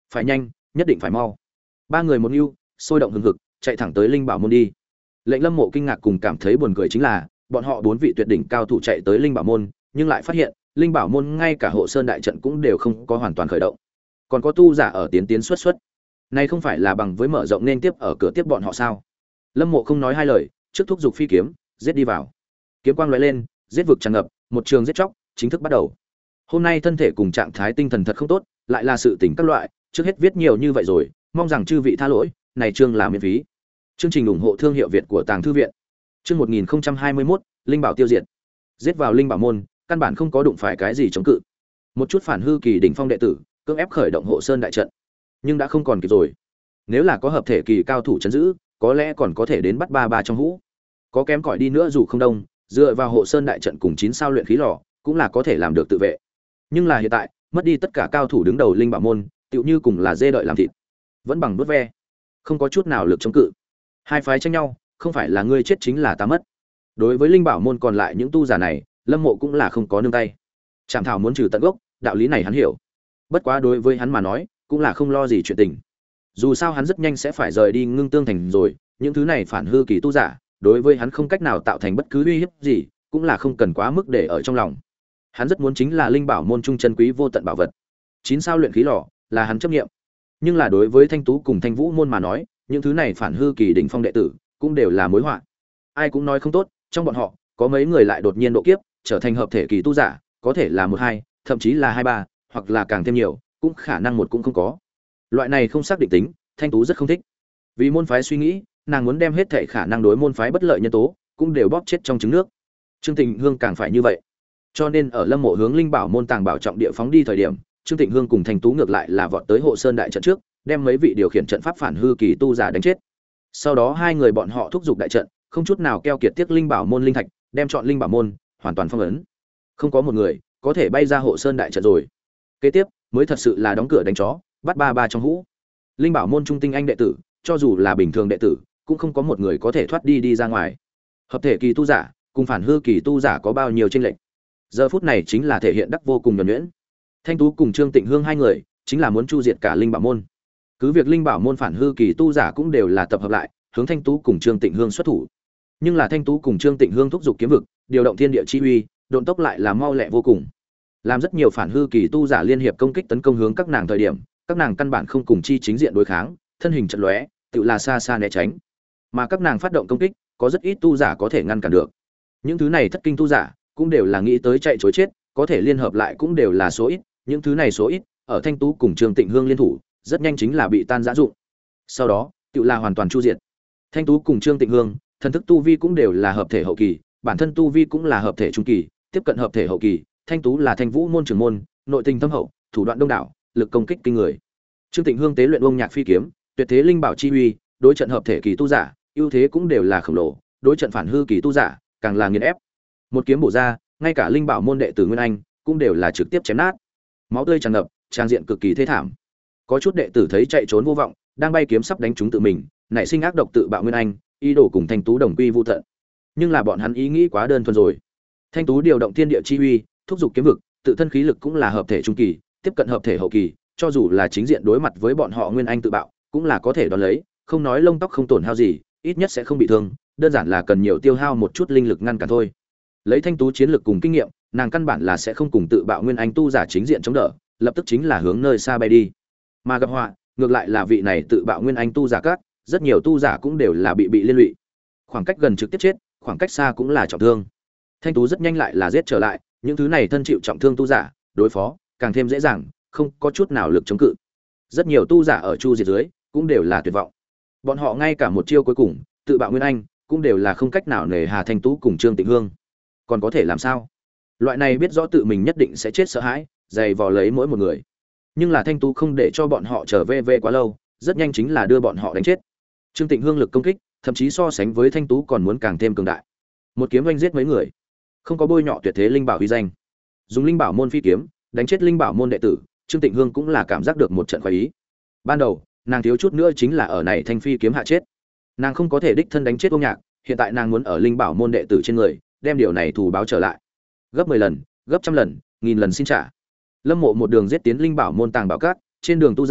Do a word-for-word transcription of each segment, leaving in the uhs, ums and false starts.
Phải nhanh, nhất định phải mau. Ba người một ưu, sôi động hừng hực, chạy thẳng tới linh bảo môn đi. Lệnh Lâm Mộ kinh ngạc cùng cảm thấy buồn cười chính là, bọn họ bốn vị tuyệt đỉnh cao thủ chạy tới linh bảo môn, nhưng lại phát hiện, linh bảo môn ngay cả hộ sơn đại trận cũng đều không có hoàn toàn khởi động. Còn có tu giả ở tiến tiến xuất xuất. Này không phải là bằng với mở rộng nên tiếp ở cửa tiếp bọn họ sao? Lâm Mộ không nói hai lời, trước thúc giục phi kiếm, giết đi vào. Kiếm quang lóe lên, giết vực tràn ngập, một trường giết chóc chính thức bắt đầu. Hôm nay thân thể cùng trạng thái tinh thần thật không tốt, lại là sự tỉnh các loại, trước hết viết nhiều như vậy rồi, mong rằng chư vị tha lỗi, này chương là miễn phí. Chương trình ủng hộ thương hiệu Việt của Tàng thư viện. Chương một nghìn không trăm hai mươi mốt, linh bảo tiêu diệt. Giết vào linh bảo môn, căn bản không có đụng phải cái gì chống cự. Một chút phản hư kỳ đỉnh phong đệ tử, cưỡng ép khởi động hộ sơn đại trận, nhưng đã không còn kịp rồi. Nếu là có hợp thể kỳ cao thủ trấn giữ, có lẽ còn có thể đến bắt ba ba trong hũ. Có kém cỏi đi nữa dù không đông, dựa vào hộ sơn đại trận cùng chín sao luyện khí lò, cũng là có thể làm được tự vệ. Nhưng là hiện tại, mất đi tất cả cao thủ đứng đầu linh bảo môn, tựu như cùng là dê đợi làm thịt, vẫn bằng đốt ve, không có chút nào lực chống cự. Hai phái tranh nhau, không phải là ngươi chết chính là ta mất. Đối với linh bảo môn còn lại những tu giả này, Lâm Mộ cũng là không có nương tay. Trảm thảo muốn trừ tận gốc, đạo lý này hắn hiểu. Bất quá đối với hắn mà nói, cũng là không lo gì chuyện tình. Dù sao hắn rất nhanh sẽ phải rời đi Ngưng Tương thành rồi, những thứ này phản hư kỳ tu giả, đối với hắn không cách nào tạo thành bất cứ uy hiếp gì, cũng là không cần quá mức để ở trong lòng. Hắn rất muốn chính là linh bảo môn trung chân quý vô tận bảo vật. Chín sao luyện khí lò là hắn chấp niệm. Nhưng là đối với Thanh Tú cùng Thanh Vũ môn mà nói, những thứ này phản hư kỳ đỉnh phong đệ tử, cũng đều là mối họa. Ai cũng nói không tốt, trong bọn họ, có mấy người lại đột nhiên độ kiếp, trở thành hợp thể kỳ tu giả, có thể là một hai, thậm chí là hai ba, hoặc là càng thêm nhiều, cũng khả năng một cũng không có. Loại này không xác định tính, Thanh Tú rất không thích. Vì môn phái suy nghĩ, nàng muốn đem hết thảy khả năng đối môn phái bất lợi nhân tố, cũng đều bóp chết trong trứng nước. Trương Tịnh Hương càng phải như vậy. Cho nên ở Lâm Mộ hướng linh bảo môn tàng bảo trọng địa phóng đi thời điểm, Trương Tịnh Hương cùng Thanh Tú ngược lại là vọt tới hộ sơn đại trận trước, đem mấy vị điều khiển trận pháp phản hư kỳ tu giả đánh chết. Sau đó hai người bọn họ thúc giục đại trận, không chút nào keo kiệt tiếc linh bảo môn linh thạch, đem chọn linh bảo môn hoàn toàn phong ấn. Không có một người có thể bay ra hộ sơn đại trận rồi. Kế tiếp mới thật sự là đóng cửa đánh chó, bắt ba ba trong hũ. Linh bảo môn trung tinh anh đệ tử, cho dù là bình thường đệ tử, cũng không có một người có thể thoát đi đi ra ngoài. Hợp thể kỳ tu giả cùng phản hư kỳ tu giả có bao nhiêu chênh lệch. Giờ phút này chính là thể hiện đắc vô cùng nhuần nhuyễn. Thanh Tú cùng Trương Tịnh Hương hai người, chính là muốn chu diệt cả linh bảo môn. Cứ việc linh bảo môn phản hư kỳ tu giả cũng đều là tập hợp lại, hướng Thanh Tú cùng Trương Tịnh Hương xuất thủ. Nhưng là Thanh Tú cùng Trương Tịnh Hương thúc giục kiếm vực, điều động thiên địa chi uy, độn tốc lại là mau lẹ vô cùng. Làm rất nhiều phản hư kỳ tu giả liên hiệp công kích tấn công hướng các nàng thời điểm, các nàng căn bản không cùng chi chính diện đối kháng, thân hình chật lóe, tự là xa xa né tránh. Mà các nàng phát động công kích, có rất ít tu giả có thể ngăn cản được. Những thứ này thất kinh tu giả, cũng đều là nghĩ tới chạy trối chết, có thể liên hợp lại cũng đều là số ít, những thứ này số ít, ở Thanh Tú cùng Trương Tịnh Hương liên thủ, rất nhanh chính là bị tan rã dụng. Sau đó, tự là hoàn toàn chu diệt. Thanh Tú cùng Trương Tịnh Hương, thần thức tu vi cũng đều là hợp thể hậu kỳ, bản thân tu vi cũng là hợp thể trung kỳ, tiếp cận hợp thể hậu kỳ, Thanh Tú là Thanh Vũ môn trưởng môn, nội tình thâm hậu, thủ đoạn đông đảo, lực công kích kinh người. Trương Tịnh Hương tế luyện Ông Nhạc phi kiếm, tuyệt thế linh bảo chi uy, đối trận hợp thể kỳ tu giả, ưu thế cũng đều là khổng lồ, đối trận phản hư kỳ tu giả, càng là nghiền ép. Một kiếm bổ ra, ngay cả linh bảo môn đệ tử Nguyên Anh cũng đều là trực tiếp chém nát. Máu tươi tràn ngập, trang diện cực kỳ thê thảm. Có chút đệ tử thấy chạy trốn vô vọng, đang bay kiếm sắp đánh trúng tự mình, nảy sinh ác độc tự bạo Nguyên Anh, ý đồ cùng Thanh Tú đồng quy vu tận. Nhưng là bọn hắn ý nghĩ quá đơn thuần rồi. Thanh Tú điều động thiên địa chi uy, thúc giục kiếm vực, tự thân khí lực cũng là hợp thể trung kỳ, tiếp cận hợp thể hậu kỳ, cho dù là chính diện đối mặt với bọn họ Nguyên Anh tự bạo, cũng là có thể đón lấy, không nói lông tóc không tổn hao gì, ít nhất sẽ không bị thương, đơn giản là cần nhiều tiêu hao một chút linh lực ngăn cản thôi. Lấy Thanh Tú chiến lực cùng kinh nghiệm, nàng căn bản là sẽ không cùng tự bạo Nguyên Anh tu giả chính diện chống đỡ, lập tức chính là hướng nơi xa bay đi. Mà gặp họa, ngược lại là vị này tự bạo Nguyên Anh tu giả các, rất nhiều tu giả cũng đều là bị bị liên lụy. Khoảng cách gần trực tiếp chết, khoảng cách xa cũng là trọng thương. Thanh Tú rất nhanh lại là giết trở lại, những thứ này thân chịu trọng thương tu giả, đối phó càng thêm dễ dàng, không có chút nào lực chống cự. Rất nhiều tu giả ở chu diệt dưới, cũng đều là tuyệt vọng. Bọn họ ngay cả một chiêu cuối cùng, tự bạo Nguyên Anh, cũng đều là không cách nào nề hà Thanh Tú cùng Trương Tịnh Hương. Còn có thể làm sao? Loại này biết rõ tự mình nhất định sẽ chết sợ hãi, dày vò lấy mỗi một người. Nhưng là Thanh Tú không để cho bọn họ trở về về quá lâu, rất nhanh chính là đưa bọn họ đánh chết. Trương Tịnh Hương lực công kích, thậm chí so sánh với Thanh Tú còn muốn càng thêm cường đại. Một kiếm oanh giết mấy người, không có bôi nhọ tuyệt thế linh bảo uy danh. Dùng linh bảo môn phi kiếm, đánh chết linh bảo môn đệ tử, Trương Tịnh Hương cũng là cảm giác được một trận khoái ý. Ban đầu, nàng thiếu chút nữa chính là ở này thanh phi kiếm hạ chết. Nàng không có thể đích thân đánh chết Ông Nhạc, hiện tại nàng muốn ở linh bảo môn đệ tử trên người, đem điều này thù báo trở lại. Gấp mười lần, gấp trăm lần, nghìn lần xin trả. Lâm Mộ một đường giết tiến linh bảo môn tàng bảo các, trên đường tu giả,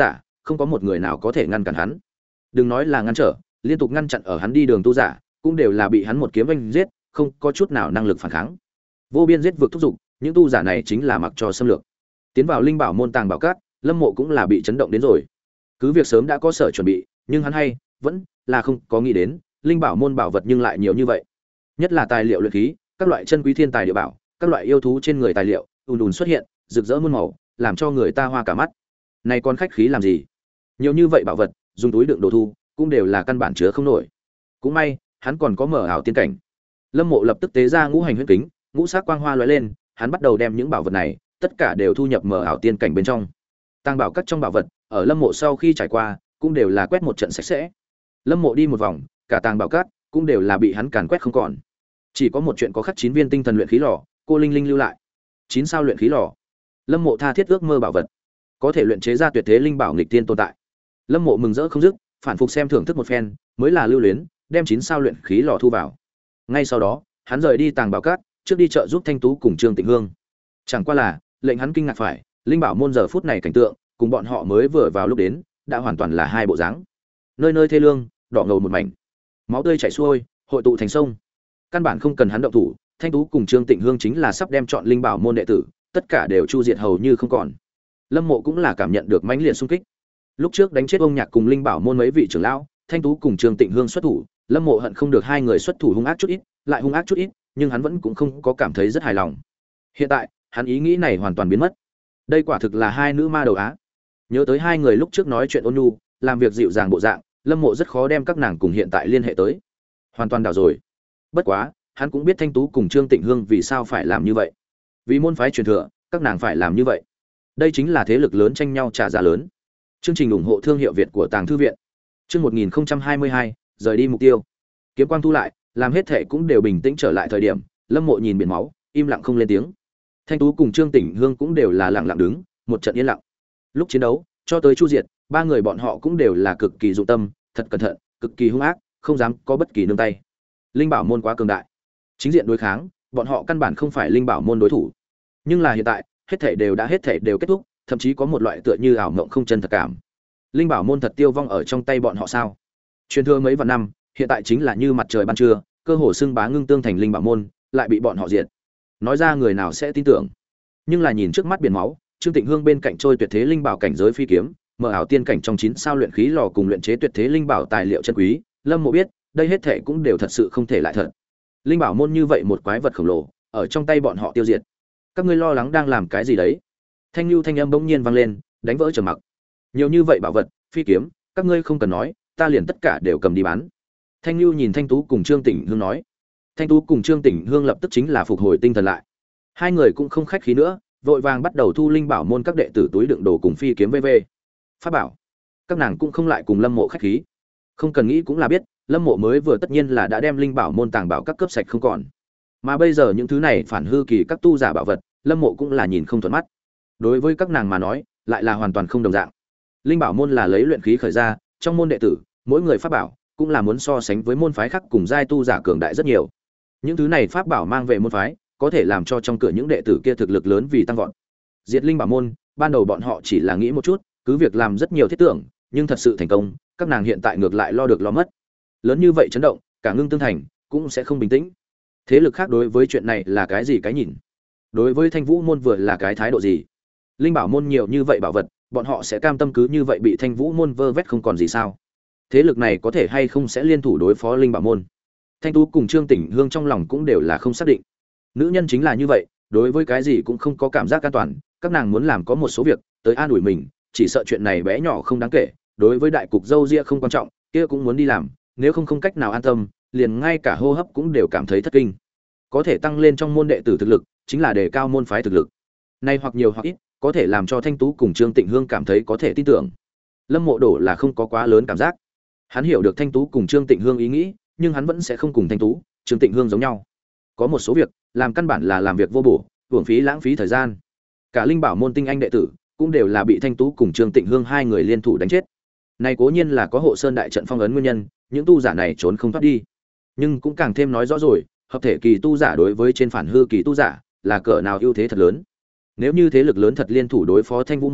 không có một người nào có thể ngăn cản hắn. Đừng nói là ngăn trở, liên tục ngăn chặn ở hắn đi đường tu giả, cũng đều là bị hắn một kiếm vênh giết, không có chút nào năng lực phản kháng. Vô biên giết vực thúc dục, những tu giả này chính là mặc cho xâm lược. Tiến vào linh bảo môn tàng bảo cát, Lâm Mộ cũng là bị chấn động đến rồi. Cứ việc sớm đã có sở chuẩn bị, nhưng hắn hay vẫn là không có nghĩ đến, linh bảo môn bảo vật nhưng lại nhiều như vậy. Nhất là tài liệu luyện khí, các loại chân quý thiên tài địa bảo, các loại yêu thú trên người tài liệu, ùn ùn xuất hiện, rực rỡ muôn màu, làm cho người ta hoa cả mắt. Này con khách khí làm gì? Nhiều như vậy bảo vật, dùng túi đựng đồ thu, cũng đều là căn bản chứa không nổi. Cũng may, hắn còn có mở ảo tiên cảnh. Lâm Mộ lập tức tế ra ngũ hành huyễn kính, ngũ sắc quang hoa lóe lên, hắn bắt đầu đem những bảo vật này, tất cả đều thu nhập mở ảo tiên cảnh bên trong. Tăng bảo các trong bảo vật, ở Lâm Mộ sau khi trải qua, cũng đều là quét một trận sạch sẽ. Lâm Mộ đi một vòng, cả tàng bảo cát cũng đều là bị hắn càn quét không còn. Chỉ có một chuyện có khắc chín viên tinh thần luyện khí lò, cô linh linh lưu lại. Chín sao luyện khí lò. Lâm Mộ tha thiết ước mơ bảo vật, có thể luyện chế ra tuyệt thế linh bảo nghịch tiên tồn tại. Lâm Mộ mừng rỡ không dứt, phản phục xem thưởng thức một phen, mới là lưu luyến, đem chín sao luyện khí lò thu vào. Ngay sau đó, hắn rời đi tàng bảo cát, trước đi chợ giúp Thanh Tú cùng Trương Tịnh Hương. Chẳng qua là, lệnh hắn kinh ngạc phải, linh bảo môn giờ phút này cảnh tượng, cùng bọn họ mới vừa vào lúc đến, đã hoàn toàn là hai bộ dáng. Nơi nơi thê lương, đỏ ngầu một mảnh, máu tươi chảy xuôi, hội tụ thành sông. Căn bản không cần hắn động thủ, Thanh Tú cùng Trương Tịnh Hương chính là sắp đem chọn linh bảo môn đệ tử, tất cả đều chu diệt hầu như không còn. Lâm Mộ cũng là cảm nhận được mãnh liệt xung kích. Lúc trước đánh chết ông Nhạc cùng linh bảo môn mấy vị trưởng lão, Thanh Tú cùng Trương Tịnh Hương xuất thủ, Lâm Mộ hận không được hai người xuất thủ hung ác chút ít, lại hung ác chút ít, nhưng hắn vẫn cũng không có cảm thấy rất hài lòng. Hiện tại, hắn ý nghĩ này hoàn toàn biến mất. Đây quả thực là hai nữ ma đầu á. Nhớ tới hai người lúc trước nói chuyện ôn nhu, làm việc dịu dàng bộ dạng, Lâm Mộ rất khó đem các nàng cùng hiện tại liên hệ tới. Hoàn toàn đảo rồi. Bất quá, hắn cũng biết Thanh Tú cùng Trương Tịnh Hương vì sao phải làm như vậy. Vì môn phái truyền thừa, các nàng phải làm như vậy. Đây chính là thế lực lớn tranh nhau trả giá lớn. Chương trình ủng hộ thương hiệu Việt của Tàng Thư viện. Chương một nghìn không trăm hai mươi hai, rời đi mục tiêu. Kiếm quang thu lại, làm hết thệ cũng đều bình tĩnh trở lại thời điểm, Lâm Mộ nhìn biển máu, im lặng không lên tiếng. Thanh Tú cùng Trương Tịnh Hương cũng đều là lặng lặng đứng, một trận yên lặng. Lúc chiến đấu, cho tới chu diệt, ba người bọn họ cũng đều là cực kỳ dụng tâm, thật cẩn thận, cực kỳ hung ác, không dám có bất kỳ nương tay. Linh bảo môn quá cường đại, chính diện đối kháng, bọn họ căn bản không phải linh bảo môn đối thủ. Nhưng là hiện tại, hết thảy đều đã hết thảy đều kết thúc, thậm chí có một loại tựa như ảo mộng không chân thật cảm. Linh bảo môn thật tiêu vong ở trong tay bọn họ sao? Truyền thừa mấy vạn năm, hiện tại chính là như mặt trời ban trưa, cơ hồ xưng bá ngưng tương thành linh bảo môn, lại bị bọn họ diệt. Nói ra người nào sẽ tin tưởng? Nhưng là nhìn trước mắt biển máu, Trương Tịnh Hương bên cạnh trôi tuyệt thế linh bảo cảnh giới phi kiếm, mở ảo tiên cảnh trong chín sao luyện khí lò cùng luyện chế tuyệt thế linh bảo tài liệu chân quý, Lâm Mộ biết, đây hết thảy cũng đều thật sự không thể lại thật. Linh bảo môn như vậy một quái vật khổng lồ, ở trong tay bọn họ tiêu diệt. Các ngươi lo lắng đang làm cái gì đấy? Thanh lưu thanh âm bỗng nhiên vang lên, đánh vỡ trầm mặc. Nhiều như vậy bảo vật, phi kiếm, các ngươi không cần nói, ta liền tất cả đều cầm đi bán. Thanh lưu nhìn Thanh Tú cùng Trương Tịnh Hương nói. Thanh Tú cùng Trương Tịnh Hương lập tức chính là phục hồi tinh thần lại. Hai người cũng không khách khí nữa, vội vàng bắt đầu thu linh bảo môn các đệ tử túi đựng đồ cùng phi kiếm vv. Pháp bảo. Các nàng cũng không lại cùng Lâm Mộ khách khí. Không cần nghĩ cũng là biết, Lâm Mộ mới vừa tất nhiên là đã đem linh bảo môn tàng bảo các cướp sạch không còn. Mà bây giờ những thứ này phản hư kỳ các tu giả bảo vật, Lâm Mộ cũng là nhìn không thuận mắt. Đối với các nàng mà nói, lại là hoàn toàn không đồng dạng. Linh bảo môn là lấy luyện khí khởi ra, trong môn đệ tử, mỗi người pháp bảo cũng là muốn so sánh với môn phái khác cùng giai tu giả cường đại rất nhiều. Những thứ này pháp bảo mang về môn phái, có thể làm cho trong cửa những đệ tử kia thực lực lớn vì tăng vọt. Diệt linh bảo môn, ban đầu bọn họ chỉ là nghĩ một chút, cứ việc làm rất nhiều thiết tưởng, nhưng thật sự thành công, các nàng hiện tại ngược lại lo được lo mất. Lớn như vậy chấn động, cả ngưng tương thành cũng sẽ không bình tĩnh. Thế lực khác đối với chuyện này là cái gì cái nhìn? Đối với Thanh Vũ môn vừa là cái thái độ gì? Linh bảo môn nhiều như vậy bảo vật, bọn họ sẽ cam tâm cứ như vậy bị Thanh Vũ môn vơ vét không còn gì sao? Thế lực này có thể hay không sẽ liên thủ đối phó linh bảo môn? Thanh Tú cùng Trương Tịnh Hương trong lòng cũng đều là không xác định. Nữ nhân chính là như vậy, đối với cái gì cũng không có cảm giác an toàn, các nàng muốn làm có một số việc, tới an ủi mình, chỉ sợ chuyện này bé nhỏ không đáng kể, đối với đại cục dâu ria không quan trọng, kia cũng muốn đi làm, nếu không không cách nào an tâm, liền ngay cả hô hấp cũng đều cảm thấy thất kinh. Có thể tăng lên trong môn đệ tử thực lực, chính là đề cao môn phái thực lực. Nay hoặc nhiều hoặc ít, có thể làm cho Thanh Tú cùng Trương Tịnh Hương cảm thấy có thể tin tưởng. Lâm Mộ Đổ là không có quá lớn cảm giác. Hắn hiểu được Thanh Tú cùng Trương Tịnh Hương ý nghĩ, nhưng hắn vẫn sẽ không cùng Thanh Tú, Trương Tịnh Hương giống nhau. Có một số việc, làm căn bản là làm việc vô bổ, uổng phí lãng phí thời gian. Cả linh bảo môn tinh anh đệ tử, cũng đều là bị Thanh Tú cùng Trương Tịnh Hương hai người liên thủ đánh chết. Này cố nhiên là có hộ sơn đại trận phong ấn nguyên nhân, những tu giả này trốn không thoát đi. Nhưng cũng càng thêm nói rõ rồi, hợp thể kỳ tu giả đối với trên phản hư kỳ tu giả, là cỡ nào ưu thế thật lớn. Nếu như thế lực lớn thật liên thủ đối phó Thanh Vũ môn,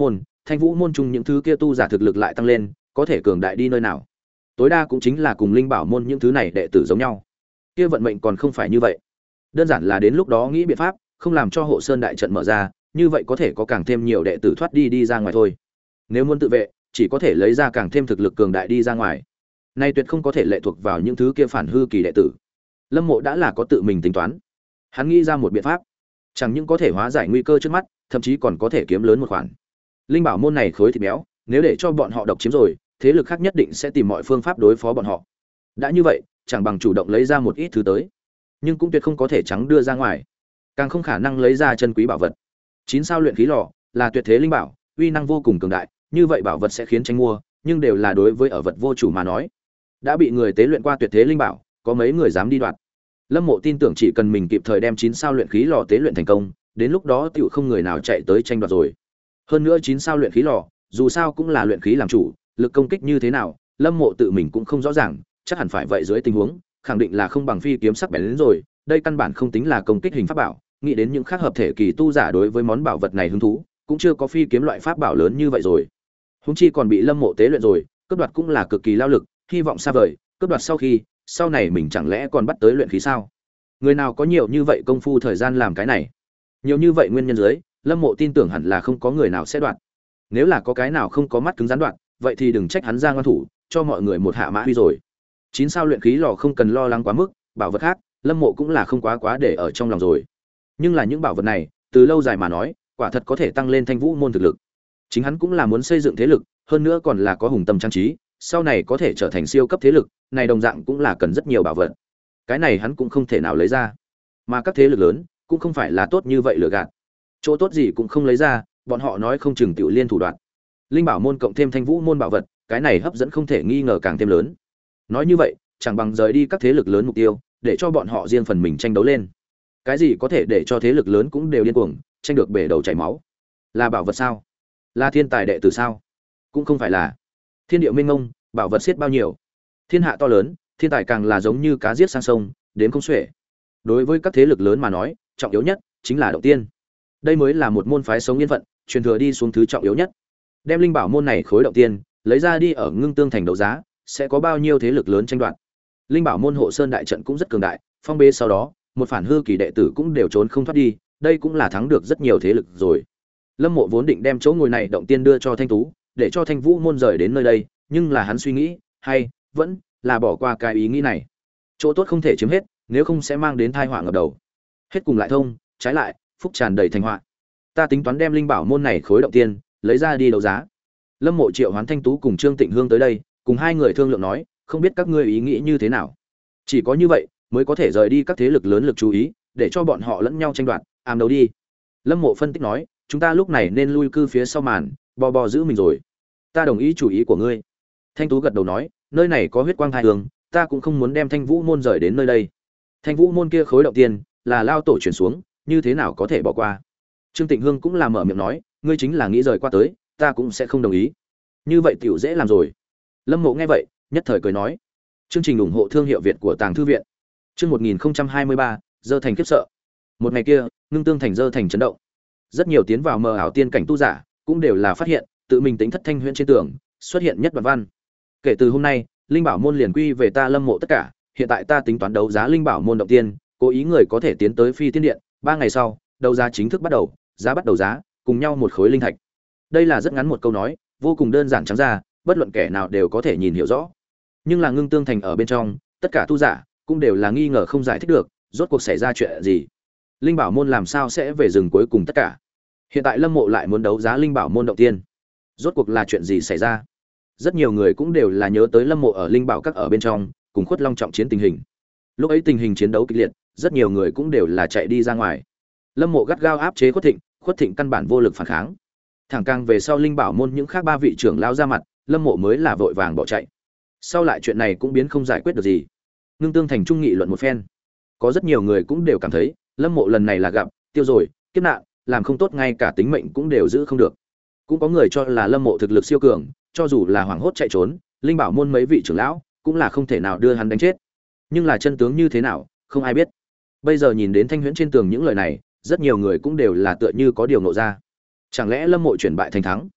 thanh vũ môn chung những thứ kia tu giả thực lực lại tăng lên, có thể cường đại đi nơi nào? Tối đa cũng chính là cùng linh bảo môn những thứ này đệ tử giống nhau. Kia vận mệnh còn không phải như vậy. Đơn giản là đến lúc đó nghĩ biện pháp, không làm cho hộ sơn đại trận mở ra, như vậy có thể có càng thêm nhiều đệ tử thoát đi đi ra ngoài thôi. Nếu muốn tự vệ, chỉ có thể lấy ra càng thêm thực lực cường đại đi ra ngoài. Nay tuyệt không có thể lệ thuộc vào những thứ kia phản hư kỳ đệ tử. Lâm Mộ đã là có tự mình tính toán. Hắn nghĩ ra một biện pháp, chẳng những có thể hóa giải nguy cơ trước mắt, thậm chí còn có thể kiếm lớn một khoản. Linh bảo môn này khối thịt béo, nếu để cho bọn họ độc chiếm rồi, thế lực khác nhất định sẽ tìm mọi phương pháp đối phó bọn họ. Đã như vậy, chẳng bằng chủ động lấy ra một ít thứ tới, nhưng cũng tuyệt không có thể trắng đưa ra ngoài, càng không khả năng lấy ra chân quý bảo vật. Chín sao luyện khí lò là tuyệt thế linh bảo, uy năng vô cùng cường đại, như vậy bảo vật sẽ khiến tranh mua, nhưng đều là đối với ở vật vô chủ mà nói. Đã bị người tế luyện qua tuyệt thế linh bảo, có mấy người dám đi đoạt. Lâm Mộ tin tưởng chỉ cần mình kịp thời đem chín sao luyện khí lò tế luyện thành công, đến lúc đó tiểu không người nào chạy tới tranh đoạt rồi. Hơn nữa chín sao luyện khí lò, dù sao cũng là luyện khí làm chủ, lực công kích như thế nào, Lâm Mộ tự mình cũng không rõ ràng, chắc hẳn phải vậy dưới tình huống, khẳng định là không bằng phi kiếm sắc bén đến rồi, đây căn bản không tính là công kích hình pháp bảo, nghĩ đến những khác hợp thể kỳ tu giả đối với món bảo vật này hứng thú, cũng chưa có phi kiếm loại pháp bảo lớn như vậy rồi. Huống chi còn bị Lâm Mộ tế luyện rồi, cướp đoạt cũng là cực kỳ lao lực, hy vọng xa vời, cướp đoạt sau khi, sau này mình chẳng lẽ còn bắt tới luyện khí sao? Người nào có nhiều như vậy công phu thời gian làm cái này? Nhiều như vậy nguyên nhân dưới, Lâm Mộ tin tưởng hẳn là không có người nào sẽ đoạt. Nếu là có cái nào không có mắt cứng rắn đoạt, vậy thì đừng trách hắn ra ngoan thủ, cho mọi người một hạ mã huy rồi. Chín sao luyện khí lò không cần lo lắng quá mức, bảo vật khác, Lâm Mộ cũng là không quá quá để ở trong lòng rồi. Nhưng là những bảo vật này, từ lâu dài mà nói, quả thật có thể tăng lên Thanh Vũ môn thực lực. Chính hắn cũng là muốn xây dựng thế lực, hơn nữa còn là có hùng tâm trang trí, sau này có thể trở thành siêu cấp thế lực, này đồng dạng cũng là cần rất nhiều bảo vật. Cái này hắn cũng không thể nào lấy ra. Mà các thế lực lớn cũng không phải là tốt như vậy lừa gạt. Chỗ tốt gì cũng không lấy ra, bọn họ nói không chừng tiểu liên thủ đoạn. Linh bảo môn cộng thêm Thanh Vũ môn bảo vật, cái này hấp dẫn không thể nghi ngờ càng thêm lớn. Nói như vậy, chẳng bằng rời đi các thế lực lớn mục tiêu, để cho bọn họ riêng phần mình tranh đấu lên. Cái gì có thể để cho thế lực lớn cũng đều điên cuồng, tranh được bể đầu chảy máu? Là bảo vật sao? Là thiên tài đệ tử sao? Cũng không phải là. Thiên địa minh mông, bảo vật xiết bao nhiêu? Thiên hạ to lớn, thiên tài càng là giống như cá giết sang sông, đến không xuể. Đối với các thế lực lớn mà nói, trọng yếu nhất chính là động tiên. Đây mới là một môn phái sống yên phận, truyền thừa đi xuống thứ trọng yếu nhất. Đem linh bảo môn này khối động tiên, lấy ra đi ở Ngưng Tương thành đấu giá, sẽ có bao nhiêu thế lực lớn tranh đoạt. Linh bảo môn hộ sơn đại trận cũng rất cường đại, phong bế sau đó, một phản hư kỳ đệ tử cũng đều trốn không thoát đi, đây cũng là thắng được rất nhiều thế lực rồi. Lâm Mộ vốn định đem chỗ ngồi này động tiên đưa cho Thanh Tú, để cho Thanh Vũ môn rời đến nơi đây, nhưng là hắn suy nghĩ, hay vẫn là bỏ qua cái ý nghĩ này. Chỗ tốt không thể chiếm hết, nếu không sẽ mang đến tai họa ngập đầu. Hết cùng lại thông, trái lại, phúc tràn đầy thành họa. Ta tính toán đem linh bảo môn này khối động tiên lấy ra đi đấu giá. Lâm Mộ triệu hoán Thanh Tú cùng Trương Tịnh Hương tới đây, cùng hai người thương lượng nói, không biết các ngươi ý nghĩ như thế nào. Chỉ có như vậy mới có thể rời đi các thế lực lớn lực chú ý, để cho bọn họ lẫn nhau tranh đoạt, ám đấu đi. Lâm Mộ phân tích nói, chúng ta lúc này nên lui cư phía sau màn, bò bò giữ mình rồi. Ta đồng ý chủ ý của ngươi. Thanh Tú gật đầu nói, nơi này có huyết quang thai hương, ta cũng không muốn đem Thanh Vũ môn rời đến nơi đây. Thanh Vũ môn kia khối động tiên là lao tổ chuyển xuống, như thế nào có thể bỏ qua. Trương Tịnh Hương cũng là mở miệng nói, ngươi chính là nghĩ rời qua tới, ta cũng sẽ không đồng ý. Như vậy tiểu dễ làm rồi. Lâm Mộ nghe vậy, nhất thời cười nói, chương trình ủng hộ thương hiệu Việt của Tàng thư viện. Chương một nghìn không trăm hai mươi ba, Dơ thành khiếp sợ. Một ngày kia, Ngưng Tương thành Dơ thành chấn động. Rất nhiều tiến vào mờ ảo tiên cảnh tu giả, cũng đều là phát hiện, tự mình tính thất thanh huyễn trên tường, xuất hiện nhất đoạn văn. Kể từ hôm nay, linh bảo môn liền quy về ta Lâm Mộ tất cả, hiện tại ta tính toán đấu giá linh bảo môn động tiên, cố ý người có thể tiến tới Phi Tiên Điện, ba ngày sau, đấu giá chính thức bắt đầu, giá bắt đầu giá, cùng nhau một khối linh thạch. Đây là rất ngắn một câu nói, vô cùng đơn giản trắng ra, bất luận kẻ nào đều có thể nhìn hiểu rõ. Nhưng là Ngưng Tương thành ở bên trong, tất cả tu giả cũng đều là nghi ngờ không giải thích được, rốt cuộc xảy ra chuyện gì? Linh bảo môn làm sao sẽ về rừng cuối cùng tất cả? Hiện tại Lâm Mộ lại muốn đấu giá linh bảo môn động tiên, rốt cuộc là chuyện gì xảy ra? Rất nhiều người cũng đều là nhớ tới Lâm Mộ ở linh bảo các ở bên trong, cùng Khuất Long trọng chiến tình hình. Lúc ấy tình hình chiến đấu kịch liệt, rất nhiều người cũng đều là chạy đi ra ngoài. Lâm Mộ gắt gao áp chế Khuất Thịnh, Khuất Thịnh căn bản vô lực phản kháng. Thẳng càng về sau linh bảo môn những khác ba vị trưởng lao ra mặt, Lâm Mộ mới là vội vàng bỏ chạy. Sau lại chuyện này cũng biến không giải quyết được gì. Ngưng Tương thành trung nghị luận một phen, có rất nhiều người cũng đều cảm thấy Lâm Mộ lần này là gặp tiêu rồi, kiếp nạn, làm không tốt ngay cả tính mệnh cũng đều giữ không được. Cũng có người cho là Lâm Mộ thực lực siêu cường, cho dù là hoảng hốt chạy trốn, linh bảo môn mấy vị trưởng lão cũng là không thể nào đưa hắn đánh chết. Nhưng là chân tướng như thế nào, không ai biết. Bây giờ nhìn đến thanh huyễn trên tường những lời này, rất nhiều người cũng đều là tựa như có điều ngộ ra. Chẳng lẽ Lâm Mộ chuyển bại thành thắng?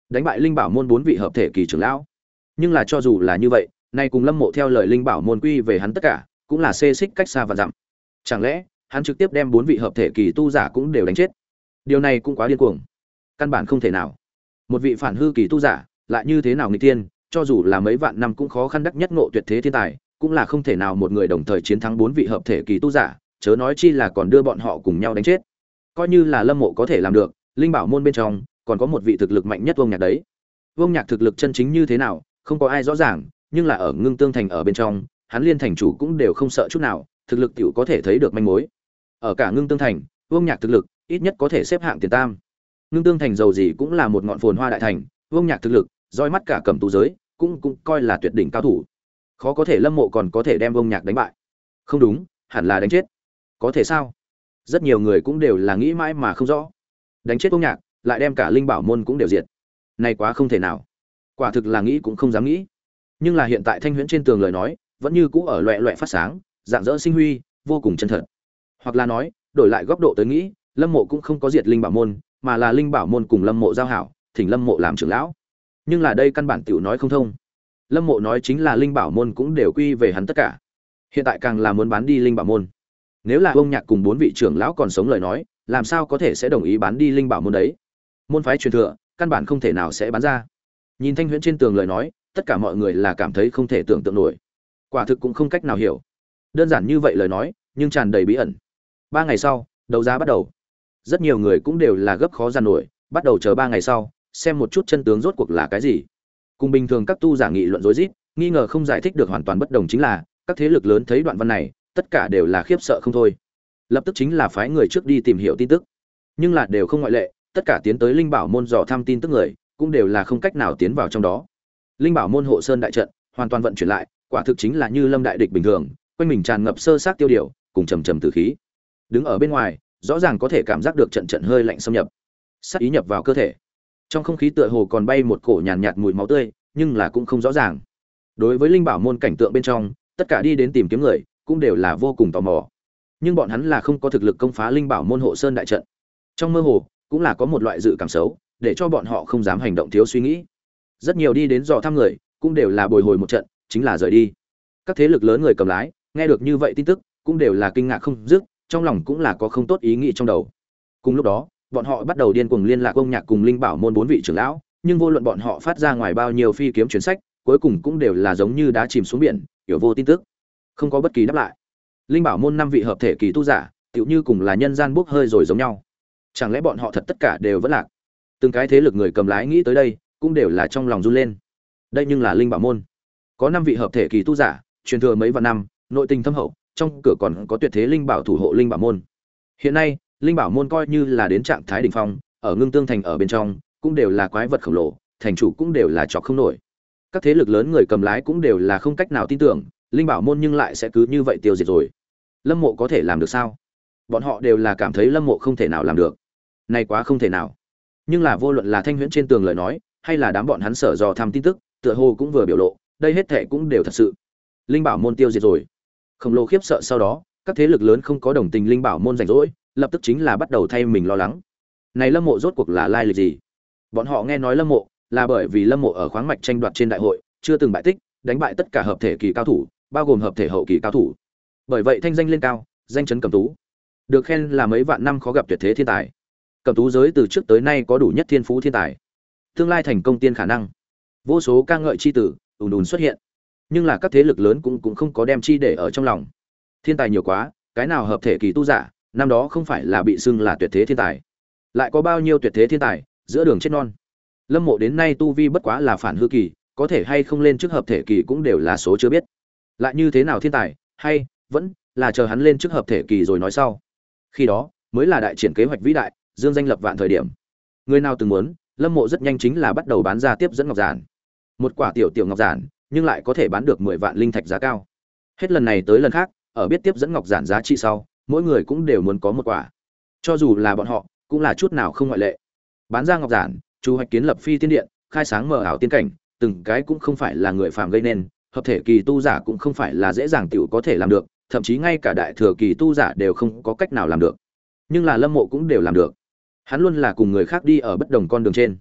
đánh bại linh bảo môn bốn vị hợp thể kỳ trưởng lão. Nhưng là cho dù là như vậy, nay cùng Lâm Mộ theo lời linh bảo môn quy về hắn tất cả, cũng là xê xích cách xa và dặm. Chẳng lẽ hắn trực tiếp đem bốn vị hợp thể kỳ tu giả cũng đều đánh chết? Điều này cũng quá điên cuồng, căn bản không thể nào. Một vị phản hư kỳ tu giả lại như thế nào nghịch tiên, cho dù là mấy vạn năm cũng khó khăn đắc nhất ngộ tuyệt thế thiên tài, cũng là không thể nào một người đồng thời chiến thắng bốn vị hợp thể kỳ tu giả, chớ nói chi là còn đưa bọn họ cùng nhau đánh chết. Coi như là Lâm Mộ có thể làm được, linh bảo môn bên trong còn có một vị thực lực mạnh nhất Vương Nhạc đấy. Vương Nhạc thực lực chân chính như thế nào, không có ai rõ ràng, nhưng là ở Ngưng Tương thành ở bên trong, hắn liên thành chủ cũng đều không sợ chút nào, thực lực tiểu có thể thấy được manh mối. Ở cả Ngưng Tương thành, Vương Nhạc thực lực ít nhất có thể xếp hạng tiền tam. Ngưng Tương thành giàu gì cũng là một ngọn phồn hoa đại thành, Vương Nhạc thực lực, roi mắt cả cẩm tú giới, cũng cũng coi là tuyệt đỉnh cao thủ. Khó có thể Lâm Mộ còn có thể đem Vương Nhạc đánh bại. Không đúng, hẳn là đánh chết. Có thể sao? Rất nhiều người cũng đều là nghĩ mãi mà không rõ. Đánh chết Vương Nhạc, lại đem cả linh bảo môn cũng đều diệt. Này quá không thể nào. Quả thực là nghĩ cũng không dám nghĩ. Nhưng là hiện tại Thanh Huyễn trên tường lời nói, vẫn như cũ ở loẹt loẹt phát sáng, dạng dỡ sinh huy, vô cùng chân thật. Hoặc là nói, đổi lại góc độ tới nghĩ, Lâm Mộ cũng không có diệt linh bảo môn, mà là linh bảo môn cùng Lâm Mộ giao hảo, thỉnh Lâm Mộ làm trưởng lão. Nhưng là đây căn bản tiểu nói không thông. Lâm Mộ nói chính là linh bảo môn cũng đều quy về hắn tất cả. Hiện tại càng là muốn bán đi linh bảo môn. Nếu là Vương Nhạc cùng bốn vị trưởng lão còn sống lời nói, làm sao có thể sẽ đồng ý bán đi linh bảo môn đấy? Môn phái truyền thừa, căn bản không thể nào sẽ bán ra. Nhìn Thanh Huyễn trên tường lời nói, tất cả mọi người là cảm thấy không thể tưởng tượng nổi. Quả thực cũng không cách nào hiểu. Đơn giản như vậy lời nói, nhưng tràn đầy bí ẩn. Ba ngày sau, đấu giá bắt đầu. Rất nhiều người cũng đều là gấp khó giàn nổi, bắt đầu chờ ba ngày sau, xem một chút chân tướng rốt cuộc là cái gì. Cùng bình thường các tu giả nghị luận rối rít, nghi ngờ không giải thích được hoàn toàn bất đồng chính là, các thế lực lớn thấy đoạn văn này, tất cả đều là khiếp sợ không thôi. Lập tức chính là phái người trước đi tìm hiểu tin tức. Nhưng là đều không ngoại lệ, tất cả tiến tới linh bảo môn dò thăm tin tức người, cũng đều là không cách nào tiến vào trong đó. Linh bảo môn hộ sơn đại trận hoàn toàn vận chuyển lại, quả thực chính là như lâm đại địch bình thường, quanh mình tràn ngập sơ sát tiêu điều, cùng trầm trầm tử khí. Đứng ở bên ngoài, rõ ràng có thể cảm giác được trận trận hơi lạnh xâm nhập, sát ý nhập vào cơ thể. Trong không khí tựa hồ còn bay một cổ nhàn nhạt, nhạt mùi máu tươi, nhưng là cũng không rõ ràng. Đối với linh bảo môn cảnh tượng bên trong, tất cả đi đến tìm kiếm người, cũng đều là vô cùng tò mò. Nhưng bọn hắn là không có thực lực công phá linh bảo môn hộ sơn đại trận. Trong mơ hồ, cũng là có một loại dự cảm xấu, để cho bọn họ không dám hành động thiếu suy nghĩ. Rất nhiều đi đến dò thăm người, cũng đều là bồi hồi một trận, chính là rời đi. Các thế lực lớn người cầm lái, nghe được như vậy tin tức, cũng đều là kinh ngạc không dứt, trong lòng cũng là có không tốt ý nghĩ trong đầu. Cùng lúc đó, bọn họ bắt đầu điên cuồng liên lạc ông Nhạc cùng linh bảo môn bốn vị trưởng lão, nhưng vô luận bọn họ phát ra ngoài bao nhiêu phi kiếm truyền sách, cuối cùng cũng đều là giống như đá chìm xuống biển, hiểu vô tin tức, không có bất kỳ đáp lại. Linh bảo môn năm vị hợp thể kỳ tu giả, tựu như cùng là nhân gian bốc hơi rồi giống nhau. Chẳng lẽ bọn họ thật tất cả đều vẫn lạc? Từng cái thế lực người cầm lái nghĩ tới đây, cũng đều là trong lòng run lên. Đây nhưng là linh bảo môn, có năm vị hợp thể kỳ tu giả, truyền thừa mấy vạn năm, nội tình thâm hậu, trong cửa còn có tuyệt thế linh bảo thủ hộ linh bảo môn. Hiện nay, linh bảo môn coi như là đến trạng thái đỉnh phong, ở Ngưng Tương thành ở bên trong, cũng đều là quái vật khổng lồ, thành chủ cũng đều là chọc không nổi. Các thế lực lớn người cầm lái cũng đều là không cách nào tin tưởng, linh bảo môn nhưng lại sẽ cứ như vậy tiêu diệt rồi. Lâm Mộ có thể làm được sao? Bọn họ đều là cảm thấy Lâm Mộ không thể nào làm được. Này quá không thể nào. Nhưng là vô luận là Thanh Huyễn trên tường lời nói, hay là đám bọn hắn sở dò thăm tin tức, tựa hồ cũng vừa biểu lộ, đây hết thảy cũng đều thật sự. Linh bảo môn tiêu diệt rồi. Khổng lồ khiếp sợ sau đó, các thế lực lớn không có đồng tình linh bảo môn rảnh rỗi, lập tức chính là bắt đầu thay mình lo lắng. Này Lâm Mộ rốt cuộc là lai lịch gì? Bọn họ nghe nói Lâm Mộ là bởi vì Lâm Mộ ở khoáng mạch tranh đoạt trên đại hội, chưa từng bại tích, đánh bại tất cả hợp thể kỳ cao thủ, bao gồm hợp thể hậu kỳ cao thủ. Bởi vậy thanh danh lên cao, danh chấn Cẩm Tú. Được khen là mấy vạn năm khó gặp tuyệt thế thiên tài. Cẩm Tú giới từ trước tới nay có đủ nhất thiên phú thiên tài. Tương lai thành công tiên khả năng. Vô số ca ngợi chi tử ùn ùn xuất hiện. Nhưng là các thế lực lớn cũng cũng không có đem chi để ở trong lòng. Thiên tài nhiều quá, cái nào hợp thể kỳ tu giả, năm đó không phải là bị xưng là tuyệt thế thiên tài. Lại có bao nhiêu tuyệt thế thiên tài, giữa đường chết non. Lâm Mộ đến nay tu vi bất quá là phản hư kỳ, có thể hay không lên trước hợp thể kỳ cũng đều là số chưa biết. Lại như thế nào thiên tài, hay vẫn là chờ hắn lên trước hợp thể kỳ rồi nói sau. Khi đó, mới là đại triển kế hoạch vĩ đại, dương danh lập vạn thời điểm. Người nào từng muốn, Lâm Mộ rất nhanh chính là bắt đầu bán ra tiếp dẫn ngọc giản. Một quả tiểu tiểu ngọc giản, nhưng lại có thể bán được mười vạn linh thạch giá cao. Hết lần này tới lần khác, ở biết tiếp dẫn ngọc giản giá trị sau, mỗi người cũng đều muốn có một quả. Cho dù là bọn họ, cũng là chút nào không ngoại lệ. Bán ra ngọc giản, chu hoạch kiến lập phi tiên điện, khai sáng mở ảo tiên cảnh, từng cái cũng không phải là người phàm gây nên, hợp thể kỳ tu giả cũng không phải là dễ dàng tiểu có thể làm được, thậm chí ngay cả đại thừa kỳ tu giả đều không có cách nào làm được. Nhưng là Lâm Mộ cũng đều làm được. Hắn luôn là cùng người khác đi ở bất đồng con đường trên.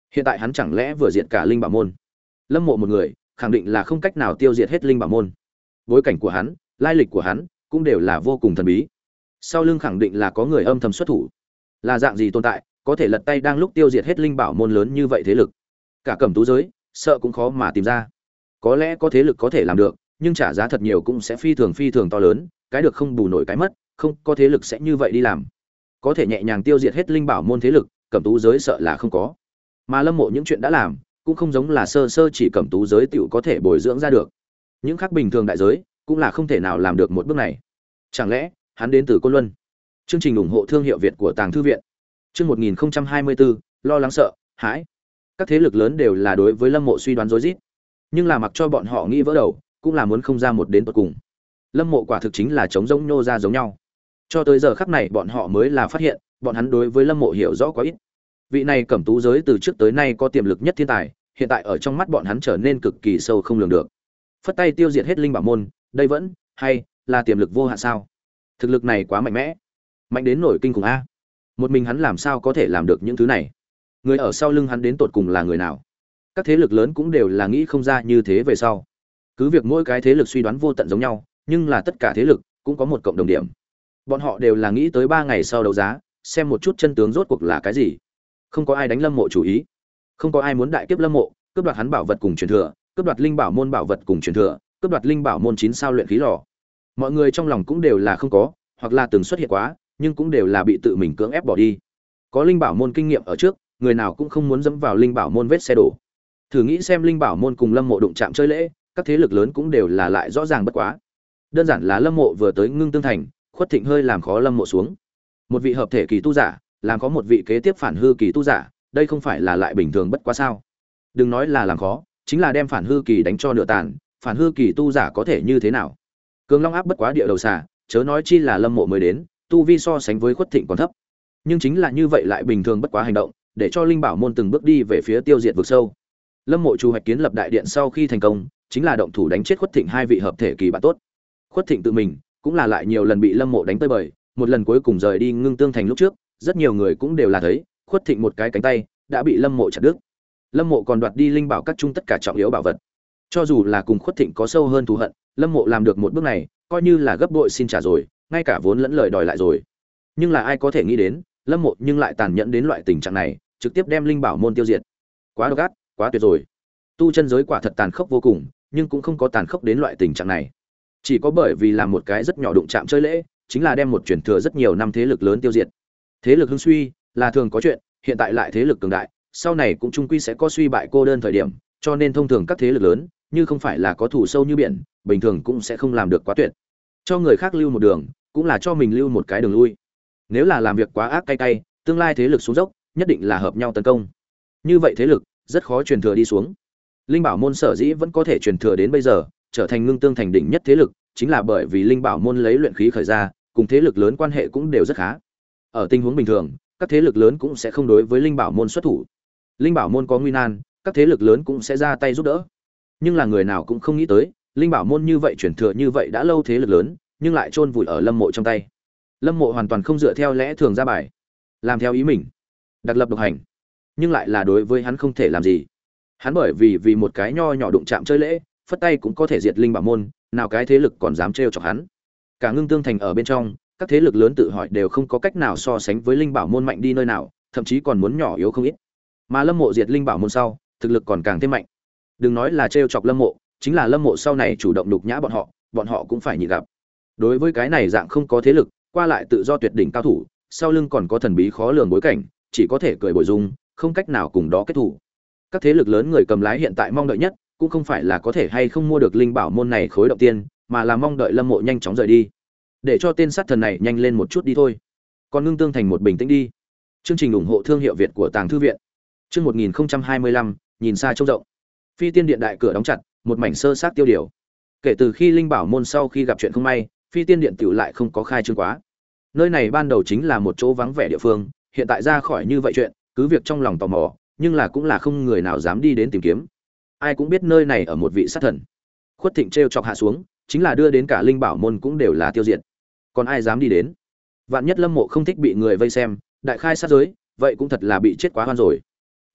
Hiện tại hắn chẳng lẽ vừa diệt cả linh bảo môn? Lâm Mộ một người khẳng định là không cách nào tiêu diệt hết linh bảo môn. Bối cảnh của hắn, lai lịch của hắn cũng đều là vô cùng thần bí. Sau lưng khẳng định là có người âm thầm xuất thủ. Là dạng gì tồn tại, có thể lật tay đang lúc tiêu diệt hết linh bảo môn lớn như vậy thế lực? Cả Cẩm Tú giới, sợ cũng khó mà tìm ra. Có lẽ có thế lực có thể làm được, nhưng trả giá thật nhiều cũng sẽ phi thường phi thường to lớn, cái được không bù nổi cái mất, không có thế lực sẽ như vậy đi làm. Có thể nhẹ nhàng tiêu diệt hết linh bảo môn thế lực, Cẩm Tú giới sợ là không có. Mà Lâm Mộ những chuyện đã làm, cũng không giống là sơ sơ chỉ Cẩm Tú giới tiểu có thể bồi dưỡng ra được. Những khác bình thường đại giới, cũng là không thể nào làm được một bước này. Chẳng lẽ, hắn đến từ Côn Luân? Chương trình ủng hộ thương hiệu Việt của Tàng thư viện. Chương một nghìn không trăm hai mươi bốn, lo lắng sợ, hãi. Các thế lực lớn đều là đối với Lâm Mộ suy đoán rối rít, nhưng là mặc cho bọn họ nghĩ vỡ đầu, cũng là muốn không ra một đến tận cùng. Lâm Mộ quả thực chính là trống rỗng nhô ra giống nhau. Cho tới giờ khắc này bọn họ mới là phát hiện, bọn hắn đối với Lâm Mộ hiểu rõ quá ít. Vị này Cẩm Tú giới từ trước tới nay có tiềm lực nhất thiên tài, hiện tại ở trong mắt bọn hắn trở nên cực kỳ sâu không lường được. Phất tay tiêu diệt hết linh bảo môn, đây vẫn hay là tiềm lực vô hạn sao? Thực lực này quá mạnh mẽ, mạnh đến nổi kinh khủng a. Một mình hắn làm sao có thể làm được những thứ này? Người ở sau lưng hắn đến tột cùng là người nào? Các thế lực lớn cũng đều là nghĩ không ra như thế về sau. Cứ việc mỗi cái thế lực suy đoán vô tận giống nhau, nhưng là tất cả thế lực cũng có một cộng đồng điểm. Bọn họ đều là nghĩ tới ba ngày sau đấu giá, xem một chút chân tướng rốt cuộc là cái gì. Không có ai đánh Lâm Mộ chủ ý, không có ai muốn đại kiếp Lâm Mộ, cướp đoạt hắn bảo vật cùng truyền thừa, cướp đoạt linh bảo môn bảo vật cùng truyền thừa, cướp đoạt linh bảo môn chín sao luyện khí lò. Mọi người trong lòng cũng đều là không có, hoặc là từng xuất hiện quá, nhưng cũng đều là bị tự mình cưỡng ép bỏ đi. Có linh bảo môn kinh nghiệm ở trước, người nào cũng không muốn dẫm vào linh bảo môn vết xe đổ. Thử nghĩ xem linh bảo môn cùng Lâm Mộ đụng chạm chơi lễ, các thế lực lớn cũng đều là lại rõ ràng bất quá. Đơn giản là Lâm Mộ vừa tới Ngưng Tương Thành, Khuất Thịnh hơi làm khó Lâm Mộ xuống. Một vị hợp thể kỳ tu giả, làm có một vị kế tiếp phản hư kỳ tu giả, đây không phải là lại bình thường bất quá sao? Đừng nói là làm khó, chính là đem phản hư kỳ đánh cho nửa tàn, phản hư kỳ tu giả có thể như thế nào? Cường Long áp bất quá địa đầu xà, chớ nói chi là Lâm Mộ mới đến, tu vi so sánh với Khuất Thịnh còn thấp. Nhưng chính là như vậy lại bình thường bất quá hành động, để cho linh bảo môn từng bước đi về phía tiêu diệt vực sâu. Lâm Mộ chủ hoạch kiến lập đại điện sau khi thành công, chính là động thủ đánh chết Khuất Thịnh hai vị hợp thể kỳ bạn tốt. Khuất Thịnh tự mình cũng là lại nhiều lần bị Lâm Mộ đánh tơi bời, một lần cuối cùng rời đi Ngưng Tương Thành lúc trước, rất nhiều người cũng đều là thấy, Khuất Thịnh một cái cánh tay đã bị Lâm Mộ chặt đứt. Lâm Mộ còn đoạt đi linh bảo các trung tất cả trọng yếu bảo vật. Cho dù là cùng Khuất Thịnh có sâu hơn thù hận, Lâm Mộ làm được một bước này, coi như là gấp bội xin trả rồi, ngay cả vốn lẫn lời đòi lại rồi. Nhưng là ai có thể nghĩ đến, Lâm Mộ nhưng lại tàn nhẫn đến loại tình trạng này, trực tiếp đem linh bảo môn tiêu diệt. Quá độc ác, quá tuyệt rồi. Tu chân giới quả thật tàn khốc vô cùng, nhưng cũng không có tàn khốc đến loại tình trạng này. Chỉ có bởi vì làm một cái rất nhỏ đụng chạm chơi lễ, chính là đem một truyền thừa rất nhiều năm thế lực lớn tiêu diệt. Thế lực hưng suy là thường có chuyện, hiện tại lại thế lực cường đại, sau này cũng chung quy sẽ có suy bại cô đơn thời điểm, cho nên thông thường các thế lực lớn, như không phải là có thủ sâu như biển, bình thường cũng sẽ không làm được quá tuyệt. Cho người khác lưu một đường, cũng là cho mình lưu một cái đường lui. Nếu là làm việc quá ác cay cay, tương lai thế lực xuống dốc, nhất định là hợp nhau tấn công. Như vậy thế lực rất khó truyền thừa đi xuống. Linh bảo môn sở dĩ vẫn có thể truyền thừa đến bây giờ, trở thành Ngưng Tương Thành đỉnh nhất thế lực, chính là bởi vì linh bảo môn lấy luyện khí khởi ra, cùng thế lực lớn quan hệ cũng đều rất khá. Ở tình huống bình thường, các thế lực lớn cũng sẽ không đối với linh bảo môn xuất thủ. Linh bảo môn có nguy nan, các thế lực lớn cũng sẽ ra tay giúp đỡ. Nhưng là người nào cũng không nghĩ tới, linh bảo môn như vậy truyền thừa như vậy đã lâu thế lực lớn, nhưng lại chôn vùi ở Lâm Mộ trong tay. Lâm Mộ hoàn toàn không dựa theo lẽ thường ra bài, làm theo ý mình, đặc lập độc hành, nhưng lại là đối với hắn không thể làm gì. Hắn bởi vì vì một cái nho nhỏ đụng chạm chơi lễ, phất tay cũng có thể diệt linh bảo môn, nào cái thế lực còn dám trêu chọc hắn. Cả Ngưng Tương Thành ở bên trong, các thế lực lớn tự hỏi đều không có cách nào so sánh với linh bảo môn mạnh đi nơi nào, thậm chí còn muốn nhỏ yếu không ít. Mà Lâm Mộ diệt linh bảo môn sau, thực lực còn càng thêm mạnh. Đừng nói là trêu chọc Lâm Mộ, chính là Lâm Mộ sau này chủ động đục nhã bọn họ, bọn họ cũng phải nhịn gặp. Đối với cái này dạng không có thế lực, qua lại tự do tuyệt đỉnh cao thủ, sau lưng còn có thần bí khó lường bối cảnh, chỉ có thể cười bồi dung, không cách nào cùng đó kết thủ. Các thế lực lớn người cầm lái hiện tại mong đợi nhất, cũng không phải là có thể hay không mua được linh bảo môn này khối động tiên, mà là mong đợi Lâm Mộ nhanh chóng rời đi, để cho tên sát thần này nhanh lên một chút đi thôi. Còn Ngưng Tương Thành một bình tĩnh đi. Chương trình ủng hộ thương hiệu Việt của Tàng thư viện. Chương một nghìn không trăm hai mươi lăm, nhìn xa trông rộng. Phi Tiên Điện đại cửa đóng chặt, một mảnh sơ sát tiêu điều. Kể từ khi linh bảo môn sau khi gặp chuyện không may, Phi Tiên Điện tiểu lại không có khai trương quá. Nơi này ban đầu chính là một chỗ vắng vẻ địa phương, hiện tại ra khỏi như vậy chuyện, cứ việc trong lòng tò mò, nhưng là cũng là không người nào dám đi đến tìm kiếm. Ai cũng biết nơi này ở một vị sát thần. Khuất Thịnh trêu chọc hạ xuống, chính là đưa đến cả linh bảo môn cũng đều là tiêu diệt. Còn ai dám đi đến? Vạn nhất Lâm Mộ không thích bị người vây xem, đại khai sát giới, vậy cũng thật là bị chết quá hoan rồi.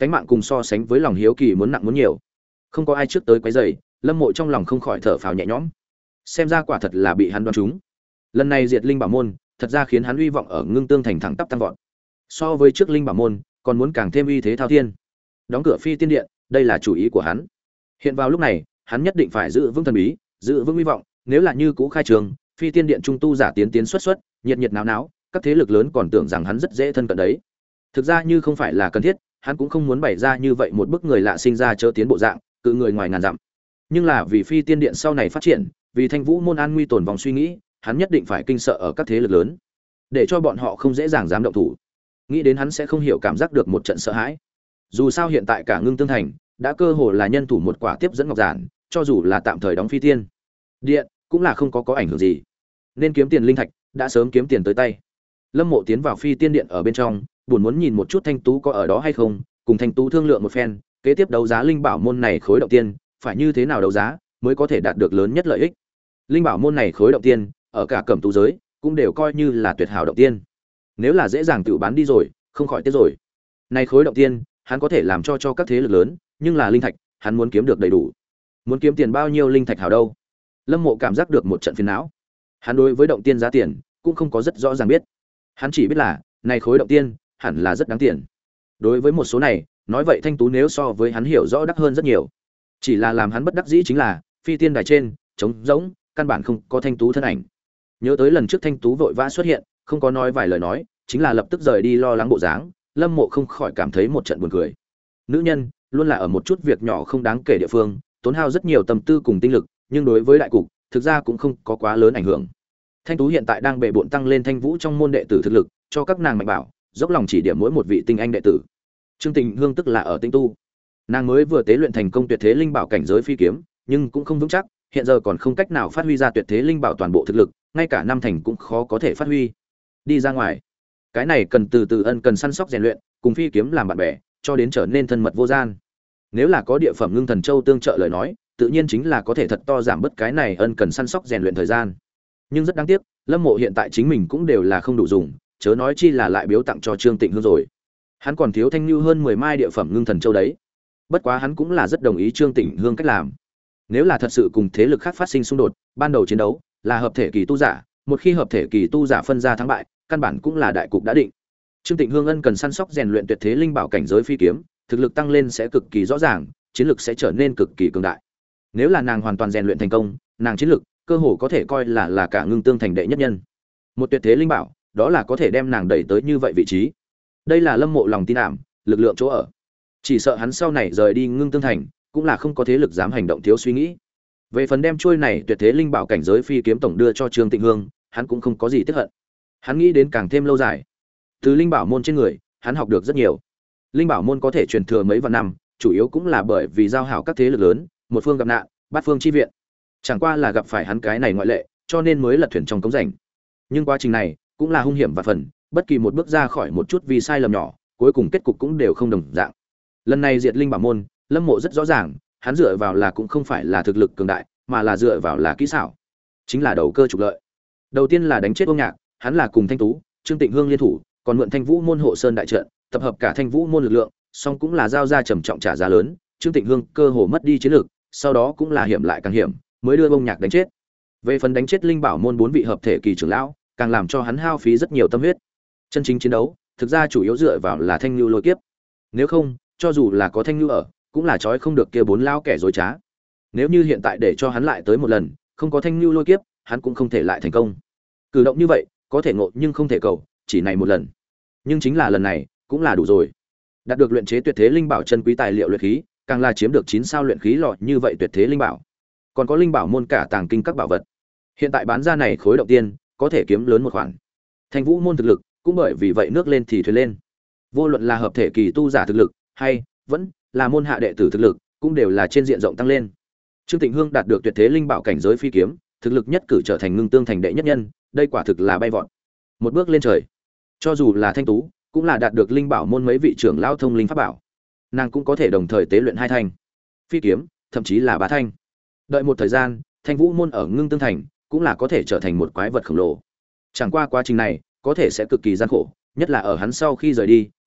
cánh mạng cùng so sánh với lòng hiếu kỳ muốn nặng muốn nhiều. Không có ai trước tới quấy rầy, Lâm Mộ trong lòng không khỏi thở phào nhẹ nhõm. Xem ra quả thật là bị hắn đoán trúng. Lần này diệt linh bảo môn, thật ra khiến hắn uy vọng ở Ngưng Tương thành thẳng tắp tăng vọt. So với trước linh bảo môn, còn muốn càng thêm uy thế thao thiên. Đóng cửa Phi Tiên Điện, đây là chủ ý của hắn. Hiện vào lúc này, hắn nhất định phải giữ vững thần bí, giữ vững uy vọng, nếu là như cũ khai trường, Phi Tiên Điện trung tu giả tiến tiến xuất xuất, nhiệt nhiệt náo náo, các thế lực lớn còn tưởng rằng hắn rất dễ thân cận đấy. Thực ra như không phải là cần thiết, hắn cũng không muốn bày ra như vậy một bức người lạ sinh ra chớ tiến bộ dạng, cự người ngoài ngàn dặm. Nhưng là vì Phi Tiên Điện sau này phát triển, vì Thanh Vũ môn an nguy tồn vòng suy nghĩ, hắn nhất định phải kinh sợ ở các thế lực lớn, để cho bọn họ không dễ dàng dám động thủ. Nghĩ đến hắn sẽ không hiểu cảm giác được một trận sợ hãi. Dù sao hiện tại cả Ngưng Tương thành đã cơ hồ là nhân thủ một quả tiếp dẫn ngọc giản, cho dù là tạm thời đóng Phi Tiên Điện, cũng là không có có ảnh hưởng gì. Nên kiếm tiền linh thạch, đã sớm kiếm tiền tới tay. Lâm Mộ tiến vào Phi Tiên Điện ở bên trong, buồn muốn nhìn một chút Thanh Tú có ở đó hay không, cùng Thanh Tú thương lượng một phen, kế tiếp đấu giá linh bảo môn này khối động tiên, phải như thế nào đấu giá mới có thể đạt được lớn nhất lợi ích. Linh bảo môn này khối động tiên, ở cả Cẩm Tú giới cũng đều coi như là tuyệt hảo động tiên. Nếu là dễ dàng tự bán đi rồi, không khỏi tiếc rồi. Này khối động tiên, hắn có thể làm cho cho các thế lực lớn, nhưng là linh thạch, hắn muốn kiếm được đầy đủ. Muốn kiếm tiền bao nhiêu linh thạch hảo đâu? Lâm Mộ cảm giác được một trận phiền não. Hắn đối với động tiên giá tiền cũng không có rất rõ ràng biết. Hắn chỉ biết là, này khối động tiên hẳn là rất đáng tiền. Đối với một số này, nói vậy Thanh Tú nếu so với hắn hiểu rõ đắc hơn rất nhiều. Chỉ là làm hắn bất đắc dĩ chính là, Phi Tiên đài trên, trống rỗng, căn bản không có Thanh Tú thân ảnh. Nhớ tới lần trước Thanh Tú vội vã xuất hiện, không có nói vài lời nói, chính là lập tức rời đi lo lắng bộ dáng, Lâm Mộ không khỏi cảm thấy một trận buồn cười. Nữ nhân luôn là ở một chút việc nhỏ không đáng kể địa phương, tốn hao rất nhiều tâm tư cùng tinh lực, nhưng đối với đại cục, thực ra cũng không có quá lớn ảnh hưởng. Thanh Tú hiện tại đang bệ bội tăng lên Thanh Vũ trong môn đệ tử thực lực, cho các nàng mạnh bảo, dốc lòng chỉ điểm mỗi một vị tinh anh đệ tử. Trương Tình Hương tức là ở tinh tu, nàng mới vừa tế luyện thành công tuyệt thế linh bảo cảnh giới phi kiếm, nhưng cũng không vững chắc, hiện giờ còn không cách nào phát huy ra tuyệt thế linh bảo toàn bộ thực lực, ngay cả năm thành cũng khó có thể phát huy. Đi ra ngoài, cái này cần từ từ ân cần săn sóc rèn luyện, cùng phi kiếm làm bạn bè, cho đến trở nên thân mật vô gian. Nếu là có địa phẩm Ngưng Thần Châu tương trợ lời nói, tự nhiên chính là có thể thật to giảm bớt cái này ân cần săn sóc rèn luyện thời gian. Nhưng rất đáng tiếc, Lâm Mộ hiện tại chính mình cũng đều là không đủ dùng, chớ nói chi là lại biếu tặng cho Trương Tịnh Hương rồi. Hắn còn thiếu Thanh Nhu hơn mười mai địa phẩm Ngưng Thần Châu đấy. Bất quá hắn cũng là rất đồng ý Trương Tịnh Hương cách làm. Nếu là thật sự cùng thế lực khác phát sinh xung đột, ban đầu chiến đấu là hợp thể kỳ tu giả, một khi hợp thể kỳ tu giả phân ra thắng bại, căn bản cũng là đại cục đã định. Trương Tịnh Hương ân cần săn sóc rèn luyện tuyệt thế linh bảo cảnh giới phi kiếm, thực lực tăng lên sẽ cực kỳ rõ ràng, chiến lực sẽ trở nên cực kỳ cường đại. Nếu là nàng hoàn toàn rèn luyện thành công, nàng chiến lực cơ hồ có thể coi là là cả Ngưng Tương thành đệ nhất nhân. Một tuyệt thế linh bảo, đó là có thể đem nàng đẩy tới như vậy vị trí. Đây là Lâm Mộ lòng tin ảm, lực lượng chỗ ở. Chỉ sợ hắn sau này rời đi Ngưng Tương thành, cũng là không có thế lực dám hành động thiếu suy nghĩ. Về phần đem chuôi này tuyệt thế linh bảo cảnh giới phi kiếm tổng đưa cho Trương Tịnh Hương, hắn cũng không có gì tiếc hận. Hắn nghĩ đến càng thêm lâu dài. Từ linh bảo môn trên người, hắn học được rất nhiều. Linh bảo môn có thể truyền thừa mấy vạn năm, chủ yếu cũng là bởi vì giao hảo các thế lực lớn, một phương gặp nạn, bát phương chi viện. Chẳng qua là gặp phải hắn cái này ngoại lệ, cho nên mới lật thuyền trong cống rãnh. Nhưng quá trình này cũng là hung hiểm và phần, bất kỳ một bước ra khỏi một chút vì sai lầm nhỏ, cuối cùng kết cục cũng đều không đồng dạng. Lần này diệt linh bảo môn, Lâm Mộ rất rõ ràng, hắn dựa vào là cũng không phải là thực lực cường đại, mà là dựa vào là kỹ xảo, chính là đầu cơ trục lợi. Đầu tiên là đánh chết Ôn Nhạc, hắn là cùng Thanh Tú, Trương Tịnh Hương liên thủ, còn mượn Thanh Vũ môn hộ sơn đại trận, tập hợp cả Thanh Vũ môn lực lượng, song cũng là giao ra trầm trọng trả giá lớn, Trương Tịnh Hương cơ hồ mất đi chiến lực, sau đó cũng là hiểm lại càng hiểm, mới đưa Ôn Nhạc đánh chết. Về phần đánh chết linh bảo môn bốn vị hợp thể kỳ trưởng lão, càng làm cho hắn hao phí rất nhiều tâm huyết. Chân chính chiến đấu, thực ra chủ yếu dựa vào là Thanh Nhu lôi kiếp. Nếu không, cho dù là có Thanh Nhu ở, cũng là trói không được kia bốn lão kẻ dối trá. Nếu như hiện tại để cho hắn lại tới một lần, không có Thanh Nhu lôi kiếp, hắn cũng không thể lại thành công. Cử động như vậy, có thể ngộ nhưng không thể cầu, chỉ này một lần. Nhưng chính là lần này, cũng là đủ rồi. Đạt được luyện chế tuyệt thế linh bảo chân quý tài liệu luyện khí, càng là chiếm được chín sao luyện khí lọ như vậy tuyệt thế linh bảo. Còn có linh bảo môn cả tàng kinh các bảo vật. Hiện tại bán ra này khối động tiên, có thể kiếm lớn một khoản. Thanh Vũ môn thực lực, cũng bởi vì vậy nước lên thì thuyền lên. Vô luận là hợp thể kỳ tu giả thực lực, hay vẫn là môn hạ đệ tử thực lực, cũng đều là trên diện rộng tăng lên. Trương Tịnh Hương đạt được tuyệt thế linh bảo cảnh giới phi kiếm, thực lực nhất cử trở thành Ngưng Tương thành đệ nhất nhân, đây quả thực là bay vọt, một bước lên trời. Cho dù là Thanh Tú, cũng là đạt được linh bảo môn mấy vị trưởng lão thông linh pháp bảo, nàng cũng có thể đồng thời tế luyện hai thanh phi kiếm, thậm chí là ba thanh. Đợi một thời gian, Thanh Vũ môn ở Ngưng Tương thành cũng là có thể trở thành một quái vật khổng lồ. Chẳng qua quá trình này có thể sẽ cực kỳ gian khổ, nhất là ở hắn sau khi rời đi,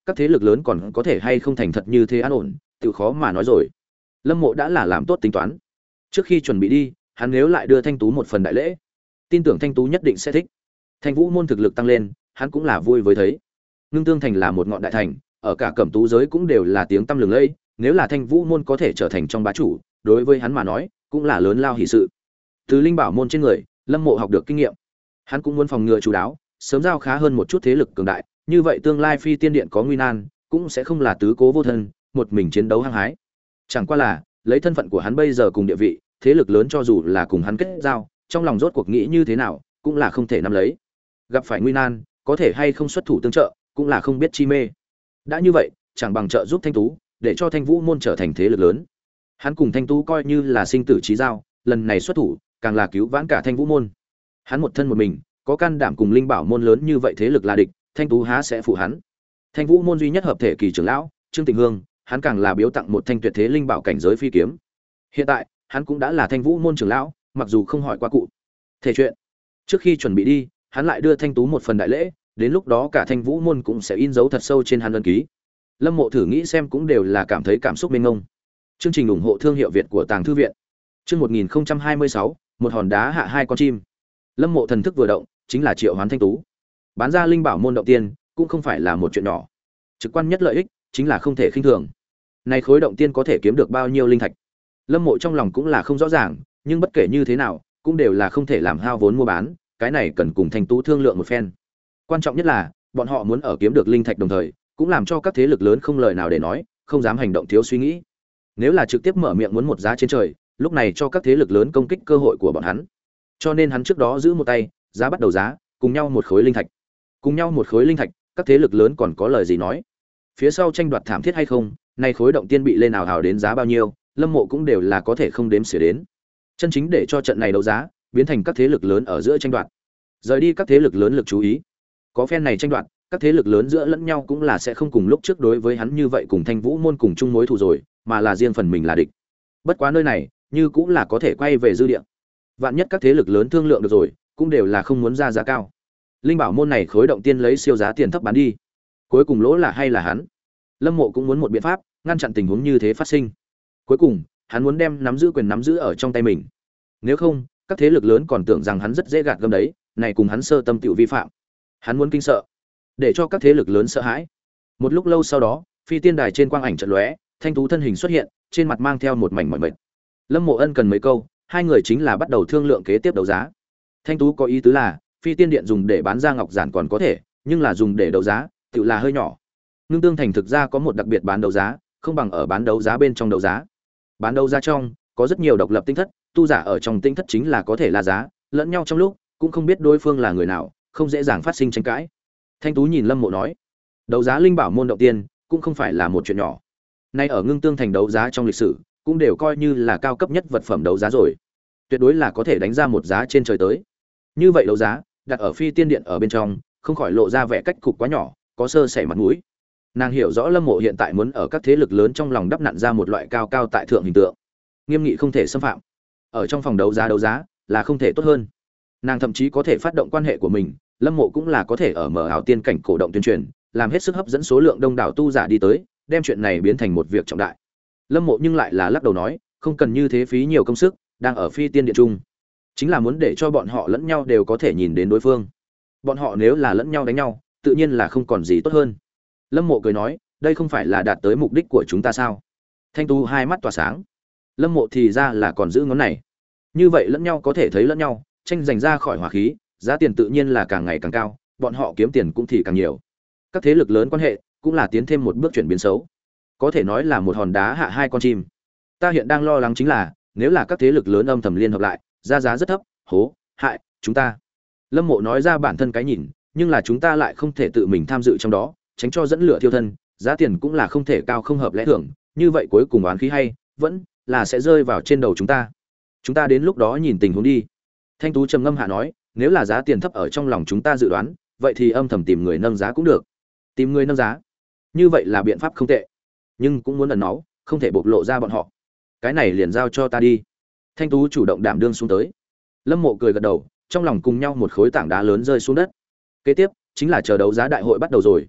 các thế lực lớn còn có thể hay không thành thật như thế an ổn tự khó mà nói rồi. Lâm Mộ đã là làm tốt tính toán, trước khi chuẩn bị đi hắn nếu lại đưa Thanh Tú một phần đại lễ, tin tưởng Thanh Tú nhất định sẽ thích. Thanh Vũ môn thực lực tăng lên hắn cũng là vui với thấy. Ngưng Tương thành là một ngọn đại thành, ở cả Cẩm Tú giới cũng đều là tiếng tăm lừng lẫy, nếu là Thanh Vũ môn có thể trở thành trong bá chủ, đối với hắn mà nói cũng là lớn lao hỷ sự. Từ linh bảo môn trên người Lâm Mộ học được kinh nghiệm, hắn cũng muốn phòng ngừa chú đáo, sớm giao khá hơn một chút thế lực cường đại, như vậy tương lai Phi Tiên Điện có nguy nan cũng sẽ không là tứ cố vô thân, một mình chiến đấu hăng hái. Chẳng qua là lấy thân phận của hắn bây giờ cùng địa vị, thế lực lớn cho dù là cùng hắn kết giao, trong lòng rốt cuộc nghĩ như thế nào cũng là không thể nắm lấy. Gặp phải nguy nan, có thể hay không xuất thủ tương trợ, cũng là không biết chi mê. Đã như vậy, chẳng bằng trợ giúp Thanh Tú, để cho Thanh Vũ môn trở thành thế lực lớn. Hắn cùng Thanh Tú coi như là sinh tử chí giao, lần này xuất thủ, càng là cứu vãn cả Thanh Vũ môn. Hắn một thân một mình, có can đảm cùng linh bảo môn lớn như vậy thế lực là địch, Thanh Tú há sẽ phụ hắn. Thanh Vũ môn duy nhất hợp thể kỳ trưởng lão, Trương Tịnh Hương, hắn càng là biếu tặng một thanh tuyệt thế linh bảo cảnh giới phi kiếm. Hiện tại, hắn cũng đã là Thanh Vũ môn trưởng lão, mặc dù không hỏi qua cụ thể chuyện. Trước khi chuẩn bị đi, hắn lại đưa Thanh Tú một phần đại lễ, đến lúc đó cả Thanh Vũ môn cũng sẽ in dấu thật sâu trên hắn ấn ký. Lâm Mộ thử nghĩ xem cũng đều là cảm thấy cảm xúc mênh mông. Chương trình ủng hộ thương hiệu Việt của Tàng thư viện. Chương một nghìn không trăm hai mươi sáu, một hòn đá hạ hai con chim. Lâm Mộ thần thức vừa động, chính là triệu hoán Thanh Tú. Bán ra linh bảo môn động tiên, cũng không phải là một chuyện nhỏ. Trực quan nhất lợi ích chính là không thể khinh thường. Này khối động tiên có thể kiếm được bao nhiêu linh thạch? Lâm Mộ trong lòng cũng là không rõ ràng, nhưng bất kể như thế nào, cũng đều là không thể làm hao vốn mua bán, cái này cần cùng Thanh Tú thương lượng một phen. Quan trọng nhất là, bọn họ muốn ở kiếm được linh thạch đồng thời, cũng làm cho các thế lực lớn không lời nào để nói, không dám hành động thiếu suy nghĩ. Nếu là trực tiếp mở miệng muốn một giá trên trời, lúc này cho các thế lực lớn công kích cơ hội của bọn hắn. Cho nên hắn trước đó giữ một tay, giá bắt đầu giá, cùng nhau một khối linh thạch. Cùng nhau một khối linh thạch, các thế lực lớn còn có lời gì nói? Phía sau tranh đoạt thảm thiết hay không, nay khối động tiên bị lên ảo ảo đến giá bao nhiêu, Lâm Mộ cũng đều là có thể không đếm xỉa đến. Chân chính để cho trận này đấu giá biến thành các thế lực lớn ở giữa tranh đoạt, rời đi các thế lực lớn lực chú ý. Có phen này tranh đoạt, các thế lực lớn giữa lẫn nhau cũng là sẽ không cùng lúc trước đối với hắn như vậy cùng Thanh Vũ môn cùng chung mối thù rồi, mà là riêng phần mình là địch. Bất quá nơi này, như cũng là có thể quay về dư địa. Vạn nhất các thế lực lớn thương lượng được rồi, cũng đều là không muốn ra giá cao. Linh bảo môn này khối động tiên lấy siêu giá tiền thấp bán đi, cuối cùng lỗ là hay là hắn. Lâm Mộ cũng muốn một biện pháp ngăn chặn tình huống như thế phát sinh. Cuối cùng, hắn muốn đem nắm giữ quyền nắm giữ ở trong tay mình. Nếu không, các thế lực lớn còn tưởng rằng hắn rất dễ gạt gẫm đấy, này cùng hắn sơ tâm tiểu vi phạm. Hắn muốn kinh sợ, để cho các thế lực lớn sợ hãi. Một lúc lâu sau đó, phi tiên đài trên quang ảnh chợt lóe, Thanh Tú thân hình xuất hiện, trên mặt mang theo một mảnh mỏi mệt. Lâm Mộ ân cần mấy câu, hai người chính là bắt đầu thương lượng kế tiếp đấu giá. Thanh Tú có ý tứ là, phi tiên điện dùng để bán ra ngọc giản còn có thể, nhưng là dùng để đấu giá, tự là hơi nhỏ. Ngưng Tương thành thực ra có một đặc biệt bán đấu giá, không bằng ở bán đấu giá bên trong đấu giá. Bán đấu giá trong có rất nhiều độc lập tinh thất, tu giả ở trong tinh thất chính là có thể la giá, lẫn nhau trong lúc cũng không biết đối phương là người nào, không dễ dàng phát sinh tranh cãi. Thanh Tú nhìn Lâm Mộ nói, đấu giá linh bảo môn động tiên cũng không phải là một chuyện nhỏ. Nay ở Ngưng Tương thành đấu giá trong lịch sử, cũng đều coi như là cao cấp nhất vật phẩm đấu giá rồi. Tuyệt đối là có thể đánh ra một giá trên trời tới. Như vậy đấu giá, đặt ở phi tiên điện ở bên trong, không khỏi lộ ra vẻ cách cục quá nhỏ, có sơ sẩy mặt mũi. Nàng hiểu rõ Lâm Mộ hiện tại muốn ở các thế lực lớn trong lòng đắp nặn ra một loại cao cao tại thượng hình tượng, nghiêm nghị không thể xâm phạm. Ở trong phòng đấu giá đấu giá là không thể tốt hơn. Nàng thậm chí có thể phát động quan hệ của mình, Lâm Mộ cũng là có thể ở mở ảo tiên cảnh cổ động tuyên truyền, làm hết sức hấp dẫn số lượng đông đảo tu giả đi tới, đem chuyện này biến thành một việc trọng đại. Lâm Mộ nhưng lại là lắc đầu nói, không cần như thế phí nhiều công sức, đang ở phi tiên điện chung, chính là muốn để cho bọn họ lẫn nhau đều có thể nhìn đến đối phương. Bọn họ nếu là lẫn nhau đánh nhau, tự nhiên là không còn gì tốt hơn. Lâm Mộ cười nói, đây không phải là đạt tới mục đích của chúng ta sao? Thanh Tú hai mắt tỏa sáng. Lâm Mộ thì ra là còn giữ ngón này. Như vậy lẫn nhau có thể thấy lẫn nhau, tranh giành ra khỏi hỏa khí, giá tiền tự nhiên là càng ngày càng cao, bọn họ kiếm tiền cũng thì càng nhiều. Các thế lực lớn quan hệ cũng là tiến thêm một bước chuyển biến xấu. Có thể nói là một hòn đá hạ hai con chim. Ta hiện đang lo lắng chính là, nếu là các thế lực lớn âm thầm liên hợp lại, ra giá rất thấp, hố, hại chúng ta. Lâm Mộ nói ra bản thân cái nhìn, nhưng là chúng ta lại không thể tự mình tham dự trong đó, tránh cho dẫn lửa thiêu thân, giá tiền cũng là không thể cao không hợp lẽ thường, như vậy cuối cùng oán khí hay vẫn là sẽ rơi vào trên đầu chúng ta. Chúng ta đến lúc đó nhìn tình huống đi. Thanh Tú trầm ngâm hạ nói, nếu là giá tiền thấp ở trong lòng chúng ta dự đoán, vậy thì âm thầm tìm người nâng giá cũng được. Tìm người nâng giá, như vậy là biện pháp không tệ, nhưng cũng muốn ẩn náu, không thể bộc lộ ra bọn họ. Cái này liền giao cho ta đi. Thanh Tú chủ động đảm đương xuống tới. Lâm Mộ cười gật đầu, trong lòng cùng nhau một khối tảng đá lớn rơi xuống đất. Kế tiếp chính là chờ đấu giá đại hội bắt đầu rồi.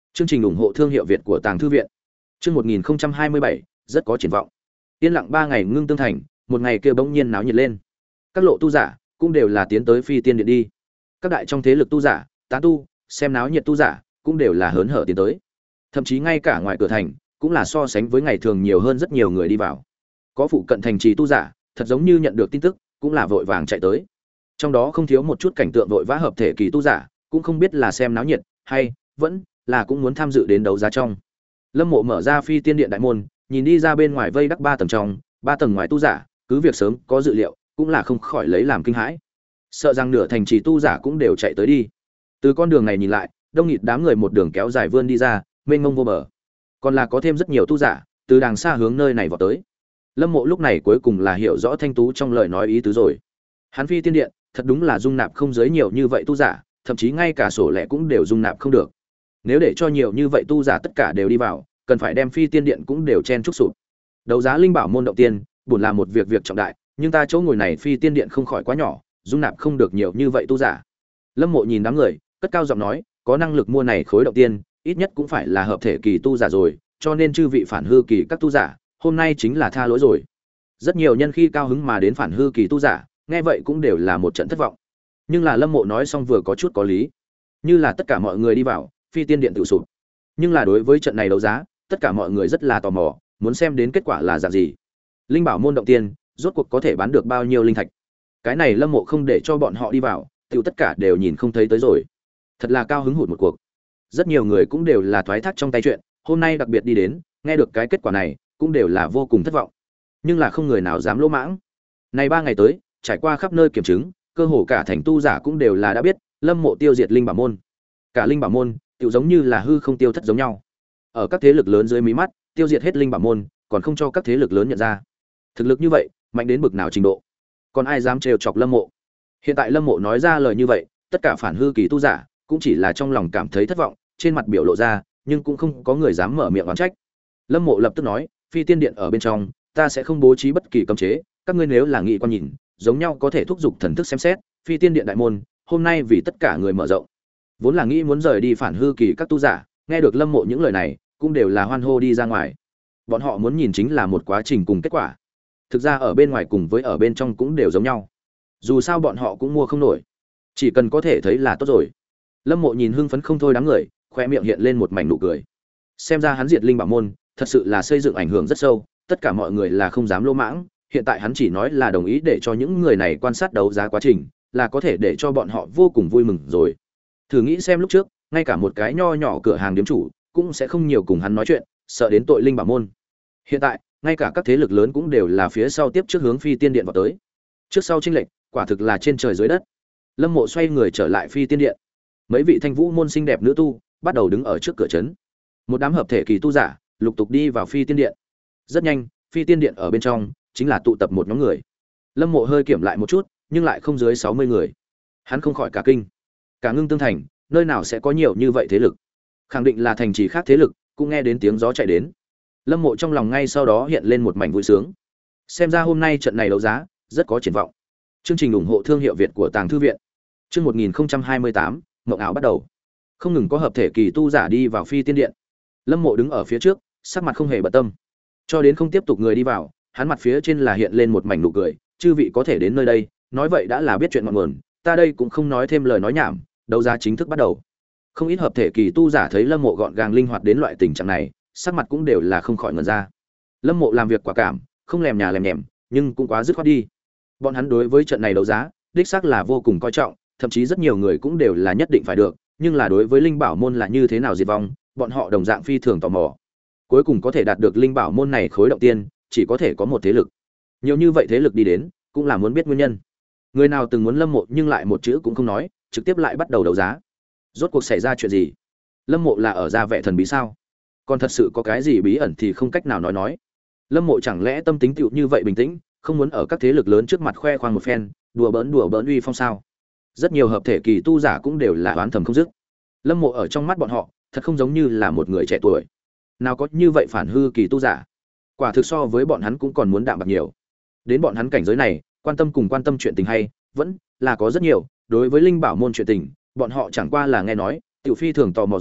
Chương trình ủng hộ thương hiệu Việt của Tàng Thư viện. Chương một nghìn hai mươi bảy, rất có triển vọng. Yên lặng ba ngày ngưng tương thành, một ngày kia bỗng nhiên náo nhiệt lên. Các lộ tu giả cũng đều là tiến tới Phi Tiên Điện đi. Các đại trong thế lực tu giả, tán tu, xem náo nhiệt tu giả, cũng đều là hớn hở tiến tới. Thậm chí ngay cả ngoài cửa thành, cũng là so sánh với ngày thường nhiều hơn rất nhiều người đi vào. Có phụ cận thành trì tu giả, thật giống như nhận được tin tức, cũng là vội vàng chạy tới. Trong đó không thiếu một chút cảnh tượng vội vã hợp thể kỳ tu giả, cũng không biết là xem náo nhiệt hay vẫn là cũng muốn tham dự đến đấu giá trong. Lâm Mộ mở ra Phi Tiên Điện đại môn, nhìn đi ra bên ngoài vây đắc ba tầng trong, ba tầng ngoài tu giả, cứ việc sớm có dự liệu, cũng là không khỏi lấy làm kinh hãi. Sợ rằng nửa thành trì tu giả cũng đều chạy tới đi. Từ con đường này nhìn lại, đông nghịt đám người một đường kéo dài vươn đi ra, mênh mông vô bờ. Còn là có thêm rất nhiều tu giả từ đàng xa hướng nơi này vào tới. Lâm Mộ lúc này cuối cùng là hiểu rõ Thanh Tú trong lời nói ý tứ rồi. Hắn Phi Tiên Điện thật đúng là dung nạp không giới nhiều như vậy tu giả, thậm chí ngay cả sổ lẻ cũng đều dung nạp không được. Nếu để cho nhiều như vậy tu giả tất cả đều đi vào, cần phải đem Phi Tiên Điện cũng đều chen chúc sụp. Đấu giá linh bảo môn động tiên, buồn là một việc việc trọng đại, nhưng ta chỗ ngồi này Phi Tiên Điện không khỏi quá nhỏ, dung nạp không được nhiều như vậy tu giả. Lâm Mộ nhìn đám người, cất cao giọng nói, có năng lực mua này khối động tiên, ít nhất cũng phải là hợp thể kỳ tu giả rồi, cho nên chư vị phản hư kỳ các tu giả, hôm nay chính là tha lỗi rồi. Rất nhiều nhân khi cao hứng mà đến phản hư kỳ tu giả, nghe vậy cũng đều là một trận thất vọng. Nhưng là Lâm Mộ nói xong vừa có chút có lý, như là tất cả mọi người đi vào, Phi Tiên Điện tự sụp. Nhưng là đối với trận này đấu giá, tất cả mọi người rất là tò mò, muốn xem đến kết quả là dạng gì. Linh bảo môn động tiên, rốt cuộc có thể bán được bao nhiêu linh thạch? Cái này Lâm Mộ không để cho bọn họ đi vào, tiểu tất cả đều nhìn không thấy tới rồi. Thật là cao hứng hụt một cuộc. Rất nhiều người cũng đều là thoái thác trong tay chuyện, hôm nay đặc biệt đi đến, nghe được cái kết quả này, cũng đều là vô cùng thất vọng. Nhưng là không người nào dám lỗ mãng. Này ba ngày tới, trải qua khắp nơi kiểm chứng, cơ hồ cả thành tu giả cũng đều là đã biết, Lâm Mộ tiêu diệt linh bảo môn. Cả linh bảo môn, tiểu giống như là hư không tiêu thất giống nhau. Ở các thế lực lớn dưới mí mắt, tiêu diệt hết linh bảo môn, còn không cho các thế lực lớn nhận ra. Thực lực như vậy, mạnh đến bực nào trình độ? Còn ai dám trêu chọc Lâm Mộ? Hiện tại Lâm Mộ nói ra lời như vậy, tất cả phản hư kỳ tu giả cũng chỉ là trong lòng cảm thấy thất vọng, trên mặt biểu lộ ra, nhưng cũng không có người dám mở miệng oán trách. Lâm Mộ lập tức nói, Phi Tiên Điện ở bên trong, ta sẽ không bố trí bất kỳ cấm chế, các ngươi nếu là nghị quan nhìn, giống nhau có thể thúc giục thần thức xem xét, Phi Tiên Điện đại môn, hôm nay vì tất cả người mở rộng. Vốn là nghĩ muốn rời đi phản hư kỳ các tu giả, nghe được Lâm Mộ những lời này, cũng đều là hoan hô đi ra ngoài. Bọn họ muốn nhìn chính là một quá trình cùng kết quả. Thực ra ở bên ngoài cùng với ở bên trong cũng đều giống nhau. Dù sao bọn họ cũng mua không nổi, chỉ cần có thể thấy là tốt rồi. Lâm Mộ nhìn hưng phấn không thôi đám người, khoe miệng hiện lên một mảnh nụ cười. Xem ra hắn diệt linh bảo môn, thật sự là xây dựng ảnh hưởng rất sâu, tất cả mọi người là không dám lỗ mãng. Hiện tại hắn chỉ nói là đồng ý để cho những người này quan sát đấu giá quá trình, là có thể để cho bọn họ vô cùng vui mừng rồi. Thử nghĩ xem lúc trước, ngay cả một cái nho nhỏ cửa hàng điếm chủ cũng sẽ không nhiều cùng hắn nói chuyện, sợ đến tội linh bảo môn. Hiện tại, ngay cả các thế lực lớn cũng đều là phía sau tiếp trước hướng Phi Tiên Điện vào tới. Trước sau chênh lệch, quả thực là trên trời dưới đất. Lâm Mộ xoay người trở lại Phi Tiên Điện. Mấy vị thanh vũ môn xinh đẹp nữ tu bắt đầu đứng ở trước cửa trấn. Một đám hợp thể kỳ tu giả lục tục đi vào Phi Tiên Điện. Rất nhanh, Phi Tiên Điện ở bên trong chính là tụ tập một nhóm người. Lâm Mộ hơi kiểm lại một chút, nhưng lại không dưới sáu mươi người. Hắn không khỏi cả kinh. Cả Ngưng Tương Thành, nơi nào sẽ có nhiều như vậy thế lực? Khẳng định là thành trì khác thế lực, cũng nghe đến tiếng gió chạy đến. Lâm Mộ trong lòng ngay sau đó hiện lên một mảnh vui sướng. Xem ra hôm nay trận này đấu giá rất có triển vọng. Chương trình ủng hộ thương hiệu Việt của Tàng Thư viện. Chương một nghìn hai mươi tám, mộng ảo bắt đầu. Không ngừng có hợp thể kỳ tu giả đi vào Phi Tiên Điện. Lâm Mộ đứng ở phía trước, sắc mặt không hề bận tâm. Cho đến không tiếp tục người đi vào, hắn mặt phía trên là hiện lên một mảnh nụ cười, chư vị có thể đến nơi đây, nói vậy đã là biết chuyện ngọn nguồn, ta đây cũng không nói thêm lời nói nhảm, đấu giá chính thức bắt đầu. Không ít hợp thể kỳ tu giả thấy Lâm Mộ gọn gàng linh hoạt đến loại tình trạng này, sắc mặt cũng đều là không khỏi ngẩn ra. Lâm Mộ làm việc quả cảm, không lèm nhà lèm nhèm, nhưng cũng quá dứt khoát đi. Bọn hắn đối với trận này đấu giá, đích xác là vô cùng coi trọng, thậm chí rất nhiều người cũng đều là nhất định phải được, nhưng là đối với linh bảo môn là như thế nào diệt vong, bọn họ đồng dạng phi thường tò mò. Cuối cùng có thể đạt được linh bảo môn này khối động tiên, chỉ có thể có một thế lực. Nhiều như vậy thế lực đi đến, cũng là muốn biết nguyên nhân. Người nào từng muốn Lâm Mộ nhưng lại một chữ cũng không nói, trực tiếp lại bắt đầu đấu giá. Rốt cuộc xảy ra chuyện gì? Lâm Mộ là ở ra vẻ thần bí sao? Còn thật sự có cái gì bí ẩn thì không cách nào nói nói. Lâm Mộ chẳng lẽ tâm tính tựu như vậy bình tĩnh, không muốn ở các thế lực lớn trước mặt khoe khoang một phen, đùa bỡn đùa bỡn uy phong sao? Rất nhiều hợp thể kỳ tu giả cũng đều là oán thầm không dứt. Lâm Mộ ở trong mắt bọn họ, thật không giống như là một người trẻ tuổi. Nào có như vậy phản hư kỳ tu giả? Quả thực so với bọn hắn cũng còn muốn đạm bạc nhiều. Đến bọn hắn cảnh giới này, quan tâm cùng quan tâm chuyện tình hay, vẫn là có rất nhiều, đối với linh bảo môn chuyện tình, bọn họ chẳng qua là nghe nói, tiểu phi thường tò mò rồi,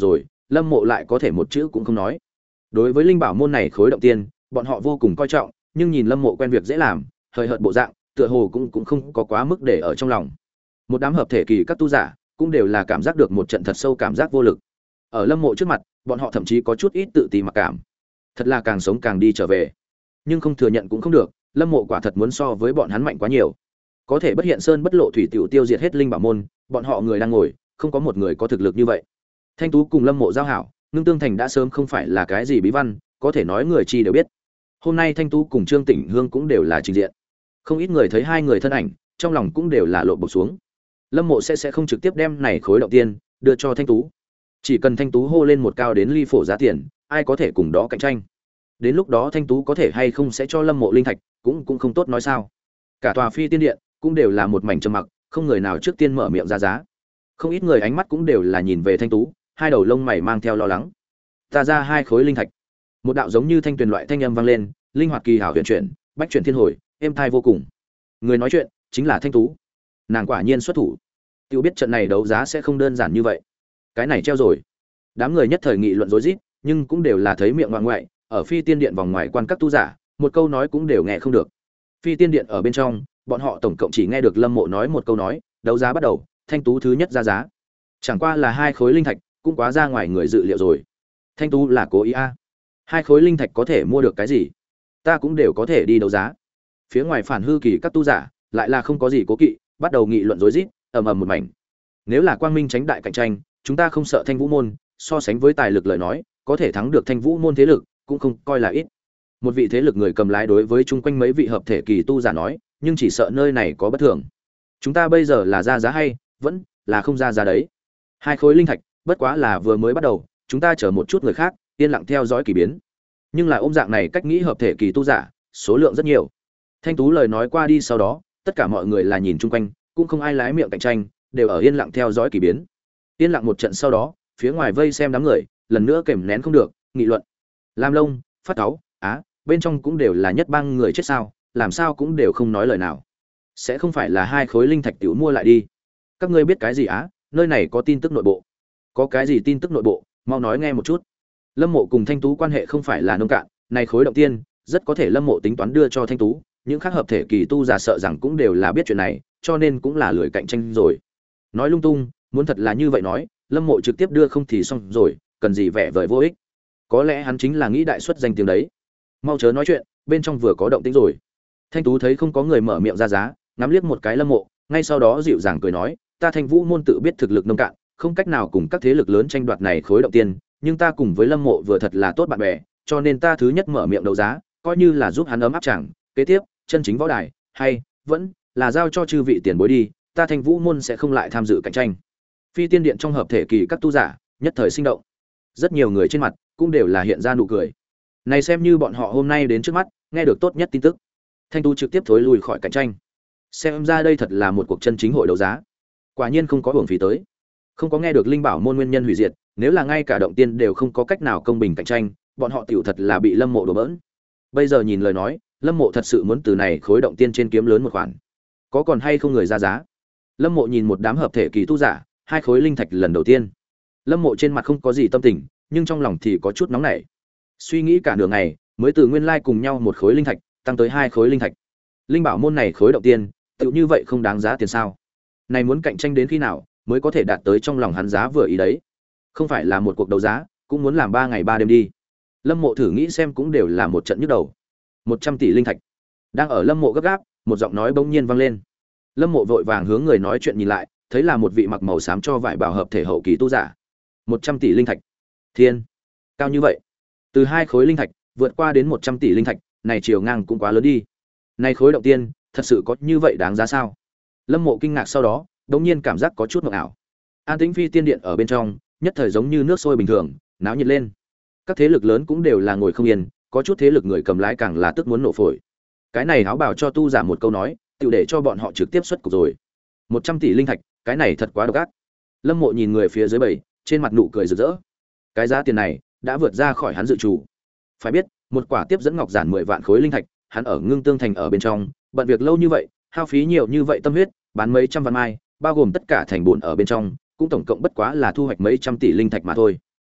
Lâm Mộ lại có thể một chữ cũng không nói. Đối với linh bảo môn này khối động tiên, bọn họ vô cùng coi trọng, nhưng nhìn Lâm Mộ quen việc dễ làm, hời hợt bộ dạng, tựa hồ cũng cũng không có quá mức để ở trong lòng. Một đám hợp thể kỳ các tu giả, cũng đều là cảm giác được một trận thật sâu cảm giác vô lực. Ở Lâm Mộ trước mặt, bọn họ thậm chí có chút ít tự ti mặc cảm. Thật là càng sống càng đi trở về. Nhưng không thừa nhận cũng không được, Lâm Mộ quả thật muốn so với bọn hắn mạnh quá nhiều. Có thể bất hiện sơn bất lộ thủy tiểu tiêu diệt hết linh bảo môn, bọn họ người đang ngồi, không có một người có thực lực như vậy. Thanh Tú cùng Lâm Mộ giao hảo, Ngưng Tương Thành đã sớm không phải là cái gì bí văn, có thể nói người chi đều biết. Hôm nay Thanh Tú cùng Trương Tỉnh Hương cũng đều là trình diện. Không ít người thấy hai người thân ảnh, trong lòng cũng đều là lộn bột xuống. Lâm Mộ sẽ sẽ không trực tiếp đem này khối động tiên đưa cho Thanh Tú. Chỉ cần Thanh Tú hô lên một cao đến ly phổ giá tiền, ai có thể cùng đó cạnh tranh. Đến lúc đó Thanh Tú có thể hay không sẽ cho Lâm Mộ linh thạch, cũng cũng không tốt nói sao. Cả tòa Phi Tiên Điện cũng đều là một mảnh trầm mặc, không người nào trước tiên mở miệng ra giá. Không ít người ánh mắt cũng đều là nhìn về Thanh Tú, hai đầu lông mày mang theo lo lắng. Ta ra hai khối linh thạch. Một đạo giống như thanh tuyền loại thanh âm vang lên, linh hoạt kỳ hảo huyền chuyển, bách chuyển thiên hồi, êm thai vô cùng. Người nói chuyện chính là Thanh Tú. Nàng quả nhiên xuất thủ. Tiêu biết trận này đấu giá sẽ không đơn giản như vậy. Cái này treo rồi. Đám người nhất thời nghị luận rối rít, nhưng cũng đều là thấy miệng ngoại ngoại, ở Phi Tiên Điện vòng ngoài quan các tu giả, một câu nói cũng đều nghe không được. Phi Tiên Điện ở bên trong, bọn họ tổng cộng chỉ nghe được Lâm Mộ nói một câu nói, đấu giá bắt đầu, Thanh Tú thứ nhất ra giá. Chẳng qua là hai khối linh thạch, cũng quá ra ngoài người dự liệu rồi. Thanh Tú là cố ý a? Hai khối linh thạch có thể mua được cái gì? Ta cũng đều có thể đi đấu giá. Phía ngoài phản hư kỳ các tu giả, lại là không có gì cố kỵ, bắt đầu nghị luận rối rít, ầm ầm một mảnh. Nếu là quang minh tránh đại cạnh tranh, chúng ta không sợ Thanh Vũ môn, so sánh với tài lực lời nói, có thể thắng được Thanh Vũ môn thế lực, cũng không coi là ít. Một vị thế lực người cầm lái đối với chung quanh mấy vị hợp thể kỳ tu giả nói, nhưng chỉ sợ nơi này có bất thường. Chúng ta bây giờ là ra giá hay, vẫn là không ra giá đấy. Hai khối linh thạch, bất quá là vừa mới bắt đầu, chúng ta chờ một chút người khác, yên lặng theo dõi kỳ biến. Nhưng là ôm dạng này cách nghĩ hợp thể kỳ tu giả, số lượng rất nhiều. Thanh Tú lời nói qua đi sau đó, tất cả mọi người là nhìn chung quanh, cũng không ai lái miệng cạnh tranh, đều ở yên lặng theo dõi kỳ biến. Yên lặng một trận sau đó, phía ngoài vây xem đám người, lần nữa kềm nén không được, nghị luận. Lam Long, Phát Cáu, á, bên trong cũng đều là nhất bang người chết sao, làm sao cũng đều không nói lời nào. Sẽ không phải là hai khối linh thạch tiểu mua lại đi. Các ngươi biết cái gì á? Nơi này có tin tức nội bộ. Có cái gì tin tức nội bộ, mau nói nghe một chút. Lâm Mộ cùng Thanh Tú quan hệ không phải là nông cạn, này khối động tiên, rất có thể Lâm Mộ tính toán đưa cho Thanh Tú, những khác hợp thể kỳ tu giả sợ rằng cũng đều là biết chuyện này, cho nên cũng là lười cạnh tranh rồi. Nói lung tung, muốn thật là như vậy nói, Lâm Mộ trực tiếp đưa không thì xong rồi, cần gì vẻ vời vô ích. Có lẽ hắn chính là nghĩ đại suất danh tiếng đấy. Mau chớ nói chuyện, bên trong vừa có động tĩnh rồi. Thanh Tú thấy không có người mở miệng ra giá, ngắm liếc một cái Lâm Mộ, ngay sau đó dịu dàng cười nói, ta Thanh Vũ môn tự biết thực lực nông cạn, không cách nào cùng các thế lực lớn tranh đoạt này khối động tiên, nhưng ta cùng với Lâm Mộ vừa thật là tốt bạn bè, cho nên ta thứ nhất mở miệng đấu giá, coi như là giúp hắn ấm áp chẳng, kế tiếp, chân chính võ đài, hay vẫn là giao cho chư vị tiền bối đi, ta Thanh Vũ môn sẽ không lại tham dự cạnh tranh. Phi Tiên Điện trong hợp thể kỳ các tu giả, nhất thời sinh động. Rất nhiều người trên mặt cũng đều là hiện ra nụ cười. Này xem như bọn họ hôm nay đến trước mắt, nghe được tốt nhất tin tức. Thanh Tú trực tiếp thối lui khỏi cạnh tranh. Xem ra đây thật là một cuộc chân chính hội đấu giá. Quả nhiên không có hưởng phí tới. Không có nghe được linh bảo môn nguyên nhân hủy diệt, nếu là ngay cả động tiên đều không có cách nào công bình cạnh tranh, bọn họ tiểu thật là bị Lâm Mộ đổ bỡn. Bây giờ nhìn lời nói, Lâm Mộ thật sự muốn từ này khối động tiên trên kiếm lớn một khoản. Có còn hay không người ra giá? Lâm Mộ nhìn một đám hợp thể kỳ tu giả, hai khối linh thạch lần đầu tiên. Lâm Mộ trên mặt không có gì tâm tình, nhưng trong lòng thì có chút nóng nảy. Suy nghĩ cả nửa ngày, mới từ nguyên lai cùng nhau một khối linh thạch, tăng tới hai khối linh thạch. Linh bảo môn này khối động tiên, tựu như vậy không đáng giá tiền sao? Này muốn cạnh tranh đến khi nào mới có thể đạt tới trong lòng hắn giá vừa ý đấy? Không phải là một cuộc đấu giá, cũng muốn làm ba ngày ba đêm đi. Lâm Mộ thử nghĩ xem cũng đều là một trận nhức đầu. Một trăm tỷ linh thạch. Đang ở Lâm Mộ gấp gáp, một giọng nói bỗng nhiên vang lên. Lâm Mộ vội vàng hướng người nói chuyện nhìn lại, thấy là một vị mặc màu xám cho vải bảo hợp thể hậu kỳ tu giả. Một trăm tỷ linh thạch. Thiên, cao như vậy. Từ hai khối linh thạch vượt qua đến một trăm tỷ linh thạch, này chiều ngang cũng quá lớn đi. Này khối động tiên, thật sự có như vậy đáng giá sao? Lâm Mộ kinh ngạc sau đó, đột nhiên cảm giác có chút mộng ảo. An Tĩnh Phi Tiên Điện ở bên trong, nhất thời giống như nước sôi bình thường, náo nhiệt lên. Các thế lực lớn cũng đều là ngồi không yên, có chút thế lực người cầm lái càng là tức muốn nổ phổi. Cái này háo bảo cho tu giả một câu nói, tựu để cho bọn họ trực tiếp xuất cục rồi. Một trăm tỷ linh thạch, cái này thật quá độc ác. Lâm Mộ nhìn người phía dưới bầy, trên mặt nụ cười rực rỡ. Cái giá tiền này đã vượt ra khỏi hắn dự trù. Phải biết, một quả tiếp dẫn ngọc giản mười vạn khối linh thạch, hắn ở Ngưng Tương Thành ở bên trong, bận việc lâu như vậy, hao phí nhiều như vậy tâm huyết, bán mấy trăm vạn mai, bao gồm tất cả thành bổn ở bên trong, cũng tổng cộng bất quá là thu hoạch mấy trăm tỷ linh thạch mà thôi.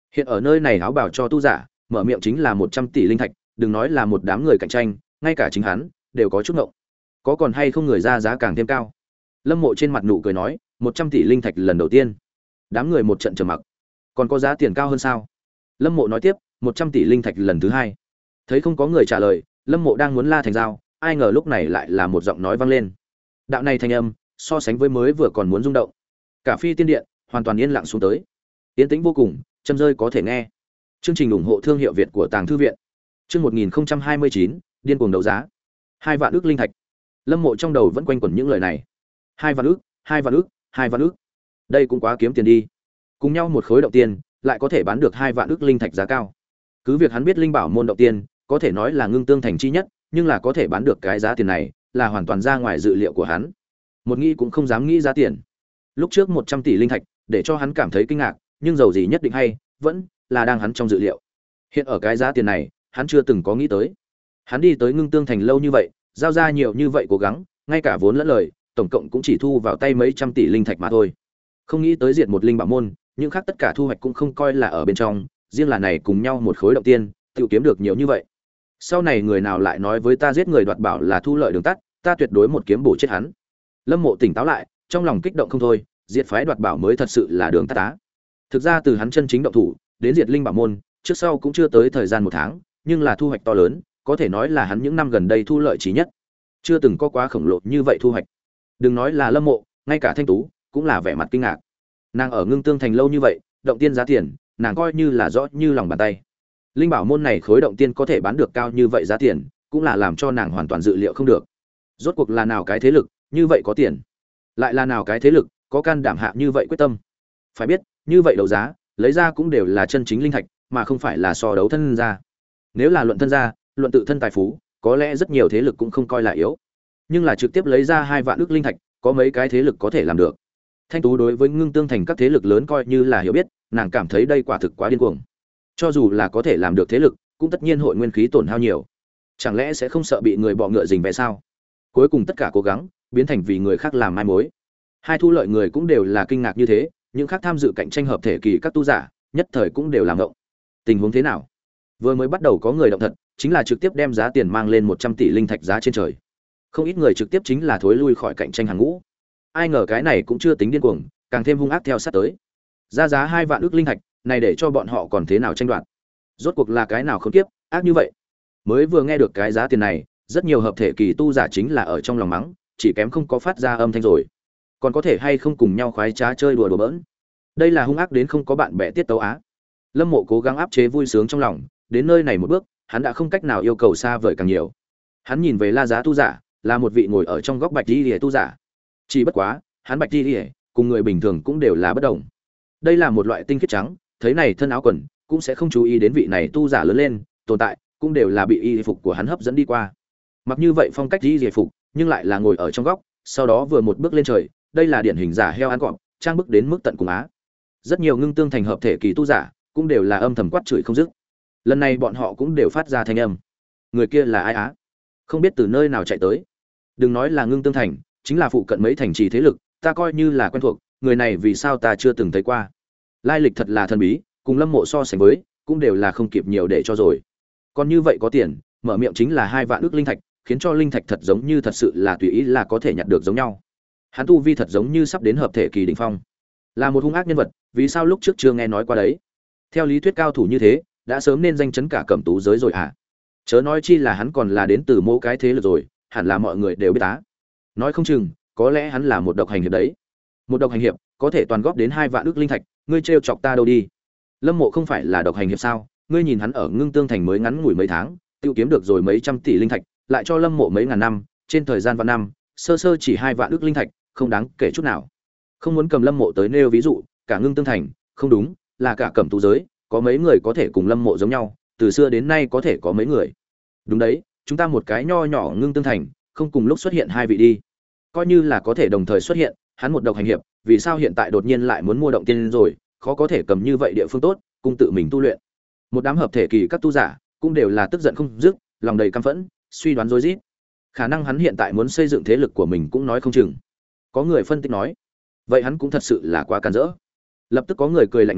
Hiện ở nơi này áo bảo cho tu giả, mở miệng chính là một trăm tỷ linh thạch, đừng nói là một đám người cạnh tranh, ngay cả chính hắn đều có chút ngộng. Có còn hay không người ra giá càng thêm cao? Lâm Mộ trên mặt nụ cười nói, một trăm tỷ linh thạch lần đầu tiên. Đám người một trận trầm mặc. Còn có giá tiền cao hơn sao? Lâm Mộ nói tiếp, một trăm tỷ linh thạch lần thứ hai. Thấy không có người trả lời, Lâm Mộ đang muốn la thành dao, ai ngờ lúc này lại là một giọng nói vang lên. Đạo này thanh âm, so sánh với mới vừa còn muốn rung động. Cả phi tiên điện hoàn toàn yên lặng xuống tới. Yên tĩnh vô cùng, châm rơi có thể nghe. Chương trình ủng hộ thương hiệu Việt của Tàng Thư viện. Chương một nghìn hai mươi chín, điên cuồng đấu giá. Hai vạn ức linh thạch. Lâm Mộ trong đầu vẫn quanh quẩn những lời này. Hai vạn ức, hai vạn ức, hai vạn ức. Đây cũng quá kiếm tiền đi. Cùng nhau một khối động tiền, lại có thể bán được hai vạn ức linh thạch giá cao. Cứ việc hắn biết linh bảo môn động tiền, có thể nói là ngưng tương thành chi nhất, nhưng là có thể bán được cái giá tiền này, là hoàn toàn ra ngoài dự liệu của hắn. Một nghĩ cũng không dám nghĩ giá tiền. Lúc trước một trăm tỷ linh thạch, để cho hắn cảm thấy kinh ngạc, nhưng dầu gì nhất định hay, vẫn là đang hắn trong dự liệu. Hiện ở cái giá tiền này, hắn chưa từng có nghĩ tới. Hắn đi tới ngưng tương thành lâu như vậy, giao ra nhiều như vậy cố gắng, ngay cả vốn lẫn lời, tổng cộng cũng chỉ thu vào tay mấy trăm tỷ linh thạch mà thôi. Không nghĩ tới diệt một linh bảo môn, những khác tất cả thu hoạch cũng không coi là ở bên trong, riêng là này cùng nhau một khối động tiên, tự kiếm được nhiều như vậy. Sau này người nào lại nói với ta giết người đoạt bảo là thu lợi đường tắt, ta tuyệt đối một kiếm bổ chết hắn. Lâm Mộ tỉnh táo lại, trong lòng kích động không thôi, diệt phái đoạt bảo mới thật sự là đường tắt á. Thực ra từ hắn chân chính động thủ đến diệt linh bảo môn, trước sau cũng chưa tới thời gian một tháng, nhưng là thu hoạch to lớn, có thể nói là hắn những năm gần đây thu lợi chí nhất. Chưa từng có quá khổng lồ như vậy thu hoạch. Đừng nói là Lâm Mộ, ngay cả Thanh Tú cũng là vẻ mặt kinh ngạc. Nàng ở ngưng tương thành lâu như vậy, động tiên giá tiền, nàng coi như là rõ như lòng bàn tay. Linh bảo môn này khối động tiên có thể bán được cao như vậy giá tiền, cũng là làm cho nàng hoàn toàn dự liệu không được. Rốt cuộc là nào cái thế lực như vậy có tiền, lại là nào cái thế lực có can đảm hạ như vậy quyết tâm. Phải biết, như vậy đấu giá, lấy ra cũng đều là chân chính linh thạch, mà không phải là so đấu thân gia. Nếu là luận thân gia, luận tự thân tài phú, có lẽ rất nhiều thế lực cũng không coi là yếu. Nhưng là trực tiếp lấy ra hai vạn ức linh thạch, có mấy cái thế lực có thể làm được. Thanh Tú đối với ngưng tương thành các thế lực lớn coi như là hiểu biết, nàng cảm thấy đây quả thực quá điên cuồng. Cho dù là có thể làm được thế lực, cũng tất nhiên hội nguyên khí tổn hao nhiều. Chẳng lẽ sẽ không sợ bị người bọ ngựa rình về sao? Cuối cùng tất cả cố gắng biến thành vì người khác làm mai mối. Hai thu lợi người cũng đều là kinh ngạc như thế, những khác tham dự cạnh tranh hợp thể kỳ các tu giả, nhất thời cũng đều làm ngộng. Tình huống thế nào? Vừa mới bắt đầu có người động thật, chính là trực tiếp đem giá tiền mang lên một trăm tỷ linh thạch giá trên trời. Không ít người trực tiếp chính là thối lui khỏi cạnh tranh hàng ngũ. Ai ngờ cái này cũng chưa tính điên cuồng, càng thêm hung ác theo sát tới. Ra giá hai vạn ức linh thạch, này để cho bọn họ còn thế nào tranh đoạt? Rốt cuộc là cái nào khốn kiếp, ác như vậy? Mới vừa nghe được cái giá tiền này, rất nhiều hợp thể kỳ tu giả chính là ở trong lòng mắng, chỉ kém không có phát ra âm thanh rồi. Còn có thể hay không cùng nhau khoái trá chơi đùa đùa bỡn? Đây là hung ác đến không có bạn bè tiết tấu á. Lâm Mộ cố gắng áp chế vui sướng trong lòng, đến nơi này một bước, hắn đã không cách nào yêu cầu xa vời càng nhiều. Hắn nhìn về La Giá tu giả, là một vị ngồi ở trong góc bạch y liễu tu giả. Chỉ bất quá, hắn bạch y liễu cùng người bình thường cũng đều là bất đồng. Đây là một loại tinh khiết trắng, thấy này thân áo quần, cũng sẽ không chú ý đến vị này tu giả lớn lên, tồn tại, cũng đều là bị y phục của hắn hấp dẫn đi qua. Mặc như vậy phong cách y phục, nhưng lại là ngồi ở trong góc, sau đó vừa một bước lên trời, đây là điển hình giả heo ăn cọp, trang bức đến mức tận cùng á. Rất nhiều ngưng tương thành hợp thể kỳ tu giả, cũng đều là âm thầm quát chửi không dứt. Lần này bọn họ cũng đều phát ra thanh âm. Người kia là ai á? Không biết từ nơi nào chạy tới. Đừng nói là ngưng tương thành, chính là phụ cận mấy thành trì thế lực, ta coi như là quen thuộc, người này vì sao ta chưa từng thấy qua. Lai lịch thật là thần bí, cùng Lâm Mộ so sánh với, cũng đều là không kịp nhiều để cho rồi. Còn như vậy có tiền, mở miệng chính là hai vạn ức linh thạch, khiến cho linh thạch thật giống như thật sự là tùy ý là có thể nhặt được giống nhau. Hắn tu vi thật giống như sắp đến hợp thể kỳ đỉnh phong, là một hung ác nhân vật, vì sao lúc trước chưa nghe nói qua đấy? Theo lý thuyết cao thủ như thế, đã sớm nên danh chấn cả cẩm tú giới rồi à? Chớ nói chi là hắn còn là đến từ mỗi cái thế lực rồi, hẳn là mọi người đều biết á. Nói không chừng, có lẽ hắn là một độc hành hiệp đấy. Một độc hành hiệp có thể toàn góp đến hai vạn ức linh thạch, ngươi trêu chọc ta đâu đi? Lâm Mộ không phải là độc hành hiệp sao? Ngươi nhìn hắn ở ngưng tương thành mới ngắn ngủi mấy tháng, tiêu kiếm được rồi mấy trăm tỷ linh thạch, lại cho Lâm Mộ mấy ngàn năm, trên thời gian vạn năm, sơ sơ chỉ hai vạn ức linh thạch, không đáng kể chút nào. Không muốn cầm Lâm Mộ tới nêu ví dụ, cả ngưng tương thành, không đúng, là cả cẩm tú giới, có mấy người có thể cùng Lâm Mộ giống nhau, từ xưa đến nay có thể có mấy người. Đúng đấy, chúng ta một cái nho nhỏ ngưng tương thành, không cùng lúc xuất hiện hai vị đi. Coi như là có thể đồng thời xuất hiện, hắn một độc hành hiệp, vì sao hiện tại đột nhiên lại muốn mua động tiên rồi, khó có thể cầm như vậy địa phương tốt, cùng tự mình tu luyện. Một đám hợp thể kỳ các tu giả, cũng đều là tức giận không dứt, lòng đầy căm phẫn, suy đoán rối rít. Khả năng hắn hiện tại muốn xây dựng thế lực của mình cũng nói không chừng. Có người phân tích nói, vậy hắn cũng thật sự là quá can dỡ. Lập tức có người cười lạnh nói,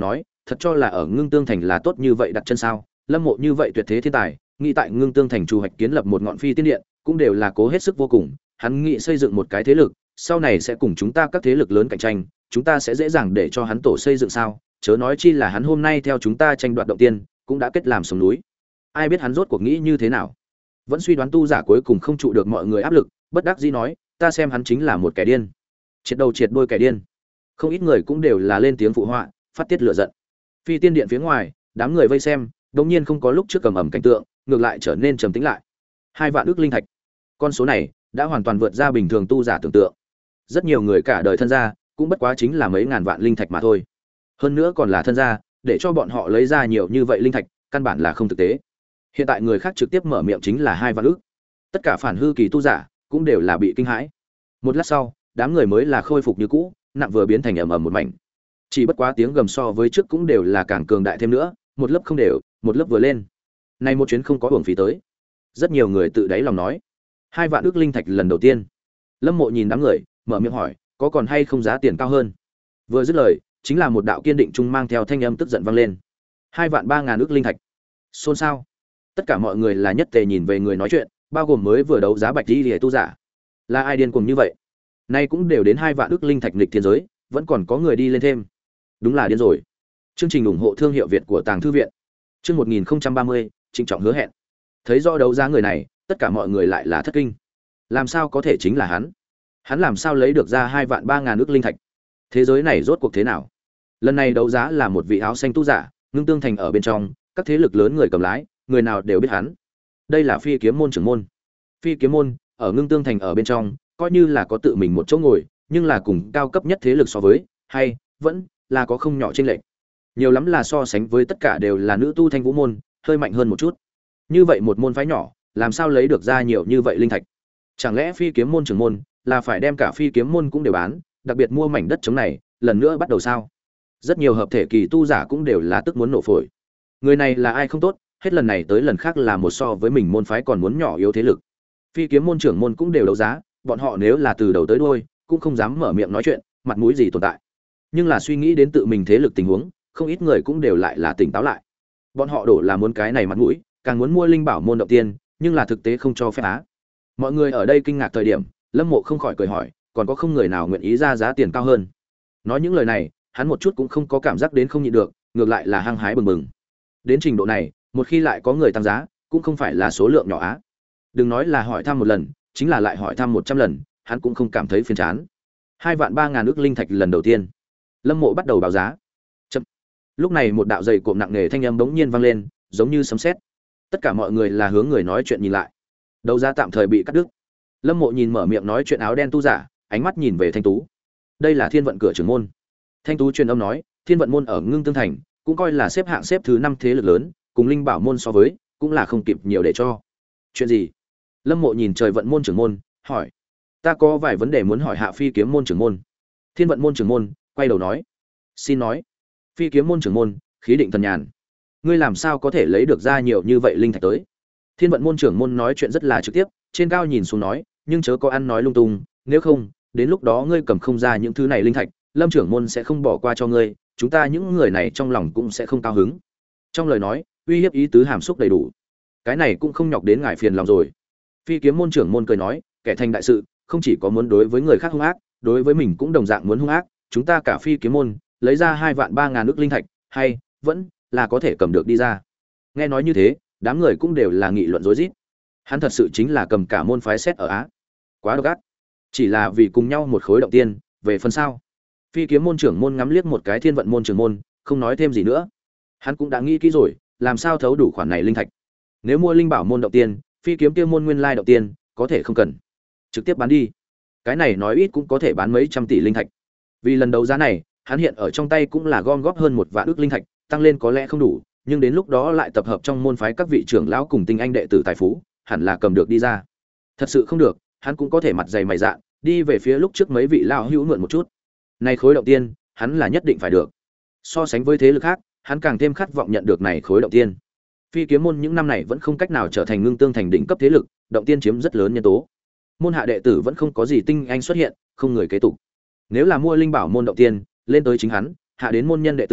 thật cho là ở Ngưng Tương Thành là tốt như vậy đặt chân sao? Lâm Mộ như vậy tuyệt thế thiên tài, nghĩ tại Ngưng Tương Thành chủ hoạch kiến lập một ngọn phi tiên điện, cũng đều là cố hết sức vô cùng, hắn nghĩ xây dựng một cái thế lực, sau này sẽ cùng chúng ta các thế lực lớn cạnh tranh, chúng ta sẽ dễ dàng để cho hắn tổ xây dựng sao? Chớ nói chi là hắn hôm nay theo chúng ta tranh đoạt động tiên, cũng đã kết làm sống núi. Ai biết hắn rốt cuộc nghĩ như thế nào? Vẫn suy đoán tu giả cuối cùng không trụ được mọi người áp lực, bất đắc dĩ nói, ta xem hắn chính là một kẻ điên. Triệt đầu triệt đuôi kẻ điên. Không ít người cũng đều là lên tiếng phụ họa, phát tiết lửa giận. Phi tiên điện phía ngoài, đám người vây xem, đột nhiên không có lúc trước cầm ẩm cảnh tượng, ngược lại trở nên trầm tĩnh lại. Hai vạn ức linh thạch. Con số này đã hoàn toàn vượt ra bình thường tu giả tưởng tượng. Rất nhiều người cả đời thân gia, cũng bất quá chính là mấy ngàn vạn linh thạch mà thôi. Hơn nữa còn là thân gia, để cho bọn họ lấy ra nhiều như vậy linh thạch, căn bản là không thực tế. Hiện tại người khác trực tiếp mở miệng chính là hai vạn ức. Tất cả phản hư kỳ tu giả cũng đều là bị kinh hãi. Một lát sau, đám người mới là khôi phục như cũ, nặng vừa biến thành ầm ầm một mảnh. Chỉ bất quá tiếng gầm so với trước cũng đều là càng cường đại thêm nữa, một lớp không đều, một lớp vừa lên. Này một chuyến không có hưởng phí tới. Rất nhiều người tự đáy lòng nói, hai vạn ức linh thạch lần đầu tiên. Lâm Mộ nhìn đám người, mở miệng hỏi, có còn hay không giá tiền cao hơn? Vừa dứt lời, chính là một đạo kiên định trung mang theo thanh âm tức giận vang lên. Hai vạn ba ngàn ức linh thạch. Xôn xao. Tất cả mọi người là nhất tề nhìn về người nói chuyện, bao gồm mới vừa đấu giá bạch đi liễu tu giả. Là ai điên cuồng như vậy? Nay cũng đều đến hai vạn ức linh thạch nghịch thiên giới, vẫn còn có người đi lên thêm. Đúng là điên rồi. Chương trình ủng hộ thương hiệu Việt của Tàng thư viện. Chương một nghìn không trăm ba mươi, trịnh trọng hứa hẹn. Thấy rõ đấu giá người này, tất cả mọi người lại là thất kinh. Làm sao có thể chính là hắn? Hắn làm sao lấy được ra hai vạn ba ngàn ức linh thạch? Thế giới này rốt cuộc thế nào? Lần này đấu giá là một vị áo xanh tu giả, Ngưng Tương Thành ở bên trong, các thế lực lớn người cầm lái, người nào đều biết hắn. Đây là Phi Kiếm môn trưởng môn. Phi Kiếm môn ở Ngưng Tương Thành ở bên trong, coi như là có tự mình một chỗ ngồi, nhưng là cùng cao cấp nhất thế lực so với, hay vẫn là có không nhỏ chênh lệch. Nhiều lắm là so sánh với tất cả đều là nữ tu Thanh Vũ môn, hơi mạnh hơn một chút. Như vậy một môn phái nhỏ, làm sao lấy được ra nhiều như vậy linh thạch? Chẳng lẽ Phi Kiếm môn trưởng môn là phải đem cả Phi Kiếm môn cũng đều bán, đặc biệt mua mảnh đất trống này, lần nữa bắt đầu sao? Rất nhiều hợp thể kỳ tu giả cũng đều là tức muốn nổ phổi. Người này là ai không tốt, hết lần này tới lần khác là một so với mình môn phái còn muốn nhỏ yếu thế lực. Phi Kiếm môn trưởng môn cũng đều đấu giá, bọn họ nếu là từ đầu tới đuôi cũng không dám mở miệng nói chuyện, mặt mũi gì tồn tại. Nhưng là suy nghĩ đến tự mình thế lực tình huống, không ít người cũng đều lại là tỉnh táo lại. Bọn họ đổ là muốn cái này mặt mũi, càng muốn mua linh bảo môn động tiên, nhưng là thực tế không cho phép á. Mọi người ở đây kinh ngạc thời điểm, Lâm Mộ không khỏi cười hỏi, còn có không người nào nguyện ý ra giá tiền cao hơn? Nói những lời này, hắn một chút cũng không có cảm giác đến không nhịn được, ngược lại là hăng hái bừng bừng. Đến trình độ này, một khi lại có người tăng giá, cũng không phải là số lượng nhỏ á. Đừng nói là hỏi thăm một lần, chính là lại hỏi thăm một trăm lần, hắn cũng không cảm thấy phiền chán. Hai vạn ba ngàn ức linh thạch lần đầu tiên. Lâm Mộ bắt đầu báo giá. Chậm. Lúc này một đạo dày cộm nặng nề thanh âm bỗng nhiên vang lên, giống như sấm sét. Tất cả mọi người là hướng người nói chuyện nhìn lại. Đấu giá tạm thời bị cắt đứt. Lâm Mộ nhìn mở miệng nói chuyện áo đen tu giả, ánh mắt nhìn về Thanh Tú. Đây là Thiên Vận cửa trưởng môn. Thanh Tú truyền âm nói, Thiên Vận môn ở Ngưng Tương Thành, cũng coi là xếp hạng xếp thứ năm thế lực lớn, cùng Linh Bảo môn so với, cũng là không kịp nhiều để cho. Chuyện gì? Lâm Mộ nhìn Trời Vận môn trưởng môn, hỏi. Ta có vài vấn đề muốn hỏi hạ Phi Kiếm môn trưởng môn. Thiên Vận môn trưởng môn quay đầu nói. Xin nói. Phi Kiếm môn trưởng môn khí định thần nhàn. Ngươi làm sao có thể lấy được ra nhiều như vậy linh thạch tới? Thiên Vận môn trưởng môn nói chuyện rất là trực tiếp, trên cao nhìn xuống nói, nhưng chớ có ăn nói lung tung, nếu không, đến lúc đó ngươi cầm không ra những thứ này linh thạch, Lâm trưởng môn sẽ không bỏ qua cho ngươi, chúng ta những người này trong lòng cũng sẽ không cao hứng. Trong lời nói, uy hiếp ý tứ hàm xúc đầy đủ. Cái này cũng không nhọc đến ngài phiền lòng rồi. Phi Kiếm môn trưởng môn cười nói, kẻ thành đại sự, không chỉ có muốn đối với người khác hung ác, đối với mình cũng đồng dạng muốn hung ác, chúng ta cả Phi Kiếm môn lấy ra hai vạn ba ngàn ức linh thạch, hay vẫn là có thể cầm được đi ra. Nghe nói như thế, đám người cũng đều là nghị luận rối rít. Hắn thật sự chính là cầm cả môn phái xét ở Á. Quá độc ác. Chỉ là vì cùng nhau một khối động tiên, về phần sau. Phi Kiếm môn trưởng môn ngắm liếc một cái Thiên Vận môn trưởng môn, không nói thêm gì nữa. Hắn cũng đã nghĩ kỹ rồi, làm sao thấu đủ khoản này linh thạch. Nếu mua linh bảo môn động tiên, Phi Kiếm kia môn nguyên lai động tiên, có thể không cần, trực tiếp bán đi. Cái này nói ít cũng có thể bán mấy trăm tỷ linh thạch. Vì lần đấu giá này, hắn hiện ở trong tay cũng là gom góp hơn một vạn ức linh thạch, tăng lên có lẽ không đủ, nhưng đến lúc đó lại tập hợp trong môn phái các vị trưởng lão cùng tinh anh đệ tử tài phú, hẳn là cầm được đi ra. Thật sự không được, hắn cũng có thể mặt dày mày dạn, đi về phía lúc trước mấy vị lão hữu mượn một chút. Này khối động tiên, hắn là nhất định phải được. So sánh với thế lực khác, hắn càng thêm khát vọng nhận được này khối động tiên. Phi Kiếm môn những năm này vẫn không cách nào trở thành Ngưng Tương Thành đỉnh cấp thế lực, động tiên chiếm rất lớn nhân tố. Môn hạ đệ tử vẫn không có gì tinh anh xuất hiện, không người kế tục. Nếu là mua linh bảo môn động tiên, lên tới chính hắn, hạ đến môn nhân đệ tử,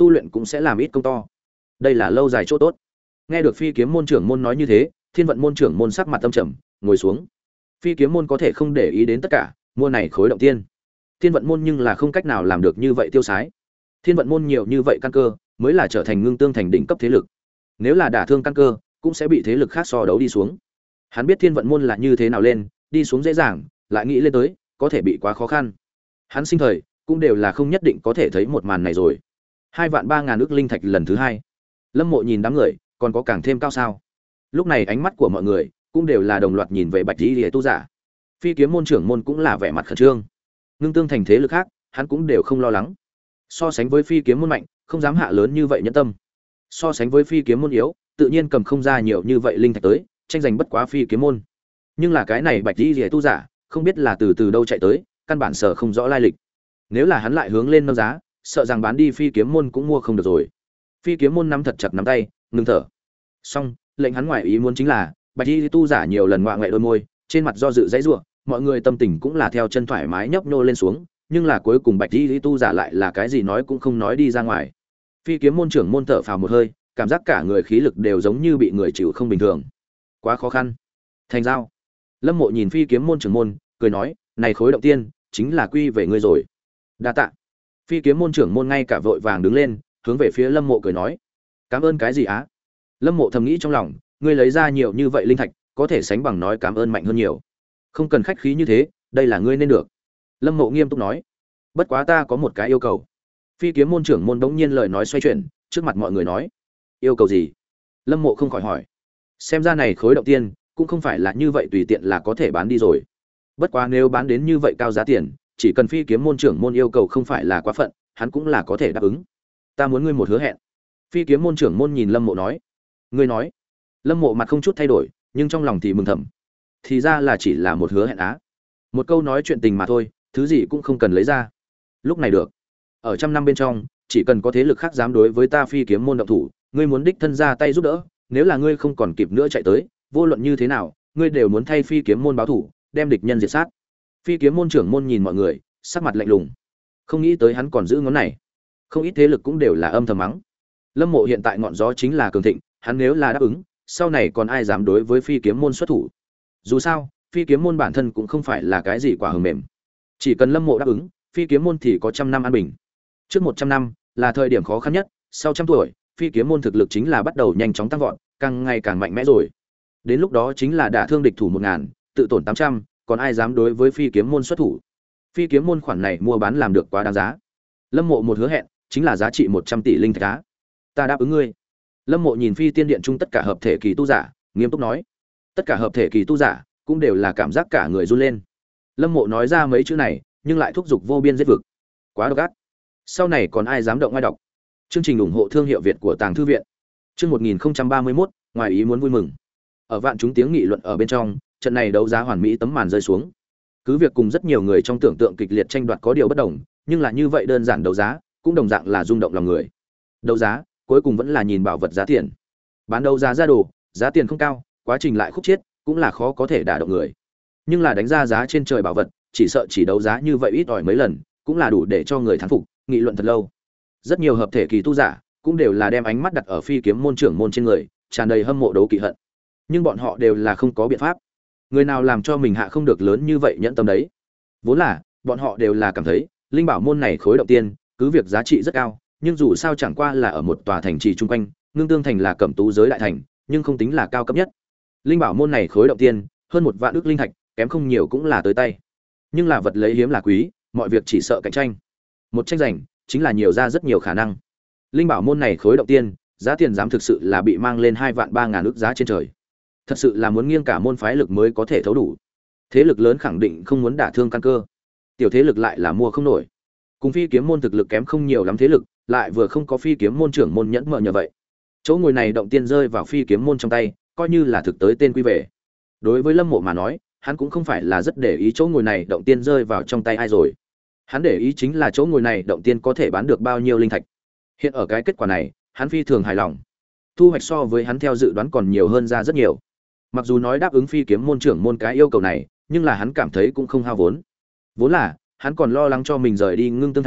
tu luyện cũng sẽ làm ít công to. Đây là lâu dài chỗ tốt. Nghe được Phi Kiếm môn trưởng môn nói như thế, Thiên Vận môn trưởng môn sắc mặt âm trầm, ngồi xuống. Phi Kiếm môn có thể không để ý đến tất cả, mua này khối động tiên. Thiên Vận môn nhưng là không cách nào làm được như vậy tiêu sái. Thiên Vận môn nhiều như vậy căn cơ, mới là trở thành ngưng tương thành đỉnh cấp thế lực. Nếu là đả thương căn cơ, cũng sẽ bị thế lực khác so đấu đi xuống. Hắn biết Thiên Vận môn là như thế nào lên, đi xuống dễ dàng, lại nghĩ lên tới, có thể bị quá khó khăn. Hắn sinh thời, cũng đều là không nhất định có thể thấy một màn này rồi. Hai vạn ba ngàn ức linh thạch lần thứ hai. Lâm Mộ nhìn đám người, còn có càng thêm cao sao? Lúc này ánh mắt của mọi người cũng đều là đồng loạt nhìn về Bạch Y Liễu tu giả. Phi Kiếm môn trưởng môn cũng là vẻ mặt khẩn trương. Ngưng tương thành thế lực khác, hắn cũng đều không lo lắng. So sánh với Phi Kiếm môn mạnh, không dám hạ lớn như vậy nhẫn tâm. So sánh với Phi Kiếm môn yếu, tự nhiên cầm không ra nhiều như vậy linh thạch tới, tranh giành bất quá Phi Kiếm môn. Nhưng là cái này Bạch Y Liễu tu giả, không biết là từ từ đâu chạy tới, căn bản sở không rõ lai lịch. Nếu là hắn lại hướng lên nâng giá, sợ rằng bán đi Phi Kiếm môn cũng mua không được rồi. Phi Kiếm môn nắm thật chặt nắm tay, ngừng thở. Xong, lệnh hắn ngoại ý muốn chính là, Bạch Y tu giả nhiều lần ngoạ ngoại đôi môi, trên mặt do dự dãy rủa, mọi người tâm tình cũng là theo chân thoải mái nhấp nhô lên xuống, nhưng là cuối cùng Bạch Y tu giả lại là cái gì nói cũng không nói đi ra ngoài. Phi Kiếm môn trưởng môn thở phào một hơi, cảm giác cả người khí lực đều giống như bị người chịu không bình thường. Quá khó khăn. Thành giao. Lâm Mộ nhìn Phi Kiếm môn trưởng môn, cười nói, này khối động tiên, chính là quy về ngươi rồi. Đa tạ. Phi Kiếm môn trưởng môn ngay cả vội vàng đứng lên, hướng về phía Lâm Mộ cười nói, cảm ơn cái gì á? Lâm Mộ thầm nghĩ trong lòng, ngươi lấy ra nhiều như vậy linh thạch, có thể sánh bằng nói cảm ơn mạnh hơn nhiều. Không cần khách khí như thế, đây là ngươi nên được. Lâm Mộ nghiêm túc nói, bất quá ta có một cái yêu cầu. Phi Kiếm môn trưởng môn đống nhiên lời nói xoay chuyển, trước mặt mọi người nói, yêu cầu gì? Lâm Mộ không khỏi hỏi, xem ra này khối động tiên cũng không phải là như vậy tùy tiện là có thể bán đi rồi. Bất quá nếu bán đến như vậy cao giá tiền, chỉ cần Phi Kiếm môn trưởng môn yêu cầu không phải là quá phận, hắn cũng là có thể đáp ứng. Ta muốn ngươi một hứa hẹn. Phi Kiếm môn trưởng môn nhìn Lâm Mộ nói, ngươi nói. Lâm Mộ mặt không chút thay đổi, nhưng trong lòng thì mừng thầm. Thì ra là chỉ là một hứa hẹn á. Một câu nói chuyện tình mà thôi, thứ gì cũng không cần lấy ra. Lúc này được. Ở trăm năm bên trong, chỉ cần có thế lực khác dám đối với ta Phi Kiếm môn động thủ, ngươi muốn đích thân ra tay giúp đỡ, nếu là ngươi không còn kịp nữa chạy tới, vô luận như thế nào, ngươi đều muốn thay Phi Kiếm môn báo thủ, đem địch nhân diệt sát. Phi Kiếm môn trưởng môn nhìn mọi người, sắc mặt lạnh lùng. Không nghĩ tới hắn còn giữ ngón này. Không ít thế lực cũng đều là âm thầm mắng. Lâm Mộ hiện tại ngọn gió chính là cường thịnh, hắn nếu là đáp ứng, sau này còn ai dám đối với Phi Kiếm môn xuất thủ. Dù sao, Phi Kiếm môn bản thân cũng không phải là cái gì quả hờm mềm. Chỉ cần Lâm Mộ đáp ứng, Phi Kiếm môn thì có trăm năm an bình. Trước một trăm năm là thời điểm khó khăn nhất, sau trăm tuổi, Phi Kiếm môn thực lực chính là bắt đầu nhanh chóng tăng vọt, càng ngày càng mạnh mẽ rồi. Đến lúc đó chính là đả thương địch thủ một ngàn, tự tổn tám trăm, còn ai dám đối với Phi Kiếm môn xuất thủ. Phi Kiếm môn khoản này mua bán làm được quá đáng giá. Lâm Mộ một hứa hẹn, chính là giá trị một trăm tỷ linh thạch á. Ta đáp ứng ngươi. Lâm Mộ nhìn Phi Tiên điện chung tất cả hợp thể kỳ tu giả, nghiêm túc nói. Tất cả hợp thể kỳ tu giả cũng đều là cảm giác cả người run lên. Lâm Mộ nói ra mấy chữ này, nhưng lại thúc giục vô biên giết vực. Quá độc ác. Sau này còn ai dám động ai đọc. Chương trình ủng hộ thương hiệu Việt của Tàng thư viện. Chương một nghìn không trăm ba mươi mốt, ngoài ý muốn vui mừng. Ở vạn chúng tiếng nghị luận ở bên trong, trận này đấu giá hoàn mỹ tấm màn rơi xuống. Cứ việc cùng rất nhiều người trong tưởng tượng kịch liệt tranh đoạt có điều bất đồng, nhưng là như vậy đơn giản đấu giá, cũng đồng dạng là rung động lòng người. Đấu giá, cuối cùng vẫn là nhìn bảo vật giá tiền. Bán đấu giá ra đồ, giá tiền không cao, quá trình lại khúc chiết, cũng là khó có thể đả động người. Nhưng là đánh ra giá trên trời bảo vật, chỉ sợ chỉ đấu giá như vậy ít ỏi mấy lần, cũng là đủ để cho người thán phục, nghị luận thật lâu. Rất nhiều hợp thể kỳ tu giả, cũng đều là đem ánh mắt đặt ở Phi Kiếm môn trưởng môn trên người, tràn đầy hâm mộ đấu kỵ hận. Nhưng bọn họ đều là không có biện pháp. Người nào làm cho mình hạ không được lớn như vậy nhẫn tâm đấy. Vốn là, bọn họ đều là cảm thấy, linh bảo môn này khối động tiên, cứ việc giá trị rất cao, nhưng dù sao chẳng qua là ở một tòa thành trì chung quanh, Ngưng Tương thành là cẩm tú giới đại thành, nhưng không tính là cao cấp nhất. Linh bảo môn này khối động tiên, hơn một vạn ức linh thạch, kém không nhiều cũng là tới tay. Nhưng là vật lấy hiếm là quý, mọi việc chỉ sợ cạnh tranh. Một tranh giành, chính là nhiều ra rất nhiều khả năng. Linh bảo môn này khối động tiên, giá tiền dám thực sự là bị mang lên hai vạn ba ngàn ức giá trên trời. Thật sự là muốn nghiêng cả môn phái lực mới có thể thấu đủ. Thế lực lớn khẳng định không muốn đả thương căn cơ. Tiểu thế lực lại là mua không nổi. Cùng Phi Kiếm môn thực lực kém không nhiều lắm thế lực, lại vừa không có Phi Kiếm môn trưởng môn nhẫn mợ nhờ vậy. Chỗ ngồi này động tiên rơi vào Phi Kiếm môn trong tay, coi như là thực tới tên quy về. Đối với Lâm Mộ mà nói, hắn cũng không phải là rất để ý chỗ ngồi này động tiên rơi vào trong tay ai rồi. Hắn để ý chính là chỗ ngồi này động tiên có thể bán được bao nhiêu linh thạch. Hiện ở cái kết quả này, hắn phi thường hài lòng. Thu hoạch so với hắn theo dự đoán còn nhiều hơn ra rất nhiều. Mặc dù nói đáp ứng Phi Kiếm môn trưởng môn cái yêu cầu này, nhưng là hắn cảm thấy cũng không hao vốn. Vốn là, hắn còn lo lắng cho mình rời đi Ngưng Tương thành,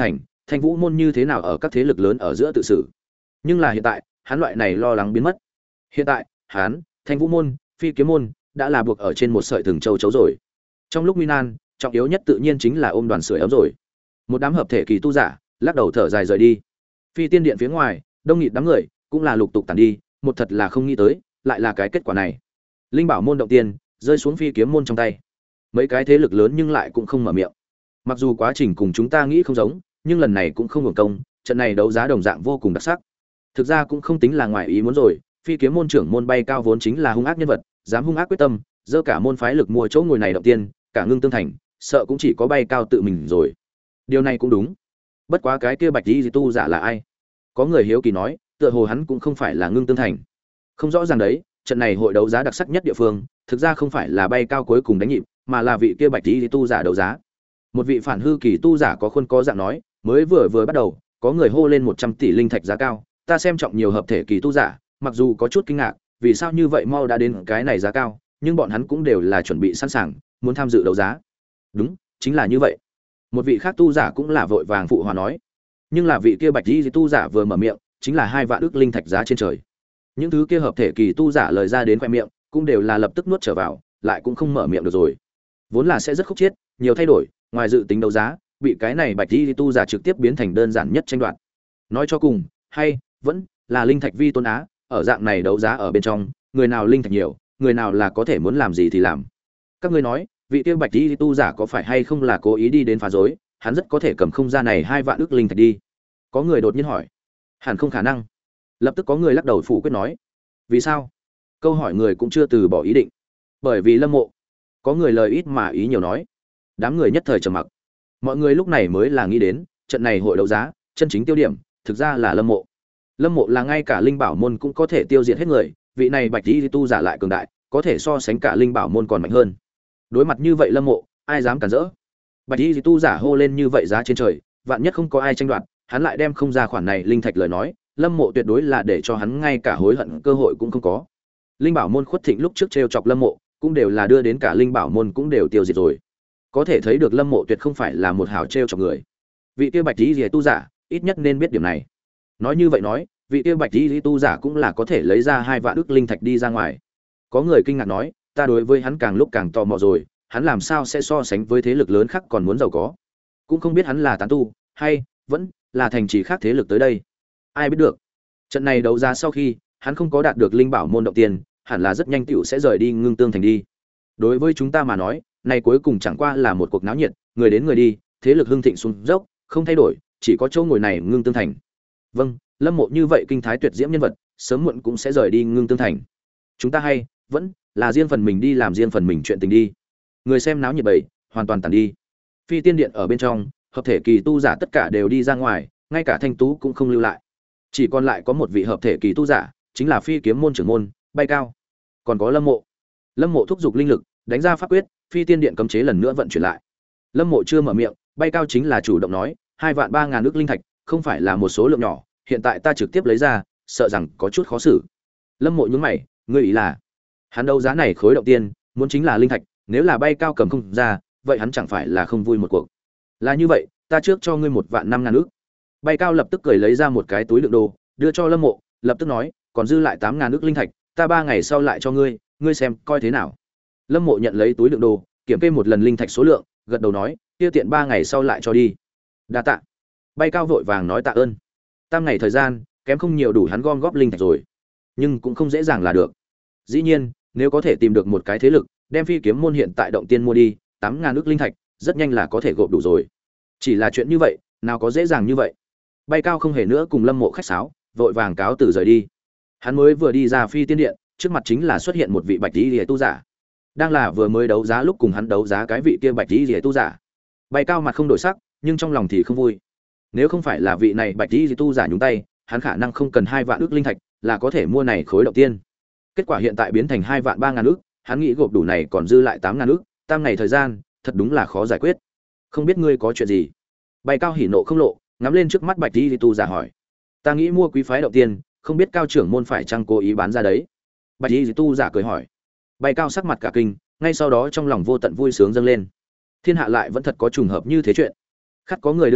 Thanh Vũ môn như thế nào ở các thế lực lớn ở giữa tự xử. Nhưng là hiện tại, hắn loại này lo lắng biến mất. Hiện tại, hắn, Thanh Vũ môn, Phi Kiếm môn đã là buộc ở trên một sợi thừng châu chấu rồi. Trong lúc nguy nan, trọng yếu nhất tự nhiên chính là ôm đoàn sưởi ấm rồi. Một đám hợp thể kỳ tu giả lắc đầu thở dài rời đi. Phi tiên điện phía ngoài, đông nghịt đám người cũng là lục tục tản đi, một thật là không nghĩ tới, lại là cái kết quả này. Linh bảo môn động tiên rơi xuống Phi Kiếm môn trong tay. Mấy cái thế lực lớn nhưng lại cũng không mở miệng. Mặc dù quá trình cùng chúng ta nghĩ không giống, nhưng lần này cũng không hưởng công, trận này đấu giá đồng dạng vô cùng đặc sắc. Thực ra cũng không tính là ngoài ý muốn rồi, Phi Kiếm môn trưởng môn Bay Cao vốn chính là hung ác nhân vật, dám hung ác quyết tâm, dơ cả môn phái lực mua chỗ ngồi này động tiên, cả Ngưng Tương Thành, sợ cũng chỉ có Bay Cao tự mình rồi. Điều này cũng đúng. Bất quá cái kia Bạch Y tu giả là ai? Có người hiếu kỳ nói, tựa hồ hắn cũng không phải là Ngưng Tương Thành. Không rõ ràng đấy, trận này hội đấu giá đặc sắc nhất địa phương, thực ra không phải là Bay Cao cuối cùng đánh nhịp, mà là vị kia Bạch Y tu giả đấu giá. Một vị phản hư kỳ tu giả có khuôn có dạng nói, mới vừa vừa bắt đầu, có người hô lên một trăm tỷ linh thạch giá cao, ta xem trọng nhiều hợp thể kỳ tu giả, mặc dù có chút kinh ngạc, vì sao như vậy mau đã đến cái này giá cao, nhưng bọn hắn cũng đều là chuẩn bị sẵn sàng, muốn tham dự đấu giá. Đúng, chính là như vậy. Một vị khác tu giả cũng là vội vàng phụ hòa nói. Nhưng là vị kia Bạch Y tu giả vừa mở miệng, chính là hai vạn ức linh thạch giá trên trời. Những thứ kia hợp thể kỳ tu giả lời ra đến khoe miệng, cũng đều là lập tức nuốt trở vào, lại cũng không mở miệng được rồi. Vốn là sẽ rất khúc chiết, nhiều thay đổi, ngoài dự tính đấu giá, bị cái này Bạch Y tu giả trực tiếp biến thành đơn giản nhất tranh đoạt. Nói cho cùng, hay vẫn là linh thạch vi tôn á, ở dạng này đấu giá ở bên trong, người nào linh thạch nhiều, người nào là có thể muốn làm gì thì làm. Các ngươi nói, vị tiêu Bạch Y tu giả có phải hay không là cố ý đi đến phá rối, hắn rất có thể cầm không ra này hai vạn ức linh thạch đi. Có người đột nhiên hỏi. Hẳn không khả năng. Lập tức có người lắc đầu phủ quyết nói. Vì sao? Câu hỏi người cũng chưa từ bỏ ý định. Bởi vì Lâm Mộ. Có người lời ít mà ý nhiều nói. Đám người nhất thời trầm mặc. Mọi người lúc này mới là nghĩ đến, trận này hội đấu giá, chân chính tiêu điểm, thực ra là Lâm Mộ. Lâm Mộ là ngay cả linh bảo môn cũng có thể tiêu diệt hết người, vị này Bạch Y tu giả lại cường đại, có thể so sánh cả linh bảo môn còn mạnh hơn. Đối mặt như vậy Lâm Mộ, ai dám cản rỡ? Bạch Y tu giả hô lên như vậy giá trên trời, vạn nhất không có ai tranh đoạt, hắn lại đem không ra khoản này linh thạch lời nói, Lâm Mộ tuyệt đối là để cho hắn ngay cả hối hận cơ hội cũng không có. Linh bảo môn khuất thịnh lúc trước trêu chọc Lâm Mộ, cũng đều là đưa đến cả linh bảo môn cũng đều tiêu diệt rồi. Có thể thấy được Lâm Mộ tuyệt không phải là một hảo trêu chọc người. Vị kia Bạch Y tu giả, ít nhất nên biết điểm này. Nói như vậy nói, vị kia Bạch Y tu giả cũng là có thể lấy ra hai vạn ức linh thạch đi ra ngoài. Có người kinh ngạc nói, ta đối với hắn càng lúc càng tò mò rồi, hắn làm sao sẽ so sánh với thế lực lớn khác còn muốn giàu có? Cũng không biết hắn là tán tu hay vẫn là thành trì khác thế lực tới đây. Ai biết được. Trận này đấu giá sau khi, hắn không có đạt được linh bảo môn động tiền, hẳn là rất nhanh tựu sẽ rời đi Ngưng Tương Thành đi. Đối với chúng ta mà nói, này cuối cùng chẳng qua là một cuộc náo nhiệt, người đến người đi, thế lực hưng thịnh xuống dốc, không thay đổi, chỉ có chỗ ngồi này Ngưng Tương Thành. Vâng, Lâm Mộ như vậy kinh thái tuyệt diễm nhân vật, sớm muộn cũng sẽ rời đi Ngưng Tương Thành. Chúng ta hay vẫn là riêng phần mình đi làm riêng phần mình chuyện tình đi. Người xem náo nhiệt bầy, hoàn toàn tản đi. Phi tiên điện ở bên trong, hợp thể kỳ tu giả tất cả đều đi ra ngoài, ngay cả Thanh Tú cũng không lưu lại. Chỉ còn lại có một vị hợp thể kỳ tu giả, chính là Phi Kiếm môn trưởng môn, Bay Cao. Còn có Lâm Mộ. Lâm Mộ thúc giục linh lực, đánh ra pháp quyết, Phi tiên điện cấm chế lần nữa vận chuyển lại. Lâm Mộ chưa mở miệng, Bay Cao chính là chủ động nói, hai vạn ba ngàn ức linh thạch, không phải là một số lượng nhỏ, hiện tại ta trực tiếp lấy ra, sợ rằng có chút khó xử. Lâm Mộ nhướng mày, ngươi ý là? Hắn đấu giá này khối động tiên, muốn chính là linh thạch, nếu là Bay Cao cầm không ra, vậy hắn chẳng phải là không vui một cuộc. Là như vậy, ta trước cho ngươi một vạn năm ngàn ức. Bay Cao lập tức cười lấy ra một cái túi đựng đồ, đưa cho Lâm Mộ, lập tức nói, còn dư lại tám ngàn ức linh thạch, ta ba ngày sau lại cho ngươi, ngươi xem coi thế nào. Lâm Mộ nhận lấy túi đựng đồ, kiểm kê một lần linh thạch số lượng, gật đầu nói, kia tiện ba ngày sau lại cho đi. Đa tạ. Bay Cao vội vàng nói tạ ơn. Tam ngày thời gian, kém không nhiều đủ hắn gom góp linh thạch rồi, nhưng cũng không dễ dàng là được. Dĩ nhiên, nếu có thể tìm được một cái thế lực, đem Phi Kiếm môn hiện tại động tiên mua đi, tám ngàn ức linh thạch, rất nhanh là có thể gộp đủ rồi. Chỉ là chuyện như vậy, nào có dễ dàng như vậy. Bay Cao không hề nữa cùng Lâm Mộ khách sáo, vội vàng cáo từ rời đi. Hắn mới vừa đi ra Phi Tiên điện, trước mặt chính là xuất hiện một vị Bạch Y Liễu tu giả. Đang là vừa mới đấu giá lúc cùng hắn đấu giá cái vị kia Bạch Y Liễu tu giả. Bay Cao mặt không đổi sắc, nhưng trong lòng thì không vui. Nếu không phải là vị này Bạch Y Liễu tu giả nhúng tay, hắn khả năng không cần hai vạn ức linh thạch, là có thể mua này khối động tiên. Kết quả hiện tại biến thành hai vạn ba ngàn ức, hắn nghĩ gộp đủ này còn dư lại tám ngàn ức, tam ngày thời gian, thật đúng là khó giải quyết. Không biết ngươi có chuyện gì? Bay Cao hỉ nộ không lộ, ngắm lên trước mắt Bạch Y tu giả hỏi. Ta nghĩ mua quý phái động tiên, không biết Cao trưởng môn phải chăng cố ý bán ra đấy? Bạch Y tu giả cười hỏi. Bay Cao sắc mặt cả kinh, ngay sau đó trong lòng vô tận vui sướng dâng lên. Thiên hạ lại vẫn thật có trùng hợp như thế chuyện. Khát có người đưa nước,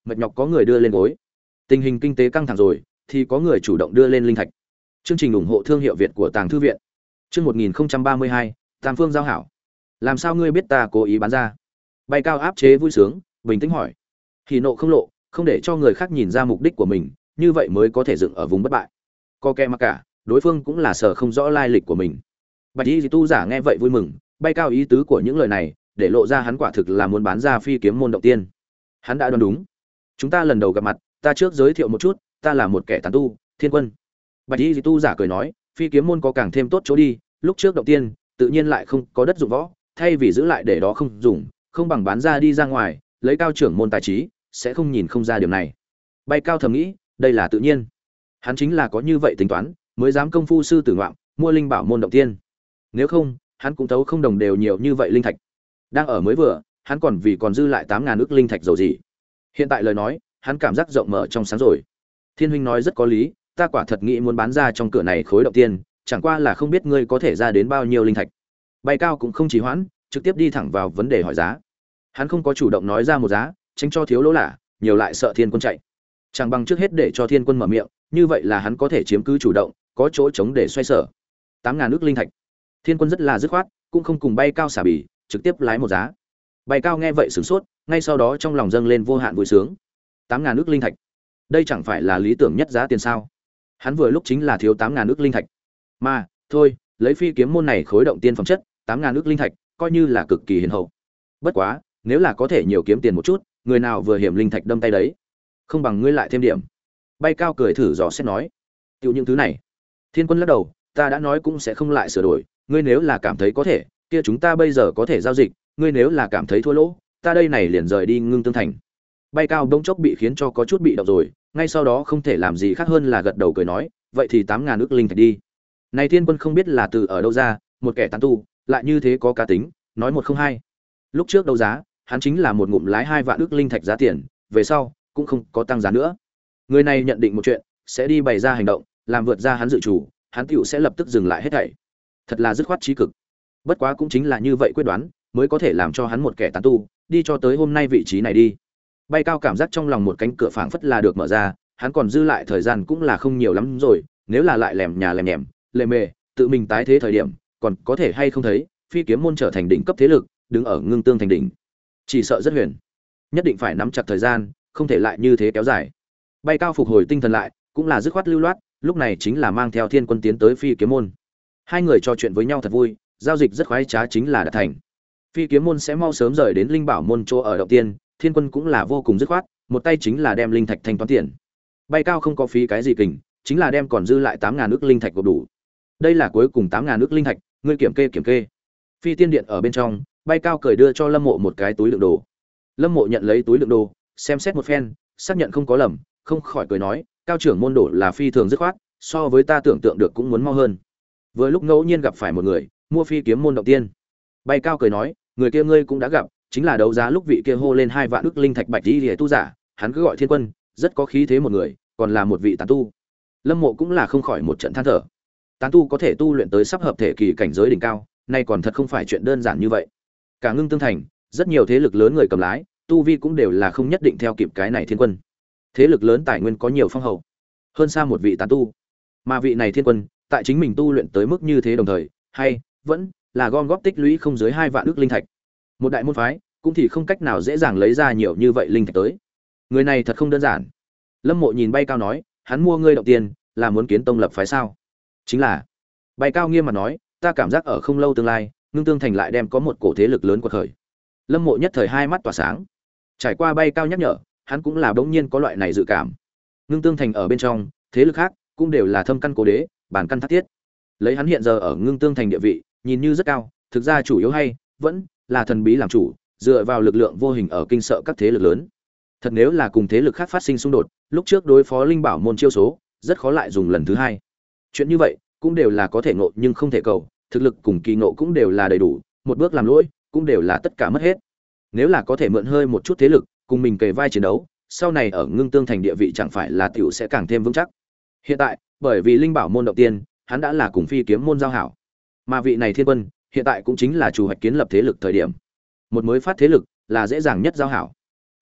mệt nhọc có người đưa lên gối. Tình hình kinh tế căng thẳng rồi thì có người chủ động đưa lên linh thạch. Chương trình ủng hộ thương hiệu Việt của Tàng Thư viện. Chương một nghìn không trăm ba mươi hai, Tam Phương giao hảo. Làm sao ngươi biết ta cố ý bán ra? Bay Cao áp chế vui sướng, bình tĩnh hỏi. Hỉ nộ không lộ, không để cho người khác nhìn ra mục đích của mình, như vậy mới có thể dựng ở vùng bất bại. Có kẻ mà cả, đối phương cũng là sở không rõ lai lịch của mình. Bạch Y tu giả nghe vậy vui mừng, Bay Cao ý tứ của những lời này, để lộ ra hắn quả thực là muốn bán ra Phi Kiếm môn động tiên. Hắn đã đoán đúng. Chúng ta lần đầu gặp mặt, ta trước giới thiệu một chút, ta là một kẻ tán tu, Thiên Quân. Bạch Y tu giả cười nói, Phi Kiếm môn có càng thêm tốt chỗ đi, lúc trước động tiên, tự nhiên lại không có đất dụng võ, thay vì giữ lại để đó không dùng, không bằng bán ra đi ra ngoài, lấy Cao trưởng môn tài trí, sẽ không nhìn không ra điều này. Bay Cao thầm nghĩ, đây là tự nhiên. Hắn chính là có như vậy tính toán, mới dám công phu sư tử ngoạm, mua linh bảo môn động tiên. Nếu không, hắn cũng thấu không đồng đều nhiều như vậy linh thạch. Đang ở mới vừa, hắn còn vì còn dư lại tám ngàn ức linh thạch dầu gì. Hiện tại lời nói, hắn cảm giác rộng mở trong sáng rồi. Thiên huynh nói rất có lý, ta quả thật nghĩ muốn bán ra trong cửa này khối động tiên, chẳng qua là không biết ngươi có thể ra đến bao nhiêu linh thạch. Bay Cao cũng không trì hoãn, trực tiếp đi thẳng vào vấn đề hỏi giá. Hắn không có chủ động nói ra một giá, tránh cho thiếu lỗ lạ, nhiều lại sợ Thiên Quân chạy. Chẳng bằng trước hết để cho Thiên Quân mở miệng, như vậy là hắn có thể chiếm cứ chủ động, có chỗ trống để xoay sở. Tám ngàn ức linh thạch. Thiên Quân rất là dứt khoát, cũng không cùng Bay Cao xả bỉ, trực tiếp lái một giá. Bay Cao nghe vậy sửng sốt, ngay sau đó trong lòng dâng lên vô hạn vui sướng. Tám ngàn ức linh thạch, đây chẳng phải là lý tưởng nhất giá tiền sao? Hắn vừa lúc chính là thiếu tám ngàn ức linh thạch. Mà, thôi, lấy Phi Kiếm môn này khối động tiên phẩm chất, tám ngàn ức linh thạch, coi như là cực kỳ hiền hậu. Bất quá, nếu là có thể nhiều kiếm tiền một chút, người nào vừa hiểm linh thạch đâm tay đấy, không bằng ngươi lại thêm điểm. Bay Cao cười thử dò xét nói, tiêu những thứ này. Thiên Quân lắc đầu, ta đã nói cũng sẽ không lại sửa đổi, ngươi nếu là cảm thấy có thể, kia chúng ta bây giờ có thể giao dịch, ngươi nếu là cảm thấy thua lỗ, ta đây này liền rời đi Ngưng Tương thành. Bay Cao bỗng chốc bị khiến cho có chút bị động rồi, ngay sau đó không thể làm gì khác hơn là gật đầu cười nói, vậy thì tám ngàn ức linh thạch đi. Này Thiên Quân không biết là từ ở đâu ra, một kẻ tán tu, lại như thế có cá tính, nói một không hai. Lúc trước đấu giá, hắn chính là một ngụm lái hai vạn ức linh thạch giá tiền, về sau cũng không có tăng giá nữa. Người này nhận định một chuyện, sẽ đi bày ra hành động, làm vượt ra hắn dự chủ, hắn tiểu sẽ lập tức dừng lại hết thảy. Thật là dứt khoát chí cực. Bất quá cũng chính là như vậy quyết đoán, mới có thể làm cho hắn một kẻ tán tu, đi cho tới hôm nay vị trí này đi. Bay Cao cảm giác trong lòng một cánh cửa phảng phất là được mở ra, hắn còn dư lại thời gian cũng là không nhiều lắm rồi, nếu là lại lèm nhà lèm nhèm, lề mề, tự mình tái thế thời điểm, còn có thể hay không thấy, Phi Kiếm môn trở thành đỉnh cấp thế lực, đứng ở Ngưng Tương thành đỉnh. Chỉ sợ rất huyền. Nhất định phải nắm chặt thời gian, không thể lại như thế kéo dài. Bay Cao phục hồi tinh thần lại, cũng là dứt khoát lưu loát, lúc này chính là mang theo Thiên Quân tiến tới Phi Kiếm môn. Hai người trò chuyện với nhau thật vui, giao dịch rất khoái trá chính là đã thành. Phi Kiếm môn sẽ mau sớm rời đến linh bảo môn chỗ ở động tiên, Thiên Quân cũng là vô cùng dứt khoát, một tay chính là đem linh thạch thanh toán tiền. Bay Cao không có phí cái gì kình, chính là đem còn dư lại tám ngàn ức linh thạch gộp đủ. Đây là cuối cùng tám ngàn ức linh thạch, ngươi kiểm kê kiểm kê. Phi Tiên điện ở bên trong, Bay Cao cười đưa cho Lâm Mộ một cái túi đựng đồ. Lâm Mộ nhận lấy túi đựng đồ, xem xét một phen, xác nhận không có lầm, không khỏi cười nói, Cao trưởng môn đồ là phi thường dứt khoát, so với ta tưởng tượng được cũng muốn mau hơn. Vừa lúc ngẫu nhiên gặp phải một người, mua Phi Kiếm môn động tiên. Bay Cao cười nói, người kia ngươi cũng đã gặp, chính là đấu giá lúc vị kia hô lên hai vạn ức linh thạch Bạch Y Liễu tu giả, hắn cứ gọi Thiên Quân, rất có khí thế một người, còn là một vị tán tu. Lâm Mộ cũng là không khỏi một trận than thở. Tán tu có thể tu luyện tới sắp hợp thể kỳ cảnh giới đỉnh cao, nay còn thật không phải chuyện đơn giản như vậy. Cả Ngưng Tương thành, rất nhiều thế lực lớn người cầm lái, tu vi cũng đều là không nhất định theo kịp cái này Thiên Quân. Thế lực lớn tài nguyên có nhiều phong hậu, hơn xa một vị tán tu. Mà vị này Thiên Quân, tại chính mình tu luyện tới mức như thế đồng thời, hay vẫn là gom góp tích lũy không dưới hai vạn ức linh thạch. Một đại môn phái, cũng thì không cách nào dễ dàng lấy ra nhiều như vậy linh thạch tới. Người này thật không đơn giản. Lâm Mộ nhìn Bay Cao nói, hắn mua ngươi động tiền, là muốn kiến tông lập phái sao? Chính là. Bay Cao nghiêm mặt nói, ta cảm giác ở không lâu tương lai, Ngưng Tương thành lại đem có một cổ thế lực lớn quật khởi. Lâm Mộ nhất thời hai mắt tỏa sáng. Trải qua Bay Cao nhắc nhở, hắn cũng là bỗng nhiên có loại này dự cảm. Ngưng Tương thành ở bên trong, thế lực khác cũng đều là thâm căn cố đế, bản căn thác thiết. Lấy hắn hiện giờ ở Ngưng Tương thành địa vị, nhìn như rất cao, thực ra chủ yếu hay vẫn là thần bí làm chủ, dựa vào lực lượng vô hình ở kinh sợ các thế lực lớn. Thật nếu là cùng thế lực khác phát sinh xung đột, lúc trước đối phó linh bảo môn chiêu số, rất khó lại dùng lần thứ hai. Chuyện như vậy, cũng đều là có thể ngộ nhưng không thể cầu, thực lực cùng kỳ ngộ cũng đều là đầy đủ, một bước làm lỗi, cũng đều là tất cả mất hết. Nếu là có thể mượn hơi một chút thế lực, cùng mình kề vai chiến đấu, sau này ở Ngưng Tương thành địa vị chẳng phải là tiểu sẽ càng thêm vững chắc. Hiện tại, bởi vì linh bảo môn động tiên, hắn đã là cùng Phi Kiếm môn giao hảo. Mà vị này Thiên Quân, hiện tại cũng chính là chủ hoạch kiến lập thế lực thời điểm. Một mới phát thế lực là dễ dàng nhất giao hảo.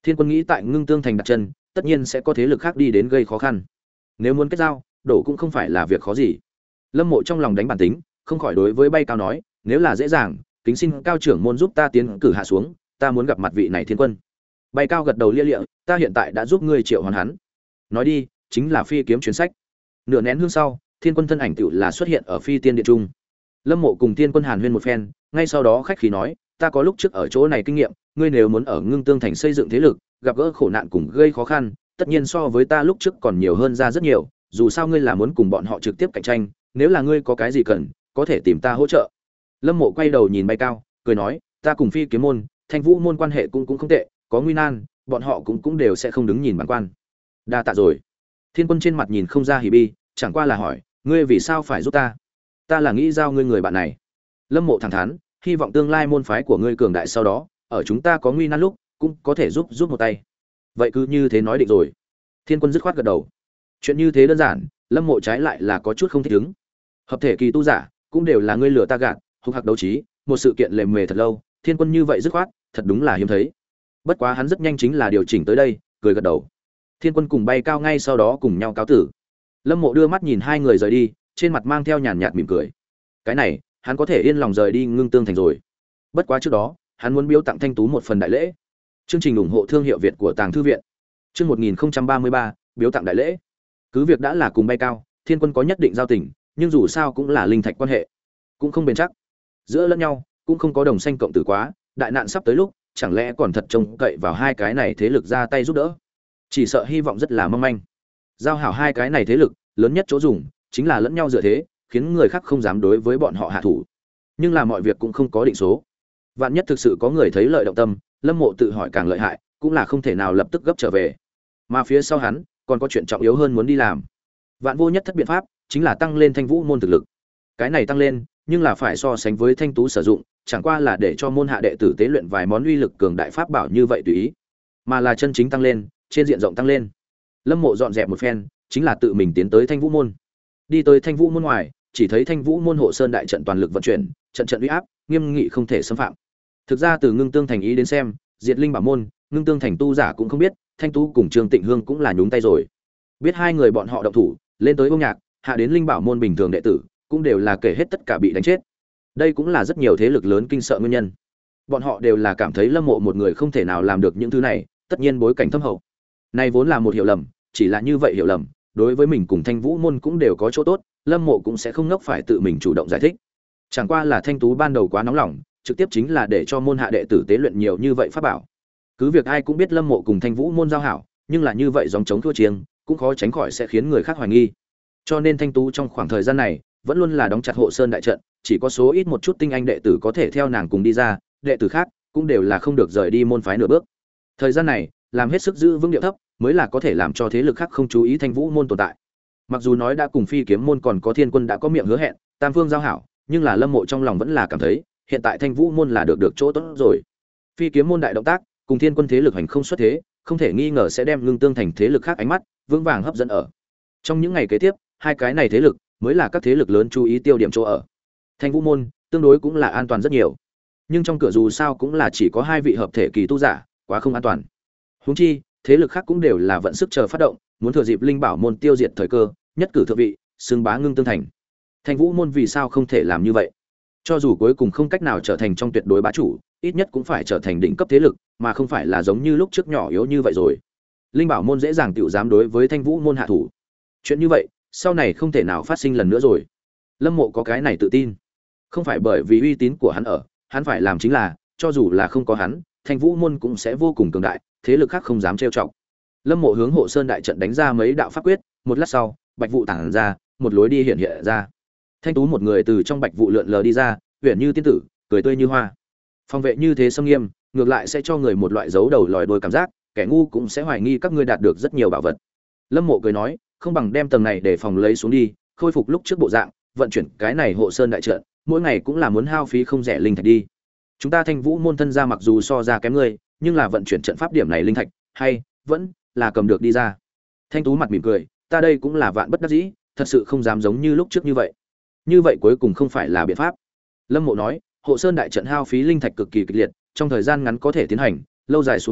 Thiên Quân nghĩ tại Ngưng Tương thành đặt chân, tất nhiên sẽ có thế lực khác đi đến gây khó khăn. Nếu muốn kết giao, đổ cũng không phải là việc khó gì. Lâm Mộ trong lòng đánh bản tính, không khỏi đối với Bay Cao nói, nếu là dễ dàng, kính xin cao trưởng môn giúp ta tiến cử hạ xuống, ta muốn gặp mặt vị này Thiên Quân. Bay Cao gật đầu lia lịa, ta hiện tại đã giúp ngươi triệu hoán hắn. Nói đi, chính là phi kiếm chuyến sách. Nửa nén hương sau, Thiên Quân thân ảnh tựu là xuất hiện ở phi tiên điện trung. Lâm Mộ cùng Thiên Quân hàn huyên một phen, ngay sau đó khách khí nói, ta có lúc trước ở chỗ này kinh nghiệm, ngươi nếu muốn ở Ngưng Tương thành xây dựng thế lực, gặp gỡ khổ nạn cùng gây khó khăn, tất nhiên so với ta lúc trước còn nhiều hơn ra rất nhiều, dù sao ngươi là muốn cùng bọn họ trực tiếp cạnh tranh, nếu là ngươi có cái gì cần, có thể tìm ta hỗ trợ. Lâm Mộ quay đầu nhìn Bay Cao, cười nói, ta cùng phi kiếm môn, Thanh Vũ môn quan hệ cũng cũng không tệ, có nguy nan, bọn họ cũng cũng đều sẽ không đứng nhìn bản quan. Đa tạ rồi. Thiên Quân trên mặt nhìn không ra hỉ bi, chẳng qua là hỏi, ngươi vì sao phải giúp ta? Ta là nghĩ giao ngươi người bạn này. Lâm Mộ thẳng thắn, hy vọng tương lai môn phái của ngươi cường đại sau đó, ở chúng ta có nguy nan lúc, cũng có thể giúp giúp một tay. Vậy cứ như thế nói định rồi. Thiên Quân dứt khoát gật đầu. Chuyện như thế đơn giản, Lâm Mộ trái lại là có chút không thích ứng. Hợp thể kỳ tu giả, cũng đều là ngươi lừa ta gạt, hung hạc đấu trí, một sự kiện lề mề thật lâu, Thiên Quân như vậy dứt khoát, thật đúng là hiếm thấy. Bất quá hắn rất nhanh chính là điều chỉnh tới đây, cười gật đầu. Thiên Quân cùng Bay Cao ngay sau đó cùng nhau cáo tử. Lâm Mộ đưa mắt nhìn hai người rời đi, trên mặt mang theo nhàn nhạt mỉm cười. Cái này, hắn có thể yên lòng rời đi Ngưng Tương thành rồi. Bất quá trước đó, hắn muốn biếu tặng Thanh Tú một phần đại lễ. Chương trình ủng hộ thương hiệu Việt của Tàng thư viện. Chương một nghìn không trăm ba mươi ba, biếu tặng đại lễ. Cứ việc đã là cùng Bay Cao, Thiên Quân có nhất định giao tình, nhưng dù sao cũng là linh thạch quan hệ, cũng không bền chắc. Giữa lẫn nhau, cũng không có đồng xanh cộng tử quá, đại nạn sắp tới lúc, chẳng lẽ còn thật trông cậy vào hai cái này thế lực ra tay giúp đỡ? Chỉ sợ hy vọng rất là mong manh. Giao hảo hai cái này thế lực, lớn nhất chỗ dùng chính là lẫn nhau dựa thế, khiến người khác không dám đối với bọn họ hạ thủ. Nhưng là mọi việc cũng không có định số. Vạn nhất thực sự có người thấy lợi động tâm, Lâm Mộ tự hỏi càng lợi hại, cũng là không thể nào lập tức gấp trở về. Mà phía sau hắn, còn có chuyện trọng yếu hơn muốn đi làm. Vạn vô nhất thất biện pháp, chính là tăng lên Thanh Vũ môn thực lực. Cái này tăng lên, nhưng là phải so sánh với Thanh Tú sử dụng, chẳng qua là để cho môn hạ đệ tử tế luyện vài món uy lực cường đại pháp bảo như vậy tùy ý, mà là chân chính tăng lên, trên diện rộng tăng lên. Lâm Mộ dọn dẹp một phen, chính là tự mình tiến tới Thanh Vũ môn. Đi tới Thanh Vũ môn ngoài, chỉ thấy Thanh Vũ môn hộ sơn đại trận toàn lực vận chuyển, trận trận uy áp, nghiêm nghị không thể xâm phạm. Thực ra từ Ngưng Tương thành ý đến xem, Diệt Linh Bảo môn, Ngưng Tương thành tu giả cũng không biết, Thanh Tú cùng Trương Tịnh Hương cũng là nhúng tay rồi. Biết hai người bọn họ động thủ, lên tới Bông Nhạc, hạ đến Linh Bảo môn bình thường đệ tử, cũng đều là kể hết tất cả bị đánh chết. Đây cũng là rất nhiều thế lực lớn kinh sợ nguyên nhân. Bọn họ đều là cảm thấy Lâm Mộ một người không thể nào làm được những thứ này, tất nhiên bối cảnh thâm hậu. Này vốn là một hiểu lầm, chỉ là như vậy hiểu lầm, đối với mình cùng Thanh Vũ môn cũng đều có chỗ tốt, Lâm Mộ cũng sẽ không ngốc phải tự mình chủ động giải thích. Chẳng qua là Thanh Tú ban đầu quá nóng lòng, trực tiếp chính là để cho môn hạ đệ tử tế luyện nhiều như vậy pháp bảo. Cứ việc ai cũng biết Lâm Mộ cùng Thanh Vũ môn giao hảo, nhưng là như vậy dòng chống thua chiêng, cũng khó tránh khỏi sẽ khiến người khác hoài nghi. Cho nên Thanh Tú trong khoảng thời gian này, vẫn luôn là đóng chặt hộ sơn đại trận, chỉ có số ít một chút tinh anh đệ tử có thể theo nàng cùng đi ra, đệ tử khác cũng đều là không được rời đi môn phái nửa bước. Thời gian này, làm hết sức giữ vững điệu thấp, mới là có thể làm cho thế lực khác không chú ý Thanh Vũ môn tồn tại. Mặc dù nói đã cùng Phi Kiếm môn còn có Thiên Quân đã có miệng hứa hẹn, tam phương giao hảo, nhưng là Lâm Mộ trong lòng vẫn là cảm thấy, hiện tại Thanh Vũ môn là được được chỗ tốt rồi. Phi Kiếm môn đại động tác, cùng Thiên Quân thế lực hành không xuất thế, không thể nghi ngờ sẽ đem Ngưng Tương thành thế lực khác ánh mắt vững vàng hấp dẫn ở. Trong những ngày kế tiếp, hai cái này thế lực mới là các thế lực lớn chú ý tiêu điểm chỗ ở. Thanh Vũ môn tương đối cũng là an toàn rất nhiều, nhưng trong cửa dù sao cũng là chỉ có hai vị hợp thể kỳ tu giả, quá không an toàn. Huống chi, thế lực khác cũng đều là vận sức chờ phát động, muốn thừa dịp Linh Bảo môn tiêu diệt thời cơ, nhất cử thượng vị, xưng bá Ngưng Tương thành. Thanh Vũ môn vì sao không thể làm như vậy? Cho dù cuối cùng không cách nào trở thành trong tuyệt đối bá chủ, ít nhất cũng phải trở thành đỉnh cấp thế lực, mà không phải là giống như lúc trước nhỏ yếu như vậy rồi. Linh Bảo môn dễ dàng tiểu dám đối với Thanh Vũ môn hạ thủ. Chuyện như vậy, sau này không thể nào phát sinh lần nữa rồi. Lâm Mộ có cái này tự tin, không phải bởi vì uy tín của hắn ở, hắn phải làm chính là, cho dù là không có hắn, Thanh Vũ môn cũng sẽ vô cùng cường đại, thế lực khác không dám trêu chọc. Lâm Mộ hướng hộ sơn đại trận đánh ra mấy đạo pháp quyết, một lát sau, bạch vụ tản ra, một lối đi hiện hiện ra. Thanh Tú một người từ trong bạch vụ lượn lờ đi ra, uyển như tiên tử, cười tươi như hoa. Phòng vệ như thế sâm nghiêm, ngược lại sẽ cho người một loại giấu đầu lòi đuôi cảm giác, kẻ ngu cũng sẽ hoài nghi các ngươi đạt được rất nhiều bảo vật. Lâm Mộ cười nói, không bằng đem tầng này để phòng lấy xuống đi, khôi phục lúc trước bộ dạng, vận chuyển cái này hộ sơn đại trận, mỗi ngày cũng là muốn hao phí không rẻ linh thạch đi. Chúng ta Thanh Vũ môn thân gia mặc dù so ra kém ngươi, nhưng là vận chuyển trận pháp điểm này linh thạch, hay vẫn là cầm được đi ra. Thanh Tú mặt mỉm cười, ta đây cũng là vạn bất đắc dĩ, thật sự không dám giống như lúc trước như vậy. Như vậy cuối cùng không phải là biện pháp. Lâm Mộ nói, hộ sơn đại trận hao phí linh thạch cực kỳ kịch liệt, trong thời gian ngắn có thể tiến hành, lâu dài xuống tới,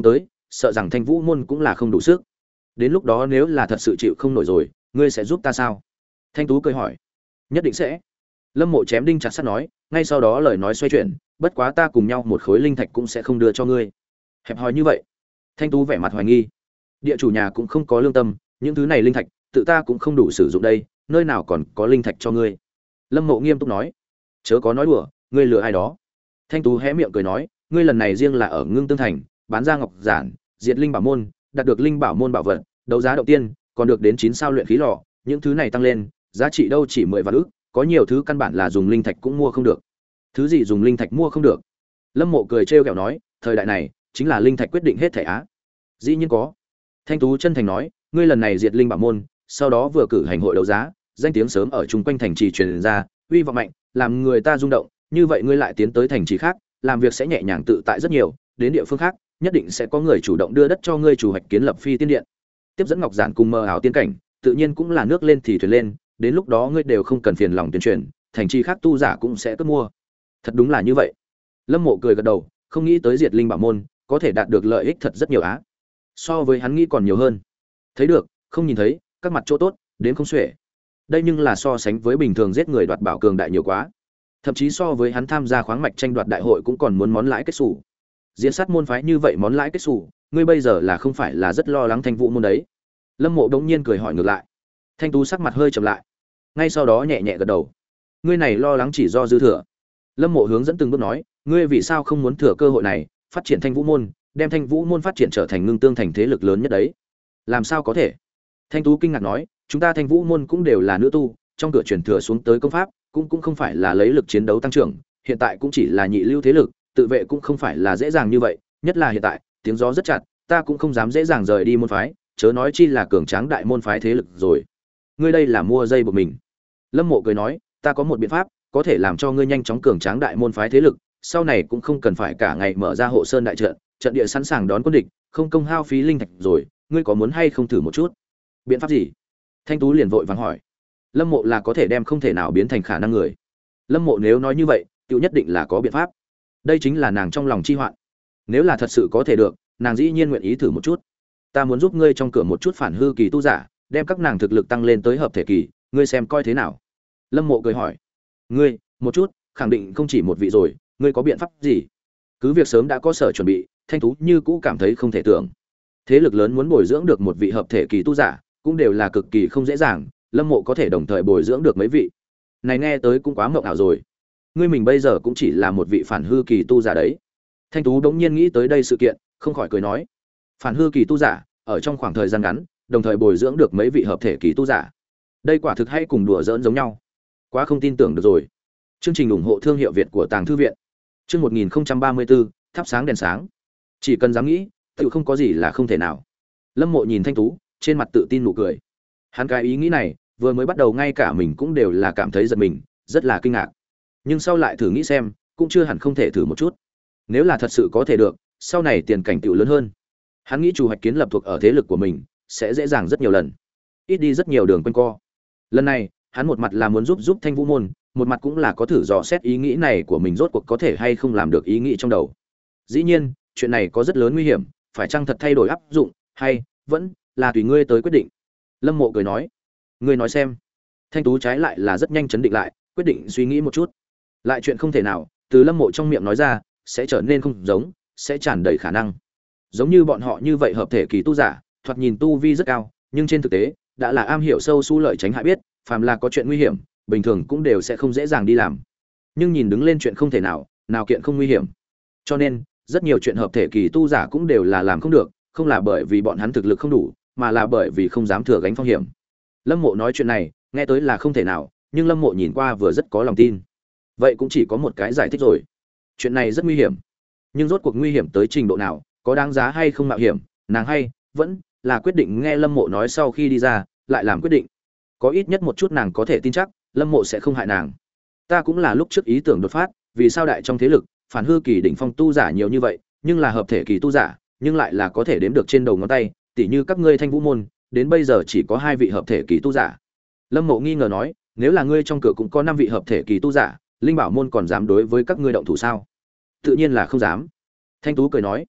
sợ rằng Thanh Vũ môn cũng là không đủ sức. Đến lúc đó nếu là thật sự chịu không nổi rồi, ngươi sẽ giúp ta sao? Thanh Tú cười hỏi. Nhất định sẽ. Lâm Mộ chém đinh chặt sắt nói, ngay sau đó lời nói xoay chuyển, bất quá ta cùng nhau một khối linh thạch cũng sẽ không đưa cho ngươi. Hẹp hòi như vậy? Thanh Tú vẻ mặt hoài nghi. Địa chủ nhà cũng không có lương tâm, những thứ này linh thạch, tự ta cũng không đủ sử dụng đây, nơi nào còn có linh thạch cho ngươi? Lâm Mộ nghiêm túc nói. Chớ có nói đùa, ngươi lừa ai đó? Thanh Tú hé miệng cười nói, ngươi lần này riêng là ở Ngưng Tương Thành, bán ra ngọc giản, diệt linh bảo môn, đạt được linh bảo môn bảo vật, đấu giá đầu tiên, còn được đến chín sao luyện khí lò, những thứ này tăng lên, giá trị đâu chỉ mười vạn ức, có nhiều thứ căn bản là dùng linh thạch cũng mua không được. Thứ gì dùng linh thạch mua không được? Lâm Mộ cười trêu ghẹo nói, thời đại này, chính là linh thạch quyết định hết thảy á. Dĩ nhiên có. Thanh Tú chân thành nói, ngươi lần này diệt linh bảo môn, sau đó vừa cử hành hội đấu giá, danh tiếng sớm ở chung quanh thành trì truyền ra, uy vọng mạnh, làm người ta rung động, như vậy ngươi lại tiến tới thành trì khác, làm việc sẽ nhẹ nhàng tự tại rất nhiều, đến địa phương khác, nhất định sẽ có người chủ động đưa đất cho ngươi chủ hoạch kiến lập phi tiên điện. Tiếp dẫn ngọc giản cùng mơ ảo tiên cảnh, tự nhiên cũng là nước lên thì thuyền lên, đến lúc đó ngươi đều không cần phiền lòng tuyên truyền, thành trì khác tu giả cũng sẽ cướp mua. Thật đúng là như vậy. Lâm Mộ cười gật đầu, không nghĩ tới diệt linh bảo môn có thể đạt được lợi ích thật rất nhiều á. So với hắn nghĩ còn nhiều hơn. Thấy được, không nhìn thấy, các mặt chỗ tốt, đến không xuể. Đây nhưng là so sánh với bình thường giết người đoạt bảo cường đại nhiều quá. Thậm chí so với hắn tham gia khoáng mạch tranh đoạt đại hội cũng còn muốn món lãi kết sủ. Diễn sát môn phái như vậy món lãi kết sủ, ngươi bây giờ là không phải là rất lo lắng Thanh Vũ môn đấy? Lâm Mộ đống nhiên cười hỏi ngược lại. Thanh Tú sắc mặt hơi trầm lại, ngay sau đó nhẹ nhẹ gật đầu. Ngươi này lo lắng chỉ do dư thừa. Lâm Mộ hướng dẫn từng bước nói, ngươi vì sao không muốn thừa cơ hội này phát triển Thanh Vũ môn, đem Thanh Vũ môn phát triển trở thành Ngưng Tương thành thế lực lớn nhất đấy? Làm sao có thể? Thanh Tú kinh ngạc nói, chúng ta Thanh Vũ môn cũng đều là nữ tu, trong cửa truyền thừa xuống tới công pháp, cũng cũng không phải là lấy lực chiến đấu tăng trưởng, hiện tại cũng chỉ là nhị lưu thế lực, tự vệ cũng không phải là dễ dàng như vậy, nhất là hiện tại, tiếng gió rất chặt, ta cũng không dám dễ dàng rời đi môn phái, chớ nói chi là cường tráng đại môn phái thế lực rồi. Ngươi đây là mua dây buộc mình. Lâm Mộ cười nói, ta có một biện pháp, có thể làm cho ngươi nhanh chóng cường tráng đại môn phái thế lực, sau này cũng không cần phải cả ngày mở ra hộ sơn đại trận, trận địa sẵn sàng đón quân địch, không công hao phí linh thạch rồi, ngươi có muốn hay không thử một chút? Biện pháp gì? Thanh Tú liền vội vàng hỏi. Lâm Mộ là có thể đem không thể nào biến thành khả năng người. Lâm Mộ nếu nói như vậy, tiểu nhất định là có biện pháp. Đây chính là nàng trong lòng chi hoạn. Nếu là thật sự có thể được, nàng dĩ nhiên nguyện ý thử một chút. Ta muốn giúp ngươi trong cửa một chút phản hư kỳ tu giả, đem các nàng thực lực tăng lên tới hợp thể kỳ, ngươi xem coi thế nào? Lâm Mộ cười hỏi. Ngươi, một chút, khẳng định không chỉ một vị rồi, ngươi có biện pháp gì? Cứ việc sớm đã có sở chuẩn bị, Thanh Tú như cũ cảm thấy không thể tưởng. Thế lực lớn muốn bồi dưỡng được một vị hợp thể kỳ tu giả, cũng đều là cực kỳ không dễ dàng, Lâm Mộ có thể đồng thời bồi dưỡng được mấy vị. Này nghe tới cũng quá mộng ảo rồi. Ngươi mình bây giờ cũng chỉ là một vị phản hư kỳ tu giả đấy. Thanh Tú đống nhiên nghĩ tới đây sự kiện, không khỏi cười nói, phản hư kỳ tu giả, ở trong khoảng thời gian ngắn, đồng thời bồi dưỡng được mấy vị hợp thể kỳ tu giả. Đây quả thực hay cùng đùa giỡn giống nhau. Quá không tin tưởng được rồi. Chương trình ủng hộ thương hiệu Việt của Tàng thư viện. Chương một nghìn không trăm ba mươi tư, thắp sáng đèn sáng. Chỉ cần dám nghĩ, tự không có gì là không thể nào. Lâm Mộ nhìn Thanh Tú, trên mặt tự tin nụ cười. Hắn cái ý nghĩ này, vừa mới bắt đầu ngay cả mình cũng đều là cảm thấy giật mình, rất là kinh ngạc. Nhưng sau lại thử nghĩ xem, cũng chưa hẳn không thể thử một chút. Nếu là thật sự có thể được, sau này tiền cảnh tựu lớn hơn. Hắn nghĩ chủ hoạch kiến lập thuộc ở thế lực của mình, sẽ dễ dàng rất nhiều lần, ít đi rất nhiều đường quanh co. Lần này, hắn một mặt là muốn giúp giúp Thanh Vũ môn, một mặt cũng là có thử dò xét ý nghĩ này của mình rốt cuộc có thể hay không làm được ý nghĩ trong đầu. Dĩ nhiên, chuyện này có rất lớn nguy hiểm, phải chăng thật thay đổi áp dụng, hay vẫn là tùy ngươi tới quyết định. Lâm Mộ cười nói, ngươi nói xem. Thanh Tú trái lại là rất nhanh chấn định lại, quyết định suy nghĩ một chút. Lại chuyện không thể nào, từ Lâm Mộ trong miệng nói ra, sẽ trở nên không giống, sẽ tràn đầy khả năng. Giống như bọn họ như vậy hợp thể kỳ tu giả, thoạt nhìn tu vi rất cao, nhưng trên thực tế, đã là am hiểu sâu su lợi tránh hại biết, phàm là có chuyện nguy hiểm, bình thường cũng đều sẽ không dễ dàng đi làm. Nhưng nhìn đứng lên chuyện không thể nào, nào kiện không nguy hiểm. Cho nên, rất nhiều chuyện hợp thể kỳ tu giả cũng đều là làm không được, không là bởi vì bọn hắn thực lực không đủ, mà là bởi vì không dám thừa gánh phong hiểm. Lâm Mộ nói chuyện này, nghe tới là không thể nào, nhưng Lâm Mộ nhìn qua vừa rất có lòng tin. Vậy cũng chỉ có một cái giải thích rồi. Chuyện này rất nguy hiểm, nhưng rốt cuộc nguy hiểm tới trình độ nào, có đáng giá hay không mạo hiểm, nàng hay vẫn là quyết định nghe Lâm Mộ nói sau khi đi ra, lại làm quyết định. Có ít nhất một chút nàng có thể tin chắc, Lâm Mộ sẽ không hại nàng. Ta cũng là lúc trước ý tưởng đột phát, vì sao đại trong thế lực, phản hư kỳ đỉnh phong tu giả nhiều như vậy, nhưng là hợp thể kỳ tu giả, nhưng lại là có thể đếm được trên đầu ngón tay, tỉ như các ngươi Thanh Vũ môn, đến bây giờ chỉ có hai vị hợp thể kỳ tu giả. Lâm Mộ nghi ngờ nói, nếu là ngươi trong cửa cũng có năm vị hợp thể kỳ tu giả, Linh Bảo môn còn dám đối với các ngươi động thủ sao? Tự nhiên là không dám. Thanh Tú cười nói,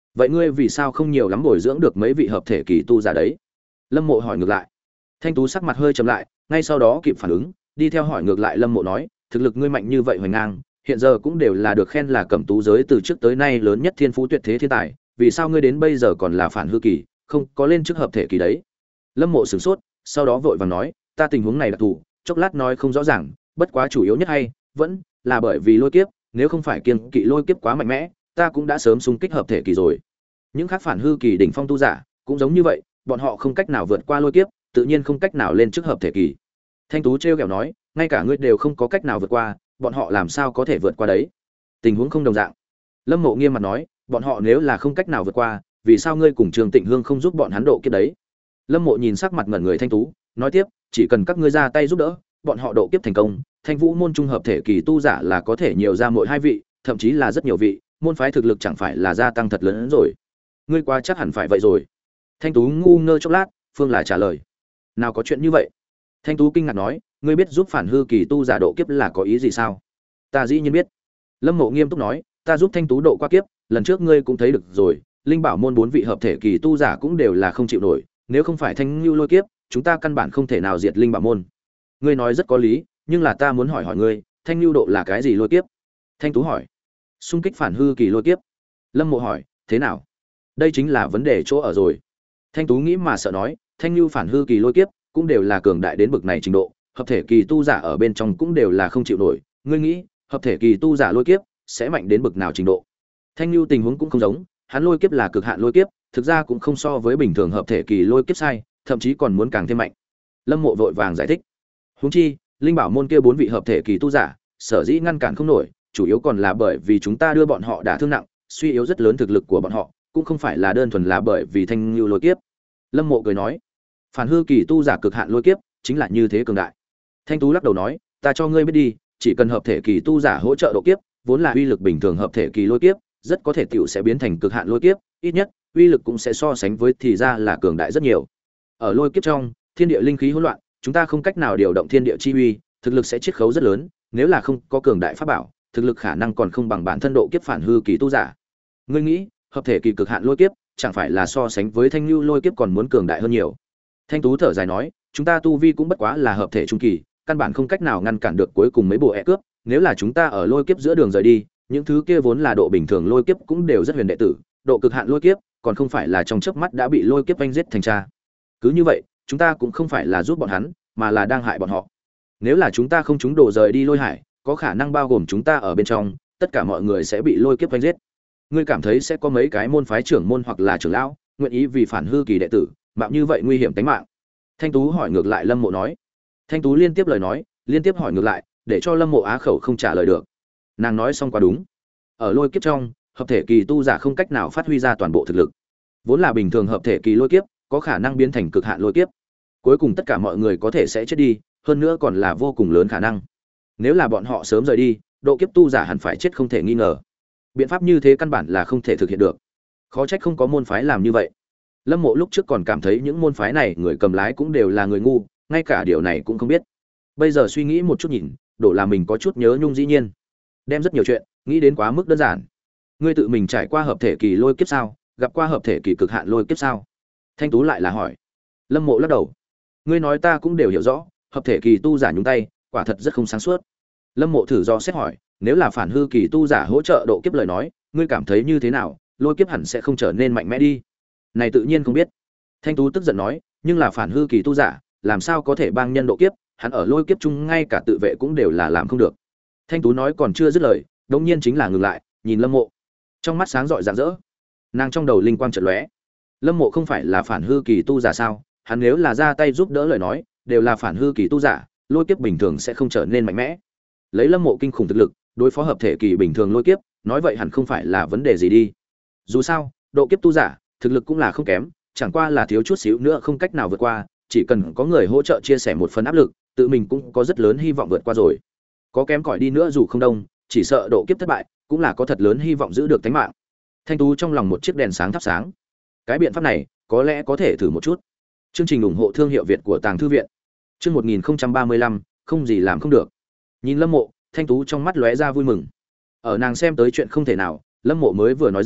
vậy ngươi vì sao không nhiều lắm bồi dưỡng được mấy vị hợp thể kỳ tu giả đấy? Lâm Mộ hỏi ngược lại. Thanh Tú sắc mặt hơi trầm lại, ngay sau đó kịp phản ứng, đi theo hỏi ngược lại Lâm Mộ nói, thực lực ngươi mạnh như vậy hoành ngang, hiện giờ cũng đều là được khen là cẩm tú giới từ trước tới nay lớn nhất thiên phú tuyệt thế thiên tài, vì sao ngươi đến bây giờ còn là phản hư kỳ, không có lên trước hợp thể kỳ đấy? Lâm Mộ sửng sốt, sau đó vội vàng nói, ta tình huống này đặc thù, chốc lát nói không rõ ràng, bất quá chủ yếu nhất hay vẫn là bởi vì lôi kiếp, nếu không phải kiêng kỵ lôi kiếp quá mạnh mẽ, ta cũng đã sớm xung kích hợp thể kỳ rồi. Những khác phản hư kỳ đỉnh phong tu giả cũng giống như vậy, bọn họ không cách nào vượt qua lôi kiếp, tự nhiên không cách nào lên trước hợp thể kỳ. Thanh Tú trêu ghẹo nói, ngay cả ngươi đều không có cách nào vượt qua, bọn họ làm sao có thể vượt qua đấy? Tình huống không đồng dạng. Lâm Mộ nghiêm mặt nói, bọn họ nếu là không cách nào vượt qua, vì sao ngươi cùng Trường Tịnh Hương không giúp bọn hắn độ kiếp đấy? Lâm Mộ nhìn sắc mặt ngẩn người Thanh Tú, nói tiếp, chỉ cần các ngươi ra tay giúp đỡ, bọn họ độ kiếp thành công, Thanh Vũ môn trung hợp thể kỳ tu giả là có thể nhiều ra mỗi hai vị, thậm chí là rất nhiều vị, môn phái thực lực chẳng phải là gia tăng thật lớn hơn rồi. Ngươi quá chắc hẳn phải vậy rồi. Thanh Tú ngu ngơ chốc lát, phương là trả lời. Nào có chuyện như vậy? Thanh Tú kinh ngạc nói, ngươi biết giúp phản hư kỳ tu giả độ kiếp là có ý gì sao? Ta dĩ nhiên biết. Lâm Mộ nghiêm túc nói, ta giúp Thanh Tú độ qua kiếp, lần trước ngươi cũng thấy được rồi, linh bảo môn bốn vị hợp thể kỳ tu giả cũng đều là không chịu nổi, nếu không phải Thanh Nưu lôi kiếp, chúng ta căn bản không thể nào diệt linh bảo môn. Ngươi nói rất có lý, nhưng là ta muốn hỏi hỏi ngươi, Thanh Nưu độ là cái gì lôi kiếp? Thanh Tú hỏi. Xung kích phản hư kỳ lôi kiếp. Lâm Mộ hỏi, thế nào? Đây chính là vấn đề chỗ ở rồi. Thanh Tú nghĩ mà sợ nói, Thanh Nưu phản hư kỳ lôi kiếp cũng đều là cường đại đến bực này trình độ, hợp thể kỳ tu giả ở bên trong cũng đều là không chịu nổi, ngươi nghĩ, hợp thể kỳ tu giả lôi kiếp sẽ mạnh đến bực nào trình độ? Thanh Nưu tình huống cũng không giống, hắn lôi kiếp là cực hạn lôi kiếp, thực ra cũng không so với bình thường hợp thể kỳ lôi kiếp sai, thậm chí còn muốn càng thêm mạnh. Lâm Mộ vội vàng giải thích. Huống chi, linh bảo môn kia bốn vị hợp thể kỳ tu giả, sở dĩ ngăn cản không nổi, chủ yếu còn là bởi vì chúng ta đưa bọn họ đả thương nặng, suy yếu rất lớn thực lực của bọn họ, cũng không phải là đơn thuần là bởi vì Thanh Nưu lôi kiếp. Lâm Mộ cười nói, phản hư kỳ tu giả cực hạn lôi kiếp chính là như thế cường đại. Thanh Tú lắc đầu nói, ta cho ngươi biết đi, chỉ cần hợp thể kỳ tu giả hỗ trợ độ kiếp, vốn là uy lực bình thường hợp thể kỳ lôi kiếp, rất có thể tiểu sẽ biến thành cực hạn lôi kiếp, ít nhất uy lực cũng sẽ so sánh với thì ra là cường đại rất nhiều. Ở lôi kiếp trong, thiên địa linh khí hỗn loạn, chúng ta không cách nào điều động thiên địa chi uy, thực lực sẽ chiết khấu rất lớn, nếu là không có cường đại pháp bảo, thực lực khả năng còn không bằng bản thân độ kiếp phản hư kỳ tu giả. Ngươi nghĩ, hợp thể kỳ cực hạn lôi kiếp, chẳng phải là so sánh với Thanh Nưu lôi kiếp còn muốn cường đại hơn nhiều. Thanh Tú thở dài nói, chúng ta tu vi cũng bất quá là hợp thể trung kỳ, căn bản không cách nào ngăn cản được cuối cùng mấy bộ e cướp, nếu là chúng ta ở lôi kiếp giữa đường rời đi, những thứ kia vốn là độ bình thường lôi kiếp cũng đều rất huyền đệ tử, độ cực hạn lôi kiếp, còn không phải là trong chớp mắt đã bị lôi kiếp vanh giết thành cha. Cứ như vậy, chúng ta cũng không phải là giúp bọn hắn, mà là đang hại bọn họ. Nếu là chúng ta không chúng đổ rời đi lôi hải, có khả năng bao gồm chúng ta ở bên trong, tất cả mọi người sẽ bị lôi kiếp vanh giết. Ngươi cảm thấy sẽ có mấy cái môn phái trưởng môn hoặc là trưởng lão nguyện ý vì phản hư kỳ đệ tử mạo như vậy nguy hiểm tính mạng? Thanh Tú hỏi ngược lại Lâm Mộ nói. Thanh Tú liên tiếp lời nói, liên tiếp hỏi ngược lại, để cho Lâm Mộ á khẩu không trả lời được. Nàng nói xong quá đúng. Ở lôi kiếp trong, hợp thể kỳ tu giả không cách nào phát huy ra toàn bộ thực lực. Vốn là bình thường hợp thể kỳ lôi kiếp, có khả năng biến thành cực hạn lôi kiếp. Cuối cùng tất cả mọi người có thể sẽ chết đi, hơn nữa còn là vô cùng lớn khả năng. Nếu là bọn họ sớm rời đi, độ kiếp tu giả hẳn phải chết không thể nghi ngờ. Biện pháp như thế căn bản là không thể thực hiện được. Khó trách không có môn phái làm như vậy. Lâm Mộ lúc trước còn cảm thấy những môn phái này người cầm lái cũng đều là người ngu, ngay cả điều này cũng không biết. Bây giờ suy nghĩ một chút nhìn, đổ là mình có chút nhớ nhung dĩ nhiên. Đem rất nhiều chuyện, nghĩ đến quá mức đơn giản. Ngươi tự mình trải qua hợp thể kỳ lôi kiếp sao, gặp qua hợp thể kỳ cực hạn lôi kiếp sao? Thanh Tú lại là hỏi. Lâm Mộ lắc đầu. Ngươi nói ta cũng đều hiểu rõ, hợp thể kỳ tu giả nhúng tay, quả thật rất không sáng suốt. Lâm Mộ thử do xét hỏi, nếu là phản hư kỳ tu giả hỗ trợ độ kiếp lời nói, ngươi cảm thấy như thế nào, lôi kiếp hẳn sẽ không trở nên mạnh mẽ đi. Này tự nhiên không biết. Thanh Tú tức giận nói, nhưng là phản hư kỳ tu giả, làm sao có thể bang nhân độ kiếp, hắn ở lôi kiếp chung ngay cả tự vệ cũng đều là làm không được. Thanh Tú nói còn chưa dứt lời, đột nhiên chính là ngừng lại, nhìn Lâm Mộ. Trong mắt sáng rọi rạng rỡ. Nàng trong đầu linh quang chợt lóe. Lâm Mộ không phải là phản hư kỳ tu giả sao? Hắn nếu là ra tay giúp đỡ lời nói, đều là phản hư kỳ tu giả, lôi kiếp bình thường sẽ không trở nên mạnh mẽ. Lấy Lâm Mộ kinh khủng thực lực, đối phó hợp thể kỳ bình thường lôi kiếp, nói vậy hẳn không phải là vấn đề gì đi. Dù sao, độ kiếp tu giả, thực lực cũng là không kém, chẳng qua là thiếu chút xíu nữa không cách nào vượt qua, chỉ cần có người hỗ trợ chia sẻ một phần áp lực, tự mình cũng có rất lớn hy vọng vượt qua rồi. Có kém cỏi đi nữa dù không đông, chỉ sợ độ kiếp thất bại, cũng là có thật lớn hy vọng giữ được tính mạng. Thanh Tú trong lòng một chiếc đèn sáng thắp sáng. Cái biện pháp này, có lẽ có thể thử một chút. Chương trình ủng hộ thương hiệu Việt của Tàng Thư viện. Chương một nghìn không trăm ba mươi lăm, không gì làm không được. Nhìn Lâm Mộ, Thanh Tú trong mắt lóe ra vui mừng. Ở nàng xem tới chuyện không thể nào, Lâm Mộ mới vừa nói ra,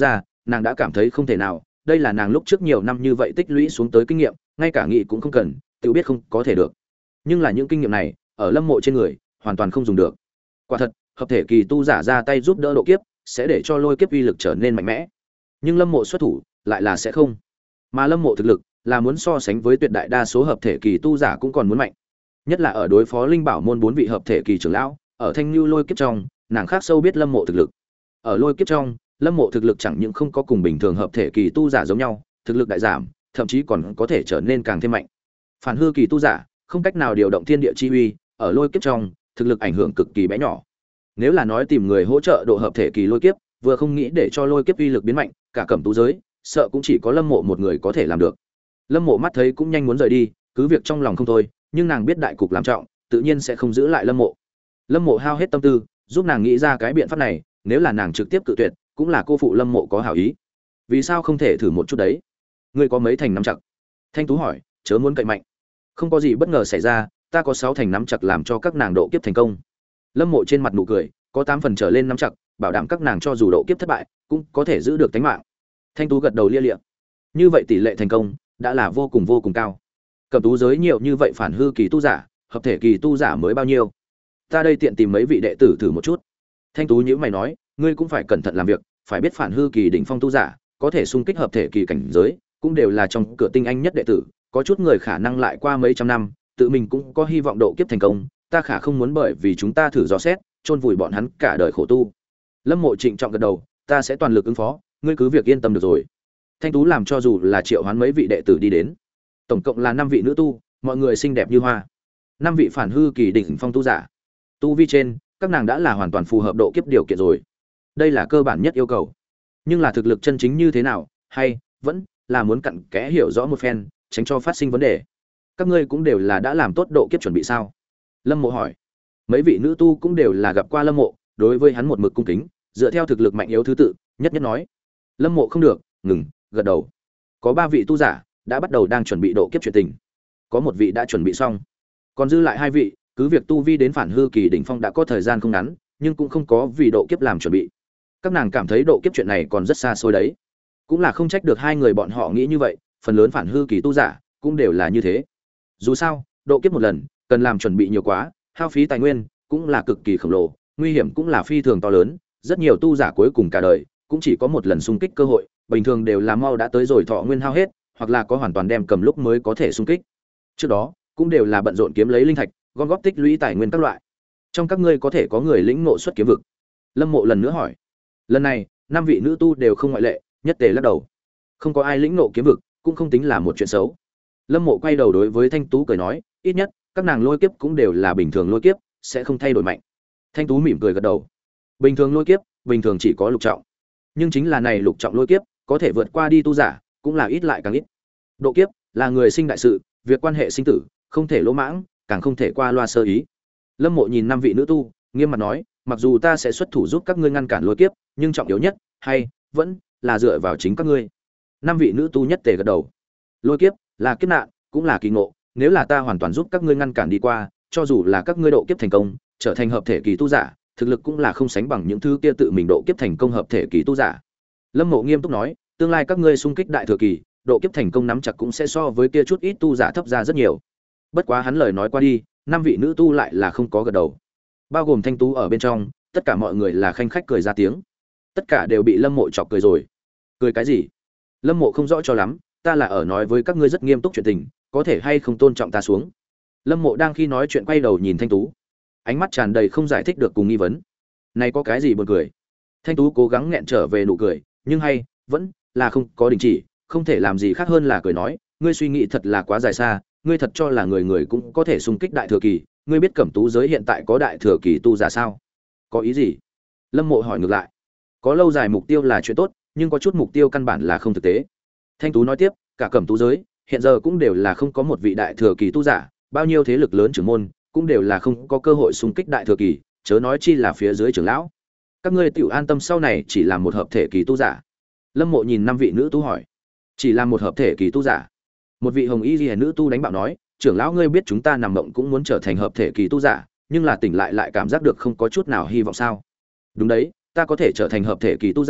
nàng đã cảm thấy không thể nào, đây là nàng lúc trước nhiều năm như vậy tích lũy xuống tới kinh nghiệm, ngay cả nghĩ cũng không cần, tự biết không có thể được. Nhưng là những kinh nghiệm này, ở Lâm Mộ trên người, hoàn toàn không dùng được. Quả thật, hợp thể kỳ tu giả ra tay giúp đỡ độ kiếp, sẽ để cho lôi kiếp uy lực trở nên mạnh mẽ. Nhưng Lâm Mộ xuất thủ, lại là sẽ không. Mà Lâm Mộ thực lực, là muốn so sánh với tuyệt đại đa số hợp thể kỳ tu giả cũng còn muốn mạnh. Nhất là ở đối phó linh bảo môn bốn vị hợp thể kỳ trưởng lão, ở Thanh Nưu lôi kiếp trong, nàng khác sâu biết Lâm Mộ thực lực. Ở lôi kiếp trong, Lâm Mộ thực lực chẳng những không có cùng bình thường hợp thể kỳ tu giả giống nhau, thực lực đại giảm, thậm chí còn có thể trở nên càng thêm mạnh. Phản hư kỳ tu giả, không cách nào điều động thiên địa chi uy, ở lôi kiếp trong, thực lực ảnh hưởng cực kỳ bé nhỏ. Nếu là nói tìm người hỗ trợ độ hợp thể kỳ lôi kiếp, vừa không nghĩ để cho lôi kiếp uy lực biến mạnh, cả cẩm tú giới, sợ cũng chỉ có Lâm Mộ một người có thể làm được. Lâm Mộ mắt thấy cũng nhanh muốn rời đi, cứ việc trong lòng không thôi, nhưng nàng biết đại cục làm trọng, tự nhiên sẽ không giữ lại Lâm Mộ. Lâm Mộ hao hết tâm tư, giúp nàng nghĩ ra cái biện pháp này, nếu là nàng trực tiếp cự tuyệt, cũng là cô phụ Lâm Mộ có hảo ý. Vì sao không thể thử một chút đấy? Ngươi có mấy thành nắm chặt? Thanh Tú hỏi, chớ muốn cậy mạnh. Không có gì bất ngờ xảy ra, ta có sáu thành nắm chặt làm cho các nàng độ kiếp thành công. Lâm Mộ trên mặt nụ cười, có tám phần trở lên nắm chặt, bảo đảm các nàng cho dù độ kiếp thất bại, cũng có thể giữ được tính mạng. Thanh Tú gật đầu lia lịa. Như vậy tỷ lệ thành công đã là vô cùng vô cùng cao. Cẩm tú giới nhiều như vậy phản hư kỳ tu giả, hợp thể kỳ tu giả mới bao nhiêu? Ta đây tiện tìm mấy vị đệ tử thử một chút. Thanh Tú nhíu mày nói, ngươi cũng phải cẩn thận làm việc, phải biết phản hư kỳ đỉnh phong tu giả, có thể xung kích hợp thể kỳ cảnh giới, cũng đều là trong cửa tinh anh nhất đệ tử, có chút người khả năng lại qua mấy trăm năm, tự mình cũng có hy vọng độ kiếp thành công, ta khả không muốn bởi vì chúng ta thử dò xét, chôn vùi bọn hắn cả đời khổ tu. Lâm Mộ trịnh trọng gật đầu, ta sẽ toàn lực ứng phó, ngươi cứ việc yên tâm được rồi. Thanh Tú làm cho dù là triệu hoán mấy vị đệ tử đi đến, tổng cộng là năm vị nữ tu, mọi người xinh đẹp như hoa. Năm vị phản hư kỳ đỉnh phong tu giả. Tu vi trên, các nàng đã là hoàn toàn phù hợp độ kiếp điều kiện rồi. Đây là cơ bản nhất yêu cầu. Nhưng là thực lực chân chính như thế nào, hay vẫn là muốn cặn kẽ hiểu rõ một phen, tránh cho phát sinh vấn đề. Các ngươi cũng đều là đã làm tốt độ kiếp chuẩn bị sao? Lâm Mộ hỏi. Mấy vị nữ tu cũng đều là gặp qua Lâm Mộ, đối với hắn một mực cung kính, dựa theo thực lực mạnh yếu thứ tự, nhất nhất nói. Lâm Mộ không được, ngừng, gật đầu. Có ba vị tu giả đã bắt đầu đang chuẩn bị độ kiếp chuyện tình. Có một vị đã chuẩn bị xong, còn dư lại hai vị, cứ việc tu vi đến phản hư kỳ đỉnh phong đã có thời gian không ngắn, nhưng cũng không có vì độ kiếp làm chuẩn bị. Các nàng cảm thấy độ kiếp chuyện này còn rất xa xôi đấy. Cũng là không trách được hai người bọn họ nghĩ như vậy, phần lớn phản hư kỳ tu giả cũng đều là như thế. Dù sao, độ kiếp một lần, cần làm chuẩn bị nhiều quá, hao phí tài nguyên cũng là cực kỳ khổng lồ, nguy hiểm cũng là phi thường to lớn, rất nhiều tu giả cuối cùng cả đời cũng chỉ có một lần xung kích cơ hội, bình thường đều là mau đã tới rồi thọ nguyên hao hết, hoặc là có hoàn toàn đem cầm lúc mới có thể xung kích. Trước đó, cũng đều là bận rộn kiếm lấy linh thạch, gom góp tích lũy tài nguyên các loại. Trong các ngươi có thể có người lĩnh ngộ xuất kiếm vực? Lâm Mộ lần nữa hỏi. Lần này, năm vị nữ tu đều không ngoại lệ, nhất tề lắc đầu. Không có ai lĩnh ngộ kiếm vực, cũng không tính là một chuyện xấu. Lâm Mộ quay đầu đối với Thanh Tú cười nói, ít nhất các nàng lôi kiếp cũng đều là bình thường lôi kiếp, sẽ không thay đổi mạnh. Thanh Tú mỉm cười gật đầu. Bình thường lôi kiếp, bình thường chỉ có lục trọng. Nhưng chính là này lục trọng lôi kiếp, có thể vượt qua đi tu giả, cũng là ít lại càng ít. Độ kiếp là người sinh đại sự, việc quan hệ sinh tử, không thể lỗ mãng, càng không thể qua loa sơ ý. Lâm Mộ nhìn năm vị nữ tu, nghiêm mặt nói, mặc dù ta sẽ xuất thủ giúp các ngươi ngăn cản lôi kiếp, nhưng trọng yếu nhất, hay vẫn là dựa vào chính các ngươi. Năm vị nữ tu nhất tề gật đầu. Lôi kiếp là kiếp nạn, cũng là kỳ ngộ, nếu là ta hoàn toàn giúp các ngươi ngăn cản đi qua, cho dù là các ngươi độ kiếp thành công, trở thành hợp thể kỳ tu giả, thực lực cũng là không sánh bằng những thứ kia tự mình độ kiếp thành công hợp thể kỳ tu giả. Lâm Mộ nghiêm túc nói, tương lai các ngươi xung kích đại thừa kỳ, độ kiếp thành công nắm chặt cũng sẽ so với kia chút ít tu giả thấp ra rất nhiều. Bất quá hắn lời nói qua đi, năm vị nữ tu lại là không có gật đầu. Bao gồm Thanh Tú ở bên trong, tất cả mọi người là khanh khách cười ra tiếng. Tất cả đều bị Lâm Mộ chọc cười rồi. Cười cái gì? Lâm Mộ không rõ cho lắm, ta là ở nói với các ngươi rất nghiêm túc chuyện tình, có thể hay không tôn trọng ta xuống. Lâm Mộ đang khi nói chuyện quay đầu nhìn Thanh Tú, ánh mắt tràn đầy không giải thích được cùng nghi vấn. Này có cái gì buồn cười? Thanh Tú cố gắng nghẹn trở về nụ cười, nhưng hay vẫn là không có đình chỉ, không thể làm gì khác hơn là cười nói, ngươi suy nghĩ thật là quá dài xa, ngươi thật cho là người người cũng có thể xung kích đại thừa kỳ, ngươi biết Cẩm Tú giới hiện tại có đại thừa kỳ tu giả sao? Có ý gì? Lâm Mộ hỏi ngược lại. Có lâu dài mục tiêu là chuyện tốt, nhưng có chút mục tiêu căn bản là không thực tế. Thanh Tú nói tiếp, cả Cẩm Tú giới hiện giờ cũng đều là không có một vị đại thừa kỳ tu giả, bao nhiêu thế lực lớn trưởng môn cũng đều là không có cơ hội xung kích đại thừa kỳ, chớ nói chi là phía dưới trưởng lão. Các ngươi tiểu an tâm sau này chỉ là một hợp thể kỳ tu giả. Lâm Mộ nhìn năm vị nữ tu hỏi, chỉ là một hợp thể kỳ tu giả? Một vị hồng y liễu nữ tu đánh bạo nói, trưởng lão ngươi biết chúng ta nằm mộng cũng muốn trở thành hợp thể kỳ tu giả, nhưng là tỉnh lại lại cảm giác được không có chút nào hy vọng sao? Đúng đấy, ta có thể trở thành hợp thể kỳ tu giả,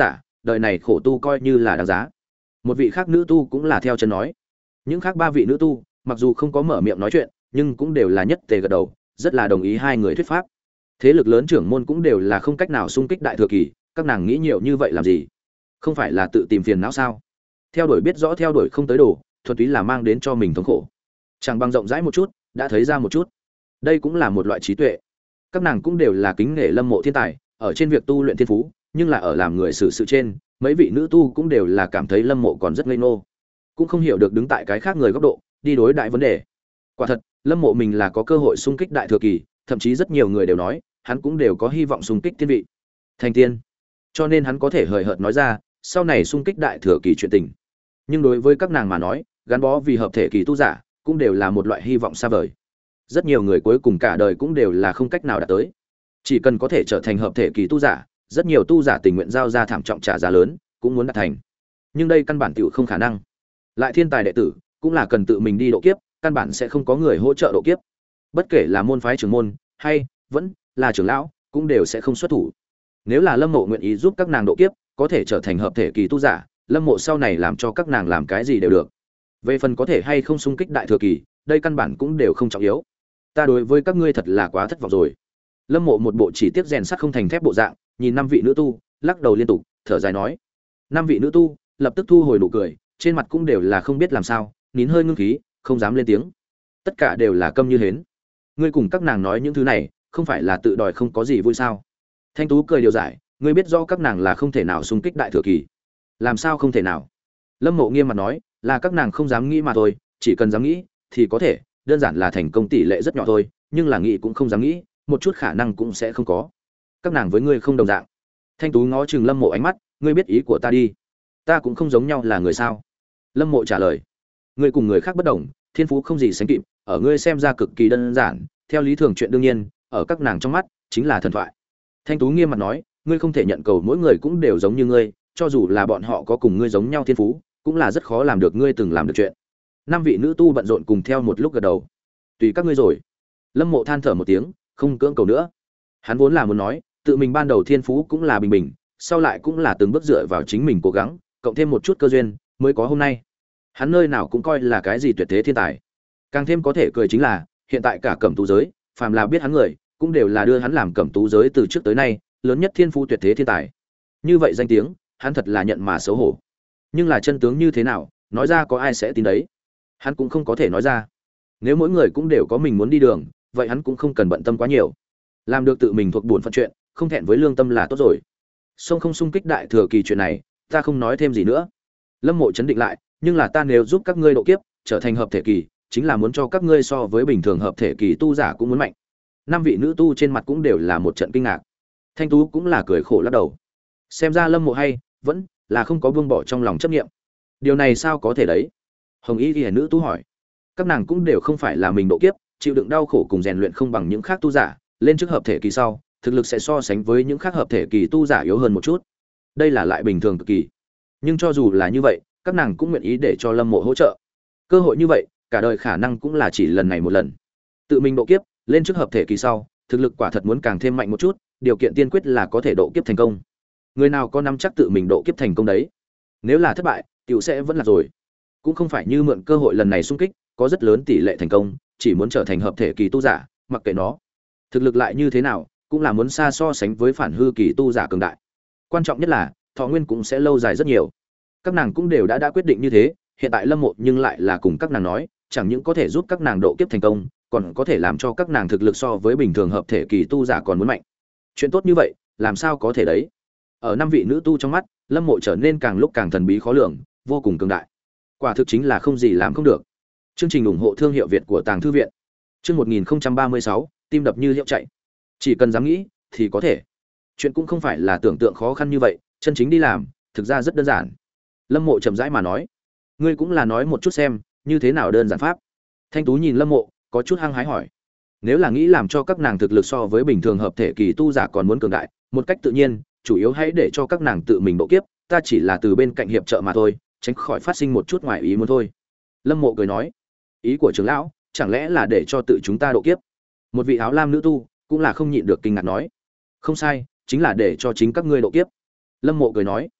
đời này khổ tu coi như là đáng giá. Một vị khác nữ tu cũng là theo chân nói. Những khác ba vị nữ tu mặc dù không có mở miệng nói chuyện, nhưng cũng đều là nhất tề gật đầu, rất là đồng ý hai người thuyết pháp. Thế lực lớn trưởng môn cũng đều là không cách nào xung kích đại thừa kỳ, các nàng nghĩ nhiều như vậy làm gì? Không phải là tự tìm phiền não sao? Theo đuổi biết rõ theo đuổi không tới đồ, thuần túy là mang đến cho mình thống khổ. Chẳng bằng rộng rãi một chút, đã thấy ra một chút. Đây cũng là một loại trí tuệ. Các nàng cũng đều là kính nể Lâm Mộ thiên tài, ở trên việc tu luyện thiên phú, nhưng là ở làm người xử sự trên, mấy vị nữ tu cũng đều là cảm thấy Lâm Mộ còn rất ngây ngô, cũng không hiểu được đứng tại cái khác người góc độ đi đối đại vấn đề. Quả thật, Lâm Mộ mình là có cơ hội xung kích đại thừa kỳ, thậm chí rất nhiều người đều nói, hắn cũng đều có hy vọng xung kích tiên vị, thành tiên. Cho nên hắn có thể hời hợt nói ra, sau này xung kích đại thừa kỳ chuyện tình. Nhưng đối với các nàng mà nói, gắn bó vì hợp thể kỳ tu giả, cũng đều là một loại hy vọng xa vời. Rất nhiều người cuối cùng cả đời cũng đều là không cách nào đạt tới. Chỉ cần có thể trở thành hợp thể kỳ tu giả, rất nhiều tu giả tình nguyện giao ra thảm trọng trả giá lớn, cũng muốn đạt thành. Nhưng đây căn bản tiểu không khả năng. Lại thiên tài đệ tử, cũng là cần tự mình đi độ kiếp, căn bản sẽ không có người hỗ trợ độ kiếp. Bất kể là môn phái trưởng môn, hay vẫn là trưởng lão, cũng đều sẽ không xuất thủ. Nếu là Lâm Mộ nguyện ý giúp các nàng độ kiếp, có thể trở thành hợp thể kỳ tu giả, Lâm Mộ sau này làm cho các nàng làm cái gì đều được. Về phần có thể hay không xung kích đại thừa kỳ, đây căn bản cũng đều không trọng yếu. Ta đối với các ngươi thật là quá thất vọng rồi. Lâm Mộ một bộ chỉ tiếc rèn sắt không thành thép bộ dạng, nhìn năm vị nữ tu, lắc đầu liên tục, thở dài nói. Năm vị nữ tu lập tức thu hồi nụ cười, trên mặt cũng đều là không biết làm sao, nín hơi ngưng khí, không dám lên tiếng. Tất cả đều là câm như hến. Ngươi cùng các nàng nói những thứ này, không phải là tự đòi không có gì vui sao? Thanh Tú cười điều giải, ngươi biết rõ các nàng là không thể nào xung kích đại thừa kỳ. Làm sao không thể nào? Lâm Mộ nghiêm mặt nói, là các nàng không dám nghĩ mà thôi, chỉ cần dám nghĩ thì có thể, đơn giản là thành công tỷ lệ rất nhỏ thôi, nhưng là nghĩ cũng không dám nghĩ, một chút khả năng cũng sẽ không có. Các nàng với ngươi không đồng dạng. Thanh Tú ngó chừng Lâm Mộ ánh mắt, ngươi biết ý của ta đi. Ta cũng không giống nhau là người sao? Lâm Mộ trả lời, ngươi cùng người khác bất đồng, thiên phú không gì sánh kịp, ở ngươi xem ra cực kỳ đơn giản, theo lý thường chuyện đương nhiên, ở các nàng trong mắt chính là thần thoại. Thanh Tú nghiêm mặt nói, ngươi không thể nhận cầu mỗi người cũng đều giống như ngươi, cho dù là bọn họ có cùng ngươi giống nhau thiên phú, cũng là rất khó làm được ngươi từng làm được chuyện. Năm vị nữ tu bận rộn cùng theo một lúc gật đầu. Tùy các ngươi rồi. Lâm Mộ than thở một tiếng, không cưỡng cầu nữa. Hắn vốn là muốn nói, tự mình ban đầu thiên phú cũng là bình bình, sau lại cũng là từng bước dựa vào chính mình cố gắng, cộng thêm một chút cơ duyên, mới có hôm nay. Hắn nơi nào cũng coi là cái gì tuyệt thế thiên tài. Càng thêm có thể cười chính là, hiện tại cả cẩm tú giới, phàm là biết hắn người, cũng đều là đưa hắn làm cẩm tú giới từ trước tới nay lớn nhất thiên phú tuyệt thế thiên tài. Như vậy danh tiếng, hắn thật là nhận mà xấu hổ. Nhưng là chân tướng như thế nào, nói ra có ai sẽ tin đấy? Hắn cũng không có thể nói ra. Nếu mỗi người cũng đều có mình muốn đi đường, vậy hắn cũng không cần bận tâm quá nhiều. Làm được tự mình thuộc bổn phận chuyện, không thẹn với lương tâm là tốt rồi. Song không xung kích đại thừa kỳ chuyện này, ta không nói thêm gì nữa. Lâm Mộ chấn định lại, nhưng là ta nếu giúp các ngươi độ kiếp, trở thành hợp thể kỳ, chính là muốn cho các ngươi so với bình thường hợp thể kỳ tu giả cũng muốn mạnh. Năm vị nữ tu trên mặt cũng đều là một trận kinh ngạc. Thanh Tú cũng là cười khổ lắc đầu. Xem ra Lâm Mộ hay vẫn là không có buông bỏ trong lòng chấp niệm. Điều này sao có thể đấy? Hồng Y Liễu nữ tu hỏi. Các nàng cũng đều không phải là mình độ kiếp, chịu đựng đau khổ cùng rèn luyện không bằng những khác tu giả, lên trước hợp thể kỳ sau, thực lực sẽ so sánh với những khác hợp thể kỳ tu giả yếu hơn một chút. Đây là lại bình thường cực kỳ. Nhưng cho dù là như vậy, các nàng cũng nguyện ý để cho Lâm Mộ hỗ trợ. Cơ hội như vậy, cả đời khả năng cũng là chỉ lần này một lần. Tự mình độ kiếp, lên trước hợp thể kỳ sau, thực lực quả thật muốn càng thêm mạnh một chút, điều kiện tiên quyết là có thể độ kiếp thành công. Người nào có nắm chắc tự mình độ kiếp thành công đấy? Nếu là thất bại, tiểu sẽ vẫn là rồi. Cũng không phải như mượn cơ hội lần này xung kích, có rất lớn tỷ lệ thành công, chỉ muốn trở thành hợp thể kỳ tu giả, mặc kệ nó thực lực lại như thế nào, cũng là muốn xa so sánh với phản hư kỳ tu giả cường đại. Quan trọng nhất là, thọ nguyên cũng sẽ lâu dài rất nhiều. Các nàng cũng đều đã đã quyết định như thế, hiện tại Lâm Mộ nhưng lại là cùng các nàng nói, chẳng những có thể giúp các nàng độ kiếp thành công, còn có thể làm cho các nàng thực lực so với bình thường hợp thể kỳ tu giả còn muốn mạnh. Chuyện tốt như vậy, làm sao có thể đấy? Ở năm vị nữ tu trong mắt, Lâm Mộ trở nên càng lúc càng thần bí khó lường, vô cùng cường đại. Quả thực chính là không gì làm không được. Chương trình ủng hộ thương hiệu Việt của Tàng Thư viện. Chương một nghìn không trăm ba mươi sáu, tim đập như liễu chạy. Chỉ cần dám nghĩ thì có thể. Chuyện cũng không phải là tưởng tượng khó khăn như vậy, chân chính đi làm, thực ra rất đơn giản. Lâm Mộ chậm rãi mà nói, ngươi cũng là nói một chút xem, như thế nào đơn giản pháp. Thanh Tú nhìn Lâm Mộ, có chút hăng hái hỏi, nếu là nghĩ làm cho các nàng thực lực so với bình thường hợp thể kỳ tu giả còn muốn cường đại, một cách tự nhiên, chủ yếu hãy để cho các nàng tự mình độ kiếp, ta chỉ là từ bên cạnh hiệp trợ mà thôi, tránh khỏi phát sinh một chút ngoài ý muốn thôi. Lâm Mộ cười nói, ý của trưởng lão chẳng lẽ là để cho tự chúng ta độ kiếp? Một vị áo lam nữ tu cũng là không nhịn được kinh ngạc nói, không sai, chính là để cho chính các ngươi độ kiếp. Lâm Mộ cười nói,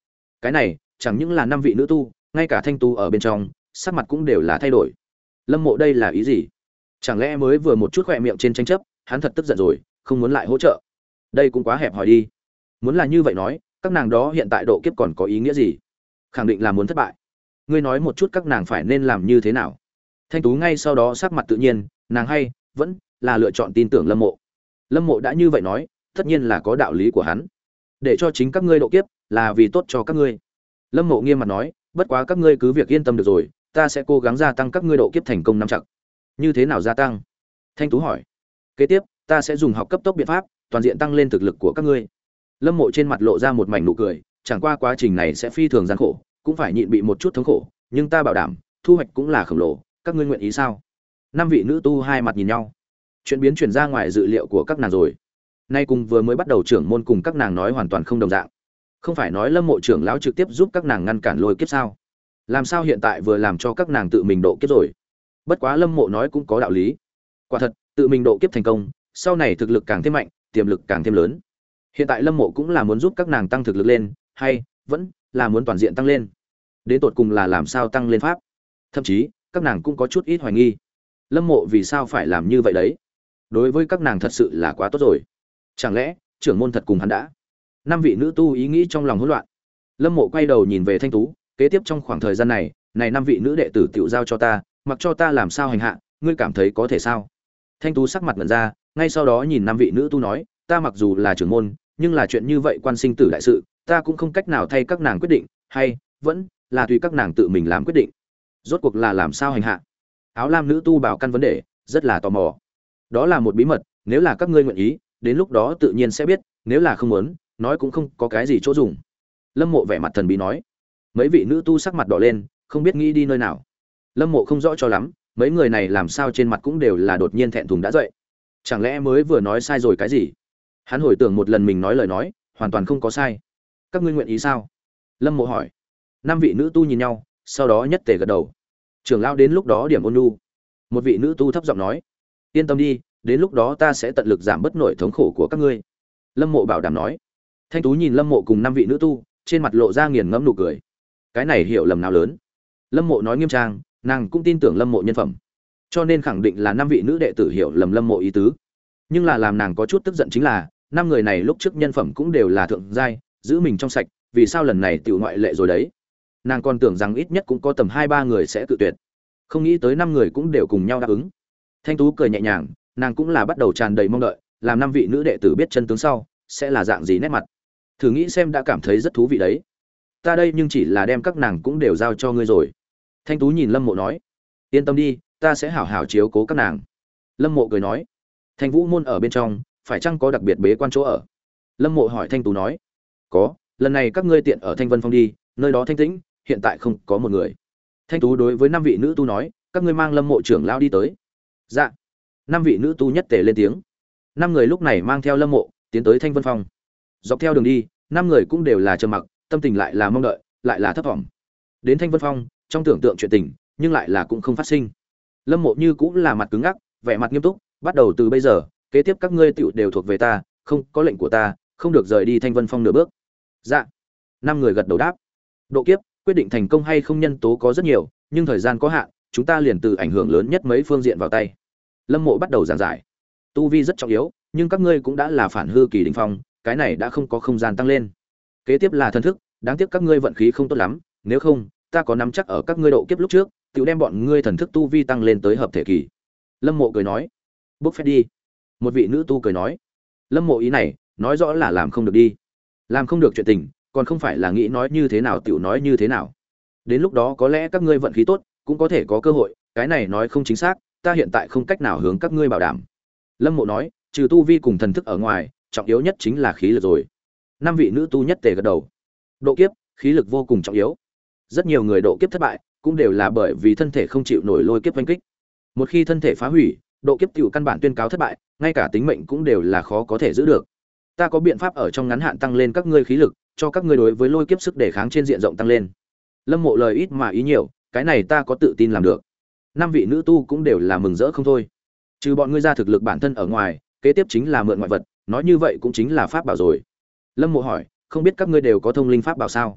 Cái này chẳng những là năm vị nữ tu, ngay cả Thanh Tú ở bên trong sắc mặt cũng đều là thay đổi. Lâm Mộ đây là ý gì? Chẳng lẽ mới vừa một chút khỏe miệng trên tranh chấp, hắn thật tức giận rồi, không muốn lại hỗ trợ? Đây cũng quá hẹp hòi đi. Muốn là như vậy nói, các nàng đó hiện tại độ kiếp còn có ý nghĩa gì? Khẳng định là muốn thất bại. Ngươi nói một chút các nàng phải nên làm như thế nào? Thanh Tú ngay sau đó sắc mặt tự nhiên, nàng hay vẫn là lựa chọn tin tưởng Lâm Mộ. Lâm Mộ đã như vậy nói, tất nhiên là có đạo lý của hắn. Để cho chính các ngươi độ kiếp, là vì tốt cho các ngươi. Lâm Mộ nghiêm mặt nói, bất quá các ngươi cứ việc yên tâm được rồi, ta sẽ cố gắng gia tăng các ngươi độ kiếp thành công năm chặng. Như thế nào gia tăng? Thanh Tú hỏi. Kế tiếp, ta sẽ dùng học cấp tốc biện pháp, toàn diện tăng lên thực lực của các ngươi. Lâm Mộ trên mặt lộ ra một mảnh nụ cười, chẳng qua quá trình này sẽ phi thường gian khổ, cũng phải nhịn bị một chút thống khổ, nhưng ta bảo đảm, thu hoạch cũng là khổng lồ, các ngươi nguyện ý sao? Năm vị nữ tu hai mặt nhìn nhau. Chuyện biến chuyển ra ngoài dự liệu của các nàng rồi. Nay cùng vừa mới bắt đầu trưởng môn cùng các nàng nói hoàn toàn không đồng dạng. Không phải nói Lâm Mộ trưởng lão trực tiếp giúp các nàng ngăn cản lôi kiếp sao? Làm sao hiện tại vừa làm cho các nàng tự mình độ kiếp rồi? Bất quá Lâm Mộ nói cũng có đạo lý. Quả thật, tự mình độ kiếp thành công, sau này thực lực càng thêm mạnh, tiềm lực càng thêm lớn. Hiện tại Lâm Mộ cũng là muốn giúp các nàng tăng thực lực lên, hay vẫn là muốn toàn diện tăng lên. Đến tột cùng là làm sao tăng lên pháp? Thậm chí, các nàng cũng có chút ít hoài nghi. Lâm Mộ vì sao phải làm như vậy đấy? Đối với các nàng thật sự là quá tốt rồi. Chẳng lẽ, trưởng môn thật cùng hắn đã? Năm vị nữ tu ý nghĩ trong lòng hỗn loạn. Lâm Mộ quay đầu nhìn về Thanh Tú, kế tiếp trong khoảng thời gian này, này năm vị nữ đệ tử tiểu giao cho ta, mặc cho ta làm sao hành hạ, ngươi cảm thấy có thể sao? Thanh Tú sắc mặt ngẩn ra, ngay sau đó nhìn năm vị nữ tu nói, ta mặc dù là trưởng môn, nhưng là chuyện như vậy quan sinh tử đại sự, ta cũng không cách nào thay các nàng quyết định, hay vẫn là tùy các nàng tự mình làm quyết định. Rốt cuộc là làm sao hành hạ? Áo lam nữ tu bảo căn vấn đề, rất là tò mò. Đó là một bí mật, nếu là các ngươi nguyện ý, đến lúc đó tự nhiên sẽ biết, nếu là không muốn, nói cũng không có cái gì chỗ dùng. Lâm Mộ vẻ mặt thần bí nói. Mấy vị nữ tu sắc mặt đỏ lên, không biết nghĩ đi nơi nào. Lâm Mộ không rõ cho lắm, mấy người này làm sao trên mặt cũng đều là đột nhiên thẹn thùng đã dậy. Chẳng lẽ mới vừa nói sai rồi cái gì? Hắn hồi tưởng một lần mình nói lời nói, hoàn toàn không có sai. Các ngươi nguyện ý sao? Lâm Mộ hỏi. Năm vị nữ tu nhìn nhau, sau đó nhất tề gật đầu. Trưởng lão đến lúc đó điểm ôn nhu. Một vị nữ tu thấp giọng nói, yên tâm đi, đến lúc đó ta sẽ tận lực giảm bớt nỗi thống khổ của các ngươi. Lâm Mộ bảo đảm nói. Thanh Tú nhìn Lâm Mộ cùng năm vị nữ tu, trên mặt lộ ra nghiền ngẫm nụ cười. Cái này hiểu lầm nào lớn? Lâm Mộ nói nghiêm trang, nàng cũng tin tưởng Lâm Mộ nhân phẩm, cho nên khẳng định là năm vị nữ đệ tử hiểu lầm Lâm Mộ ý tứ. Nhưng là làm nàng có chút tức giận chính là, năm người này lúc trước nhân phẩm cũng đều là thượng giai, giữ mình trong sạch, vì sao lần này tiểu ngoại lệ rồi đấy? Nàng còn tưởng rằng ít nhất cũng có tầm hai ba người sẽ tự tuyệt, không nghĩ tới năm người cũng đều cùng nhau đáp ứng. Thanh Tú cười nhẹ nhàng, nàng cũng là bắt đầu tràn đầy mong đợi, làm năm vị nữ đệ tử biết chân tướng sau sẽ là dạng gì nét mặt. Thử nghĩ xem đã cảm thấy rất thú vị đấy. Ta đây nhưng chỉ là đem các nàng cũng đều giao cho ngươi rồi. Thanh Tú nhìn Lâm Mộ nói, yên tâm đi, ta sẽ hảo hảo chiếu cố các nàng. Lâm Mộ cười nói, Thanh Vũ môn ở bên trong, phải chăng có đặc biệt bế quan chỗ ở? Lâm Mộ hỏi Thanh Tú nói, có, lần này các ngươi tiện ở Thanh Vân Phong đi, nơi đó thanh tĩnh, hiện tại không có một người. Thanh Tú đối với năm vị nữ tu nói, các ngươi mang Lâm Mộ trưởng lão đi tới. Dạ. Năm vị nữ tu nhất tề lên tiếng. Năm người lúc này mang theo Lâm Mộ tiến tới Thanh Vân Phong. Dọc theo đường đi, năm người cũng đều là trầm mặc, tâm tình lại là mong đợi, lại là thấp vọng. Đến Thanh Vân Phong, trong tưởng tượng chuyện tình, nhưng lại là cũng không phát sinh. Lâm Mộ như cũng là mặt cứng ngắc, vẻ mặt nghiêm túc, bắt đầu từ bây giờ, kế tiếp các ngươi tiểu đều thuộc về ta, không có lệnh của ta, không được rời đi Thanh Vân Phong nửa bước. Dạ. Năm người gật đầu đáp. Độ kiếp, quyết định thành công hay không nhân tố có rất nhiều, nhưng thời gian có hạn, chúng ta liền từ ảnh hưởng lớn nhất mấy phương diện vào tay. Lâm Mộ bắt đầu giảng giải. Tu vi rất trọng yếu, nhưng các ngươi cũng đã là phản hư kỳ đỉnh phong, cái này đã không có không gian tăng lên. Kế tiếp là thần thức, đáng tiếc các ngươi vận khí không tốt lắm, nếu không, ta có nắm chắc ở các ngươi độ kiếp lúc trước, tiểu đem bọn ngươi thần thức tu vi tăng lên tới hợp thể kỳ. Lâm Mộ cười nói, bốc phép đi. Một vị nữ tu cười nói, Lâm Mộ ý này, nói rõ là làm không được đi. Làm không được chuyện tình, còn không phải là nghĩ nói như thế nào tiểu nói như thế nào. Đến lúc đó có lẽ các ngươi vận khí tốt, cũng có thể có cơ hội, cái này nói không chính xác, ta hiện tại không cách nào hướng các ngươi bảo đảm. Lâm Mộ nói, trừ tu vi cùng thần thức ở ngoài, trọng yếu nhất chính là khí lực rồi. Năm vị nữ tu nhất tề gật đầu. Độ kiếp, khí lực vô cùng trọng yếu. Rất nhiều người độ kiếp thất bại, cũng đều là bởi vì thân thể không chịu nổi lôi kiếp vây kích. Một khi thân thể phá hủy, độ kiếp tiểu căn bản tuyên cáo thất bại, ngay cả tính mệnh cũng đều là khó có thể giữ được. Ta có biện pháp ở trong ngắn hạn tăng lên các ngươi khí lực, cho các ngươi đối với lôi kiếp sức đề kháng trên diện rộng tăng lên. Lâm Mộ lời ít mà ý nhiều, cái này ta có tự tin làm được. Năm vị nữ tu cũng đều là mừng rỡ không thôi. Trừ bọn ngươi ra thực lực bản thân ở ngoài, kế tiếp chính là mượn ngoại vật, nói như vậy cũng chính là pháp bảo rồi. Lâm Mộ hỏi, không biết các ngươi đều có thông linh pháp bảo sao?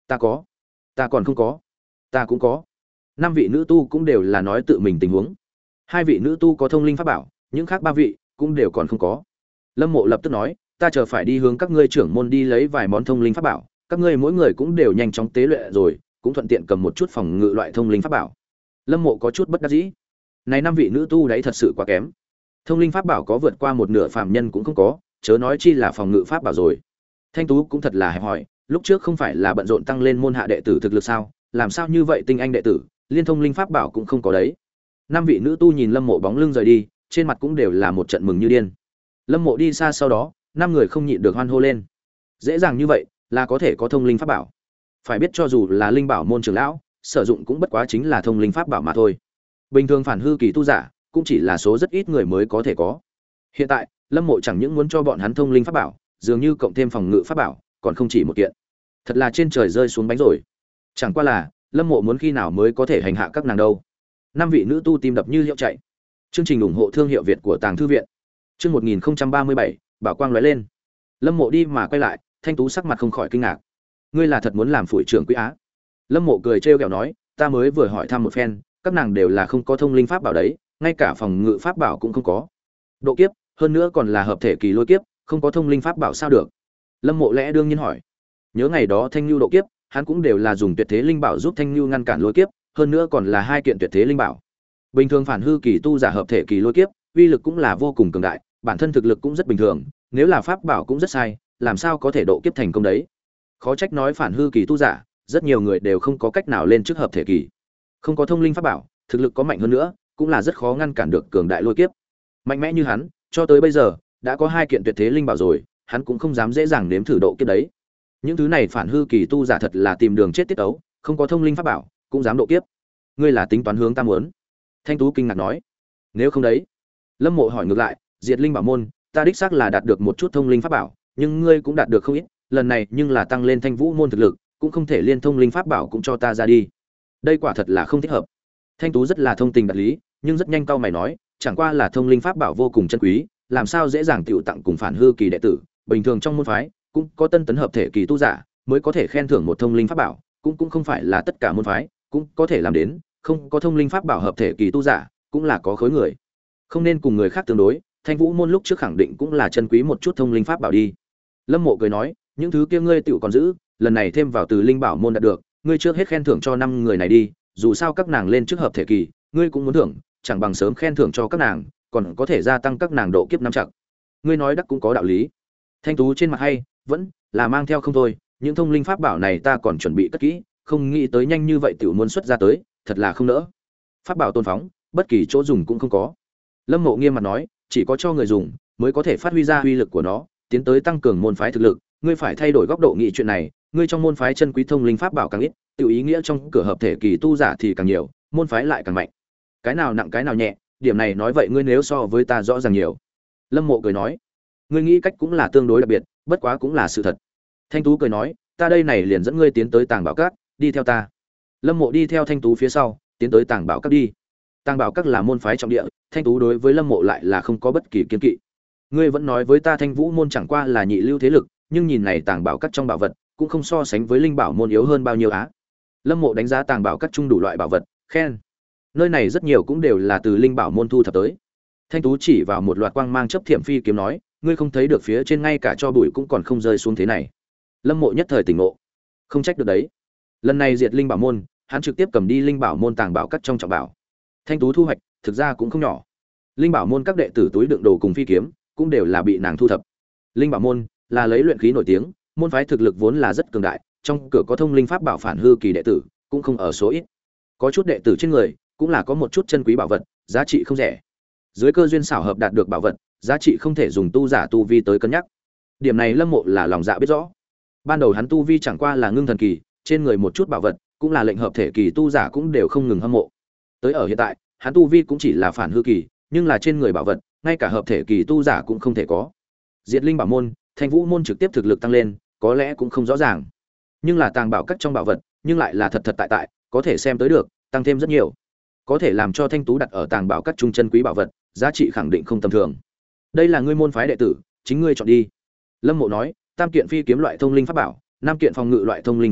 Ta có. Ta còn không có. Ta cũng có. Năm vị nữ tu cũng đều là nói tự mình tình huống. Hai vị nữ tu có thông linh pháp bảo, những khác ba vị cũng đều còn không có. Lâm Mộ lập tức nói, ta chờ phải đi hướng các ngươi trưởng môn đi lấy vài món thông linh pháp bảo, các ngươi mỗi người cũng đều nhanh chóng tế luyện rồi, cũng thuận tiện cầm một chút phòng ngự loại thông linh pháp bảo. Lâm Mộ có chút bất đắc dĩ. Này năm vị nữ tu đấy thật sự quá kém. Thông linh pháp bảo có vượt qua một nửa phàm nhân cũng không có, chớ nói chi là phòng ngự pháp bảo rồi. Thanh Tú cũng thật là hẹp hòi, lúc trước không phải là bận rộn tăng lên môn hạ đệ tử thực lực sao, làm sao như vậy tinh anh đệ tử, liên thông linh pháp bảo cũng không có đấy. Năm vị nữ tu nhìn Lâm Mộ bóng lưng rời đi, trên mặt cũng đều là một trận mừng như điên. Lâm Mộ đi xa sau đó, năm người không nhịn được hoan hô lên. Dễ dàng như vậy là có thể có thông linh pháp bảo. Phải biết cho dù là linh bảo môn trưởng lão, sử dụng cũng bất quá chính là thông linh pháp bảo mà thôi. Bình thường phản hư kỳ tu giả, cũng chỉ là số rất ít người mới có thể có. Hiện tại, Lâm Mộ chẳng những muốn cho bọn hắn thông linh pháp bảo, dường như cộng thêm phòng ngự pháp bảo, còn không chỉ một kiện. Thật là trên trời rơi xuống bánh rồi. Chẳng qua là, Lâm Mộ muốn khi nào mới có thể hành hạ các nàng đâu. Năm vị nữ tu tim đập như liễu chạy. Chương trình ủng hộ thương hiệu Việt của Tàng thư viện. Chương một nghìn không trăm ba mươi bảy, bảo quang lóe lên. Lâm Mộ đi mà quay lại, Thanh Tú sắc mặt không khỏi kinh ngạc. Ngươi là thật muốn làm phủi trưởng quý á? Lâm Mộ cười trêu ghẹo nói, ta mới vừa hỏi thăm một phen, các nàng đều là không có thông linh pháp bảo đấy, ngay cả phòng ngự pháp bảo cũng không có. Độ kiếp, hơn nữa còn là hợp thể kỳ lôi kiếp, không có thông linh pháp bảo sao được? Lâm Mộ lẽ đương nhiên hỏi. Nhớ ngày đó Thanh Nhu độ kiếp, hắn cũng đều là dùng tuyệt thế linh bảo giúp Thanh Nhu ngăn cản lôi kiếp, hơn nữa còn là hai kiện tuyệt thế linh bảo. Bình thường phản hư kỳ tu giả hợp thể kỳ lôi kiếp, uy lực cũng là vô cùng cường đại, bản thân thực lực cũng rất bình thường, nếu là pháp bảo cũng rất sai, làm sao có thể độ kiếp thành công đấy? Khó trách nói phản hư kỳ tu giả, rất nhiều người đều không có cách nào lên trước hợp thể kỳ. Không có thông linh pháp bảo, thực lực có mạnh hơn nữa, cũng là rất khó ngăn cản được cường đại lôi kiếp. Mạnh mẽ như hắn, cho tới bây giờ đã có hai kiện tuyệt thế linh bảo rồi, hắn cũng không dám dễ dàng nếm thử độ kiếp đấy. Những thứ này phản hư kỳ tu giả thật là tìm đường chết tiết ấu, không có thông linh pháp bảo, cũng dám độ kiếp. Ngươi là tính toán hướng ta muốn? Thanh Tú kinh ngạc nói. Nếu không đấy? Lâm Mộ hỏi ngược lại, Diệt Linh Bảo môn, ta đích xác là đạt được một chút thông linh pháp bảo, nhưng ngươi cũng đạt được không ít, lần này nhưng là tăng lên Thanh Vũ môn thực lực, cũng không thể liên thông linh pháp bảo cũng cho ta ra đi. Đây quả thật là không thích hợp. Thanh Tú rất là thông tình đạt lý, nhưng rất nhanh cau mày nói, chẳng qua là thông linh pháp bảo vô cùng chân quý, làm sao dễ dàng tiểu tặng cùng phản hư kỳ đệ tử, bình thường trong môn phái cũng có tân tấn hợp thể kỳ tu giả mới có thể khen thưởng một thông linh pháp bảo, cũng cũng không phải là tất cả môn phái cũng có thể làm đến, không có thông linh pháp bảo hợp thể kỳ tu giả cũng là có khối người. Không nên cùng người khác tương đối, Thanh Vũ môn lúc trước khẳng định cũng là chân quý một chút thông linh pháp bảo đi. Lâm Mộ cười nói, những thứ kia ngươi tiểu còn giữ, lần này thêm vào từ linh bảo môn đạt được, ngươi trước hết khen thưởng cho năm người này đi, dù sao các nàng lên trước hợp thể kỳ, ngươi cũng muốn thưởng, chẳng bằng sớm khen thưởng cho các nàng, còn có thể gia tăng các nàng độ kiếp năm chặng. Ngươi nói đắc cũng có đạo lý. Thanh Tú trên mặt hay, vẫn là mang theo không thôi, những thông linh pháp bảo này ta còn chuẩn bị cất kỹ, không nghĩ tới nhanh như vậy tiểu muốn xuất ra tới, thật là không nỡ. Pháp bảo tôn phóng, bất kỳ chỗ dùng cũng không có. Lâm Mộ nghiêm mặt nói, chỉ có cho người dùng mới có thể phát huy ra uy lực của nó, tiến tới tăng cường môn phái thực lực, ngươi phải thay đổi góc độ nghĩ chuyện này, ngươi trong môn phái chân quý thông linh pháp bảo càng ít, tự ý nghĩa trong cửa hợp thể kỳ tu giả thì càng nhiều, môn phái lại càng mạnh. Cái nào nặng cái nào nhẹ, điểm này nói vậy ngươi nếu so với ta rõ ràng nhiều. Lâm Mộ cười nói, ngươi nghĩ cách cũng là tương đối đặc biệt, bất quá cũng là sự thật. Thanh Tú cười nói, ta đây này liền dẫn ngươi tiến tới Tàng Bảo Các, đi theo ta. Lâm Mộ đi theo Thanh Tú phía sau, tiến tới Tàng Bảo Các đi. Tàng Bảo Các là môn phái trọng địa, Thanh Tú đối với Lâm Mộ lại là không có bất kỳ kiêng kỵ. Ngươi vẫn nói với ta Thanh Vũ môn chẳng qua là nhị lưu thế lực, nhưng nhìn này Tàng Bảo Các trong bảo vật, cũng không so sánh với linh bảo môn yếu hơn bao nhiêu á. Lâm Mộ đánh giá Tàng Bảo Các chung đủ loại bảo vật, khen. Nơi này rất nhiều cũng đều là từ linh bảo môn thu thập tới. Thanh Tú chỉ vào một loạt quang mang chấp thiểm phi kiếm nói, ngươi không thấy được phía trên ngay cả cho bụi cũng còn không rơi xuống thế này. Lâm Mộ nhất thời tỉnh ngộ, không trách được đấy. Lần này diệt linh bảo môn, hắn trực tiếp cầm đi linh bảo môn Tàng Bảo Các trong trọng bảo. Thanh Tú thu hoạch thực ra cũng không nhỏ. Linh bảo môn các đệ tử túi đựng đồ cùng phi kiếm cũng đều là bị nàng thu thập. Linh bảo môn là lấy luyện khí nổi tiếng, môn phái thực lực vốn là rất cường đại, trong cửa có thông linh pháp bảo phản hư kỳ đệ tử cũng không ở số ít. Có chút đệ tử trên người cũng là có một chút chân quý bảo vật, giá trị không rẻ. Dưới cơ duyên xảo hợp đạt được bảo vật, giá trị không thể dùng tu giả tu vi tới cân nhắc. Điểm này Lâm Mộ là lòng dạ biết rõ. Ban đầu hắn tu vi chẳng qua là ngưng thần kỳ, trên người một chút bảo vật cũng là lệnh hợp thể kỳ tu giả cũng đều không ngừng hâm mộ. Tới ở hiện tại, hắn tu vi cũng chỉ là phản hư kỳ, nhưng là trên người bảo vật, ngay cả hợp thể kỳ tu giả cũng không thể có. Diệt linh bảo môn, Thanh Vũ môn trực tiếp thực lực tăng lên, có lẽ cũng không rõ ràng. Nhưng là Tàng Bảo Các trong bảo vật, nhưng lại là thật thật tại tại, có thể xem tới được, tăng thêm rất nhiều. Có thể làm cho Thanh Tú đặt ở Tàng Bảo Các trung chân quý bảo vật, giá trị khẳng định không tầm thường. Đây là ngươi môn phái đệ tử, chính ngươi chọn đi. Lâm Mộ nói, tam kiện phi kiếm loại thông linh pháp bảo, năm kiện phòng ngự loại thông linh pháp bảo,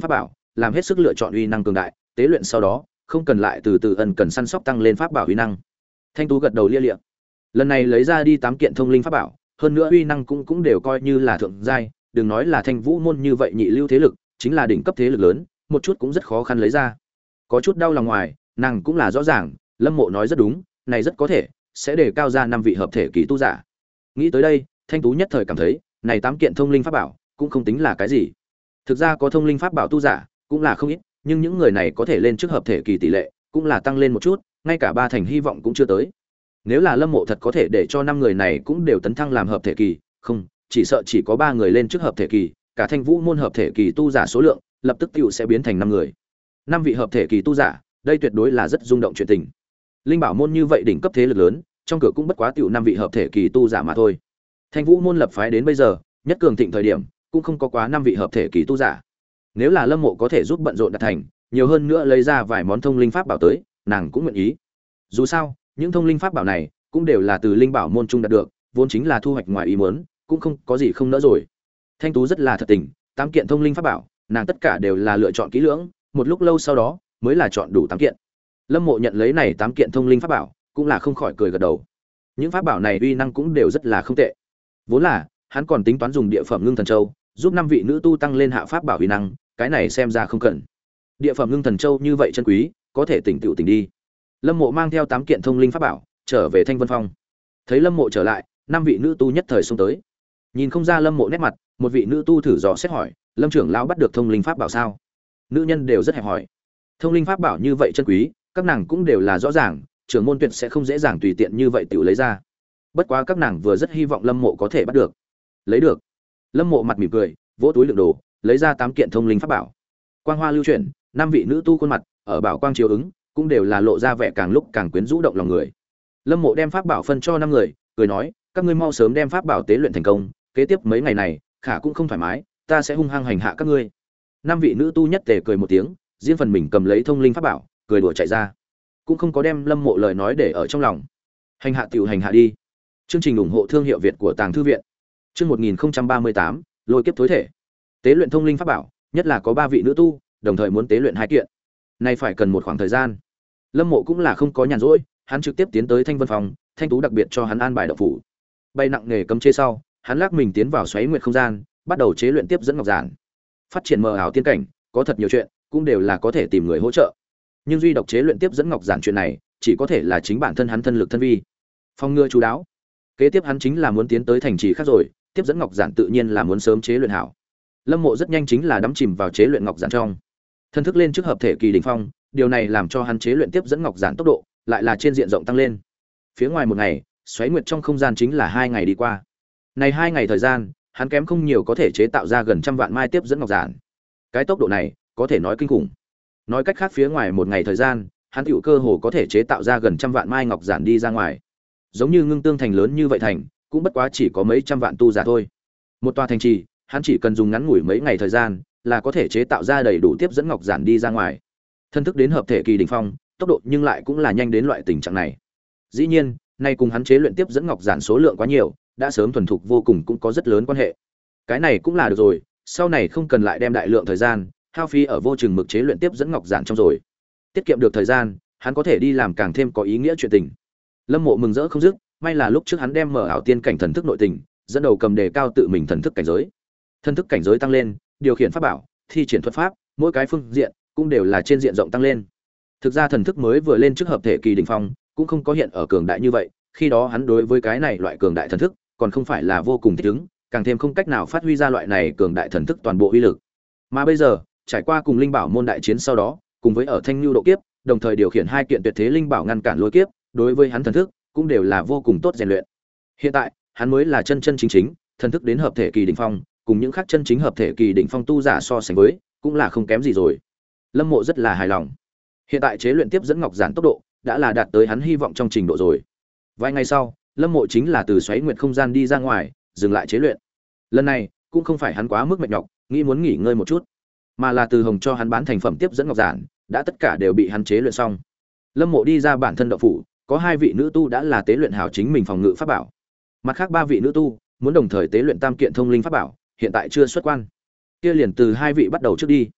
làm hết sức lựa chọn uy năng cường đại, tế luyện sau đó, không cần lại từ từ ân cần săn sóc tăng lên pháp bảo uy năng. Thanh Tú gật đầu lia lịa. Lần này lấy ra đi tám kiện thông linh pháp bảo, hơn nữa uy năng cũng cũng đều coi như là thượng giai, đừng nói là Thanh Vũ môn như vậy nhị lưu thế lực, chính là đỉnh cấp thế lực lớn, một chút cũng rất khó khăn lấy ra. Có chút đau lòng ngoài, nàng cũng là rõ ràng, Lâm Mộ nói rất đúng, này rất có thể sẽ đề cao ra năm vị hợp thể kỳ tu giả. Nghĩ tới đây, Thanh Tú nhất thời cảm thấy, này tám kiện thông linh pháp bảo cũng không tính là cái gì. Thực ra có thông linh pháp bảo tu giả cũng là không ít, nhưng những người này có thể lên trước hợp thể kỳ tỷ lệ cũng là tăng lên một chút, ngay cả ba thành hy vọng cũng chưa tới. Nếu là Lâm Mộ thật có thể để cho năm người này cũng đều tấn thăng làm hợp thể kỳ, không, chỉ sợ chỉ có ba người lên trước hợp thể kỳ, cả Thanh Vũ môn hợp thể kỳ tu giả số lượng lập tức tựu sẽ biến thành năm người. Năm vị hợp thể kỳ tu giả, đây tuyệt đối là rất rung động chuyện tình. Linh Bảo môn như vậy đỉnh cấp thế lực lớn, trong cửa cũng bất quá tựu năm vị hợp thể kỳ tu giả mà thôi. Thanh Vũ môn lập phái đến bây giờ, nhất cường thịnh thời điểm, cũng không có quá năm vị hợp thể kỳ tu giả. Nếu là Lâm Mộ có thể giúp bận rộn đạt thành, nhiều hơn nữa lấy ra vài món thông linh pháp bảo tới, nàng cũng nguyện ý. Dù sao, những thông linh pháp bảo này cũng đều là từ linh bảo môn trung đạt được, vốn chính là thu hoạch ngoài ý muốn, cũng không có gì không nỡ rồi. Thanh Tú rất là thật tình, tám kiện thông linh pháp bảo, nàng tất cả đều là lựa chọn kỹ lưỡng, một lúc lâu sau đó mới là chọn đủ tám kiện. Lâm Mộ nhận lấy này tám kiện thông linh pháp bảo, cũng là không khỏi cười gật đầu. Những pháp bảo này uy năng cũng đều rất là không tệ. Vốn là, hắn còn tính toán dùng địa phẩm ngưng thần châu, giúp năm vị nữ tu tăng lên hạ pháp bảo uy năng, cái này xem ra không cần. Địa phẩm ngưng thần châu như vậy chân quý, có thể tỉnh tựu tỉnh đi. Lâm Mộ mang theo tám kiện thông linh pháp bảo, trở về Thanh Vân Phong. Thấy Lâm Mộ trở lại, năm vị nữ tu nhất thời xông tới. Nhìn không ra Lâm Mộ nét mặt, một vị nữ tu thử dò xét hỏi, Lâm trưởng lão bắt được thông linh pháp bảo sao? Nữ nhân đều rất hẹp hỏi. Thông linh pháp bảo như vậy chân quý, các nàng cũng đều là rõ ràng, trưởng môn tuyệt sẽ không dễ dàng tùy tiện như vậy tiểu lấy ra. Bất quá các nàng vừa rất hy vọng Lâm Mộ có thể bắt được. Lấy được. Lâm Mộ mặt mỉm cười, vỗ túi đựng đồ, lấy ra tám kiện thông linh pháp bảo. Quang hoa lưu chuyển, năm vị nữ tu khuôn mặt ở bảo quang chiếu ứng, cũng đều là lộ ra vẻ càng lúc càng quyến rũ động lòng người. Lâm Mộ đem pháp bảo phân cho năm người, cười nói, các ngươi mau sớm đem pháp bảo tế luyện thành công, kế tiếp mấy ngày này, khả cũng không thoải mái, ta sẽ hung hăng hành hạ các ngươi. Năm vị nữ tu nhất tề cười một tiếng, riêng phần mình cầm lấy thông linh pháp bảo, cười đùa chạy ra, cũng không có đem Lâm Mộ lời nói để ở trong lòng. Hành hạ tiểu hành hạ đi. Chương trình ủng hộ thương hiệu Việt của Tàng Thư viện. Chương một nghìn không trăm ba mươi tám, lôi kiếp tối thể. Tế luyện thông linh pháp bảo, nhất là có ba vị nữ tu, đồng thời muốn tế luyện hai kiện. Này phải cần một khoảng thời gian. Lâm Mộ cũng là không có nhàn rỗi, hắn trực tiếp tiến tới Thanh Vân Phòng, Thanh Tú đặc biệt cho hắn an bài động phủ. Bay nặng nghề cấm chế sau, hắn lắc mình tiến vào xoáy nguyệt không gian, bắt đầu chế luyện tiếp dẫn ngọc giản. Phát triển mờ ảo tiên cảnh, có thật nhiều chuyện, cũng đều là có thể tìm người hỗ trợ. Nhưng duy độc chế luyện tiếp dẫn ngọc giản chuyện này, chỉ có thể là chính bản thân hắn thân lực thân vi. Phong ngừa chú đáo. Kế tiếp hắn chính là muốn tiến tới thành trì khác rồi, tiếp dẫn ngọc giản tự nhiên là muốn sớm chế luyện hảo. Lâm Mộ rất nhanh chính là đắm chìm vào chế luyện ngọc giản trong. Thân thức lên trước hợp thể kỳ đỉnh phong, điều này làm cho hắn chế luyện tiếp dẫn ngọc giản tốc độ lại là trên diện rộng tăng lên. Phía ngoài một ngày, xoáy nguyệt trong không gian chính là hai ngày đi qua. Này hai ngày thời gian, hắn kém không nhiều có thể chế tạo ra gần trăm vạn mai tiếp dẫn ngọc giản. Cái tốc độ này, có thể nói kinh khủng. Nói cách khác phía ngoài một ngày thời gian, hắn hữu cơ hồ có thể chế tạo ra gần trăm vạn mai ngọc giản đi ra ngoài. Giống như ngưng tương thành lớn như vậy thành, cũng bất quá chỉ có mấy trăm vạn tu giả thôi. Một tòa thành trì, hắn chỉ cần dùng ngắn ngủi mấy ngày thời gian, là có thể chế tạo ra đầy đủ tiếp dẫn ngọc giản đi ra ngoài. Thân thức đến hợp thể kỳ đỉnh phong, tốc độ nhưng lại cũng là nhanh đến loại tình trạng này. Dĩ nhiên, nay cùng hắn chế luyện tiếp dẫn ngọc giản số lượng quá nhiều, đã sớm thuần thục vô cùng cũng có rất lớn quan hệ. Cái này cũng là được rồi, sau này không cần lại đem đại lượng thời gian hao phí ở vô chừng mực chế luyện tiếp dẫn ngọc giản trong rồi. Tiết kiệm được thời gian, hắn có thể đi làm càng thêm có ý nghĩa chuyện tình. Lâm Mộ mừng rỡ không dứt, may là lúc trước hắn đem mở ảo tiên cảnh thần thức nội tình, dẫn đầu cầm đề cao tự mình thần thức cảnh giới. Thần thức cảnh giới tăng lên, điều khiển pháp bảo, thi triển thuật pháp, mỗi cái phương diện cũng đều là trên diện rộng tăng lên. Thực ra thần thức mới vừa lên trước hợp thể kỳ đỉnh phong, cũng không có hiện ở cường đại như vậy, khi đó hắn đối với cái này loại cường đại thần thức, còn không phải là vô cùng thích ứng, càng thêm không cách nào phát huy ra loại này cường đại thần thức toàn bộ uy lực. Mà bây giờ, trải qua cùng linh bảo môn đại chiến sau đó, cùng với ở Thanh Nưu độ kiếp, đồng thời điều khiển hai kiện tuyệt thế linh bảo ngăn cản lôi kiếp, đối với hắn thần thức cũng đều là vô cùng tốt rèn luyện. Hiện tại, hắn mới là chân chân chính chính, thần thức đến hợp thể kỳ đỉnh phong, cùng những khác chân chính hợp thể kỳ đỉnh phong tu giả so sánh với, cũng là không kém gì rồi. Lâm Mộ rất là hài lòng. Hiện tại chế luyện tiếp dẫn ngọc giản tốc độ đã là đạt tới hắn hy vọng trong trình độ rồi. Vài ngày sau, Lâm Mộ chính là từ xoáy nguyệt không gian đi ra ngoài, dừng lại chế luyện. Lần này, cũng không phải hắn quá mức mệt nhọc, nghĩ muốn nghỉ ngơi một chút, mà là từ Hồng cho hắn bán thành phẩm tiếp dẫn ngọc giản, đã tất cả đều bị hắn chế luyện xong. Lâm Mộ đi ra bản thân động phủ, có hai vị nữ tu đã là tế luyện hảo chính mình phòng ngự pháp bảo. Mặt khác ba vị nữ tu muốn đồng thời tế luyện tam kiện thông linh pháp bảo, hiện tại chưa xuất quan. Kia liền từ hai vị bắt đầu trước đi.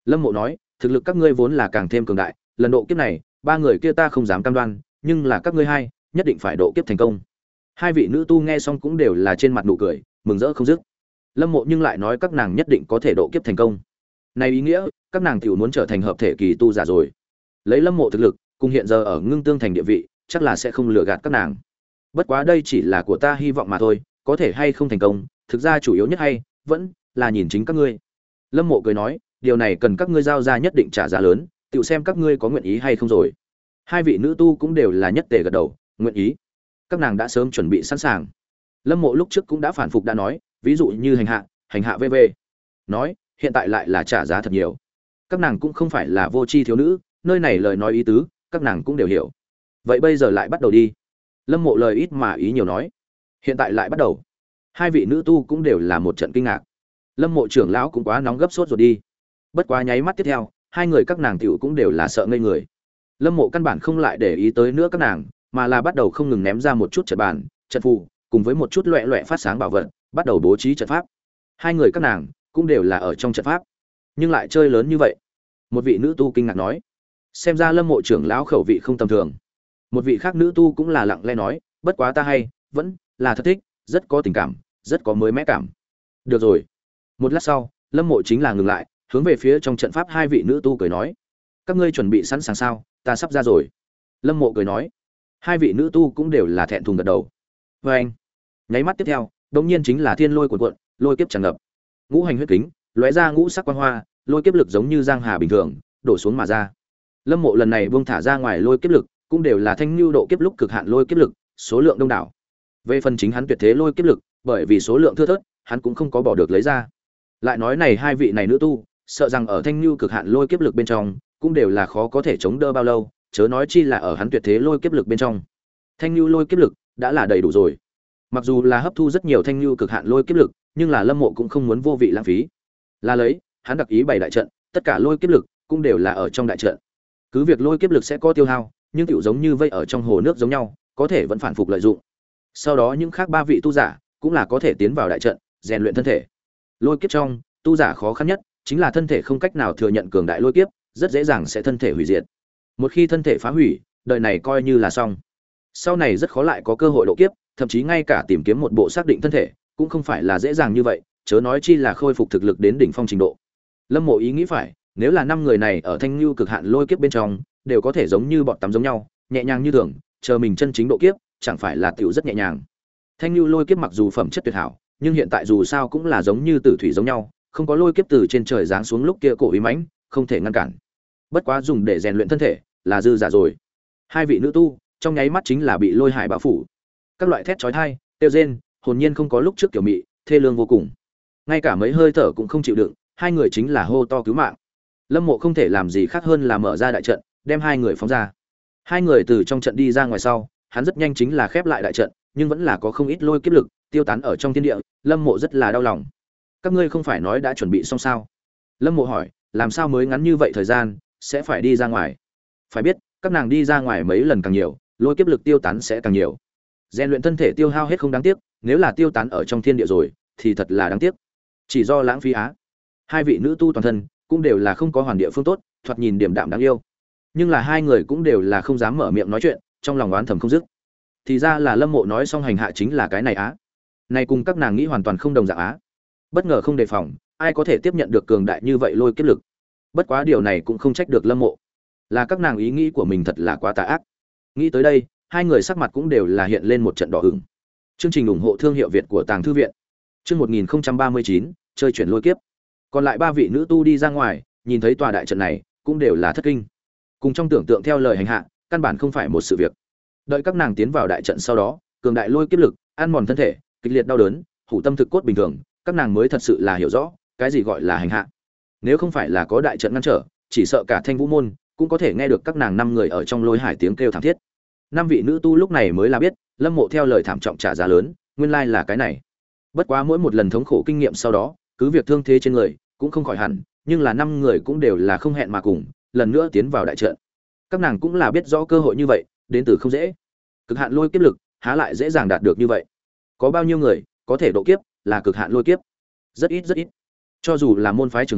Lâm Mộ nói, thực lực các ngươi vốn là càng thêm cường đại, lần độ kiếp này, ba người kia ta không dám cam đoan, nhưng là các ngươi hai, nhất định phải độ kiếp thành công. Hai vị nữ tu nghe xong cũng đều là trên mặt nụ cười, mừng rỡ không dứt. Lâm Mộ nhưng lại nói các nàng nhất định có thể độ kiếp thành công. Này ý nghĩa, các nàng tiểu muốn trở thành hợp thể kỳ tu giả rồi. Lấy Lâm Mộ thực lực, cùng hiện giờ ở Ngưng Tương thành địa vị, chắc là sẽ không lừa gạt các nàng. Bất quá đây chỉ là của ta hy vọng mà thôi, có thể hay không thành công, thực ra chủ yếu nhất hay vẫn là nhìn chính các ngươi. Lâm Mộ cười nói, điều này cần các ngươi giao ra nhất định trả giá lớn, tiểu xem các ngươi có nguyện ý hay không rồi. Hai vị nữ tu cũng đều là nhất tề gật đầu, nguyện ý. Các nàng đã sớm chuẩn bị sẵn sàng. Lâm Mộ lúc trước cũng đã phản phục đã nói, ví dụ như hành hạ, hành hạ vê vê. Nói, hiện tại lại là trả giá thật nhiều. Các nàng cũng không phải là vô tri thiếu nữ, nơi này lời nói ý tứ, các nàng cũng đều hiểu. Vậy bây giờ lại bắt đầu đi. Lâm Mộ lời ít mà ý nhiều nói. Hiện tại lại bắt đầu. Hai vị nữ tu cũng đều là một trận kinh ngạc. Lâm Mộ trưởng lão cũng quá nóng gấp sốt rồi đi. Bất quá nháy mắt tiếp theo, hai người các nàng tiểu cũng đều là sợ ngây người. Lâm Mộ căn bản không lại để ý tới nữa các nàng, mà là bắt đầu không ngừng ném ra một chút trận bàn, trận phù, cùng với một chút loẹt loẹt phát sáng bảo vật, bắt đầu bố trí trận pháp. Hai người các nàng cũng đều là ở trong trận pháp, nhưng lại chơi lớn như vậy. Một vị nữ tu kinh ngạc nói, xem ra Lâm Mộ trưởng lão khẩu vị không tầm thường. Một vị khác nữ tu cũng là lặng lẽ nói, bất quá ta hay vẫn là thật thích, rất có tình cảm, rất có mới mẽ cảm. Được rồi. Một lát sau, Lâm Mộ chính là ngừng lại, hướng về phía trong trận pháp hai vị nữ tu cười nói, các ngươi chuẩn bị sẵn sàng sao, ta sắp ra rồi. Lâm Mộ cười nói. Hai vị nữ tu cũng đều là thẹn thùng gật đầu. Và anh, nháy mắt tiếp theo, đột nhiên chính là thiên lôi cuộn cuộn, lôi kiếp tràn ngập. Ngũ hành huyết kính, lóe ra ngũ sắc quang hoa, lôi kiếp lực giống như giang hà bình thường, đổ xuống mà ra. Lâm Mộ lần này buông thả ra ngoài lôi kiếp lực, cũng đều là thanh lưu độ kiếp lúc cực hạn lôi kiếp lực, số lượng đông đảo. Về phần chính hắn tuyệt thế lôi kiếp lực, bởi vì số lượng thưa thớt, hắn cũng không có bỏ được lấy ra. Lại nói này hai vị này nữ tu, sợ rằng ở thanh lưu cực hạn lôi kiếp lực bên trong, cũng đều là khó có thể chống đỡ bao lâu, chớ nói chi là ở hắn tuyệt thế lôi kiếp lực bên trong. Thanh lưu lôi kiếp lực đã là đầy đủ rồi. Mặc dù là hấp thu rất nhiều thanh lưu cực hạn lôi kiếp lực, nhưng là Lâm Mộ cũng không muốn vô vị lãng phí. Là lấy, hắn đặc ý bày đại trận, tất cả lôi kiếp lực cũng đều là ở trong đại trận. Cứ việc lôi kiếp lực sẽ có tiêu hao, nhưng tiểu giống như vây ở trong hồ nước giống nhau, có thể vẫn phản phục lợi dụng. Sau đó những khác ba vị tu giả cũng là có thể tiến vào đại trận, rèn luyện thân thể. Lôi kiếp trong, tu giả khó khăn nhất chính là thân thể không cách nào thừa nhận cường đại lôi kiếp, rất dễ dàng sẽ thân thể hủy diệt. Một khi thân thể phá hủy, đời này coi như là xong. Sau này rất khó lại có cơ hội độ kiếp, thậm chí ngay cả tìm kiếm một bộ xác định thân thể cũng không phải là dễ dàng như vậy, chớ nói chi là khôi phục thực lực đến đỉnh phong trình độ. Lâm Mộ ý nghĩ phải, nếu là năm người này ở thanh lưu cực hạn lôi kiếp bên trong, đều có thể giống như bọn tắm giống nhau, nhẹ nhàng như thường, chờ mình chân chính độ kiếp, chẳng phải là tiểu rất nhẹ nhàng. Thanh lưu lôi kiếp mặc dù phẩm chất tuyệt hảo, nhưng hiện tại dù sao cũng là giống như tử thủy giống nhau, không có lôi kiếp từ trên trời giáng xuống lúc kia cổ uy mãnh, không thể ngăn cản. Bất quá dùng để rèn luyện thân thể, là dư giả rồi. Hai vị nữ tu, trong nháy mắt chính là bị lôi hải bao phủ. Các loại thét chói tai, kêu rên, hồn nhiên không có lúc trước kiểu mị, thê lương vô cùng. Ngay cả mấy hơi thở cũng không chịu đựng, hai người chính là hô to cứu mạng. Lâm Mộ không thể làm gì khác hơn là mở ra đại trận, đem hai người phóng ra. Hai người từ trong trận đi ra ngoài sau, hắn rất nhanh chính là khép lại đại trận, nhưng vẫn là có không ít lôi kiếp lực tiêu tán ở trong thiên địa, Lâm Mộ rất là đau lòng. Các ngươi không phải nói đã chuẩn bị xong sao? Lâm Mộ hỏi, làm sao mới ngắn như vậy thời gian sẽ phải đi ra ngoài? Phải biết, các nàng đi ra ngoài mấy lần càng nhiều, lôi kiếp lực tiêu tán sẽ càng nhiều. Rèn luyện thân thể tiêu hao hết không đáng tiếc, nếu là tiêu tán ở trong thiên địa rồi, thì thật là đáng tiếc. Chỉ do lãng phí á. Hai vị nữ tu toàn thân cũng đều là không có hoàn địa phương tốt, thoạt nhìn điềm đạm đáng yêu. Nhưng là hai người cũng đều là không dám mở miệng nói chuyện, trong lòng oán thầm không dứt. Thì ra là Lâm Mộ nói xong hành hạ chính là cái này á. Này cùng các nàng nghĩ hoàn toàn không đồng dạng á. Bất ngờ không đề phòng, ai có thể tiếp nhận được cường đại như vậy lôi kiếp lực. Bất quá điều này cũng không trách được Lâm Mộ, là các nàng ý nghĩ của mình thật là quá tà ác. Nghĩ tới đây, hai người sắc mặt cũng đều là hiện lên một trận đỏ ửng. Chương trình ủng hộ thương hiệu Việt của Tàng Thư viện. Chương một nghìn không trăm ba mươi chín, chơi chuyển lôi kiếp. Còn lại ba vị nữ tu đi ra ngoài, nhìn thấy tòa đại trận này, cũng đều là thất kinh. Cùng trong tưởng tượng theo lời hành hạ, căn bản không phải một sự việc. Đợi các nàng tiến vào đại trận sau đó, cường đại lôi kiếp lực, ăn mòn thân thể, kịch liệt đau đớn, hủ tâm thực cốt bình thường, các nàng mới thật sự là hiểu rõ, cái gì gọi là hành hạ. Nếu không phải là có đại trận ngăn trở, chỉ sợ cả Thanh Vũ môn cũng có thể nghe được các nàng năm người ở trong lôi hải tiếng kêu thảm thiết. Năm vị nữ tu lúc này mới là biết, Lâm Mộ theo lời thảm trọng trả giá lớn, nguyên lai là cái này. Bất quá mỗi một lần thống khổ kinh nghiệm sau đó, cứ việc thương thế trên người cũng không khỏi hẳn, nhưng là năm người cũng đều là không hẹn mà cùng, lần nữa tiến vào đại trận. Các nàng cũng là biết rõ cơ hội như vậy, đến từ không dễ. Cực hạn lôi kiếp lực, há lại dễ dàng đạt được như vậy. Có bao nhiêu người có thể độ kiếp, là cực hạn lôi kiếp. Rất ít rất ít. Cho dù là môn phái trưởng môn,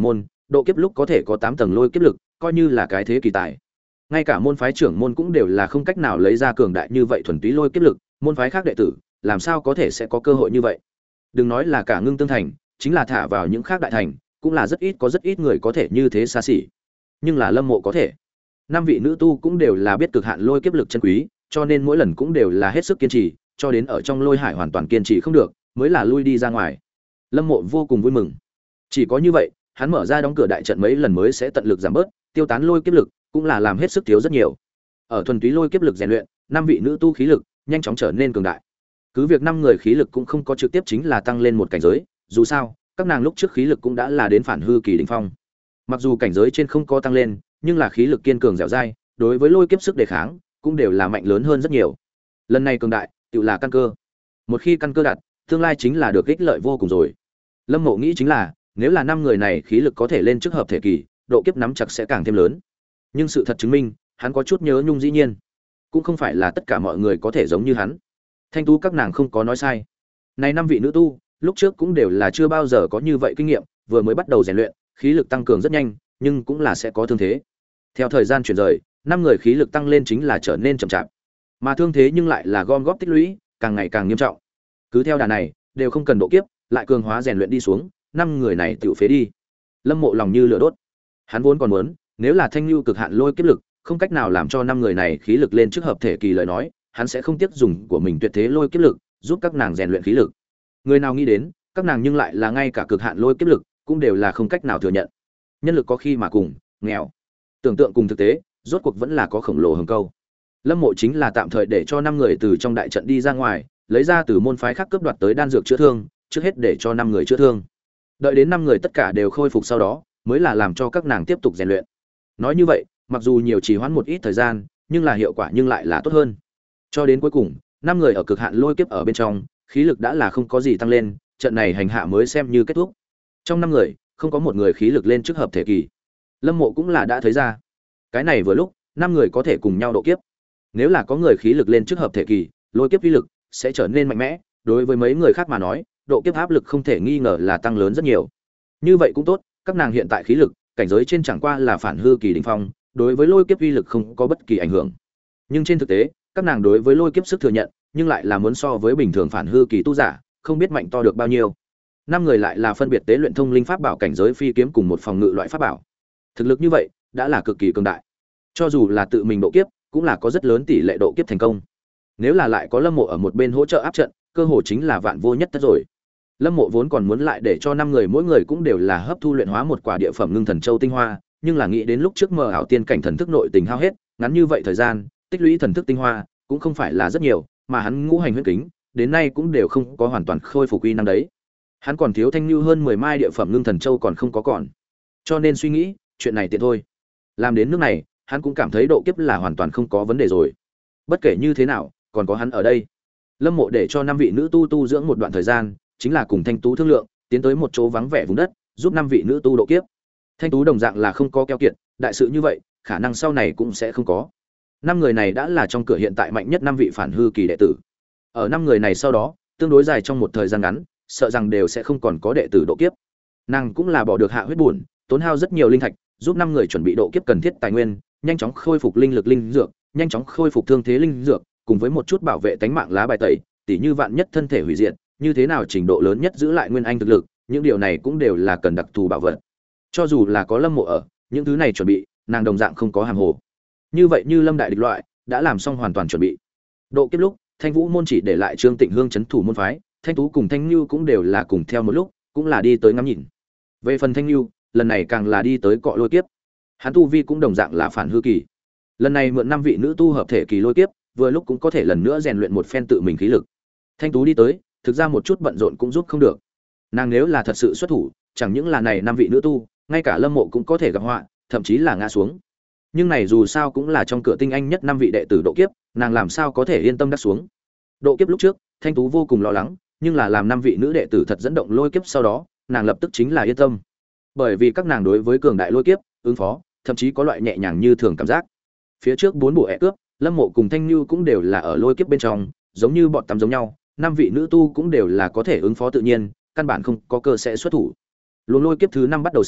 độ kiếp lúc có thể có tám tầng lôi kiếp lực, coi như là cái thế kỳ tài. Ngay cả môn phái trưởng môn cũng đều là không cách nào lấy ra cường đại như vậy thuần túy lôi kiếp lực, môn phái khác đệ tử, làm sao có thể sẽ có cơ hội như vậy? Đừng nói là cả Ngưng Tương thành, chính là thả vào những khác đại thành, cũng là rất ít có rất ít người có thể như thế xa xỉ. Nhưng là Lâm Mộ có thể. Năm vị nữ tu cũng đều là biết cực hạn lôi kiếp lực chân quý, cho nên mỗi lần cũng đều là hết sức kiên trì, cho đến ở trong lôi hải hoàn toàn kiên trì không được, mới là lui đi ra ngoài. Lâm Mộ vô cùng vui mừng. Chỉ có như vậy, hắn mở ra đóng cửa đại trận mấy lần mới sẽ tận lực giảm bớt, tiêu tán lôi kiếp lực, cũng là làm hết sức thiếu rất nhiều. Ở thuần túy lôi kiếp lực rèn luyện, năm vị nữ tu khí lực nhanh chóng trở nên cường đại. Cứ việc năm người khí lực cũng không có trực tiếp chính là tăng lên một cảnh giới, dù sao, các nàng lúc trước khí lực cũng đã là đến phản hư kỳ đỉnh phong. Mặc dù cảnh giới trên không có tăng lên, nhưng là khí lực kiên cường dẻo dai, đối với lôi kiếp sức đề kháng cũng đều là mạnh lớn hơn rất nhiều. Lần này cường đại, tự là căn cơ. Một khi căn cơ đạt, tương lai chính là được ích lợi vô cùng rồi. Lâm Mộ nghĩ chính là, nếu là năm người này khí lực có thể lên trước hợp thể kỳ, độ kiếp nắm chặt sẽ càng thêm lớn. Nhưng sự thật chứng minh, hắn có chút nhớ nhung dĩ nhiên, cũng không phải là tất cả mọi người có thể giống như hắn. Thanh tú các nàng không có nói sai. Này năm vị nữ tu, lúc trước cũng đều là chưa bao giờ có như vậy kinh nghiệm, vừa mới bắt đầu rèn luyện, khí lực tăng cường rất nhanh, nhưng cũng là sẽ có thương thế. Theo thời gian chuyển rời, năm người khí lực tăng lên chính là trở nên chậm chạp, mà thương thế nhưng lại là gom góp tích lũy, càng ngày càng nghiêm trọng. Cứ theo đà này, đều không cần độ kiếp, lại cường hóa rèn luyện đi xuống, năm người này tự phế đi. Lâm Mộ lòng như lửa đốt. Hắn vốn còn muốn, nếu là Thanh Nhu cực hạn lôi kiếp lực, không cách nào làm cho năm người này khí lực lên trước hợp thể kỳ lời nói, hắn sẽ không tiếc dùng của mình tuyệt thế lôi kiếp lực, giúp các nàng rèn luyện khí lực. Người nào nghĩ đến, các nàng nhưng lại là ngay cả cực hạn lôi kiếp lực, cũng đều là không cách nào thừa nhận. Nhân lực có khi mà cùng, nghèo. Tưởng tượng cùng thực tế, rốt cuộc vẫn là có khổng lồ hừng câu. Lâm Mộ chính là tạm thời để cho năm người từ trong đại trận đi ra ngoài, lấy ra từ môn phái khác cướp đoạt tới đan dược chữa thương, trước hết để cho năm người chữa thương. Đợi đến năm người tất cả đều khôi phục sau đó, mới là làm cho các nàng tiếp tục rèn luyện. Nói như vậy, mặc dù nhiều trì hoãn một ít thời gian, nhưng là hiệu quả nhưng lại là tốt hơn. Cho đến cuối cùng, năm người ở cực hạn lôi kiếp ở bên trong, khí lực đã là không có gì tăng lên, trận này hành hạ mới xem như kết thúc. Trong năm người, không có một người khí lực lên trước hợp thể kỳ. Lâm Mộ cũng là đã thấy ra. Cái này vừa lúc, năm người có thể cùng nhau độ kiếp. Nếu là có người khí lực lên trước hợp thể kỳ, lôi kiếp uy lực sẽ trở nên mạnh mẽ, đối với mấy người khác mà nói, độ kiếp áp lực không thể nghi ngờ là tăng lớn rất nhiều. Như vậy cũng tốt, các nàng hiện tại khí lực, cảnh giới trên chẳng qua là phản hư kỳ đỉnh phong, đối với lôi kiếp uy lực không có bất kỳ ảnh hưởng. Nhưng trên thực tế, các nàng đối với lôi kiếp sức thừa nhận, nhưng lại là muốn so với bình thường phản hư kỳ tu giả, không biết mạnh to được bao nhiêu. Năm người lại là phân biệt tế luyện thông linh pháp bảo cảnh giới phi kiếm cùng một phòng ngự loại pháp bảo. Thực lực như vậy, đã là cực kỳ cường đại. Cho dù là tự mình độ kiếp, cũng là có rất lớn tỷ lệ độ kiếp thành công. Nếu là lại có Lâm Mộ ở một bên hỗ trợ áp trận, cơ hội chính là vạn vô nhất tất rồi. Lâm Mộ vốn còn muốn lại để cho năm người mỗi người cũng đều là hấp thu luyện hóa một quả địa phẩm ngưng thần châu tinh hoa, nhưng là nghĩ đến lúc trước mờ ảo tiên cảnh thần thức nội tình hao hết, ngắn như vậy thời gian, tích lũy thần thức tinh hoa cũng không phải là rất nhiều, mà hắn ngũ hành huyễn kính đến nay cũng đều không có hoàn toàn khôi phục uy năng đấy. Hắn còn thiếu Thanh Nhu hơn mười mai địa phẩm ngưng thần châu còn không có còn. Cho nên suy nghĩ, chuyện này tiện thôi. Làm đến nước này, hắn cũng cảm thấy độ kiếp là hoàn toàn không có vấn đề rồi. Bất kể như thế nào, còn có hắn ở đây. Lâm Mộ để cho năm vị nữ tu tu dưỡng một đoạn thời gian, chính là cùng Thanh Tú thương lượng, tiến tới một chỗ vắng vẻ vùng đất, giúp năm vị nữ tu độ kiếp. Thanh Tú đồng dạng là không có keo kiệt, đại sự như vậy, khả năng sau này cũng sẽ không có. Năm người này đã là trong cửa hiện tại mạnh nhất năm vị phản hư kỳ đệ tử. Ở năm người này sau đó, tương đối dài trong một thời gian ngắn, sợ rằng đều sẽ không còn có đệ tử độ kiếp. Nàng cũng là bỏ được hạ huyết buồn, tốn hao rất nhiều linh thạch, giúp năm người chuẩn bị độ kiếp cần thiết tài nguyên, nhanh chóng khôi phục linh lực linh dược, nhanh chóng khôi phục thương thế linh dược, cùng với một chút bảo vệ tánh mạng lá bài tẩy, tỉ như vạn nhất thân thể hủy diệt, như thế nào trình độ lớn nhất giữ lại nguyên anh thực lực, những điều này cũng đều là cần đặc thù bảo vật. Cho dù là có Lâm Mộ ở, những thứ này chuẩn bị, nàng đồng dạng không có hàm hồ. Như vậy như Lâm đại địch loại, đã làm xong hoàn toàn chuẩn bị. Độ kiếp lúc, Thanh Vũ môn chỉ để lại Trương Tịnh Hương trấn thủ môn phái, Thanh Tú cùng Thanh Nhu cũng đều là cùng theo một lúc, cũng là đi tới ngắm nhìn. Về phần Thanh Nhu, lần này càng là đi tới cọ lôi kiếp. Hắn tu vi cũng đồng dạng là phản hư kỳ. Lần này mượn năm vị nữ tu hợp thể kỳ lôi kiếp, vừa lúc cũng có thể lần nữa rèn luyện một phen tự mình khí lực. Thanh Tú đi tới, thực ra một chút bận rộn cũng giúp không được. Nàng nếu là thật sự xuất thủ, chẳng những là này năm vị nữ tu, ngay cả Lâm Mộ cũng có thể gặp họa, thậm chí là ngã xuống. Nhưng này dù sao cũng là trong cửa tinh anh nhất năm vị đệ tử độ kiếp, nàng làm sao có thể yên tâm đắc xuống. Độ kiếp lúc trước, Thanh Tú vô cùng lo lắng, nhưng là làm năm vị nữ đệ tử thật dẫn động lôi kiếp sau đó, nàng lập tức chính là yên tâm. Bởi vì các nàng đối với cường đại lôi kiếp, ứng phó, thậm chí có loại nhẹ nhàng như thường cảm giác. Phía trước bốn bộ ẻ cướp, Lâm Mộ cùng Thanh Nhu cũng đều là ở lôi kiếp bên trong, giống như bọn tắm giống nhau, năm vị nữ tu cũng đều là có thể ứng phó tự nhiên, căn bản không có cơ sẽ xuất thủ. Luồng lôi kiếp thứ năm bắt đầu sau,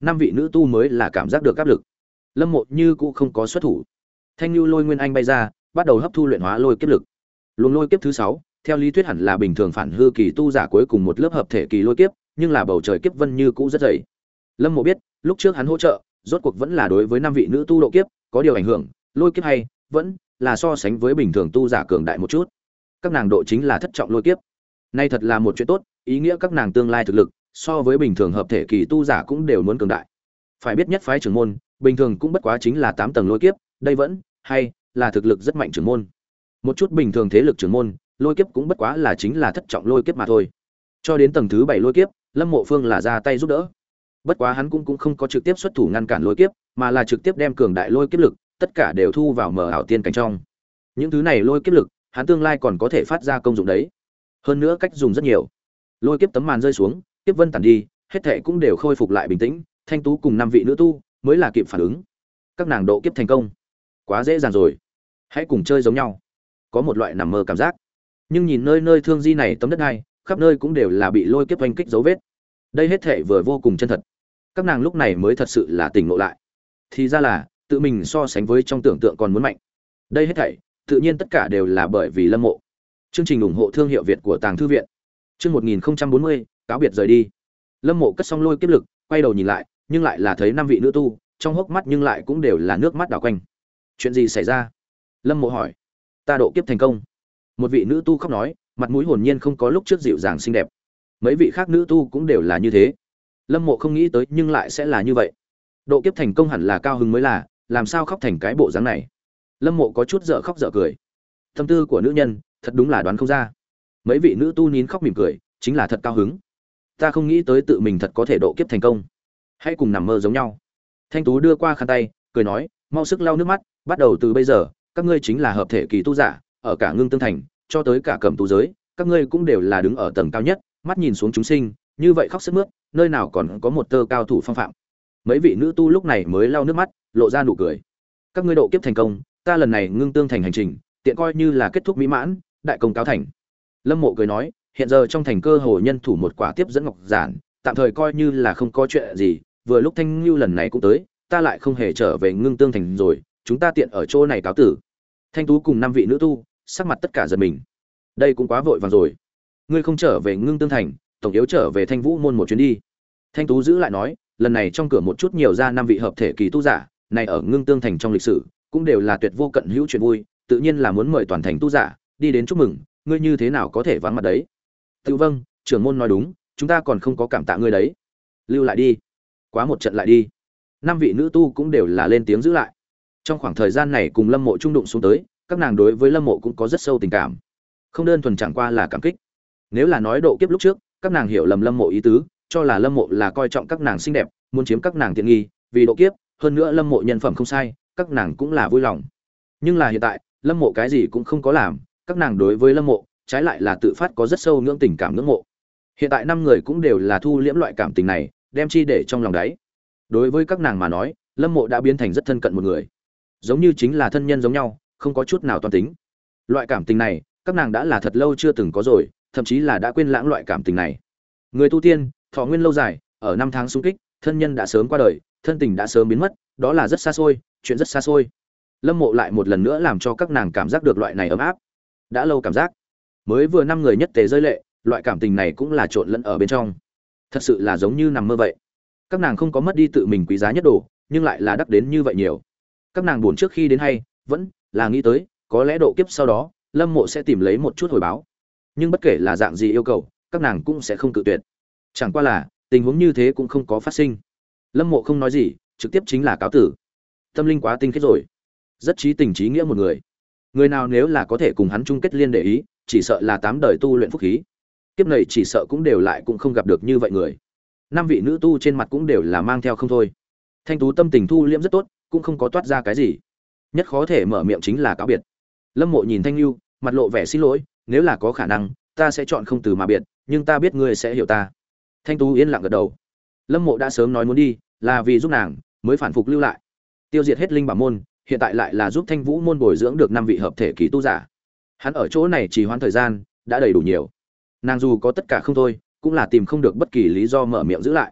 năm vị nữ tu mới là cảm giác được áp lực. Lâm Mộ như cũ không có xuất thủ. Thanh Nhu Lôi Nguyên Anh bay ra, bắt đầu hấp thu luyện hóa lôi kiếp lực. Luồng lôi kiếp thứ sáu, theo lý thuyết hẳn là bình thường phản hư kỳ tu giả cuối cùng một lớp hợp thể kỳ lôi kiếp, nhưng là bầu trời kiếp vân như cũ rất dày. Lâm Mộ biết, lúc trước hắn hỗ trợ, rốt cuộc vẫn là đối với năm vị nữ tu độ kiếp, có điều ảnh hưởng, lôi kiếp hay vẫn là so sánh với bình thường tu giả cường đại một chút. Các nàng độ chính là thất trọng lôi kiếp. Nay thật là một chuyện tốt, ý nghĩa các nàng tương lai thực lực so với bình thường hợp thể kỳ tu giả cũng đều muốn cường đại. Phải biết nhất phái trưởng môn, bình thường cũng bất quá chính là tám tầng lôi kiếp, đây vẫn hay là thực lực rất mạnh trưởng môn. Một chút bình thường thế lực trưởng môn, lôi kiếp cũng bất quá là chính là thất trọng lôi kiếp mà thôi. Cho đến tầng thứ bảy lôi kiếp, Lâm Mộ Phương là ra tay giúp đỡ. Bất quá hắn cũng cũng không có trực tiếp xuất thủ ngăn cản lôi kiếp, mà là trực tiếp đem cường đại lôi kiếp lực tất cả đều thu vào mở ảo tiên cảnh trong. Những thứ này lôi kiếp lực, hắn tương lai còn có thể phát ra công dụng đấy. Hơn nữa cách dùng rất nhiều. Lôi kiếp tấm màn rơi xuống, kiếp vân tản đi, hết thảy cũng đều khôi phục lại bình tĩnh, Thanh Tú cùng năm vị nữ tu mới là kịp phản ứng. Các nàng độ kiếp thành công. Quá dễ dàng rồi. Hãy cùng chơi giống nhau. Có một loại nằm mơ cảm giác. Nhưng nhìn nơi nơi thương di này tấm đất này, khắp nơi cũng đều là bị lôi kiếp oanh kích dấu vết. Đây hết thảy vừa vô cùng chân thật. Các nàng lúc này mới thật sự là tỉnh ngộ lại. Thì ra là tự mình so sánh với trong tưởng tượng còn muốn mạnh. Đây hết thảy, tự nhiên tất cả đều là bởi vì Lâm Mộ. Chương trình ủng hộ thương hiệu Việt của Tàng Thư viện. Chương một nghìn bốn mươi, cáo biệt rời đi. Lâm Mộ cất xong lôi kiếp lực, quay đầu nhìn lại, nhưng lại là thấy năm vị nữ tu, trong hốc mắt nhưng lại cũng đều là nước mắt đảo quanh. Chuyện gì xảy ra? Lâm Mộ hỏi. Ta độ kiếp thành công. Một vị nữ tu khóc nói, mặt mũi hồn nhiên không có lúc trước dịu dàng xinh đẹp. Mấy vị khác nữ tu cũng đều là như thế. Lâm Mộ không nghĩ tới nhưng lại sẽ là như vậy. Độ kiếp thành công hẳn là cao hứng mới là, làm sao khóc thành cái bộ dáng này? Lâm Mộ có chút dở khóc dở cười. Tâm tư của nữ nhân, thật đúng là đoán không ra. Mấy vị nữ tu nín khóc mỉm cười, chính là thật cao hứng. Ta không nghĩ tới tự mình thật có thể độ kiếp thành công. Hãy cùng nằm mơ giống nhau. Thanh Tú đưa qua khăn tay, cười nói, mau sức lau nước mắt, bắt đầu từ bây giờ, các ngươi chính là hợp thể kỳ tu giả, ở cả Ngưng Tương Thành, cho tới cả Cẩm Tú giới, các ngươi cũng đều là đứng ở tầng cao nhất, mắt nhìn xuống chúng sinh, như vậy khóc sướt mướt, nơi nào còn có một tơ cao thủ phong phạm. Mấy vị nữ tu lúc này mới lau nước mắt, lộ ra nụ cười. Các ngươi độ kiếp thành công, ta lần này Ngưng Tương Thành hành trình, tiện coi như là kết thúc mỹ mãn, đại công cáo thành. Lâm Mộ cười nói, hiện giờ trong thành cơ hồ nhân thủ một quả tiếp dẫn ngọc giản, tạm thời coi như là không có chuyện gì, vừa lúc Thanh Nưu lần này cũng tới, ta lại không hề trở về Ngưng Tương Thành rồi, chúng ta tiện ở chỗ này cáo tử. Thanh Tú cùng năm vị nữ tu, sắc mặt tất cả giật mình. Đây cũng quá vội vàng rồi. Ngươi không trở về Ngưng Tương Thành, tổng yếu trở về Thanh Vũ môn một chuyến đi. Thanh Tú giữ lại nói, lần này trong cửa một chút nhiều ra năm vị hợp thể kỳ tu giả, này ở Ngưng Tương Thành trong lịch sử, cũng đều là tuyệt vô cận hữu chuyện vui, tự nhiên là muốn mời toàn thành tu giả đi đến chúc mừng, ngươi như thế nào có thể vắng mặt đấy? Tự vâng, trưởng môn nói đúng, chúng ta còn không có cảm tạ ngươi đấy. Lưu lại đi, quá một trận lại đi. Năm vị nữ tu cũng đều là lên tiếng giữ lại. Trong khoảng thời gian này cùng Lâm Mộ trung đụng xuống tới, các nàng đối với Lâm Mộ cũng có rất sâu tình cảm, không đơn thuần chẳng qua là cảm kích. Nếu là nói độ kiếp lúc trước, các nàng hiểu lầm Lâm Mộ ý tứ, cho là Lâm Mộ là coi trọng các nàng xinh đẹp, muốn chiếm các nàng tiện nghi, vì độ kiếp, hơn nữa Lâm Mộ nhân phẩm không sai, các nàng cũng là vui lòng. Nhưng là hiện tại, Lâm Mộ cái gì cũng không có làm, các nàng đối với Lâm Mộ, trái lại là tự phát có rất sâu ngưỡng tình cảm ngưỡng mộ. Hiện tại năm người cũng đều là thu liễm loại cảm tình này, đem chi để trong lòng đáy. Đối với các nàng mà nói, Lâm Mộ đã biến thành rất thân cận một người, giống như chính là thân nhân giống nhau, không có chút nào toan tính. Loại cảm tình này, các nàng đã là thật lâu chưa từng có rồi, thậm chí là đã quên lãng loại cảm tình này. Người tu tiên, thọ nguyên lâu dài, ở năm tháng xung kích, thân nhân đã sớm qua đời, thân tình đã sớm biến mất, đó là rất xa xôi, chuyện rất xa xôi. Lâm Mộ lại một lần nữa làm cho các nàng cảm giác được loại này ấm áp. Đã lâu cảm giác. Mới vừa năm người nhất tề rơi lệ, loại cảm tình này cũng là trộn lẫn ở bên trong. Thật sự là giống như nằm mơ vậy. Các nàng không có mất đi tự mình quý giá nhất đồ, nhưng lại là đắc đến như vậy nhiều. Các nàng buồn trước khi đến hay, vẫn là nghĩ tới, có lẽ độ kiếp sau đó, Lâm Mộ sẽ tìm lấy một chút hồi báo. Nhưng bất kể là dạng gì yêu cầu, các nàng cũng sẽ không cự tuyệt. Chẳng qua là, tình huống như thế cũng không có phát sinh. Lâm Mộ không nói gì, trực tiếp chính là cáo tử. Tâm linh quá tinh khiết rồi, rất trí tình trí nghĩa một người. Người nào nếu là có thể cùng hắn chung kết liên để ý, chỉ sợ là tám đời tu luyện phúc khí. Kiếp này chỉ sợ cũng đều lại cũng không gặp được như vậy người. Năm vị nữ tu trên mặt cũng đều là mang theo không thôi. Thanh Tú tâm tình thu liễm rất tốt, cũng không có toát ra cái gì. Nhất khó thể mở miệng chính là cáo biệt. Lâm Mộ nhìn Thanh Nưu, mặt lộ vẻ xin lỗi, nếu là có khả năng, ta sẽ chọn không từ mà biệt, nhưng ta biết ngươi sẽ hiểu ta. Thanh Tú yên lặng gật đầu. Lâm Mộ đã sớm nói muốn đi, là vì giúp nàng, mới phản phục lưu lại. Tiêu diệt hết linh bảo môn, hiện tại lại là giúp Thanh Vũ môn bồi dưỡng được năm vị hợp thể kỳ tu giả. Hắn ở chỗ này trì hoãn thời gian, đã đầy đủ nhiều. Nàng dù có tất cả không thôi, cũng là tìm không được bất kỳ lý do mở miệng giữ lại.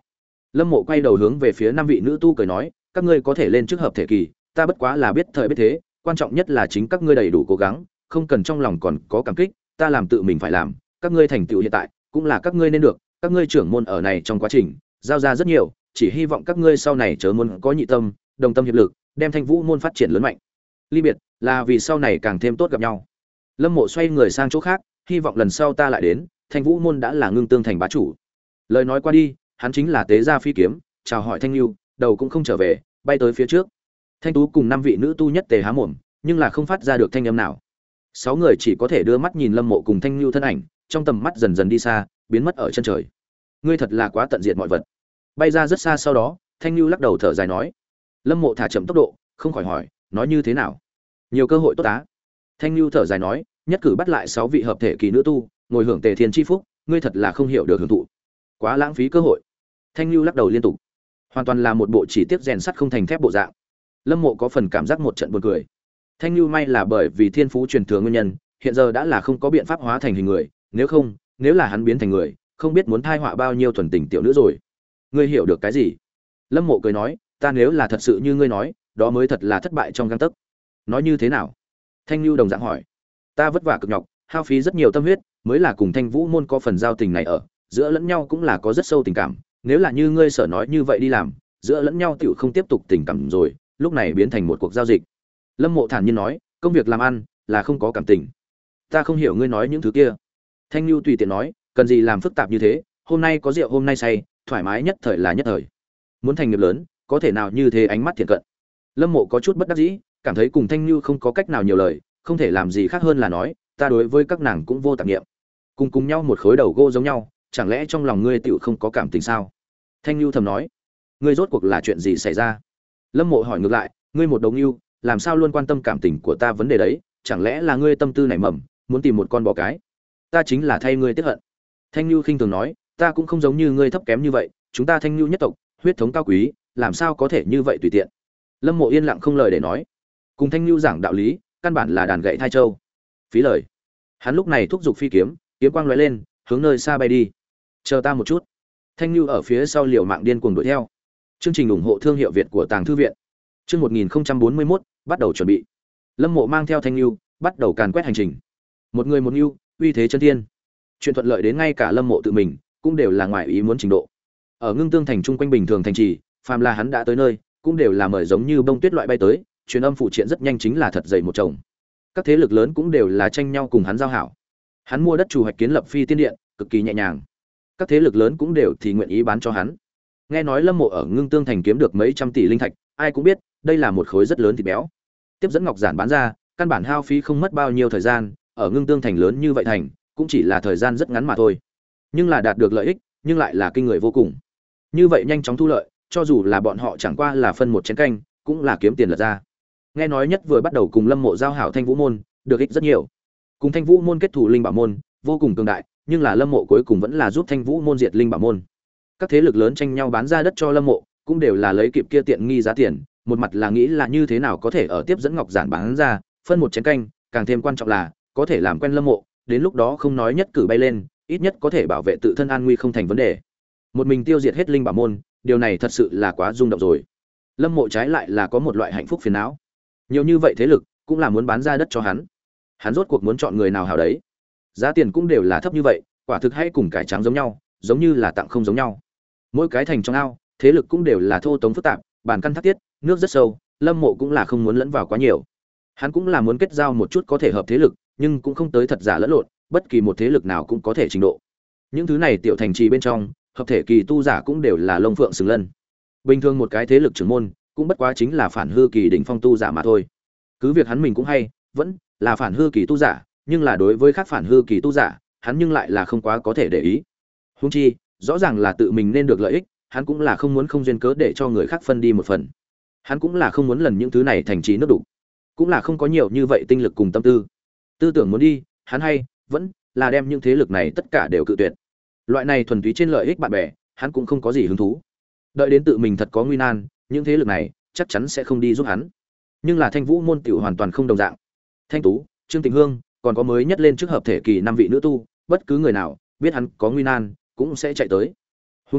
Lâm Mộ quay đầu hướng về phía năm vị nữ tu cười nói, các ngươi có thể lên trước hợp thể kỳ, ta bất quá là biết thời biết thế, quan trọng nhất là chính các ngươi đầy đủ cố gắng, không cần trong lòng còn có cảm kích, ta làm tự mình phải làm, các ngươi thành tựu hiện tại cũng là các ngươi nên được, các ngươi trưởng môn ở này trong quá trình giao ra rất nhiều, chỉ hy vọng các ngươi sau này chớ muốn có nhị tâm, đồng tâm hiệp lực, đem Thanh Vũ môn phát triển lớn mạnh. Ly biệt là vì sau này càng thêm tốt gặp nhau. Lâm Mộ xoay người sang chỗ khác, hy vọng lần sau ta lại đến, Thanh Vũ môn đã là Ngưng Tương thành bá chủ. Lời nói qua đi, hắn chính là tế ra phi kiếm, chào hỏi Thanh Nưu, đầu cũng không trở về, bay tới phía trước. Thanh Tú cùng năm vị nữ tu nhất tề há mồm, nhưng là không phát ra được thanh âm nào. Sáu người chỉ có thể đưa mắt nhìn Lâm Mộ cùng Thanh Nưu thân ảnh, trong tầm mắt dần dần đi xa, biến mất ở chân trời. Ngươi thật là quá tận diệt mọi vật. Bay ra rất xa sau đó, Thanh Nưu lắc đầu thở dài nói. Lâm Mộ thả chậm tốc độ, không khỏi hỏi, nói như thế nào? Nhiều cơ hội tốt á. Thanh Nưu thở dài nói, nhất cử bắt lại sáu vị hợp thể kỳ nữ tu, ngồi hưởng tề thiên chi phúc, ngươi thật là không hiểu được hưởng thụ, quá lãng phí cơ hội. Thanh Nưu lắc đầu liên tục, hoàn toàn là một bộ chỉ tiếc rèn sắt không thành thép bộ dạng. Lâm Mộ có phần cảm giác một trận buồn cười. Thanh Nưu may là bởi vì thiên phú truyền thừa nguyên nhân, hiện giờ đã là không có biện pháp hóa thành hình người, nếu không, nếu là hắn biến thành người, không biết muốn thai họa bao nhiêu thuần tình tiểu nữ rồi. Ngươi hiểu được cái gì? Lâm Mộ cười nói, ta nếu là thật sự như ngươi nói, đó mới thật là thất bại trong gang tấc. Nói như thế nào? Thanh Nưu đồng dạng hỏi. Ta vất vả cực nhọc, hao phí rất nhiều tâm huyết, mới là cùng Thanh Vũ môn có phần giao tình này ở, giữa lẫn nhau cũng là có rất sâu tình cảm, nếu là như ngươi sở nói như vậy đi làm, giữa lẫn nhau tiểu không tiếp tục tình cảm rồi, lúc này biến thành một cuộc giao dịch. Lâm Mộ thản nhiên nói, công việc làm ăn là không có cảm tình. Ta không hiểu ngươi nói những thứ kia. Thanh Nưu tùy tiện nói, cần gì làm phức tạp như thế, hôm nay có rượu hôm nay say, thoải mái nhất thời là nhất thời. Muốn thành nghiệp lớn, có thể nào như thế ánh mắt thiện cận. Lâm Mộ có chút bất đắc dĩ, cảm thấy cùng Thanh Nưu không có cách nào nhiều lời, không thể làm gì khác hơn là nói, ta đối với các nàng cũng vô tạp niệm. Cùng cùng nhau một khối đầu gỗ giống nhau, chẳng lẽ trong lòng ngươi tiểu không có cảm tình sao? Thanh Nưu thầm nói, ngươi rốt cuộc là chuyện gì xảy ra? Lâm Mộ hỏi ngược lại, ngươi một đồng nưu, làm sao luôn quan tâm cảm tình của ta vấn đề đấy, chẳng lẽ là ngươi tâm tư nảy mầm, muốn tìm một con bò cái? Ta chính là thay ngươi tiếc hận. Thanh Nưu khinh thường nói, ta cũng không giống như ngươi thấp kém như vậy, chúng ta Thanh Nưu nhất tộc, huyết thống cao quý, làm sao có thể như vậy tùy tiện. Lâm Mộ yên lặng không lời để nói. Cùng Thanh Nưu giảng đạo lý, căn bản là đàn gậy thai châu. Phí lời. Hắn lúc này thúc giục phi kiếm, kiếm quang lóe lên, hướng nơi xa bay đi. Chờ ta một chút. Thanh Nưu ở phía sau liều mạng điên cuồng đuổi theo. Chương trình ủng hộ thương hiệu Việt của Tàng thư viện. Chương một nghìn bốn mươi mốt, bắt đầu chuẩn bị. Lâm Mộ mang theo Thanh Nưu, bắt đầu càn quét hành trình. Một người một nưu, uy thế chân thiên. Chuyện thuận lợi đến ngay cả Lâm Mộ tự mình cũng đều là ngoài ý muốn trình độ. Ở Ngưng Tương thành trung quanh bình thường thành trì, phàm là hắn đã tới nơi, cũng đều là mời giống như bông tuyết loại bay tới, truyền âm phụ triện rất nhanh chính là thật dày một chồng. Các thế lực lớn cũng đều là tranh nhau cùng hắn giao hảo. Hắn mua đất chủ hoạch kiến lập phi tiên điện, cực kỳ nhẹ nhàng. Các thế lực lớn cũng đều thì nguyện ý bán cho hắn. Nghe nói Lâm Mộ ở Ngưng Tương thành kiếm được mấy trăm tỷ linh thạch, ai cũng biết, đây là một khối rất lớn thịt béo. Tiếp dẫn ngọc giản bán ra, căn bản hao phí không mất bao nhiêu thời gian, ở Ngưng Tương thành lớn như vậy thành, cũng chỉ là thời gian rất ngắn mà thôi. Nhưng là đạt được lợi ích, nhưng lại là kinh người vô cùng. Như vậy nhanh chóng thu lợi, cho dù là bọn họ chẳng qua là phân một chén canh, cũng là kiếm tiền lật ra. Nghe nói nhất vừa bắt đầu cùng Lâm Mộ giao hảo Thanh Vũ môn, được ích rất nhiều. Cùng Thanh Vũ môn kết thủ linh bảo môn, vô cùng cường đại, nhưng là Lâm Mộ cuối cùng vẫn là giúp Thanh Vũ môn diệt linh bảo môn. Các thế lực lớn tranh nhau bán ra đất cho Lâm Mộ, cũng đều là lấy kịp kia tiện nghi giá tiền, một mặt là nghĩ là như thế nào có thể ở tiếp dẫn ngọc giản bán ra, phân một chén canh, càng thêm quan trọng là có thể làm quen Lâm Mộ, đến lúc đó không nói nhất cử bay lên, ít nhất có thể bảo vệ tự thân an nguy không thành vấn đề. Một mình tiêu diệt hết linh bảo môn, điều này thật sự là quá rung động rồi. Lâm Mộ trái lại là có một loại hạnh phúc phiền não. Nhiều như vậy thế lực, cũng là muốn bán ra đất cho hắn. Hắn rốt cuộc muốn chọn người nào hảo đấy. Giá tiền cũng đều là thấp như vậy, quả thực hay cùng cải trắng giống nhau, giống như là tặng không giống nhau. Mỗi cái thành trong ao, thế lực cũng đều là thô tống phức tạp, bản căn thác tiết, nước rất sâu, Lâm Mộ cũng là không muốn lẫn vào quá nhiều. Hắn cũng là muốn kết giao một chút có thể hợp thế lực, nhưng cũng không tới thật giả lẫn lộn, bất kỳ một thế lực nào cũng có thể trình độ. Những thứ này tiểu thành trì bên trong, hợp thể kỳ tu giả cũng đều là lông phượng sừng lân. Bình thường một cái thế lực trưởng môn, cũng bất quá chính là phản hư kỳ đỉnh phong tu giả mà thôi. Cứ việc hắn mình cũng hay, vẫn là phản hư kỳ tu giả, nhưng là đối với các phản hư kỳ tu giả, hắn nhưng lại là không quá có thể để ý. Huống chi, rõ ràng là tự mình nên được lợi ích, hắn cũng là không muốn không duyên cớ để cho người khác phân đi một phần. Hắn cũng là không muốn lần những thứ này thành trí nước đủ, cũng là không có nhiều như vậy tinh lực cùng tâm tư. Tư tưởng muốn đi, hắn hay vẫn là đem những thế lực này tất cả đều cự tuyệt. Loại này thuần túy trên lợi ích bạn bè, hắn cũng không có gì hứng thú. Đợi đến tự mình thật có nguy nan, những thế lực này chắc chắn sẽ không đi giúp hắn. Nhưng là Thanh Vũ môn tiểu hoàn toàn không đồng dạng. Thanh Tú, Trương Tịnh Hương, còn có mới nhất lên trước hợp thể kỳ năm vị nữ tu, bất cứ người nào biết hắn có nguy nan, cũng sẽ chạy tới. Huống chi,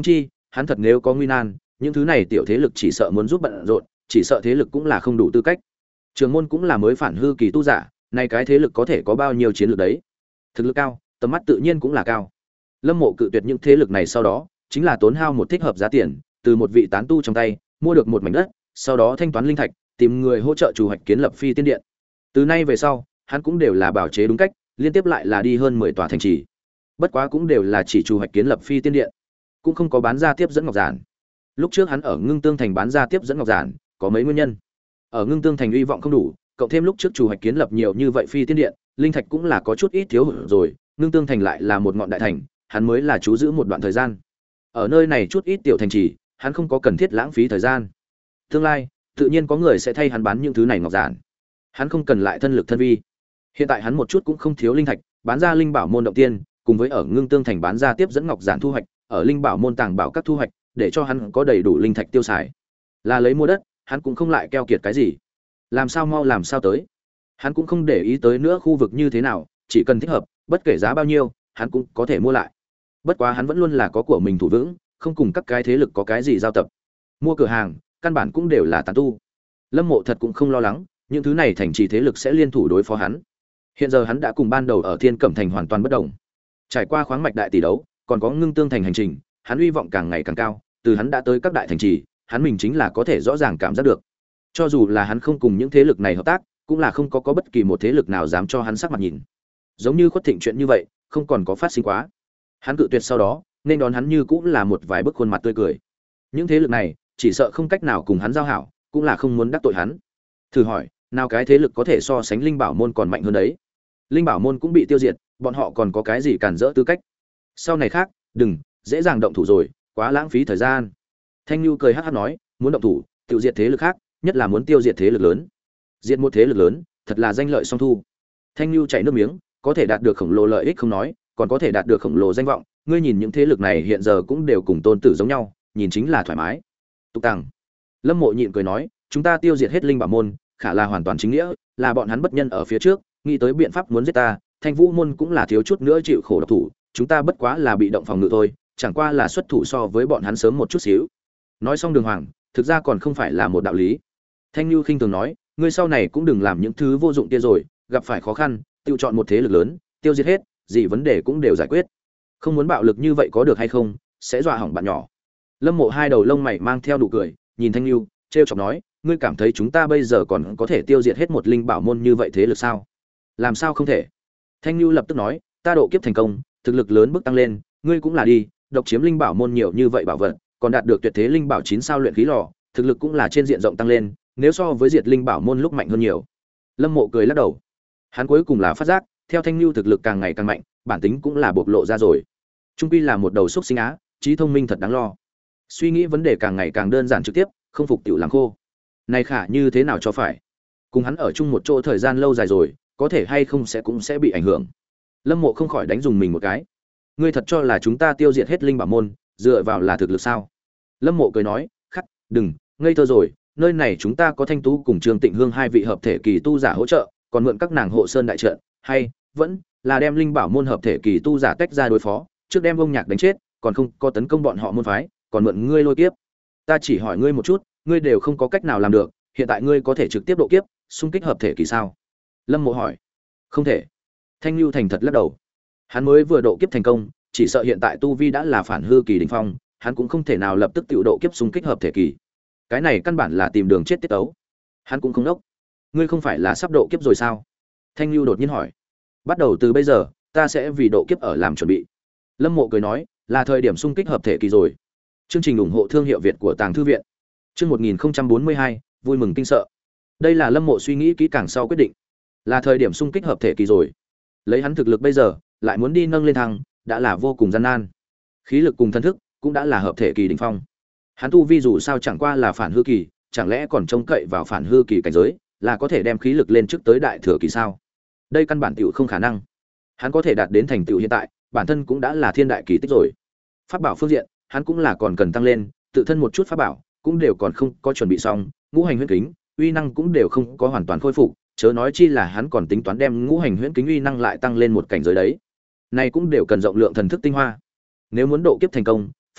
hắn thật nếu có nguy nan, những thứ này tiểu thế lực chỉ sợ muốn giúp bận rộn, chỉ sợ thế lực cũng là không đủ tư cách. Trường môn cũng là mới phản hư kỳ tu giả, nay cái thế lực có thể có bao nhiêu chiến lược đấy? Thực lực cao, tầm mắt tự nhiên cũng là cao. Lâm Mộ cự tuyệt những thế lực này sau đó, chính là tốn hao một thích hợp giá tiền, từ một vị tán tu trong tay, mua được một mảnh đất, sau đó thanh toán linh thạch, tìm người hỗ trợ chủ hoạch kiến lập phi tiên điện. Từ nay về sau, hắn cũng đều là bảo chế đúng cách, liên tiếp lại là đi hơn mười tòa thành trì. Bất quá cũng đều là chỉ chủ hoạch kiến lập phi tiên điện, cũng không có bán ra tiếp dẫn ngọc giản. Lúc trước hắn ở Ngưng Tương thành bán ra tiếp dẫn ngọc giản, có mấy nguyên nhân. Ở Ngưng Tương thành uy vọng không đủ, cộng thêm lúc trước chủ hoạch kiến lập nhiều như vậy phi tiên điện, linh thạch cũng là có chút ít thiếu hụt rồi, Ngưng Tương thành lại là một ngọn đại thành, hắn mới là chú giữ một đoạn thời gian. Ở nơi này chút ít tiểu thành trì, hắn không có cần thiết lãng phí thời gian. Tương lai, tự nhiên có người sẽ thay hắn bán những thứ này ngọc giản. Hắn không cần lại thân lực thân vi. Hiện tại hắn một chút cũng không thiếu linh thạch, bán ra linh bảo môn động tiên, cùng với ở Ngưng Tương thành bán ra tiếp dẫn ngọc giản thu hoạch, ở linh bảo môn tàng bảo các thu hoạch, để cho hắn có đầy đủ linh thạch tiêu xài. Là lấy mua đất, hắn cũng không lại keo kiệt cái gì. Làm sao mau làm sao tới. Hắn cũng không để ý tới nữa khu vực như thế nào, chỉ cần thích hợp, bất kể giá bao nhiêu, hắn cũng có thể mua lại. Bất quá hắn vẫn luôn là có của mình thủ vững, không cùng các cái thế lực có cái gì giao tập. Mua cửa hàng, căn bản cũng đều là tán tu. Lâm Mộ thật cũng không lo lắng, những thứ này thành trì thế lực sẽ liên thủ đối phó hắn. Hiện giờ hắn đã cùng ban đầu ở Thiên Cẩm thành hoàn toàn bất động. Trải qua khoáng mạch đại tỷ đấu, còn có Ngưng Tương thành hành trình, hắn hy vọng càng ngày càng cao, từ hắn đã tới các đại thành trì, hắn mình chính là có thể rõ ràng cảm giác được. Cho dù là hắn không cùng những thế lực này hợp tác, cũng là không có có bất kỳ một thế lực nào dám cho hắn sắc mặt nhìn. Giống như Khuất Thịnh chuyện như vậy, không còn có phát sinh quá. Hắn cự tuyệt sau đó, nên đón hắn như cũng là một vài bức khuôn mặt tươi cười. Những thế lực này, chỉ sợ không cách nào cùng hắn giao hảo, cũng là không muốn đắc tội hắn. Thử hỏi, nào cái thế lực có thể so sánh Linh Bảo môn còn mạnh hơn đấy? Linh Bảo môn cũng bị tiêu diệt, bọn họ còn có cái gì cản rỡ tư cách? Sau này khác, đừng dễ dàng động thủ rồi, quá lãng phí thời gian. Thanh Nhu cười hắc hắc nói, muốn động thủ, tiêu diệt thế lực khác, nhất là muốn tiêu diệt thế lực lớn. Diệt một thế lực lớn, thật là danh lợi song thu. Thanh Nhu chảy nước miếng, có thể đạt được khổng lồ lợi ích không nói, còn có thể đạt được khổng lồ danh vọng, ngươi nhìn những thế lực này hiện giờ cũng đều cùng tôn tử giống nhau, nhìn chính là thoải mái. Tục tằng. Lâm Mộ nhịn cười nói, chúng ta tiêu diệt hết Linh Bảo môn, khả là hoàn toàn chính nghĩa, là bọn hắn bất nhân ở phía trước, nghĩ tới biện pháp muốn giết ta, Thanh Vũ môn cũng là thiếu chút nữa chịu khổ độc thủ, chúng ta bất quá là bị động phòng ngự thôi, chẳng qua là xuất thủ so với bọn hắn sớm một chút xíu. Nói xong đường hoàng, thực ra còn không phải là một đạo lý. Thanh Nhu khinh thường nói, ngươi sau này cũng đừng làm những thứ vô dụng kia rồi, gặp phải khó khăn, tự chọn một thế lực lớn, tiêu diệt hết, gì vấn đề cũng đều giải quyết. Không muốn bạo lực như vậy có được hay không, sẽ dọa hỏng bạn nhỏ. Lâm Mộ hai đầu lông mày mang theo nụ cười, nhìn Thanh Nhu, trêu chọc nói, ngươi cảm thấy chúng ta bây giờ còn có thể tiêu diệt hết một linh bảo môn như vậy thế lực sao? Làm sao không thể? Thanh Nhu lập tức nói, ta độ kiếp thành công, thực lực lớn bước tăng lên, ngươi cũng là đi, độc chiếm linh bảo môn nhiều như vậy bảo vật, còn đạt được tuyệt thế linh bảo chín sao luyện khí lò, thực lực cũng là trên diện rộng tăng lên, nếu so với diệt linh bảo môn lúc mạnh hơn nhiều. Lâm Mộ cười lắc đầu. Hắn cuối cùng là phát giác, theo Thanh Nhu thực lực càng ngày càng mạnh, bản tính cũng là bộc lộ ra rồi. Trung quy là một đầu xúc sinh á, trí thông minh thật đáng lo. Suy nghĩ vấn đề càng ngày càng đơn giản trực tiếp, không phục tiểu làm khô. Này khả như thế nào cho phải? Cùng hắn ở chung một chỗ thời gian lâu dài rồi, có thể hay không sẽ cũng sẽ bị ảnh hưởng. Lâm Mộ không khỏi đánh dùng mình một cái. Ngươi thật cho là chúng ta tiêu diệt hết linh bảo môn, dựa vào là thực lực sao? Lâm Mộ cười nói, khắc, đừng, ngây thơ rồi, nơi này chúng ta có Thanh Tú cùng Trương Tịnh Hương hai vị hợp thể kỳ tu giả hỗ trợ, còn mượn các nàng hộ sơn đại trận, hay vẫn là đem linh bảo môn hợp thể kỳ tu giả tách ra đối phó, trước đem Vong Nhạc đánh chết, còn không có tấn công bọn họ môn phái, còn mượn ngươi lôi kiếp. Ta chỉ hỏi ngươi một chút, ngươi đều không có cách nào làm được, hiện tại ngươi có thể trực tiếp độ kiếp, xung kích hợp thể kỳ sao? Lâm Mộ hỏi. Không thể. Thanh Nhu thành thật lắc đầu. Hắn mới vừa độ kiếp thành công, chỉ sợ hiện tại tu vi đã là phản hư kỳ đỉnh phong, hắn cũng không thể nào lập tức tự độ kiếp xung kích hợp thể kỳ. Cái này căn bản là tìm đường chết tiết tấu. Hắn cũng không đốc. Ngươi không phải là sắp độ kiếp rồi sao? Thanh Nhu đột nhiên hỏi. Bắt đầu từ bây giờ, ta sẽ vì độ kiếp ở làm chuẩn bị. Lâm Mộ cười nói, là thời điểm xung kích hợp thể kỳ rồi. Chương trình ủng hộ thương hiệu Việt của Tàng Thư viện. Chương một nghìn không trăm bốn mươi hai, vui mừng kinh sợ. Đây là Lâm Mộ suy nghĩ kỹ càng sau quyết định. Là thời điểm xung kích hợp thể kỳ rồi. Lấy hắn thực lực bây giờ, lại muốn đi nâng lên thăng, đã là vô cùng gian nan. Khí lực cùng thân thức cũng đã là hợp thể kỳ đỉnh phong. Hắn tu vi dù sao chẳng qua là phản hư kỳ, chẳng lẽ còn trông cậy vào phản hư kỳ cảnh giới, là có thể đem khí lực lên trước tới đại thừa kỳ sao? Đây căn bản tiểu không khả năng. Hắn có thể đạt đến thành tựu hiện tại, bản thân cũng đã là thiên đại kỳ tích rồi. Pháp bảo phương diện, hắn cũng là còn cần tăng lên, tự thân một chút pháp bảo cũng đều còn không có chuẩn bị xong, ngũ hành huyễn kính, uy năng cũng đều không có hoàn toàn khôi phục, chớ nói chi là hắn còn tính toán đem ngũ hành huyễn kính uy năng lại tăng lên một cảnh giới đấy. Này cũng đều cần rộng lượng thần thức tinh hoa. Nếu muốn độ kiếp thành công,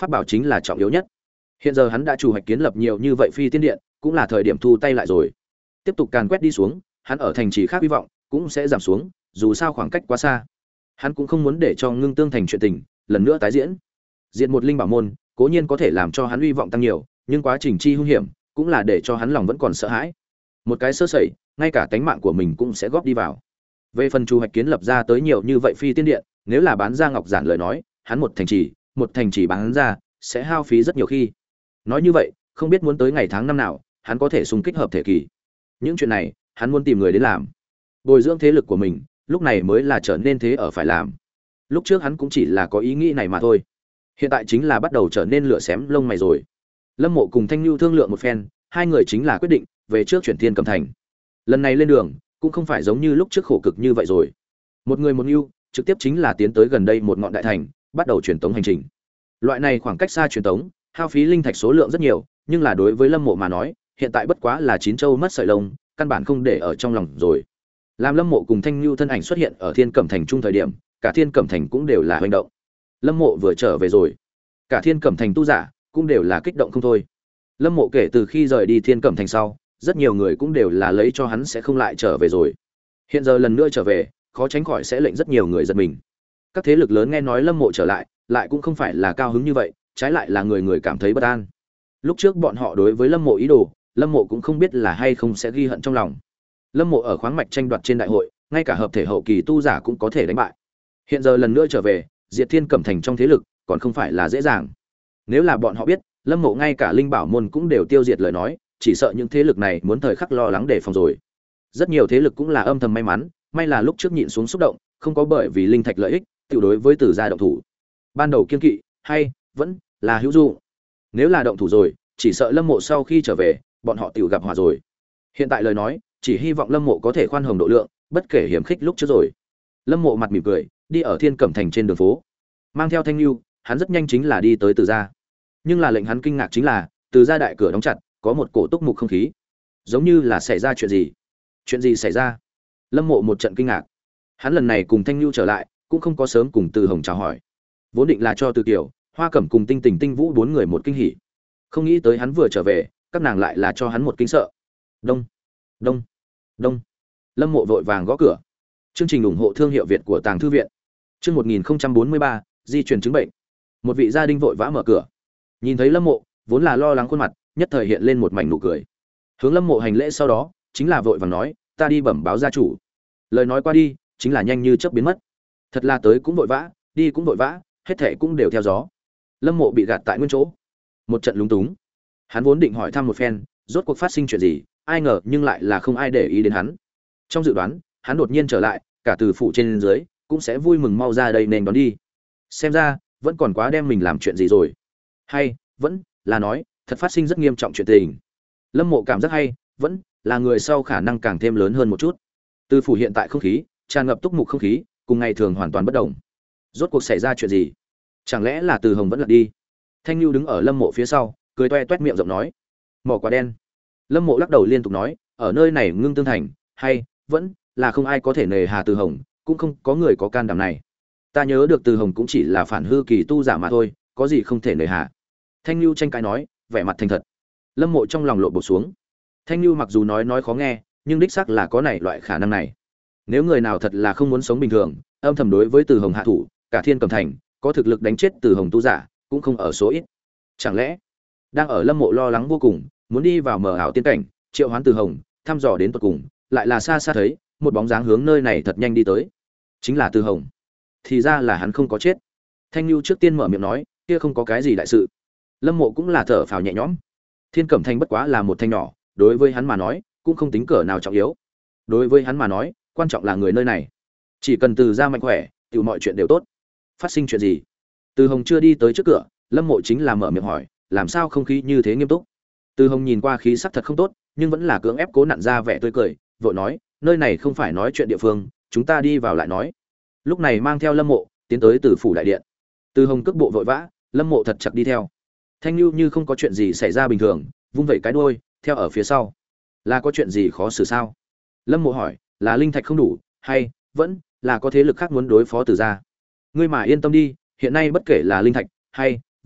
pháp bảo chính là trọng yếu nhất. Hiện giờ hắn đã chủ hoạch kiến lập nhiều như vậy phi tiên điện, cũng là thời điểm thu tay lại rồi. Tiếp tục càn quét đi xuống, hắn ở thành trì khác hy vọng cũng sẽ giảm xuống, dù sao khoảng cách quá xa. Hắn cũng không muốn để cho Ngưng Tương thành chuyện tình lần nữa tái diễn. Diệt một linh bảo môn, cố nhiên có thể làm cho hắn hy vọng tăng nhiều, nhưng quá trình chi hung hiểm, cũng là để cho hắn lòng vẫn còn sợ hãi. Một cái sơ sẩy, ngay cả tánh mạng của mình cũng sẽ góp đi vào. Về phần chủ hoạch kiến lập ra tới nhiều như vậy phi tiên điện, nếu là bán ra ngọc giản lời nói, hắn một thành trì, một thành trì bán ra, sẽ hao phí rất nhiều khi. Nói như vậy, không biết muốn tới ngày tháng năm nào, hắn có thể xung kích hợp thể kỳ. Những chuyện này, hắn muốn tìm người đến làm. Bồi dưỡng thế lực của mình, lúc này mới là trở nên thế ở phải làm. Lúc trước hắn cũng chỉ là có ý nghĩ này mà thôi. Hiện tại chính là bắt đầu trở nên lửa xém lông mày rồi. Lâm Mộ cùng Thanh Nhu thương lượng một phen, hai người chính là quyết định về trước chuyển Thiên Cầm thành. Lần này lên đường, cũng không phải giống như lúc trước khổ cực như vậy rồi. Một người một nhu, trực tiếp chính là tiến tới gần đây một ngọn đại thành, bắt đầu truyền tống hành trình. Loại này khoảng cách xa truyền tống, hao phí linh thạch số lượng rất nhiều, nhưng là đối với Lâm Mộ mà nói, hiện tại bất quá là chín châu mất sợi lông, căn bản không để ở trong lòng rồi. Làm Lâm Mộ cùng Thanh Nhu thân ảnh xuất hiện ở Thiên Cẩm thành trung thời điểm, cả Thiên Cẩm thành cũng đều là hoành động. Lâm Mộ vừa trở về rồi, cả Thiên Cẩm thành tu giả cũng đều là kích động không thôi. Lâm Mộ kể từ khi rời đi Thiên Cẩm thành sau, rất nhiều người cũng đều là lấy cho hắn sẽ không lại trở về rồi. Hiện giờ lần nữa trở về, khó tránh khỏi sẽ lệnh rất nhiều người giật mình. Các thế lực lớn nghe nói Lâm Mộ trở lại, lại cũng không phải là cao hứng như vậy, trái lại là người người cảm thấy bất an. Lúc trước bọn họ đối với Lâm Mộ ý đồ, Lâm Mộ cũng không biết là hay không sẽ ghi hận trong lòng. Lâm Mộ ở khoáng mạch tranh đoạt trên đại hội, ngay cả hợp thể hậu kỳ tu giả cũng có thể đánh bại. Hiện giờ lần nữa trở về, diệt Thiên Cẩm thành trong thế lực, còn không phải là dễ dàng. Nếu là bọn họ biết, Lâm Mộ ngay cả linh bảo môn cũng đều tiêu diệt lời nói, chỉ sợ những thế lực này muốn thời khắc lo lắng đề phòng rồi. Rất nhiều thế lực cũng là âm thầm may mắn, may là lúc trước nhịn xuống xúc động, không có bởi vì linh thạch lợi ích, tiểu đối với Từ gia động thủ. Ban đầu kiên kỵ, hay vẫn là hữu dụng. Nếu là động thủ rồi, chỉ sợ Lâm Mộ sau khi trở về, bọn họ tiểu gặp họa rồi. Hiện tại lời nói, chỉ hy vọng Lâm Mộ có thể khoan hồng độ lượng, bất kể hiểm khích lúc trước rồi. Lâm Mộ mặt mỉm cười, đi ở Thiên Cẩm thành trên đường phố, mang theo Thanh Nhu, hắn rất nhanh chính là đi tới Từ gia. Nhưng là lệnh hắn kinh ngạc chính là, Từ gia đại cửa đóng chặt, có một cổ túc mục không khí, giống như là xảy ra chuyện gì. Chuyện gì xảy ra? Lâm Mộ một trận kinh ngạc. Hắn lần này cùng Thanh Nhu trở lại, cũng không có sớm cùng Từ Hồng chào hỏi. Vốn định là cho Từ Kiều, Hoa Cẩm cùng Tinh Tình Tinh Vũ bốn người một kinh hỉ. Không nghĩ tới hắn vừa trở về, các nàng lại là cho hắn một kinh sợ. Đông, đông, đông. Lâm Mộ vội vàng gõ cửa. Chương trình ủng hộ thương hiệu Việt của Tàng thư viện. Chương một nghìn không trăm bốn mươi ba, di truyền chứng bệnh. Một vị gia đình vội vã mở cửa. Nhìn thấy Lâm Mộ, vốn là lo lắng khuôn mặt, nhất thời hiện lên một mảnh nụ cười. Hướng Lâm Mộ hành lễ sau đó, chính là vội vàng nói, ta đi bẩm báo gia chủ. Lời nói qua đi, chính là nhanh như chớp biến mất. Thật là tới cũng vội vã, đi cũng vội vã, hết thảy cũng đều theo gió. Lâm Mộ bị gạt tại nguyên chỗ, một trận lúng túng. Hắn vốn định hỏi thăm một phen, rốt cuộc phát sinh chuyện gì, ai ngờ nhưng lại là không ai để ý đến hắn. Trong dự đoán, hắn đột nhiên trở lại, cả Từ phủ trên dưới cũng sẽ vui mừng mau ra đây nên đón đi. Xem ra, vẫn còn quá đem mình làm chuyện gì rồi. Hay, vẫn là nói, thật phát sinh rất nghiêm trọng chuyện tình. Lâm Mộ cảm giác hay, vẫn là người sau khả năng càng thêm lớn hơn một chút. Từ phủ hiện tại không khí tràn ngập túc mục không khí, cùng ngày thường hoàn toàn bất động. Rốt cuộc xảy ra chuyện gì? Chẳng lẽ là Từ Hồng vẫn lật đi? Thanh Nhu đứng ở Lâm Mộ phía sau, cười toe toét miệng rộng nói, mỏ quả đen. Lâm Mộ lắc đầu liên tục nói, ở nơi này Ngưng Tương thành, hay vẫn là không ai có thể nề hà Từ Hồng, cũng không có người có can đảm này. Ta nhớ được Từ Hồng cũng chỉ là phản hư kỳ tu giả mà thôi, có gì không thể nề hà. Thanh Nhu tranh cãi nói, vẻ mặt thành thật. Lâm Mộ trong lòng lộn bột xuống. Thanh Nhu mặc dù nói nói khó nghe, nhưng đích xác là có này loại khả năng này. Nếu người nào thật là không muốn sống bình thường, âm thầm đối với Từ Hồng hạ thủ, cả Thiên Cẩm thành có thực lực đánh chết Từ Hồng tu giả, cũng không ở số ít. Chẳng lẽ đang ở Lâm Mộ lo lắng vô cùng, muốn đi vào mờ ảo tiên cảnh, triệu hoán Từ Hồng, thăm dò đến tận cùng, lại là xa xa thấy một bóng dáng hướng nơi này thật nhanh đi tới, chính là Từ Hồng. Thì ra là hắn không có chết. Thanh Nhu trước tiên mở miệng nói, kia không có cái gì đại sự. Lâm Mộ cũng là thở phào nhẹ nhõm. Thiên Cẩm thành bất quá là một thanh nhỏ, đối với hắn mà nói, cũng không tính cỡ nào trọng yếu. Đối với hắn mà nói, quan trọng là người nơi này. Chỉ cần Từ gia mạnh khỏe, thì mọi chuyện đều tốt. Phát sinh chuyện gì? Từ Hồng chưa đi tới trước cửa, Lâm Mộ chính là mở miệng hỏi, làm sao không khí như thế nghiêm túc? Từ Hồng nhìn qua khí sắc thật không tốt, nhưng vẫn là cưỡng ép cố nặn ra vẻ tươi cười, vội nói, nơi này không phải nói chuyện địa phương, chúng ta đi vào lại nói. Lúc này mang theo Lâm Mộ tiến tới Từ phủ đại điện. Từ Hồng cước bộ vội vã, Lâm Mộ thật chặt đi theo. Thanh Nhu như không có chuyện gì xảy ra bình thường, vung vẩy cái đuôi, theo ở phía sau. Là có chuyện gì khó xử sao? Lâm Mộ hỏi, là linh thạch không đủ, hay vẫn là có thế lực khác muốn đối phó Từ gia? Ngươi mà yên tâm đi, hiện nay bất kể là linh thạch hay vẫn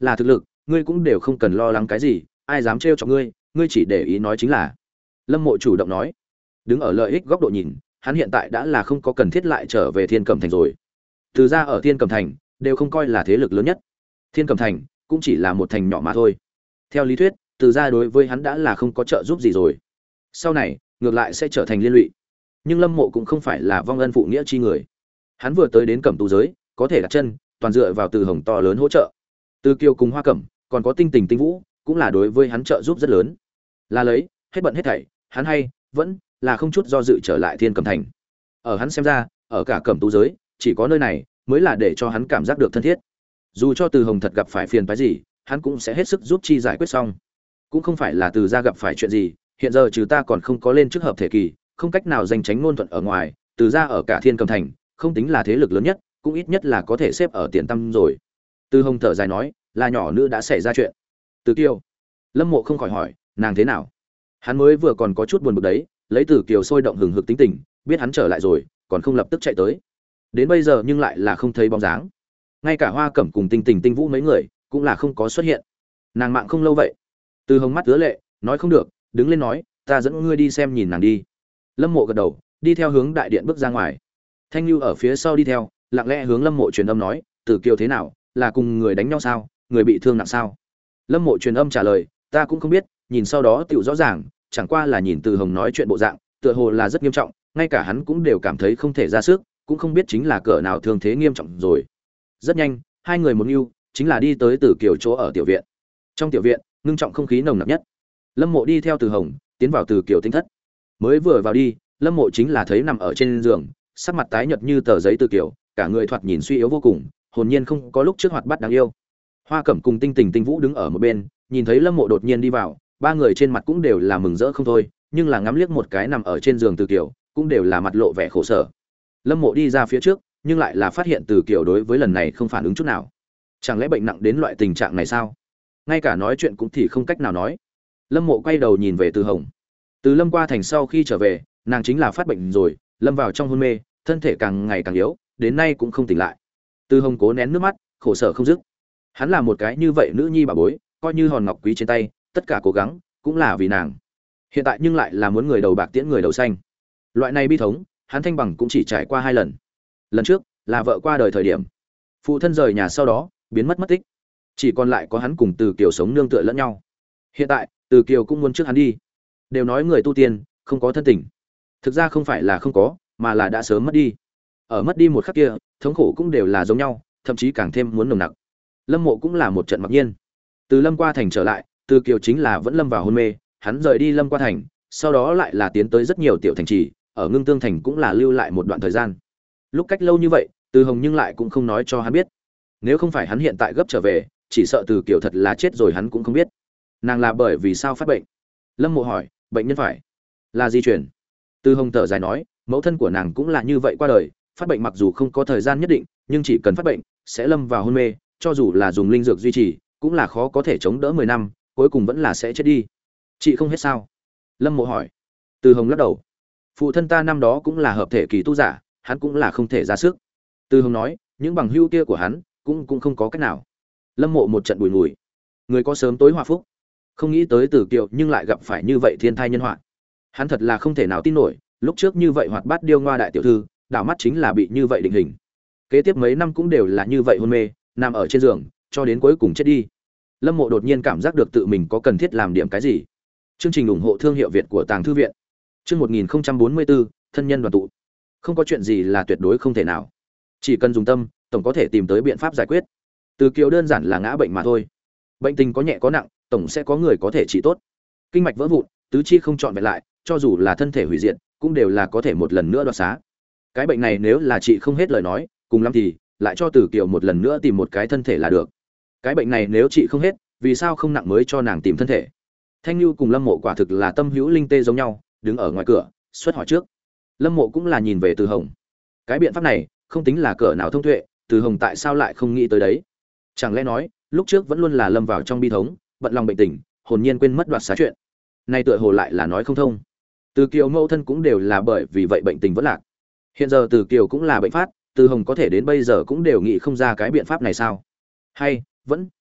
là thực lực ngươi cũng đều không cần lo lắng cái gì, ai dám trêu chọc ngươi, ngươi chỉ để ý nói chính là. Lâm Mộ chủ động nói. Đứng ở lợi ích góc độ nhìn, hắn hiện tại đã là không có cần thiết lại trở về Thiên Cẩm Thành rồi. Từ ra ở Thiên Cẩm Thành đều không coi là thế lực lớn nhất, Thiên Cẩm Thành cũng chỉ là một thành nhỏ mà thôi. Theo lý thuyết, từ ra đối với hắn đã là không có trợ giúp gì rồi, sau này ngược lại sẽ trở thành liên lụy. Nhưng Lâm Mộ cũng không phải là vong ân phụ nghĩa chi người, hắn vừa tới đến Cẩm Tú giới, có thể đặt chân toàn dựa vào Từ Hồng to lớn hỗ trợ. Từ Kiều cùng Hoa Cẩm, còn có Tinh Tình Tinh Vũ, cũng là đối với hắn trợ giúp rất lớn. Là lấy, hết bận hết thảy, hắn hay vẫn là không chút do dự trở lại Thiên Cẩm Thành. Ở hắn xem ra, ở cả Cẩm Tú giới, chỉ có nơi này mới là để cho hắn cảm giác được thân thiết. Dù cho Từ Hồng thật gặp phải phiền phức gì, hắn cũng sẽ hết sức giúp chi giải quyết xong. Cũng không phải là Từ gia gặp phải chuyện gì, hiện giờ trừ ta còn không có lên chức hợp thể kỳ, không cách nào giành tránh ngôn thuận ở ngoài, Từ gia ở cả Thiên Cẩm Thành, không tính là thế lực lớn nhất, cũng ít nhất là có thể xếp ở tiền tâm rồi. Từ Hồng thở dài nói, là nhỏ nữ đã xảy ra chuyện. Từ Kiều. Lâm Mộ không khỏi hỏi, nàng thế nào? Hắn mới vừa còn có chút buồn bực đấy, lấy Từ Kiều sôi động hừng hực tính tình, biết hắn trở lại rồi, còn không lập tức chạy tới. Đến bây giờ nhưng lại là không thấy bóng dáng. Ngay cả Hoa Cẩm cùng Tinh Tình Tinh Vũ mấy người cũng là không có xuất hiện. Nàng mạng không lâu vậy. Từ Hồng mắt ứa lệ, nói không được, đứng lên nói, ta dẫn ngươi đi xem nhìn nàng đi. Lâm Mộ gật đầu, đi theo hướng đại điện bước ra ngoài. Thanh Nhu ở phía sau đi theo, lặng lẽ hướng Lâm Mộ truyền âm nói, Từ Kiều thế nào, là cùng người đánh nhau sao, người bị thương nặng sao? Lâm Mộ truyền âm trả lời, ta cũng không biết, nhìn sau đó tựu rõ ràng, chẳng qua là nhìn Từ Hồng nói chuyện bộ dạng, tựa hồ là rất nghiêm trọng, ngay cả hắn cũng đều cảm thấy không thể ra sức, cũng không biết chính là cỡ nào thương thế nghiêm trọng rồi. Rất nhanh, hai người một nưu, chính là đi tới Từ Kiều chỗ ở tiểu viện. Trong tiểu viện, ngưng trọng không khí nồng nặc nhất. Lâm Mộ đi theo Từ Hồng, tiến vào Từ Kiều tinh thất. Mới vừa vào đi, Lâm Mộ chính là thấy nằm ở trên giường, sắc mặt tái nhợt như tờ giấy Từ Kiều, cả người thoạt nhìn suy yếu vô cùng, hồn nhiên không có lúc trước hoạt bát đáng yêu. Hoa Cẩm cùng Tinh Tình Tinh Vũ đứng ở một bên, nhìn thấy Lâm Mộ đột nhiên đi vào, ba người trên mặt cũng đều là mừng rỡ không thôi, nhưng là ngắm liếc một cái nằm ở trên giường Từ Kiều, cũng đều là mặt lộ vẻ khổ sở. Lâm Mộ đi ra phía trước, nhưng lại là phát hiện Từ Kiều đối với lần này không phản ứng chút nào. Chẳng lẽ bệnh nặng đến loại tình trạng này sao? Ngay cả nói chuyện cũng thì không cách nào nói. Lâm Mộ quay đầu nhìn về Từ Hồng. Từ Lâm qua thành sau khi trở về, nàng chính là phát bệnh rồi, lâm vào trong hôn mê, thân thể càng ngày càng yếu, đến nay cũng không tỉnh lại. Từ Hồng cố nén nước mắt, khổ sở không dứt. Hắn là một cái như vậy nữ nhi bà bối, coi như hòn ngọc quý trên tay, tất cả cố gắng cũng là vì nàng. Hiện tại nhưng lại là muốn người đầu bạc tiễn người đầu xanh. Loại này bi thống, hắn thanh bằng cũng chỉ trải qua hai lần. Lần trước là vợ qua đời thời điểm, phụ thân rời nhà sau đó biến mất mất tích, chỉ còn lại có hắn cùng Từ Kiều sống nương tựa lẫn nhau. Hiện tại Từ Kiều cũng muốn trước hắn đi. Đều nói người tu tiên không có thân tình, thực ra không phải là không có, mà là đã sớm mất đi. Ở mất đi một khắc kia, thống khổ cũng đều là giống nhau, thậm chí càng thêm muốn nồng nặc. Lâm Mộ cũng là một trận mặc nhiên. Từ Lâm qua thành trở lại, Từ Kiều chính là vẫn lâm vào hôn mê, hắn rời đi Lâm qua thành, sau đó lại là tiến tới rất nhiều tiểu thành trì, ở Ngưng Tương thành cũng là lưu lại một đoạn thời gian. Lúc cách lâu như vậy, Từ Hồng nhưng lại cũng không nói cho hắn biết. Nếu không phải hắn hiện tại gấp trở về, chỉ sợ Từ Kiều thật là chết rồi hắn cũng không biết. Nàng là bởi vì sao phát bệnh? Lâm Mộ hỏi, bệnh nhân phải là di truyền. Từ Hồng thở dài nói, mẫu thân của nàng cũng là như vậy qua đời, phát bệnh mặc dù không có thời gian nhất định, nhưng chỉ cần phát bệnh sẽ lâm vào hôn mê, cho dù là dùng linh dược duy trì, cũng là khó có thể chống đỡ mười năm, cuối cùng vẫn là sẽ chết đi. Chị không hết sao? Lâm Mộ hỏi. Từ Hồng lắc đầu. Phụ thân ta năm đó cũng là hợp thể kỳ tu giả, hắn cũng là không thể ra sức. Từ Hồng nói, những bằng hữu kia của hắn cũng cũng không có cách nào. Lâm Mộ một trận bùi ngùi. Người có sớm tối hòa phúc, không nghĩ tới Từ Kiều nhưng lại gặp phải như vậy thiên thai nhân họa. Hắn thật là không thể nào tin nổi, lúc trước như vậy hoạt bát điêu ngoa đại tiểu thư, đảo mắt chính là bị như vậy định hình. Kế tiếp mấy năm cũng đều là như vậy hôn mê, nằm ở trên giường, cho đến cuối cùng chết đi. Lâm Mộ đột nhiên cảm giác được tự mình có cần thiết làm điểm cái gì. Chương trình ủng hộ thương hiệu Việt của Tàng Thư viện. Chương một nghìn không trăm bốn mươi bốn, thân nhân đoàn tụ. Không có chuyện gì là tuyệt đối không thể nào. Chỉ cần dùng tâm, tổng có thể tìm tới biện pháp giải quyết. Từ Kiều đơn giản là ngã bệnh mà thôi. Bệnh tình có nhẹ có nặng, tổng sẽ có người có thể trị tốt. Kinh mạch vỡ vụn, tứ chi không trọn vẹn lại, cho dù là thân thể hủy diệt, cũng đều là có thể một lần nữa đoạt xá. Cái bệnh này nếu là trị không hết lời nói, cùng lắm thì lại cho Từ Kiều một lần nữa tìm một cái thân thể là được. Cái bệnh này nếu trị không hết, vì sao không nặng mới cho nàng tìm thân thể? Thanh Nhu cùng Lâm Mộ quả thực là tâm hữu linh tê giống nhau, đứng ở ngoài cửa, xuất hỏi trước. Lâm Mộ cũng là nhìn về Từ Hồng. Cái biện pháp này, không tính là cỡ nào thông tuệ, Từ Hồng tại sao lại không nghĩ tới đấy? Chẳng lẽ nói, lúc trước vẫn luôn là lâm vào trong bi thống, bận lòng bệnh tình, hồn nhiên quên mất đoạt xá chuyện. Nay tựa hồ lại là nói không thông. Từ Kiều mẫu thân cũng đều là bởi vì vậy bệnh tình vẫn lạc. Hiện giờ Từ Kiều cũng là bệnh phát, Từ Hồng có thể đến bây giờ cũng đều nghĩ không ra cái biện pháp này sao? Hay vẫn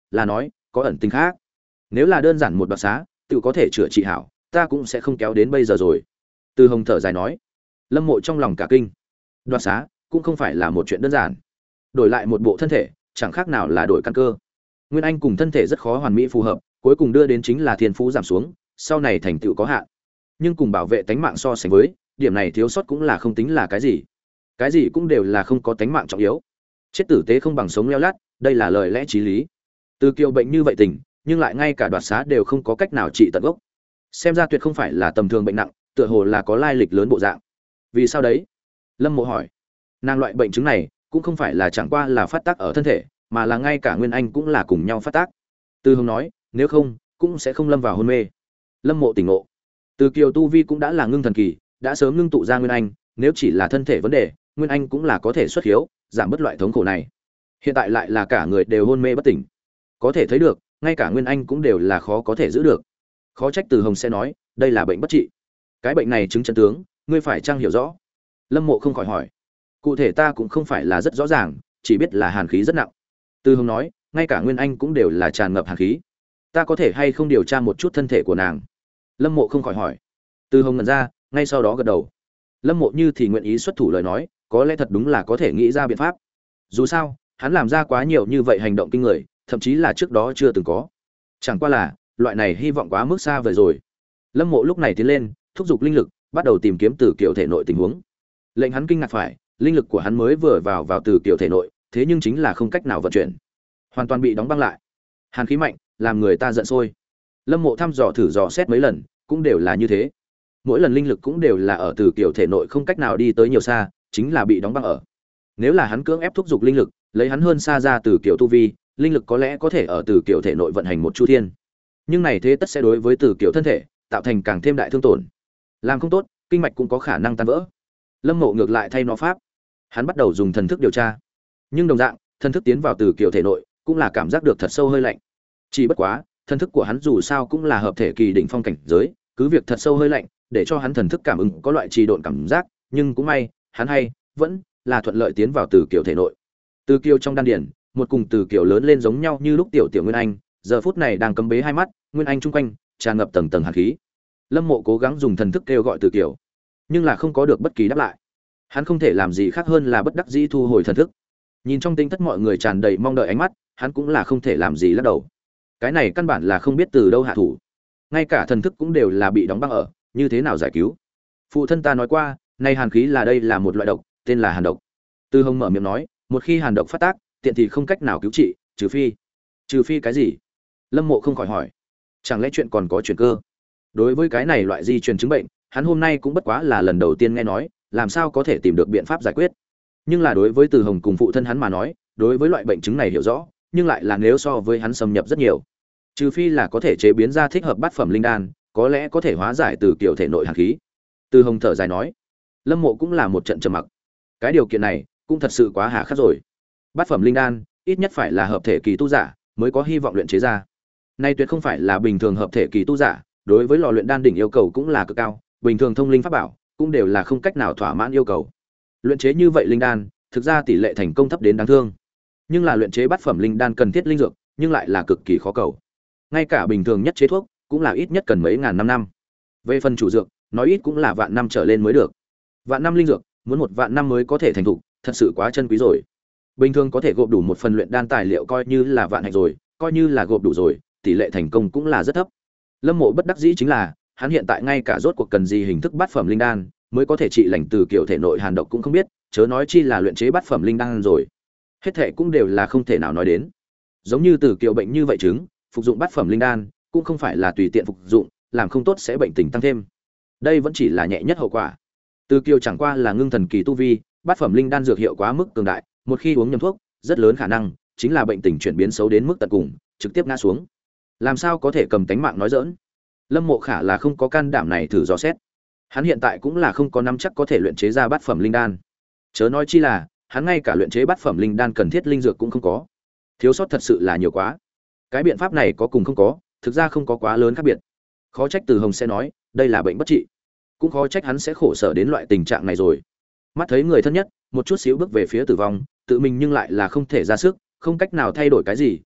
là nói có ẩn tình khác. Nếu là đơn giản một đoạt xá tự có thể chữa trị hảo, ta cũng sẽ không kéo đến bây giờ rồi. Từ Hồng thở dài nói. Lâm Mộ trong lòng cả kinh. Đoạt xá cũng không phải là một chuyện đơn giản, đổi lại một bộ thân thể chẳng khác nào là đổi căn cơ. Nguyên Anh cùng thân thể rất khó hoàn mỹ phù hợp, cuối cùng đưa đến chính là thiên phú giảm xuống, sau này thành tựu có hạn. Nhưng cùng bảo vệ tánh mạng so sánh với, điểm này thiếu sót cũng là không tính là cái gì. Cái gì cũng đều là không có tánh mạng trọng yếu. Chết tử tế không bằng sống leo lắt, đây là lời lẽ chí lý. Từ Kiều bệnh như vậy tình, nhưng lại ngay cả đoạt xá đều không có cách nào trị tận gốc. Xem ra tuyệt không phải là tầm thường bệnh nặng, tựa hồ là có lai lịch lớn bộ dạng. Vì sao đấy? Lâm Mộ hỏi. Nàng loại bệnh chứng này cũng không phải là chẳng qua là phát tác ở thân thể, mà là ngay cả Nguyên Anh cũng là cùng nhau phát tác. Từ Hồng nói, nếu không, cũng sẽ không lâm vào hôn mê. Lâm Mộ tỉnh ngộ. Từ Kiều tu vi cũng đã là ngưng thần kỳ, đã sớm ngưng tụ ra Nguyên Anh, nếu chỉ là thân thể vấn đề, Nguyên Anh cũng là có thể xuất hiếu, giảm bớt loại thống khổ này. Hiện tại lại là cả người đều hôn mê bất tỉnh. Có thể thấy được, ngay cả Nguyên Anh cũng đều là khó có thể giữ được. Khó trách Từ Hồng sẽ nói, đây là bệnh bất trị. Cái bệnh này chứng chân tướng, ngươi phải chăng hiểu rõ? Lâm Mộ không khỏi hỏi. Cụ thể ta cũng không phải là rất rõ ràng, chỉ biết là hàn khí rất nặng. Từ Hồng nói, ngay cả Nguyên Anh cũng đều là tràn ngập hàn khí. Ta có thể hay không điều tra một chút thân thể của nàng? Lâm Mộ không khỏi hỏi. Từ Hồng ngẩn ra, ngay sau đó gật đầu. Lâm Mộ như thì nguyện ý xuất thủ lời nói, có lẽ thật đúng là có thể nghĩ ra biện pháp. Dù sao, hắn làm ra quá nhiều như vậy hành động kinh người, thậm chí là trước đó chưa từng có. Chẳng qua là, loại này hy vọng quá mức xa vời rồi. Lâm Mộ lúc này tiến lên, thúc giục linh lực, bắt đầu tìm kiếm Từ Kiều thể nội tình huống. Lệnh hắn kinh ngạc phải, linh lực của hắn mới vừa vào vào Từ Kiều thể nội, thế nhưng chính là không cách nào vận chuyển, hoàn toàn bị đóng băng lại. Hàn khí mạnh, làm người ta giận sôi. Lâm Mộ thăm dò thử dò xét mấy lần, cũng đều là như thế. Mỗi lần linh lực cũng đều là ở Từ Kiều thể nội không cách nào đi tới nhiều xa, chính là bị đóng băng ở. Nếu là hắn cưỡng ép thúc giục linh lực, lấy hắn hơn xa ra Từ Kiều tu vi, linh lực có lẽ có thể ở Từ Kiều thể nội vận hành một chu thiên. Nhưng này thế tất sẽ đối với Từ Kiều thân thể tạo thành càng thêm đại thương tổn. Làm không tốt, kinh mạch cũng có khả năng tan vỡ. Lâm Mộ ngược lại thay nó pháp, hắn bắt đầu dùng thần thức điều tra. Nhưng đồng dạng, thần thức tiến vào Từ Kiều thể nội, cũng là cảm giác được thật sâu hơi lạnh. Chỉ bất quá, thần thức của hắn dù sao cũng là hợp thể kỳ đỉnh phong cảnh giới, cứ việc thật sâu hơi lạnh, để cho hắn thần thức cảm ứng có loại trì độn cảm giác, nhưng cũng may, hắn hay vẫn là thuận lợi tiến vào Từ Kiều thể nội. Từ Kiều trong đan điền, một cùng Từ Kiều lớn lên giống nhau như lúc tiểu tiểu Nguyên Anh, giờ phút này đang cấm bế hai mắt, Nguyên Anh chung quanh tràn ngập tầng tầng hàn khí. Lâm Mộ cố gắng dùng thần thức kêu gọi Từ Kiều, nhưng là không có được bất kỳ đáp lại. Hắn không thể làm gì khác hơn là bất đắc dĩ thu hồi thần thức. Nhìn trong tinh thất mọi người tràn đầy mong đợi ánh mắt, hắn cũng là không thể làm gì lắc đầu. Cái này căn bản là không biết từ đâu hạ thủ, ngay cả thần thức cũng đều là bị đóng băng ở, như thế nào giải cứu? Phụ thân ta nói qua, nay hàn khí là đây là một loại độc, tên là hàn độc. Từ Hồng mở miệng nói, một khi hàn độc phát tác, tiện thì không cách nào cứu trị, trừ phi, trừ phi cái gì? Lâm Mộ không khỏi hỏi, chẳng lẽ chuyện còn có chuyển cơ? Đối với cái này loại di truyền chứng bệnh, hắn hôm nay cũng bất quá là lần đầu tiên nghe nói, làm sao có thể tìm được biện pháp giải quyết? Nhưng là đối với Từ Hồng cùng phụ thân hắn mà nói, đối với loại bệnh chứng này hiểu rõ, nhưng lại là nếu so với hắn xâm nhập rất nhiều. Trừ phi là có thể chế biến ra thích hợp bát phẩm linh đan, có lẽ có thể hóa giải từ kiểu thể nội hàn khí. Từ Hồng thở dài nói. Lâm Mộ cũng là một trận trầm mặc. Cái điều kiện này cũng thật sự quá hà khắc rồi. Bát phẩm linh đan, ít nhất phải là hợp thể kỳ tu giả mới có hy vọng luyện chế ra. Nay tuyệt không phải là bình thường hợp thể kỳ tu giả, đối với lò luyện đan đỉnh yêu cầu cũng là cực cao, bình thường thông linh pháp bảo cũng đều là không cách nào thỏa mãn yêu cầu. Luyện chế như vậy linh đan, thực ra tỷ lệ thành công thấp đến đáng thương. Nhưng là luyện chế bát phẩm linh đan cần thiết linh dược, nhưng lại là cực kỳ khó cầu. Ngay cả bình thường nhất chế thuốc, cũng là ít nhất cần mấy ngàn năm năm. Về phần chủ dược, nói ít cũng là vạn năm trở lên mới được. Vạn năm linh dược, muốn một vạn năm mới có thể thành thục, thật sự quá chân quý rồi. Bình thường có thể gộp đủ một phần luyện đan tài liệu coi như là vạn hạnh rồi, coi như là gộp đủ rồi, tỷ lệ thành công cũng là rất thấp. Lâm Mộ bất đắc dĩ chính là, hắn hiện tại ngay cả rốt cuộc cần gì hình thức bát phẩm linh đan mới có thể trị lành từ kiểu thể nội hàn độc cũng không biết, chớ nói chi là luyện chế bát phẩm linh đan rồi. Hết thệ cũng đều là không thể nào nói đến. Giống như từ kiểu bệnh như vậy chứng, phục dụng bát phẩm linh đan cũng không phải là tùy tiện phục dụng, làm không tốt sẽ bệnh tình tăng thêm. Đây vẫn chỉ là nhẹ nhất hậu quả. Từ Kiều chẳng qua là ngưng thần kỳ tu vi, bát phẩm linh đan dược hiệu quá mức cường đại, một khi uống nhầm thuốc, rất lớn khả năng chính là bệnh tình chuyển biến xấu đến mức tận cùng, trực tiếp ngã xuống. Làm sao có thể cầm tánh mạng nói giỡn? Lâm Mộ Khả là không có can đảm này thử dò xét. Hắn hiện tại cũng là không có nắm chắc có thể luyện chế ra bát phẩm linh đan. Chớ nói chi là, hắn ngay cả luyện chế bát phẩm linh đan cần thiết linh dược cũng không có. Thiếu sót thật sự là nhiều quá. Cái biện pháp này có cùng không có, thực ra không có quá lớn khác biệt. Khó trách Từ Hồng sẽ nói, đây là bệnh bất trị. Cũng khó trách hắn sẽ khổ sở đến loại tình trạng này rồi. Mắt thấy người thân nhất, một chút xíu bước về phía tử vong, tự mình nhưng lại là không thể ra sức, không cách nào thay đổi cái gì,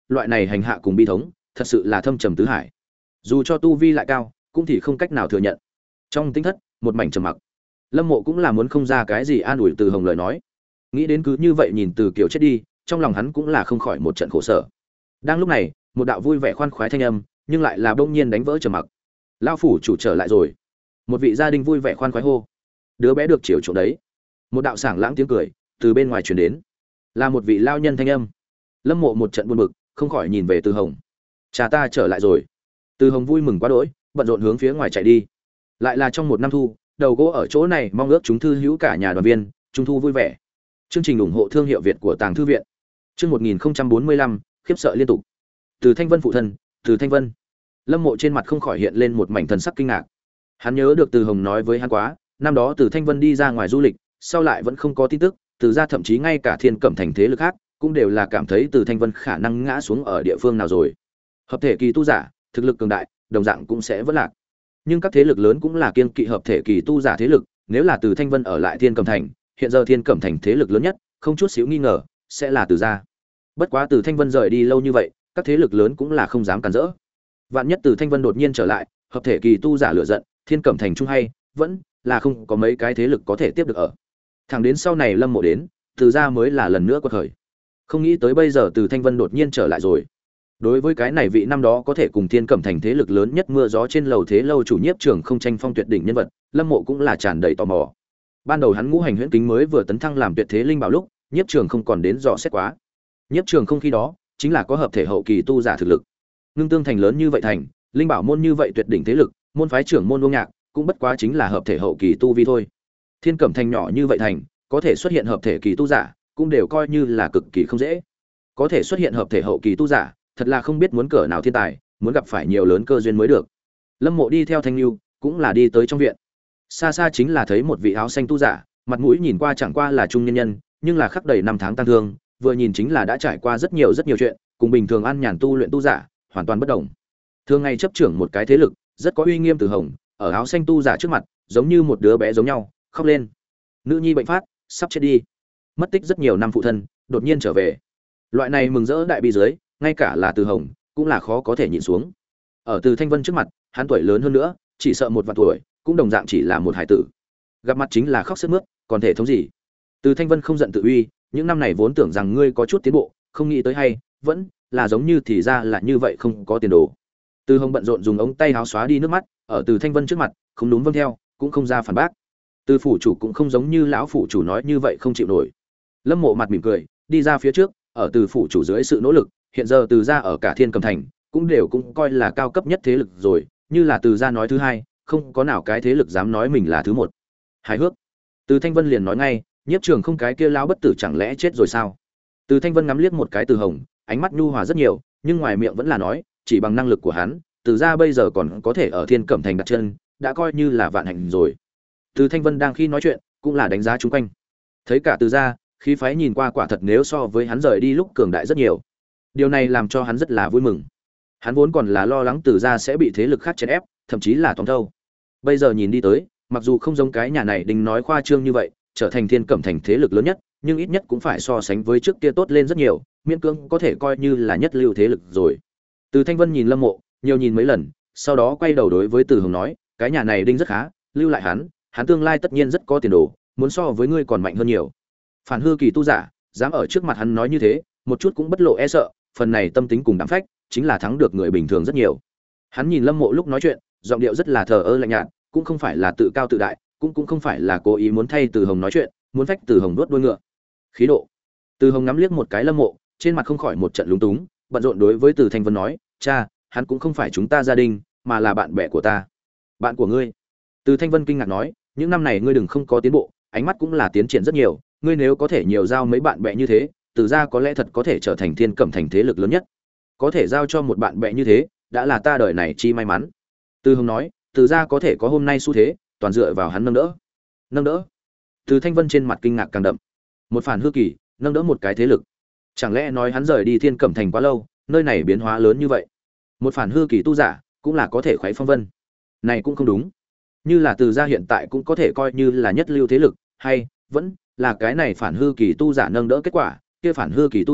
loại này hành hạ cùng bi thống thật sự là thâm trầm tứ hải, dù cho tu vi lại cao cũng thì không cách nào thừa nhận. Trong tinh thất một mảnh trầm mặc. Lâm Mộ cũng là muốn không ra cái gì an ủi Từ Hồng lời nói, nghĩ đến cứ như vậy nhìn Từ Kiều chết đi, trong lòng hắn cũng là không khỏi một trận khổ sở. Đang lúc này, một đạo vui vẻ khoan khoái thanh âm, nhưng lại là bỗng nhiên đánh vỡ trầm mặc. Lão phủ chủ trở lại rồi. Một vị gia đình vui vẻ khoan khoái hô. Đứa bé được chiều chuộng đấy. Một đạo sảng lãng tiếng cười từ bên ngoài truyền đến, là một vị lao nhân thanh âm. Lâm Mộ một trận buồn bực, không khỏi nhìn về Từ Hồng. Cha ta trở lại rồi. Từ Hồng vui mừng quá đỗi, bận rộn hướng phía ngoài chạy đi. Lại là trong một năm thu, đầu gỗ ở chỗ này, mong ước chúng thư hữu cả nhà đoàn viên trung thu vui vẻ. Chương trình ủng hộ thương hiệu Việt của Tàng Thư viện. Chương một nghìn không trăm bốn mươi lăm, khiếp sợ liên tục. Từ Thanh Vân phụ thân, Từ Thanh Vân. Lâm Mộ trên mặt không khỏi hiện lên một mảnh thần sắc kinh ngạc. Hắn nhớ được Từ Hồng nói với hắn quá, năm đó Từ Thanh Vân đi ra ngoài du lịch, sau lại vẫn không có tin tức, từ ra thậm chí ngay cả Thiên Cẩm thành thế lực khác cũng đều là cảm thấy Từ Thanh Vân khả năng ngã xuống ở địa phương nào rồi. Hợp thể kỳ tu giả, thực lực cường đại, đồng dạng cũng sẽ vỡ lạc. Nhưng các thế lực lớn cũng là kiêng kỵ hợp thể kỳ tu giả thế lực, nếu là Từ Thanh Vân ở lại Thiên Cẩm thành, hiện giờ Thiên Cẩm thành thế lực lớn nhất, không chút xíu nghi ngờ, sẽ là Từ gia. Bất quá Từ Thanh Vân rời đi lâu như vậy, các thế lực lớn cũng là không dám cản rỡ. Vạn nhất Từ Thanh Vân đột nhiên trở lại, hợp thể kỳ tu giả lửa giận, Thiên Cẩm thành trung hay, vẫn là không có mấy cái thế lực có thể tiếp được ở. Thẳng đến sau này Lâm Mộ đến, Từ gia mới là lần nữa quật khởi. Không nghĩ tới bây giờ Từ Thanh Vân đột nhiên trở lại rồi. Đối với cái này vị năm đó có thể cùng Thiên Cẩm thành thế lực lớn nhất mưa gió trên lầu thế lâu chủ nhiếp trường không tranh phong tuyệt đỉnh nhân vật, Lâm Mộ cũng là tràn đầy tò mò. Ban đầu hắn ngũ hành huyễn kính mới vừa tấn thăng làm tuyệt thế linh bảo lúc, nhiếp trường không còn đến dò xét quá. Nhiếp trường không khi đó chính là có hợp thể hậu kỳ tu giả thực lực. Ngưng tương thành lớn như vậy thành, linh bảo môn như vậy tuyệt đỉnh thế lực, môn phái trưởng môn Uông Nhạc cũng bất quá chính là hợp thể hậu kỳ tu vi thôi. Thiên Cẩm thành nhỏ như vậy thành, có thể xuất hiện hợp thể kỳ tu giả, cũng đều coi như là cực kỳ không dễ. Có thể xuất hiện hợp thể hậu kỳ tu giả, thật là không biết muốn cỡ nào thiên tài, muốn gặp phải nhiều lớn cơ duyên mới được. Lâm Mộ đi theo Thanh Nưu, cũng là đi tới trong viện. Xa xa chính là thấy một vị áo xanh tu giả, mặt mũi nhìn qua chẳng qua là trung nhân nhân, nhưng là khắc đầy năm tháng tăng thương, vừa nhìn chính là đã trải qua rất nhiều rất nhiều chuyện, cùng bình thường an nhàn tu luyện tu giả hoàn toàn bất đồng. Thường ngày chấp trưởng một cái thế lực, rất có uy nghiêm Từ Hồng, ở áo xanh tu giả trước mặt, giống như một đứa bé giống nhau, khóc lên. Nữ nhi bệnh phát, sắp chết đi. Mất tích rất nhiều năm phụ thân, đột nhiên trở về. Loại này mừng rỡ đại bi dưới, ngay cả là Từ Hồng cũng là khó có thể nhịn xuống. Ở Từ Thanh Vân trước mặt, hắn tuổi lớn hơn nữa, chỉ sợ một vạn tuổi, cũng đồng dạng chỉ là một hải tử. Gặp mặt chính là khóc sướt mướt, còn thể thống gì? Từ Thanh Vân không giận tự uy, những năm này vốn tưởng rằng ngươi có chút tiến bộ, không nghĩ tới hay, vẫn là giống như thì ra là như vậy, không có tiền đồ. Từ Hồng bận rộn dùng ống tay áo xóa đi nước mắt, ở Từ Thanh Vân trước mặt, không đúng vâng theo, cũng không ra phản bác. Từ phủ chủ cũng không giống như lão phủ chủ nói như vậy không chịu nổi. Lâm Mộ mặt mỉm cười, đi ra phía trước, ở Từ phủ chủ dưới sự nỗ lực, hiện giờ Từ gia ở cả Thiên Cẩm thành cũng đều cũng coi là cao cấp nhất thế lực rồi, như là Từ gia nói thứ hai, không có nào cái thế lực dám nói mình là thứ một. Hài hước. Từ Thanh Vân liền nói ngay, nhiếp trường không cái kia lão bất tử chẳng lẽ chết rồi sao? Từ Thanh Vân ngắm liếc một cái Từ Hồng, ánh mắt nhu hòa rất nhiều, nhưng ngoài miệng vẫn là nói, chỉ bằng năng lực của hắn, Từ gia bây giờ còn có thể ở Thiên Cẩm thành đặt chân, đã coi như là vạn hạnh rồi. Từ Thanh Vân đang khi nói chuyện, cũng là đánh giá chung quanh. Thấy cả Từ gia, khí phái nhìn qua quả thật nếu so với hắn rời đi lúc cường đại rất nhiều. Điều này làm cho hắn rất là vui mừng. Hắn vốn còn là lo lắng Từ gia sẽ bị thế lực khác chèn ép, thậm chí là tóm thâu. Bây giờ nhìn đi tới, mặc dù không giống cái nhà này đinh nói khoa trương như vậy, trở thành Thiên Cẩm thành thế lực lớn nhất, nhưng ít nhất cũng phải so sánh với trước kia tốt lên rất nhiều, miễn cưỡng có thể coi như là nhất lưu thế lực rồi. Từ Thanh Vân nhìn Lâm Mộ, nhiều nhìn mấy lần, sau đó quay đầu đối với Từ Hồng nói, cái nhà này đinh rất khá, lưu lại hắn, hắn tương lai tất nhiên rất có tiền đồ, muốn so với ngươi còn mạnh hơn nhiều. Phản hư kỳ tu giả, dám ở trước mặt hắn nói như thế, một chút cũng bất lộ e sợ, phần này tâm tính cùng đảm phách, chính là thắng được người bình thường rất nhiều. Hắn nhìn Lâm Mộ lúc nói chuyện, giọng điệu rất là thờ ơ lạnh nhạt, cũng không phải là tự cao tự đại, cũng cũng không phải là cố ý muốn thay Từ Hồng nói chuyện, muốn phách Từ Hồng đuốt đuôi ngựa. Khí độ. Từ Hồng ngắm liếc một cái Lâm Mộ, trên mặt không khỏi một trận lúng túng, bận rộn đối với Từ Thanh Vân nói, "Cha, hắn cũng không phải chúng ta gia đình, mà là bạn bè của ta." "Bạn của ngươi?" Từ Thanh Vân kinh ngạc nói, "Những năm này ngươi đừng không có tiến bộ, ánh mắt cũng là tiến triển rất nhiều, ngươi nếu có thể nhiều giao mấy bạn bè như thế, Từ gia có lẽ thật có thể trở thành Thiên Cẩm thành thế lực lớn nhất. Có thể giao cho một bạn bè như thế, đã là ta đời này chi may mắn." Từ Hồng nói, Từ gia có thể có hôm nay xu thế, toàn dựa vào hắn nâng đỡ. Nâng đỡ? Từ Thanh Vân trên mặt kinh ngạc càng đậm. Một phản hư kỳ, nâng đỡ một cái thế lực. Chẳng lẽ nói hắn rời đi Thiên Cẩm thành quá lâu, nơi này biến hóa lớn như vậy? Một phản hư kỳ tu giả, cũng là có thể khuấy phong vân. Này cũng không đúng. Như là Từ gia hiện tại cũng có thể coi như là nhất lưu thế lực, hay vẫn là cái này phản hư kỳ tu giả nâng đỡ kết quả, kia phản hư kỳ tu giả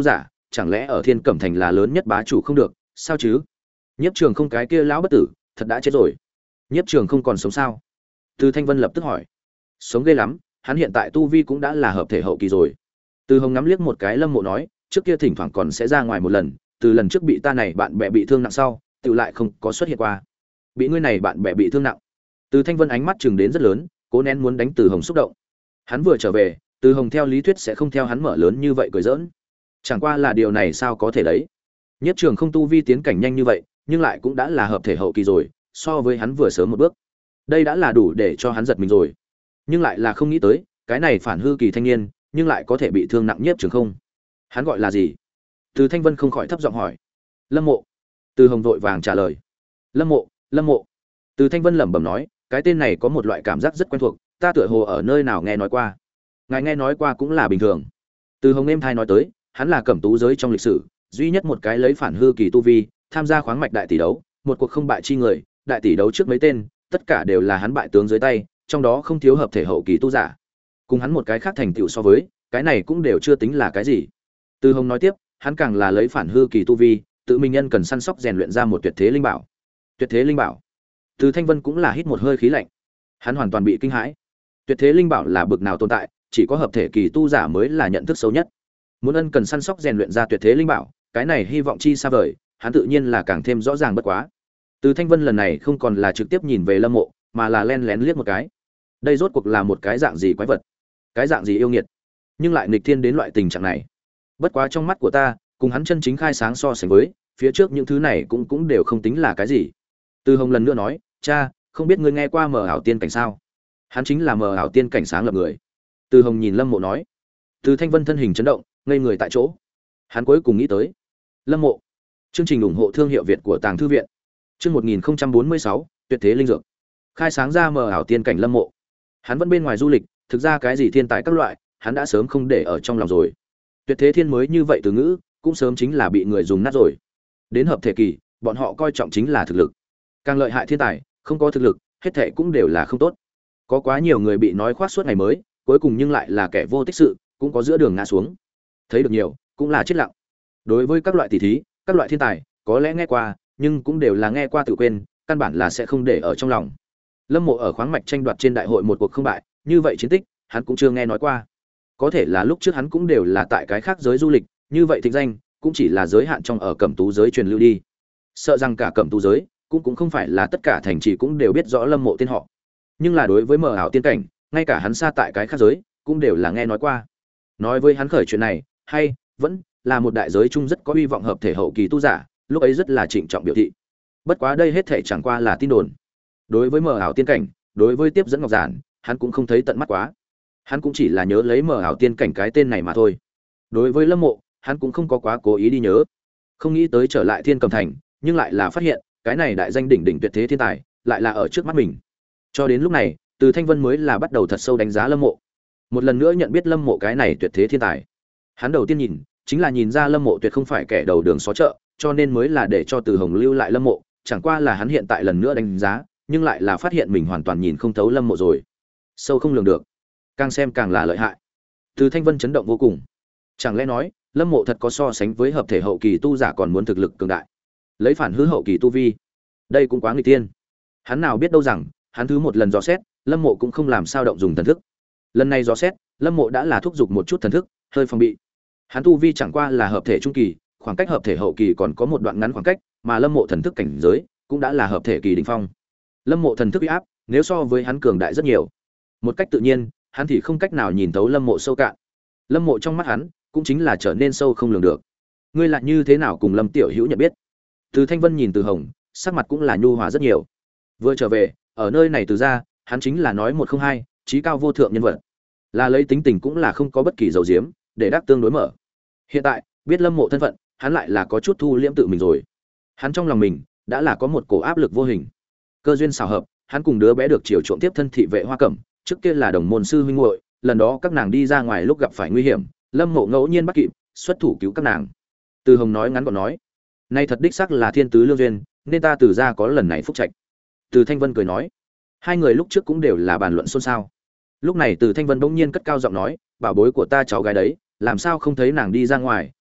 chẳng lẽ ở Thiên Cẩm thành là lớn nhất bá chủ không được, sao chứ? Nhiếp Trường Không cái kia lão bất tử, thật đã chết rồi. Nhiếp Trường Không còn sống sao? Từ Thanh Vân lập tức hỏi. Sống ghê lắm, hắn hiện tại tu vi cũng đã là hợp thể hậu kỳ rồi. Từ Hồng ngắm liếc một cái Lâm Mộ nói, trước kia thỉnh thoảng còn sẽ ra ngoài một lần, từ lần trước bị ta này bạn bè bị thương nặng sau, tự lại không có xuất hiện qua. Bị ngươi này bạn bè bị thương nặng. Từ Thanh Vân ánh mắt chừng đến rất lớn, cố nén muốn đánh Từ Hồng xúc động. Hắn vừa trở về, Từ Hồng theo lý thuyết sẽ không theo hắn mở lớn như vậy cười giỡn. Chẳng qua là điều này sao có thể đấy? Nhất Trường Không tu vi tiến cảnh nhanh như vậy, nhưng lại cũng đã là hợp thể hậu kỳ rồi, so với hắn vừa sớm một bước. Đây đã là đủ để cho hắn giật mình rồi. Nhưng lại là không nghĩ tới, cái này phản hư kỳ thanh niên, nhưng lại có thể bị thương nặng Nhất Trường Không. Hắn gọi là gì? Từ Thanh Vân không khỏi thấp giọng hỏi. Lâm Mộ. Từ Hồng vội vàng trả lời. Lâm Mộ, Lâm Mộ. Từ Thanh Vân lẩm bẩm nói, cái tên này có một loại cảm giác rất quen thuộc, ta tựa hồ ở nơi nào nghe nói qua. Ngài nghe nói qua cũng là bình thường. Từ Hồng êm thai nói tới, hắn là cẩm tú giới trong lịch sử duy nhất một cái lấy phản hư kỳ tu vi tham gia khoáng mạch đại tỷ đấu, một cuộc không bại chi người, đại tỷ đấu trước mấy tên, tất cả đều là hắn bại tướng dưới tay, trong đó không thiếu hợp thể hậu kỳ tu giả. Cùng hắn một cái khác thành tựu so với, cái này cũng đều chưa tính là cái gì. Từ Hồng nói tiếp, hắn càng là lấy phản hư kỳ tu vi, tự mình nhân cần săn sóc rèn luyện ra một tuyệt thế linh bảo. Tuyệt thế linh bảo. Từ Thanh Vân cũng là hít một hơi khí lạnh. Hắn hoàn toàn bị kinh hãi. Tuyệt thế linh bảo là bực nào tồn tại, chỉ có hợp thể kỳ tu giả mới là nhận thức sâu nhất. Muốn ân cần săn sóc rèn luyện ra tuyệt thế linh bảo, cái này hy vọng chi xa vời, hắn tự nhiên là càng thêm rõ ràng bất quá. Từ Thanh Vân lần này không còn là trực tiếp nhìn về Lâm Mộ, mà là len lén liếc một cái. Đây rốt cuộc là một cái dạng gì quái vật, cái dạng gì yêu nghiệt, nhưng lại nghịch thiên đến loại tình trạng này. Bất quá trong mắt của ta, cùng hắn chân chính khai sáng so sánh với, phía trước những thứ này cũng cũng đều không tính là cái gì. Từ Hồng lần nữa nói, cha, không biết ngươi nghe qua Mờ Ảo Tiên Cảnh sao? Hắn chính là Mờ Ảo Tiên Cảnh sáng lập người. Từ Hồng nhìn Lâm Mộ nói. Từ Thanh Vân thân hình chấn động, ngây người tại chỗ. Hắn cuối cùng nghĩ tới Lâm Mộ. Chương trình ủng hộ thương hiệu Việt của Tàng Thư viện. Chương một nghìn bốn mươi sáu, tuyệt thế linh dược. Khai sáng ra Mờ Ảo Tiên Cảnh Lâm Mộ. Hắn vẫn bên ngoài du lịch, thực ra cái gì thiên tài các loại, hắn đã sớm không để ở trong lòng rồi. Tuyệt thế thiên mới như vậy từ ngữ, cũng sớm chính là bị người dùng nát rồi. Đến hợp thể kỳ, bọn họ coi trọng chính là thực lực. Càng lợi hại thiên tài, không có thực lực, hết thảy cũng đều là không tốt. Có quá nhiều người bị nói khoác suốt ngày mới, cuối cùng nhưng lại là kẻ vô tích sự, cũng có giữa đường ngã xuống. Thấy được nhiều, cũng là chết lặng. Đối với các loại tỷ thí, các loại thiên tài, có lẽ nghe qua, nhưng cũng đều là nghe qua tự quên, căn bản là sẽ không để ở trong lòng. Lâm Mộ ở khoáng mạch tranh đoạt trên đại hội một cuộc không bại, như vậy chiến tích, hắn cũng chưa nghe nói qua. Có thể là lúc trước hắn cũng đều là tại cái khác giới du lịch, như vậy thịnh danh, cũng chỉ là giới hạn trong ở cẩm tú giới truyền lưu đi. Sợ rằng cả cẩm tú giới, cũng cũng không phải là tất cả thành trì cũng đều biết rõ Lâm Mộ tên họ. Nhưng là đối với Mờ Ảo Tiên Cảnh, ngay cả hắn xa tại cái khác giới, cũng đều là nghe nói qua. Nói với hắn khởi chuyện này, hay vẫn là một đại giới chung rất có hy vọng hợp thể hậu kỳ tu giả, lúc ấy rất là trịnh trọng biểu thị. Bất quá đây hết thể chẳng qua là tin đồn. Đối với Mờ Ảo Tiên Cảnh, đối với Tiếp dẫn Ngọc Giản, hắn cũng không thấy tận mắt quá. Hắn cũng chỉ là nhớ lấy Mờ Ảo Tiên Cảnh cái tên này mà thôi. Đối với Lâm Mộ, hắn cũng không có quá cố ý đi nhớ. Không nghĩ tới trở lại Thiên Cầm Thành, nhưng lại là phát hiện, cái này đại danh đỉnh đỉnh tuyệt thế thiên tài, lại là ở trước mắt mình. Cho đến lúc này, Từ Thanh Vân mới là bắt đầu thật sâu đánh giá Lâm Mộ. Một lần nữa nhận biết Lâm Mộ cái này tuyệt thế thiên tài. Hắn đầu tiên nhìn, chính là nhìn ra Lâm Mộ tuyệt không phải kẻ đầu đường xó chợ, cho nên mới là để cho Từ Hồng lưu lại Lâm Mộ, chẳng qua là hắn hiện tại lần nữa đánh giá, nhưng lại là phát hiện mình hoàn toàn nhìn không thấu Lâm Mộ rồi. Sâu không lường được, càng xem càng là lợi hại. Từ Thanh Vân chấn động vô cùng. Chẳng lẽ nói, Lâm Mộ thật có so sánh với hợp thể hậu kỳ tu giả còn muốn thực lực cường đại, lấy phản hư hậu kỳ tu vi, đây cũng quá nghịch tiên. Hắn nào biết đâu rằng, hắn thứ một lần dò xét, Lâm Mộ cũng không làm sao động dùng thần thức. Lần này dò xét, Lâm Mộ đã là thúc giục một chút thần thức, hơi phòng bị. Hắn tu vi chẳng qua là hợp thể trung kỳ, khoảng cách hợp thể hậu kỳ còn có một đoạn ngắn khoảng cách, mà Lâm Mộ thần thức cảnh giới cũng đã là hợp thể kỳ đỉnh phong. Lâm Mộ thần thức uy áp, nếu so với hắn cường đại rất nhiều. Một cách tự nhiên, hắn thì không cách nào nhìn thấu Lâm Mộ sâu cạn. Lâm Mộ trong mắt hắn, cũng chính là trở nên sâu không lường được. Ngươi lại như thế nào cùng Lâm tiểu hữu nhận biết? Từ Thanh Vân nhìn Từ Hồng, sắc mặt cũng là nhu hòa rất nhiều. Vừa trở về, ở nơi này từ ra, hắn chính là nói một không hai, trí cao vô thượng nhân vật. Là lấy tính tình cũng là không có bất kỳ dầu diếm, để đắc tương đối mở. Hiện tại, biết Lâm Mộ thân phận, hắn lại là có chút thu liễm tự mình rồi. Hắn trong lòng mình đã là có một cổ áp lực vô hình. Cơ duyên xảo hợp, hắn cùng đứa bé được chiều chuộng tiếp thân thị vệ Hoa Cẩm, trước kia là đồng môn sư huynh muội, lần đó các nàng đi ra ngoài lúc gặp phải nguy hiểm, Lâm Mộ ngẫu nhiên bắt kịp, xuất thủ cứu các nàng. Từ Hồng nói ngắn gọn nói, nay thật đích xác là thiên tứ lương duyên, nên ta từ ra có lần này phúc trạch. Từ Thanh Vân cười nói, hai người lúc trước cũng đều là bàn luận xôn xao. Lúc này Từ Thanh Vân bỗng nhiên cất cao giọng nói, bảo bối của ta cháu gái đấy, làm sao không thấy nàng đi ra ngoài,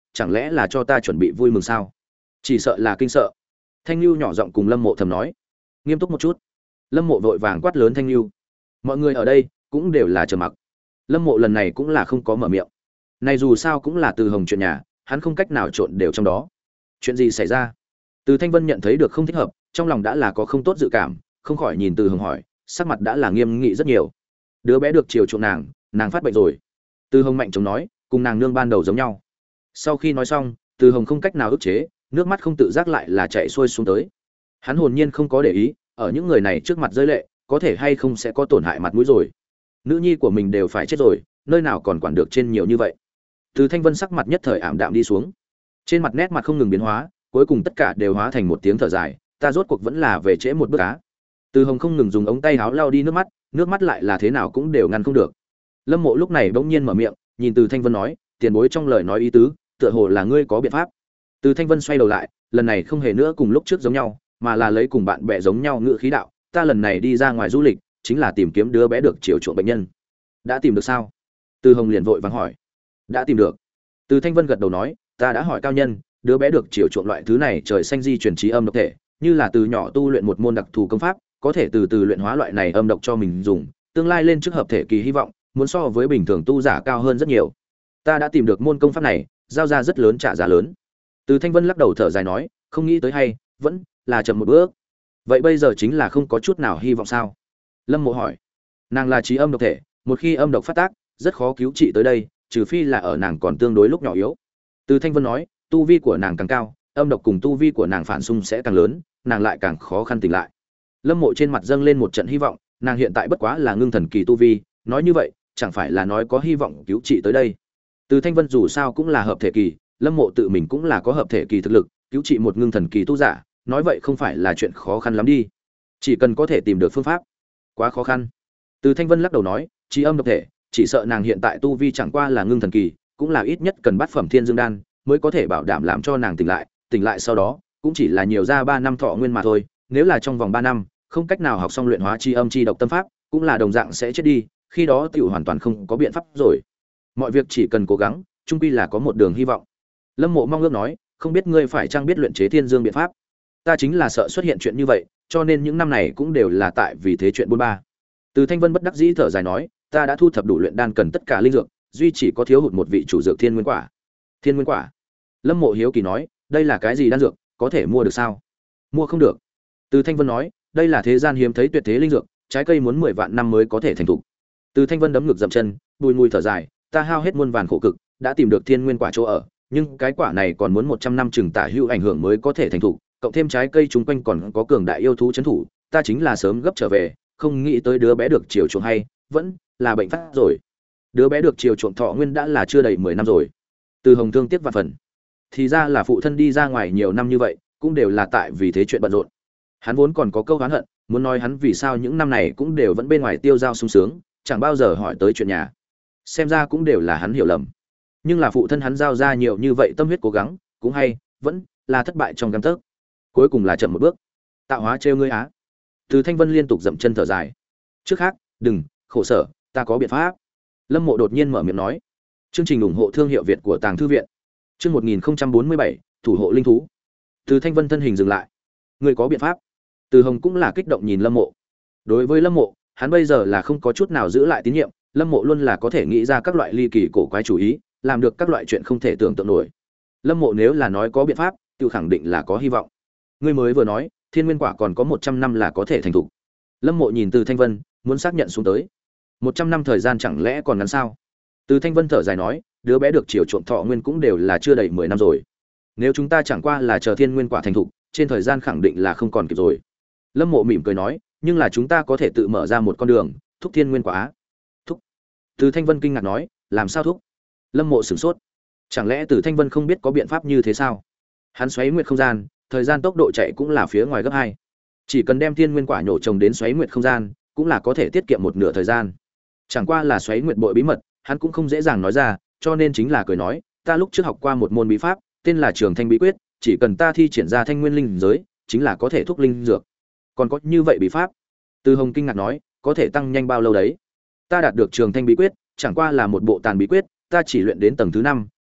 chẳng lẽ là cho ta chuẩn bị vui mừng sao? Chỉ sợ là kinh sợ. Thanh Nưu nhỏ giọng cùng Lâm Mộ thầm nói. Nghiêm túc một chút. Lâm Mộ vội vàng quát lớn Thanh Nưu. Mọi người ở đây cũng đều là trầm mặc. Lâm Mộ lần này cũng là không có mở miệng. Này dù sao cũng là Từ Hồng chuyện nhà, hắn không cách nào trộn đều trong đó. Chuyện gì xảy ra? Từ Thanh Vân nhận thấy được không thích hợp, trong lòng đã là có không tốt dự cảm, không khỏi nhìn Từ Hồng hỏi, sắc mặt đã là nghiêm nghị rất nhiều. Đứa bé được chiều chuộng nàng, nàng phát bệnh rồi. Từ Hồng mạnh chống nói, cùng nàng nương ban đầu giống nhau. Sau khi nói xong, Từ Hồng không cách nào ức chế, nước mắt không tự giác lại là chảy xuôi xuống tới. Hắn hồn nhiên không có để ý, ở những người này trước mặt rơi lệ, có thể hay không sẽ có tổn hại mặt mũi rồi. Nữ nhi của mình đều phải chết rồi, nơi nào còn quản được trên nhiều như vậy. Từ Thanh Vân sắc mặt nhất thời ảm đạm đi xuống. Trên mặt nét mặt không ngừng biến hóa, cuối cùng tất cả đều hóa thành một tiếng thở dài, ta rốt cuộc vẫn là về trễ một bước cá. Từ Hồng không ngừng dùng ống tay áo lau đi nước mắt, nước mắt lại là thế nào cũng đều ngăn không được. Lâm Mộ lúc này bỗng nhiên mở miệng, nhìn Từ Thanh Vân nói, tiền bối trong lời nói ý tứ, tựa hồ là ngươi có biện pháp. Từ Thanh Vân xoay đầu lại, lần này không hề nữa cùng lúc trước giống nhau, mà là lấy cùng bạn bè giống nhau ngữ khí đạo, ta lần này đi ra ngoài du lịch, chính là tìm kiếm đứa bé được chiều chuộng bệnh nhân. Đã tìm được sao? Từ Hồng liền vội vàng hỏi. Đã tìm được. Từ Thanh Vân gật đầu nói, ta đã hỏi cao nhân, đứa bé được chiều chuộng loại thứ này trời xanh di truyền trí âm độc thể, như là từ nhỏ tu luyện một môn đặc thù công pháp, có thể từ từ luyện hóa loại này âm độc cho mình dùng, tương lai lên trước hợp thể kỳ hy vọng, muốn so với bình thường tu giả cao hơn rất nhiều. Ta đã tìm được môn công pháp này, giao ra rất lớn trả giá lớn. Từ Thanh Vân lắc đầu thở dài nói, không nghĩ tới hay, vẫn là chậm một bước. Vậy bây giờ chính là không có chút nào hy vọng sao? Lâm Mộ hỏi. Nàng là trí âm độc thể, một khi âm độc phát tác, rất khó cứu trị tới đây, trừ phi là ở nàng còn tương đối lúc nhỏ yếu. Từ Thanh Vân nói, tu vi của nàng càng cao, âm độc cùng tu vi của nàng phản xung sẽ càng lớn, nàng lại càng khó khăn tỉnh lại. Lâm Mộ trên mặt dâng lên một trận hy vọng, nàng hiện tại bất quá là ngưng thần kỳ tu vi, nói như vậy, chẳng phải là nói có hy vọng cứu trị tới đây. Từ Thanh Vân dù sao cũng là hợp thể kỳ, Lâm Mộ tự mình cũng là có hợp thể kỳ thực lực, cứu trị một ngưng thần kỳ tu giả, nói vậy không phải là chuyện khó khăn lắm đi. Chỉ cần có thể tìm được phương pháp. Quá khó khăn. Từ Thanh Vân lắc đầu nói, trí âm độc thể, chỉ sợ nàng hiện tại tu vi chẳng qua là ngưng thần kỳ, cũng là ít nhất cần bát phẩm thiên dương đan mới có thể bảo đảm làm cho nàng tỉnh lại, tỉnh lại sau đó, cũng chỉ là nhiều ra ba năm thọ nguyên mà thôi, nếu là trong vòng ba năm, không cách nào học xong luyện hóa chi âm chi độc tâm pháp, cũng là đồng dạng sẽ chết đi, khi đó tiểu hoàn toàn không có biện pháp rồi. Mọi việc chỉ cần cố gắng, chung quy là có một đường hy vọng. Lâm Mộ mong ước nói, không biết ngươi phải chăng biết luyện chế thiên dương biện pháp? Ta chính là sợ xuất hiện chuyện như vậy, cho nên những năm này cũng đều là tại vì thế chuyện buôn ba. Từ Thanh Vân bất đắc dĩ thở dài nói, ta đã thu thập đủ luyện đan cần tất cả linh dược, duy chỉ có thiếu hụt một vị chủ dược thiên nguyên quả. Thiên nguyên quả? Lâm Mộ hiếu kỳ nói, đây là cái gì đan dược, có thể mua được sao? Mua không được. Từ Thanh Vân nói, đây là thế gian hiếm thấy tuyệt thế linh dược, trái cây muốn mười vạn năm mới có thể thành thục. Từ Thanh Vân đấm ngực dậm chân, bùi ngùi thở dài, ta hao hết muôn vàn khổ cực, đã tìm được thiên nguyên quả chỗ ở, nhưng cái quả này còn muốn một trăm năm chừng tả hữu ảnh hưởng mới có thể thành thục, cộng thêm trái cây chúng quanh còn có cường đại yêu thú trấn thủ, ta chính là sớm gấp trở về, không nghĩ tới đứa bé được chiều chuộng hay, vẫn là bệnh phát rồi. Đứa bé được chiều chuộng thọ nguyên đã là chưa đầy mười năm rồi. Từ Hồng thương tiếc vạn phần. Thì ra là phụ thân đi ra ngoài nhiều năm như vậy, cũng đều là tại vì thế chuyện bận rộn. Hắn vốn còn có câu oán hận, muốn nói hắn vì sao những năm này cũng đều vẫn bên ngoài tiêu dao sung sướng, chẳng bao giờ hỏi tới chuyện nhà. Xem ra cũng đều là hắn hiểu lầm. Nhưng là phụ thân hắn giao ra nhiều như vậy tâm huyết cố gắng, cũng hay, vẫn là thất bại trong gang tấc. Cuối cùng là chậm một bước. Tạo hóa trêu ngươi á. Từ Thanh Vân liên tục dậm chân thở dài. Trước khác, đừng khổ sở, ta có biện pháp. Lâm Mộ đột nhiên mở miệng nói. Chương trình ủng hộ thương hiệu Việt của Tàng Thư viện. Chương một nghìn không trăm bốn mươi bảy, thủ hộ linh thú. Từ Thanh Vân thân hình dừng lại. Ngươi có biện pháp? Từ Hồng cũng là kích động nhìn Lâm Mộ. Đối với Lâm Mộ, hắn bây giờ là không có chút nào giữ lại tín nhiệm, Lâm Mộ luôn là có thể nghĩ ra các loại ly kỳ cổ quái chủ ý, làm được các loại chuyện không thể tưởng tượng nổi. Lâm Mộ nếu là nói có biện pháp, tự khẳng định là có hy vọng. Ngươi mới vừa nói, thiên nguyên quả còn có một trăm năm là có thể thành thục. Lâm Mộ nhìn Từ Thanh Vân, muốn xác nhận xuống tới. một trăm năm thời gian chẳng lẽ còn ngắn sao? Từ Thanh Vân thở dài nói, đứa bé được chiều chuộng thọ nguyên cũng đều là chưa đầy mười năm rồi. Nếu chúng ta chẳng qua là chờ thiên nguyên quả thành thục, trên thời gian khẳng định là không còn kịp rồi. Lâm Mộ mỉm cười nói, nhưng là chúng ta có thể tự mở ra một con đường, thúc thiên nguyên quả. Thúc? Từ Thanh Vân kinh ngạc nói, làm sao thúc? Lâm Mộ sửng sốt. Chẳng lẽ Từ Thanh Vân không biết có biện pháp như thế sao? Hắn xoáy nguyệt không gian, thời gian tốc độ chạy cũng là phía ngoài gấp hai. Chỉ cần đem thiên nguyên quả nhổ trồng đến xoáy nguyệt không gian, cũng là có thể tiết kiệm một nửa thời gian. Chẳng qua là xoáy nguyệt bội bí mật, hắn cũng không dễ dàng nói ra, cho nên chính là cười nói, ta lúc trước học qua một môn bí pháp, tên là Trường Thanh bí quyết, chỉ cần ta thi triển ra thanh nguyên linh giới, chính là có thể thúc linh dược. Còn có như vậy bí pháp? Từ Hồng kinh ngạc nói, có thể tăng nhanh bao lâu đấy? Ta đạt được Trường Thanh bí quyết, chẳng qua là một bộ tàn bí quyết, ta chỉ luyện đến tầng thứ năm,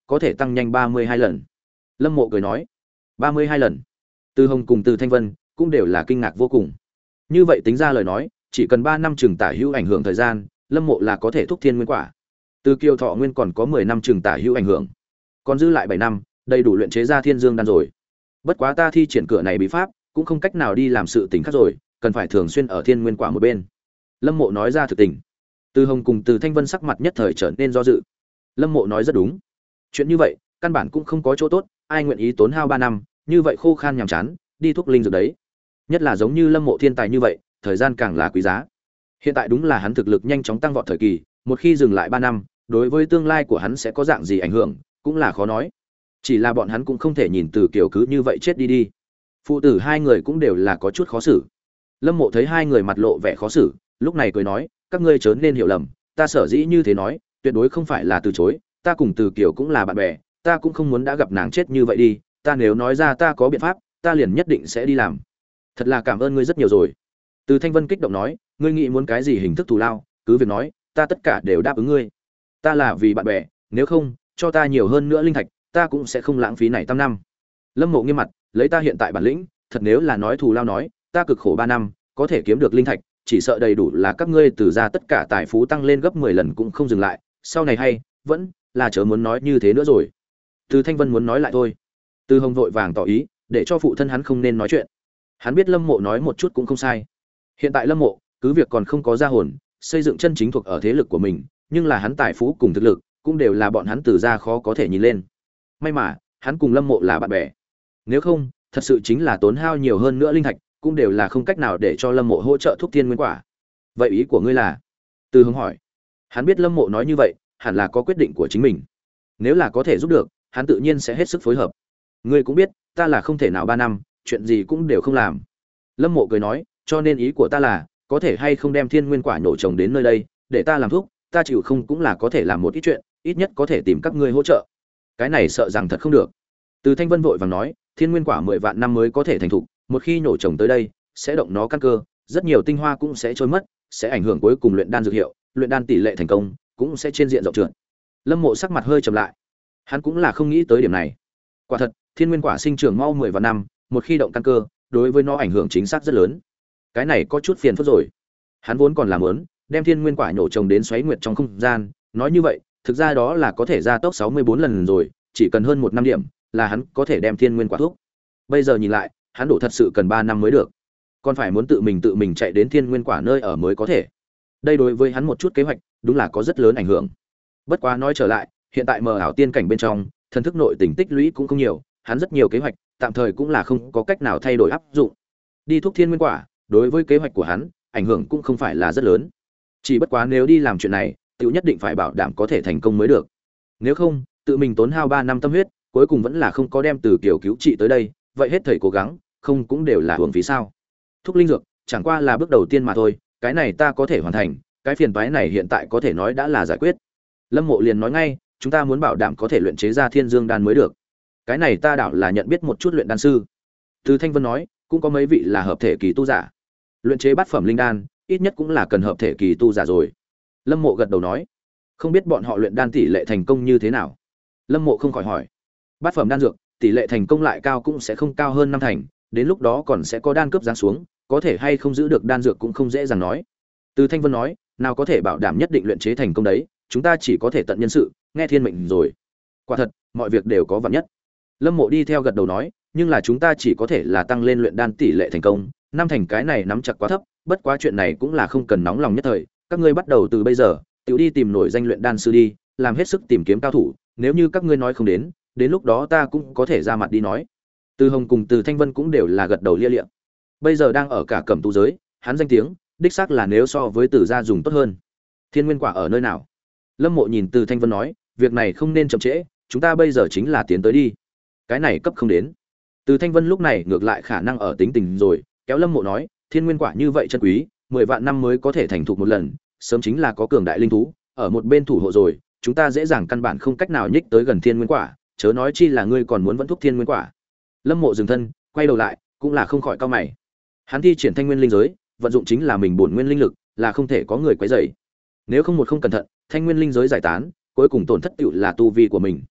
có thể tăng nhanh ba mươi hai lần. Lâm Mộ cười nói, ba mươi hai lần. Từ Hồng cùng Từ Thanh Vân cũng đều là kinh ngạc vô cùng. Như vậy tính ra lời nói, chỉ cần ba năm chừng tả hữu ảnh hưởng thời gian, Lâm Mộ là có thể thúc thiên nguyên quả. Từ Kiều Thọ Nguyên còn có mười năm chừng tả hữu ảnh hưởng, còn dư lại bảy năm, đầy đủ luyện chế ra Thiên Dương đan rồi. Bất quá ta thi triển cửa này bí pháp, cũng không cách nào đi làm sự tình khác rồi, cần phải thường xuyên ở thiên nguyên quả một bên. Lâm Mộ nói ra thực tình. Từ Hồng cùng Từ Thanh Vân sắc mặt nhất thời trở nên do dự. Lâm Mộ nói rất đúng. Chuyện như vậy, căn bản cũng không có chỗ tốt, ai nguyện ý tốn hao ba năm, như vậy khô khan nhàm chán, đi thuốc linh dược đấy. Nhất là giống như Lâm Mộ thiên tài như vậy, thời gian càng là quý giá. Hiện tại đúng là hắn thực lực nhanh chóng tăng vọt thời kỳ, một khi dừng lại ba năm, đối với tương lai của hắn sẽ có dạng gì ảnh hưởng, cũng là khó nói. Chỉ là bọn hắn cũng không thể nhìn Từ Kiều cứ như vậy chết đi đi. Phụ tử hai người cũng đều là có chút khó xử. Lâm Mộ thấy hai người mặt lộ vẻ khó xử, lúc này cười nói, các ngươi chớ nên hiểu lầm, ta sở dĩ như thế nói, tuyệt đối không phải là từ chối, ta cùng Từ Kiều cũng là bạn bè, ta cũng không muốn đã gặp nàng chết như vậy đi, ta nếu nói ra ta có biện pháp, ta liền nhất định sẽ đi làm. Thật là cảm ơn ngươi rất nhiều rồi. Từ Thanh Vân kích động nói, ngươi nghĩ muốn cái gì hình thức thù lao, cứ việc nói, ta tất cả đều đáp ứng ngươi. Ta là vì bạn bè, nếu không, cho ta nhiều hơn nữa linh thạch, ta cũng sẽ không lãng phí này tam năm. Lâm Mộ nghiêm mặt, lấy ta hiện tại bản lĩnh, thật nếu là nói thù lao nói, ta cực khổ ba năm, có thể kiếm được linh thạch, chỉ sợ đầy đủ là các ngươi từ ra tất cả tài phú tăng lên gấp mười lần cũng không dừng lại, sau này hay, vẫn là chớ muốn nói như thế nữa rồi. Từ Thanh Vân muốn nói lại thôi. Từ Hồng vội vàng tỏ ý, để cho phụ thân hắn không nên nói chuyện. Hắn biết Lâm Mộ nói một chút cũng không sai. Hiện tại Lâm Mộ, cứ việc còn không có gia hồn, xây dựng chân chính thuộc ở thế lực của mình, nhưng là hắn tài phú cùng thực lực, cũng đều là bọn hắn từ ra khó có thể nhìn lên. May mà, hắn cùng Lâm Mộ là bạn bè. Nếu không, thật sự chính là tốn hao nhiều hơn nữa linh thạch, cũng đều là không cách nào để cho Lâm Mộ hỗ trợ thúc thiên nguyên quả. Vậy ý của ngươi là? Từ Hồng hỏi. Hắn biết Lâm Mộ nói như vậy, hẳn là có quyết định của chính mình. Nếu là có thể giúp được, hắn tự nhiên sẽ hết sức phối hợp. Ngươi cũng biết, ta là không thể nào ba năm, chuyện gì cũng đều không làm. Lâm Mộ cười nói, cho nên ý của ta là, có thể hay không đem thiên nguyên quả nhổ trồng đến nơi đây, để ta làm thuốc, ta chịu không cũng là có thể làm một ít chuyện, ít nhất có thể tìm các ngươi hỗ trợ. Cái này sợ rằng thật không được. Từ Thanh Vân vội vàng nói, thiên nguyên quả mười vạn năm mới có thể thành thục, một khi nhổ trồng tới đây, sẽ động nó căn cơ, rất nhiều tinh hoa cũng sẽ trôi mất, sẽ ảnh hưởng cuối cùng luyện đan dược hiệu, luyện đan tỷ lệ thành công cũng sẽ trên diện rộng trượt. Lâm Mộ sắc mặt hơi trầm lại. Hắn cũng là không nghĩ tới điểm này. Quả thật, thiên nguyên quả sinh trưởng mau mười vạn năm, một khi động căn cơ, đối với nó ảnh hưởng chính xác rất lớn. Cái này có chút phiền phức rồi. Hắn vốn còn làm muốn đem thiên nguyên quả nhổ trồng đến xoáy nguyệt trong không gian, nói như vậy, thực ra đó là có thể gia tốc sáu mươi bốn lần rồi, chỉ cần hơn một năm điểm, là hắn có thể đem thiên nguyên quả thuốc. Bây giờ nhìn lại, hắn đổ thật sự cần ba năm mới được. Còn phải muốn tự mình tự mình chạy đến thiên nguyên quả nơi ở mới có thể. Đây đối với hắn một chút kế hoạch, đúng là có rất lớn ảnh hưởng. Bất quá nói trở lại, hiện tại mờ ảo tiên cảnh bên trong, thần thức nội tình tích lũy cũng không nhiều, hắn rất nhiều kế hoạch, tạm thời cũng là không có cách nào thay đổi áp dụng. Đi thuốc thiên nguyên quả, đối với kế hoạch của hắn, ảnh hưởng cũng không phải là rất lớn. Chỉ bất quá nếu đi làm chuyện này, tiểu nhất định phải bảo đảm có thể thành công mới được. Nếu không, tự mình tốn hao ba năm tâm huyết, cuối cùng vẫn là không có đem từ kiểu cứu trị tới đây, vậy hết thầy cố gắng, không cũng đều là hưởng phí sao? Thuốc linh dược, chẳng qua là bước đầu tiên mà thôi, cái này ta có thể hoàn thành, cái phiền toái này hiện tại có thể nói đã là giải quyết. Lâm Mộ liền nói ngay, chúng ta muốn bảo đảm có thể luyện chế ra Thiên Dương đan mới được. Cái này ta đảo là nhận biết một chút luyện đan sư. Từ Thanh Vân nói, cũng có mấy vị là hợp thể kỳ tu giả. Luyện chế bát phẩm linh đan, ít nhất cũng là cần hợp thể kỳ tu giả rồi. Lâm Mộ gật đầu nói, không biết bọn họ luyện đan tỷ lệ thành công như thế nào. Lâm Mộ không khỏi hỏi, bát phẩm đan dược, tỷ lệ thành công lại cao cũng sẽ không cao hơn năm thành, đến lúc đó còn sẽ có đan cướp giáng xuống, có thể hay không giữ được đan dược cũng không dễ dàng nói. Từ Thanh Vân nói, nào có thể bảo đảm nhất định luyện chế thành công đấy, chúng ta chỉ có thể tận nhân sự, nghe thiên mệnh rồi. Quả thật, mọi việc đều có vạn nhất. Lâm Mộ đi theo gật đầu nói, nhưng là chúng ta chỉ có thể là tăng lên luyện đan tỷ lệ thành công, năm thành cái này nắm chặt quá thấp, bất quá chuyện này cũng là không cần nóng lòng nhất thời, các ngươi bắt đầu từ bây giờ, tiểu đi tìm nổi danh luyện đan sư đi, làm hết sức tìm kiếm cao thủ, nếu như các ngươi nói không đến, đến lúc đó ta cũng có thể ra mặt đi nói. Từ Hồng cùng Từ Thanh Vân cũng đều là gật đầu lia lịa. Bây giờ đang ở cả cẩm tu giới, hắn danh tiếng, đích xác là nếu so với Từ gia dùng tốt hơn. Thiên nguyên quả ở nơi nào? Lâm Mộ nhìn Từ Thanh Vân nói, việc này không nên chậm trễ, chúng ta bây giờ chính là tiến tới đi. Cái này cấp không đến. Từ Thanh Vân lúc này ngược lại khả năng ở tính tình rồi, kéo Lâm Mộ nói, thiên nguyên quả như vậy chân quý, mười vạn năm mới có thể thành thục một lần, sớm chính là có cường đại linh thú ở một bên thủ hộ rồi, chúng ta dễ dàng căn bản không cách nào nhích tới gần thiên nguyên quả, chớ nói chi là ngươi còn muốn vẫn thúc thiên nguyên quả. Lâm Mộ dừng thân, quay đầu lại, cũng là không khỏi cau mày. Hắn thi triển thanh nguyên linh giới, vận dụng chính là mình bổn nguyên linh lực, là không thể có người quấy rầy. Nếu không một không cẩn thận, thanh nguyên linh giới giải tán, cuối cùng tổn thất tựu là tu vi của mình.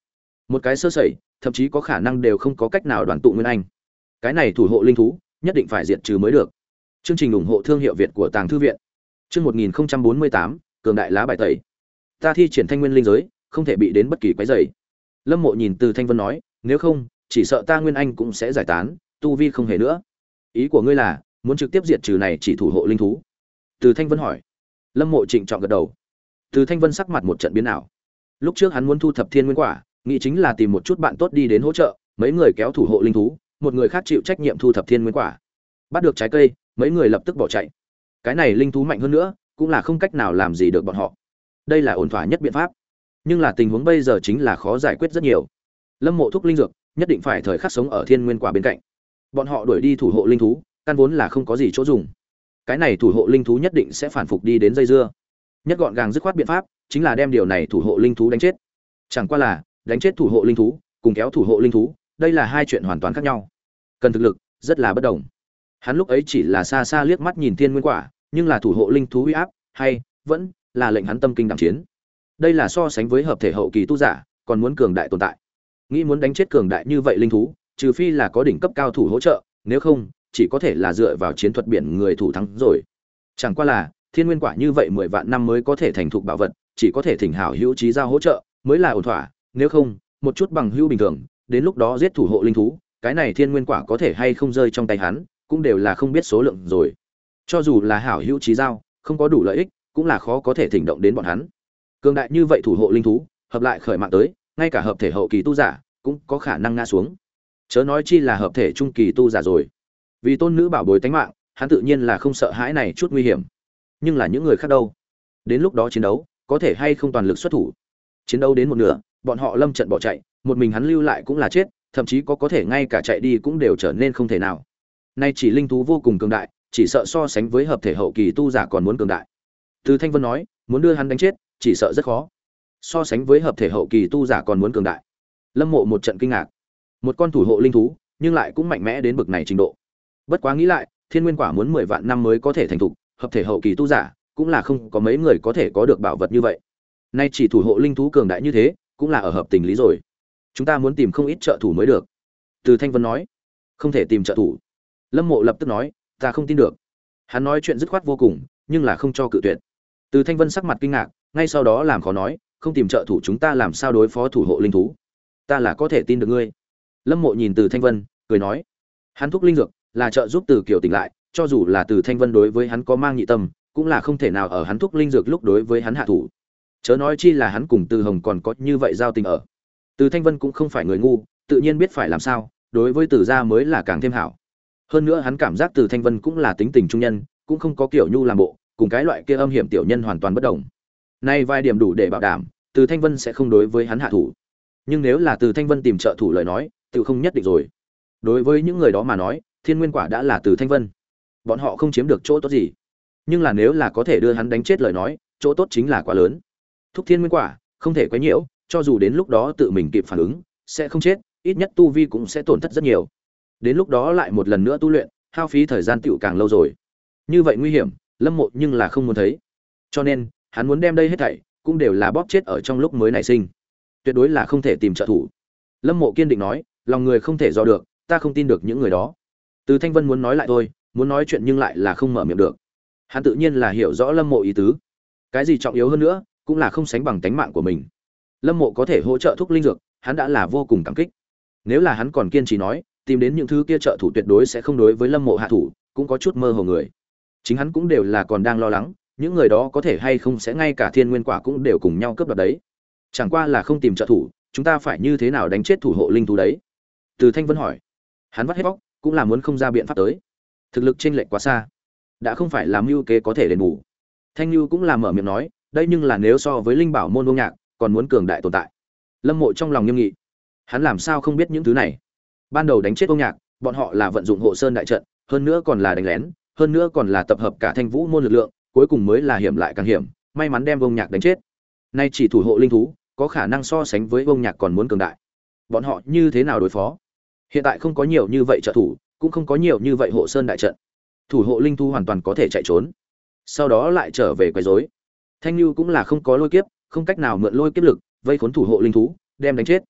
một cái sơ sẩy thậm chí có khả năng đều không có cách nào đoàn tụ nguyên anh. Cái này thủ hộ linh thú nhất định phải diệt trừ mới được. Chương trình ủng hộ thương hiệu Việt của Tàng Thư viện. Chương một nghìn bốn mươi tám, cường đại lá bài tẩy. Ta thi triển Thanh Nguyên linh giới, không thể bị đến bất kỳ quái rầy. Lâm Mộ nhìn Từ Thanh Vân nói, nếu không, chỉ sợ ta nguyên anh cũng sẽ giải tán, tu vi không hề nữa. Ý của ngươi là muốn trực tiếp diệt trừ này chỉ thủ hộ linh thú? Từ Thanh Vân hỏi. Lâm Mộ trịnh trọng gật đầu. Từ Thanh Vân sắc mặt một trận biến ảo. Lúc trước hắn muốn thu thập Thiên Nguyên Quả, nghĩ chính là tìm một chút bạn tốt đi đến hỗ trợ, mấy người kéo thủ hộ linh thú, một người khác chịu trách nhiệm thu thập Thiên Nguyên Quả. Bắt được trái cây, mấy người lập tức bỏ chạy. Cái này linh thú mạnh hơn nữa, cũng là không cách nào làm gì được bọn họ. Đây là ổn thỏa nhất biện pháp. Nhưng là tình huống bây giờ chính là khó giải quyết rất nhiều. Lâm Mộ thúc linh dược, nhất định phải thời khắc sống ở Thiên Nguyên Quả bên cạnh. Bọn họ đuổi đi thủ hộ linh thú, căn vốn là không có gì chỗ dùng. Cái này thủ hộ linh thú nhất định sẽ phản phục đi đến dây dưa. Nhất gọn gàng dứt khoát biện pháp, chính là đem điều này thủ hộ linh thú đánh chết. Chẳng qua là, đánh chết thủ hộ linh thú, cùng kéo thủ hộ linh thú, đây là hai chuyện hoàn toàn khác nhau. Cần thực lực, rất là bất đồng. Hắn lúc ấy chỉ là xa xa liếc mắt nhìn Thiên Nguyên Quả, nhưng là thủ hộ linh thú uy áp, hay vẫn là lệnh hắn tâm kinh đảm chiến. Đây là so sánh với hợp thể hậu kỳ tu giả, còn muốn cường đại tồn tại. Nghĩ muốn đánh chết cường đại như vậy linh thú, trừ phi là có đỉnh cấp cao thủ hỗ trợ, nếu không, chỉ có thể là dựa vào chiến thuật biển người thủ thắng rồi. Chẳng qua là, Thiên Nguyên Quả như vậy mười vạn năm mới có thể thành thục bảo vật, chỉ có thể thỉnh hảo hữu trí giao hỗ trợ, mới là ổn thỏa, nếu không, một chút bằng hữu bình thường, đến lúc đó giết thủ hộ linh thú, cái này Thiên Nguyên Quả có thể hay không rơi trong tay hắn, cũng đều là không biết số lượng rồi. Cho dù là hảo hữu trí giao, không có đủ lợi ích, cũng là khó có thể thỉnh động đến bọn hắn. Cường đại như vậy thủ hộ linh thú, hợp lại khởi mạng tới, ngay cả hợp thể hậu kỳ tu giả cũng có khả năng ngã xuống. Chớ nói chi là hợp thể trung kỳ tu giả rồi. Vì tôn nữ bảo bối tánh mạng, hắn tự nhiên là không sợ hãi này chút nguy hiểm. Nhưng là những người khác đâu? Đến lúc đó chiến đấu, có thể hay không toàn lực xuất thủ? Chiến đấu đến một nửa, bọn họ lâm trận bỏ chạy, một mình hắn lưu lại cũng là chết, thậm chí có có thể ngay cả chạy đi cũng đều trở nên không thể nào. Nay chỉ linh thú vô cùng cường đại, chỉ sợ so sánh với hợp thể hậu kỳ tu giả còn muốn cường đại. Từ Thanh Vân nói, muốn đưa hắn đánh chết, chỉ sợ rất khó. So sánh với hợp thể hậu kỳ tu giả còn muốn cường đại. Lâm Mộ một trận kinh ngạc. Một con thủ hộ linh thú, nhưng lại cũng mạnh mẽ đến bực này trình độ. Bất quá nghĩ lại, Thiên Nguyên Quả muốn mười vạn năm mới có thể thành thục, hợp thể hậu kỳ tu giả, cũng là không có mấy người có thể có được bảo vật như vậy. Nay chỉ thủ hộ linh thú cường đại như thế, cũng là ở hợp tình lý rồi. Chúng ta muốn tìm không ít trợ thủ mới được. Từ Thanh Vân nói, không thể tìm trợ thủ. Lâm Mộ lập tức nói, ta không tin được. Hắn nói chuyện dứt khoát vô cùng, nhưng là không cho cự tuyệt. Từ Thanh Vân sắc mặt kinh ngạc, ngay sau đó làm khó nói, không tìm trợ thủ chúng ta làm sao đối phó thủ hộ linh thú? Ta là có thể tin được ngươi. Lâm Mộ nhìn Từ Thanh Vân, cười nói, hắn thúc linh dược là trợ giúp Từ Kiều tỉnh lại, cho dù là Từ Thanh Vân đối với hắn có mang nhị tâm, cũng là không thể nào ở hắn thúc linh dược lúc đối với hắn hạ thủ. Chớ nói chi là hắn cùng Từ Hồng còn có như vậy giao tình ở. Từ Thanh Vân cũng không phải người ngu, tự nhiên biết phải làm sao, đối với Từ gia mới là càng thêm hảo. Hơn nữa hắn cảm giác Từ Thanh Vân cũng là tính tình trung nhân, cũng không có kiểu nhu làm bộ, cùng cái loại kia âm hiểm tiểu nhân hoàn toàn bất đồng. Nay vài điểm đủ để bảo đảm, Từ Thanh Vân sẽ không đối với hắn hạ thủ. Nhưng nếu là Từ Thanh Vân tìm trợ thủ lời nói, tự không nhất định rồi. Đối với những người đó mà nói, Thiên Nguyên Quả đã là Từ Thanh Vân, bọn họ không chiếm được chỗ tốt gì. Nhưng là nếu là có thể đưa hắn đánh chết lời nói, chỗ tốt chính là quá lớn. Thúc Thiên Nguyên Quả không thể quấy nhiễu, cho dù đến lúc đó tự mình kịp phản ứng, sẽ không chết, ít nhất tu vi cũng sẽ tổn thất rất nhiều. Đến lúc đó lại một lần nữa tu luyện, hao phí thời gian tựu càng lâu rồi. Như vậy nguy hiểm, Lâm Mộ nhưng là không muốn thấy. Cho nên, hắn muốn đem đây hết thảy cũng đều là bóp chết ở trong lúc mới nảy sinh. Tuyệt đối là không thể tìm trợ thủ. Lâm Mộ kiên định nói, lòng người không thể dò được, ta không tin được những người đó. Từ Thanh Vân muốn nói lại thôi, muốn nói chuyện nhưng lại là không mở miệng được. Hắn tự nhiên là hiểu rõ Lâm Mộ ý tứ. Cái gì trọng yếu hơn nữa, cũng là không sánh bằng tánh mạng của mình. Lâm Mộ có thể hỗ trợ thúc linh dược, hắn đã là vô cùng cảm kích. Nếu là hắn còn kiên trì nói, tìm đến những thứ kia trợ thủ tuyệt đối sẽ không đối với Lâm Mộ hạ thủ, cũng có chút mơ hồ người. Chính hắn cũng đều là còn đang lo lắng, những người đó có thể hay không sẽ ngay cả Thiên Nguyên Quả cũng đều cùng nhau cướp đoạt đấy. Chẳng qua là không tìm trợ thủ, chúng ta phải như thế nào đánh chết thủ hộ linh thú đấy? Từ Thanh Vân hỏi. Hắn vắt hết bóc, cũng là muốn không ra biện pháp tới. Thực lực chênh lệch quá xa, đã không phải làm mưu kế có thể đền bù. Thanh Nhu cũng là mở miệng nói, đây nhưng là nếu so với linh bảo môn Vương Nhạc, còn muốn cường đại tồn tại. Lâm Mộ trong lòng nghiêm nghị. Hắn làm sao không biết những thứ này? Ban đầu đánh chết Vương Nhạc, bọn họ là vận dụng hộ sơn đại trận, hơn nữa còn là đánh lén, hơn nữa còn là tập hợp cả Thanh Vũ môn lực lượng, cuối cùng mới là hiểm lại càng hiểm, may mắn đem Vương Nhạc đánh chết. Nay chỉ thủ hộ linh thú, có khả năng so sánh với Vương Nhạc còn muốn cường đại. Bọn họ như thế nào đối phó? Hiện tại không có nhiều như vậy trợ thủ, cũng không có nhiều như vậy hộ sơn đại trận. Thủ hộ linh thú hoàn toàn có thể chạy trốn, sau đó lại trở về quấy rối. Thanh Nhu cũng là không có lôi kiếp, không cách nào mượn lôi kiếp lực vây khốn thủ hộ linh thú, đem đánh chết.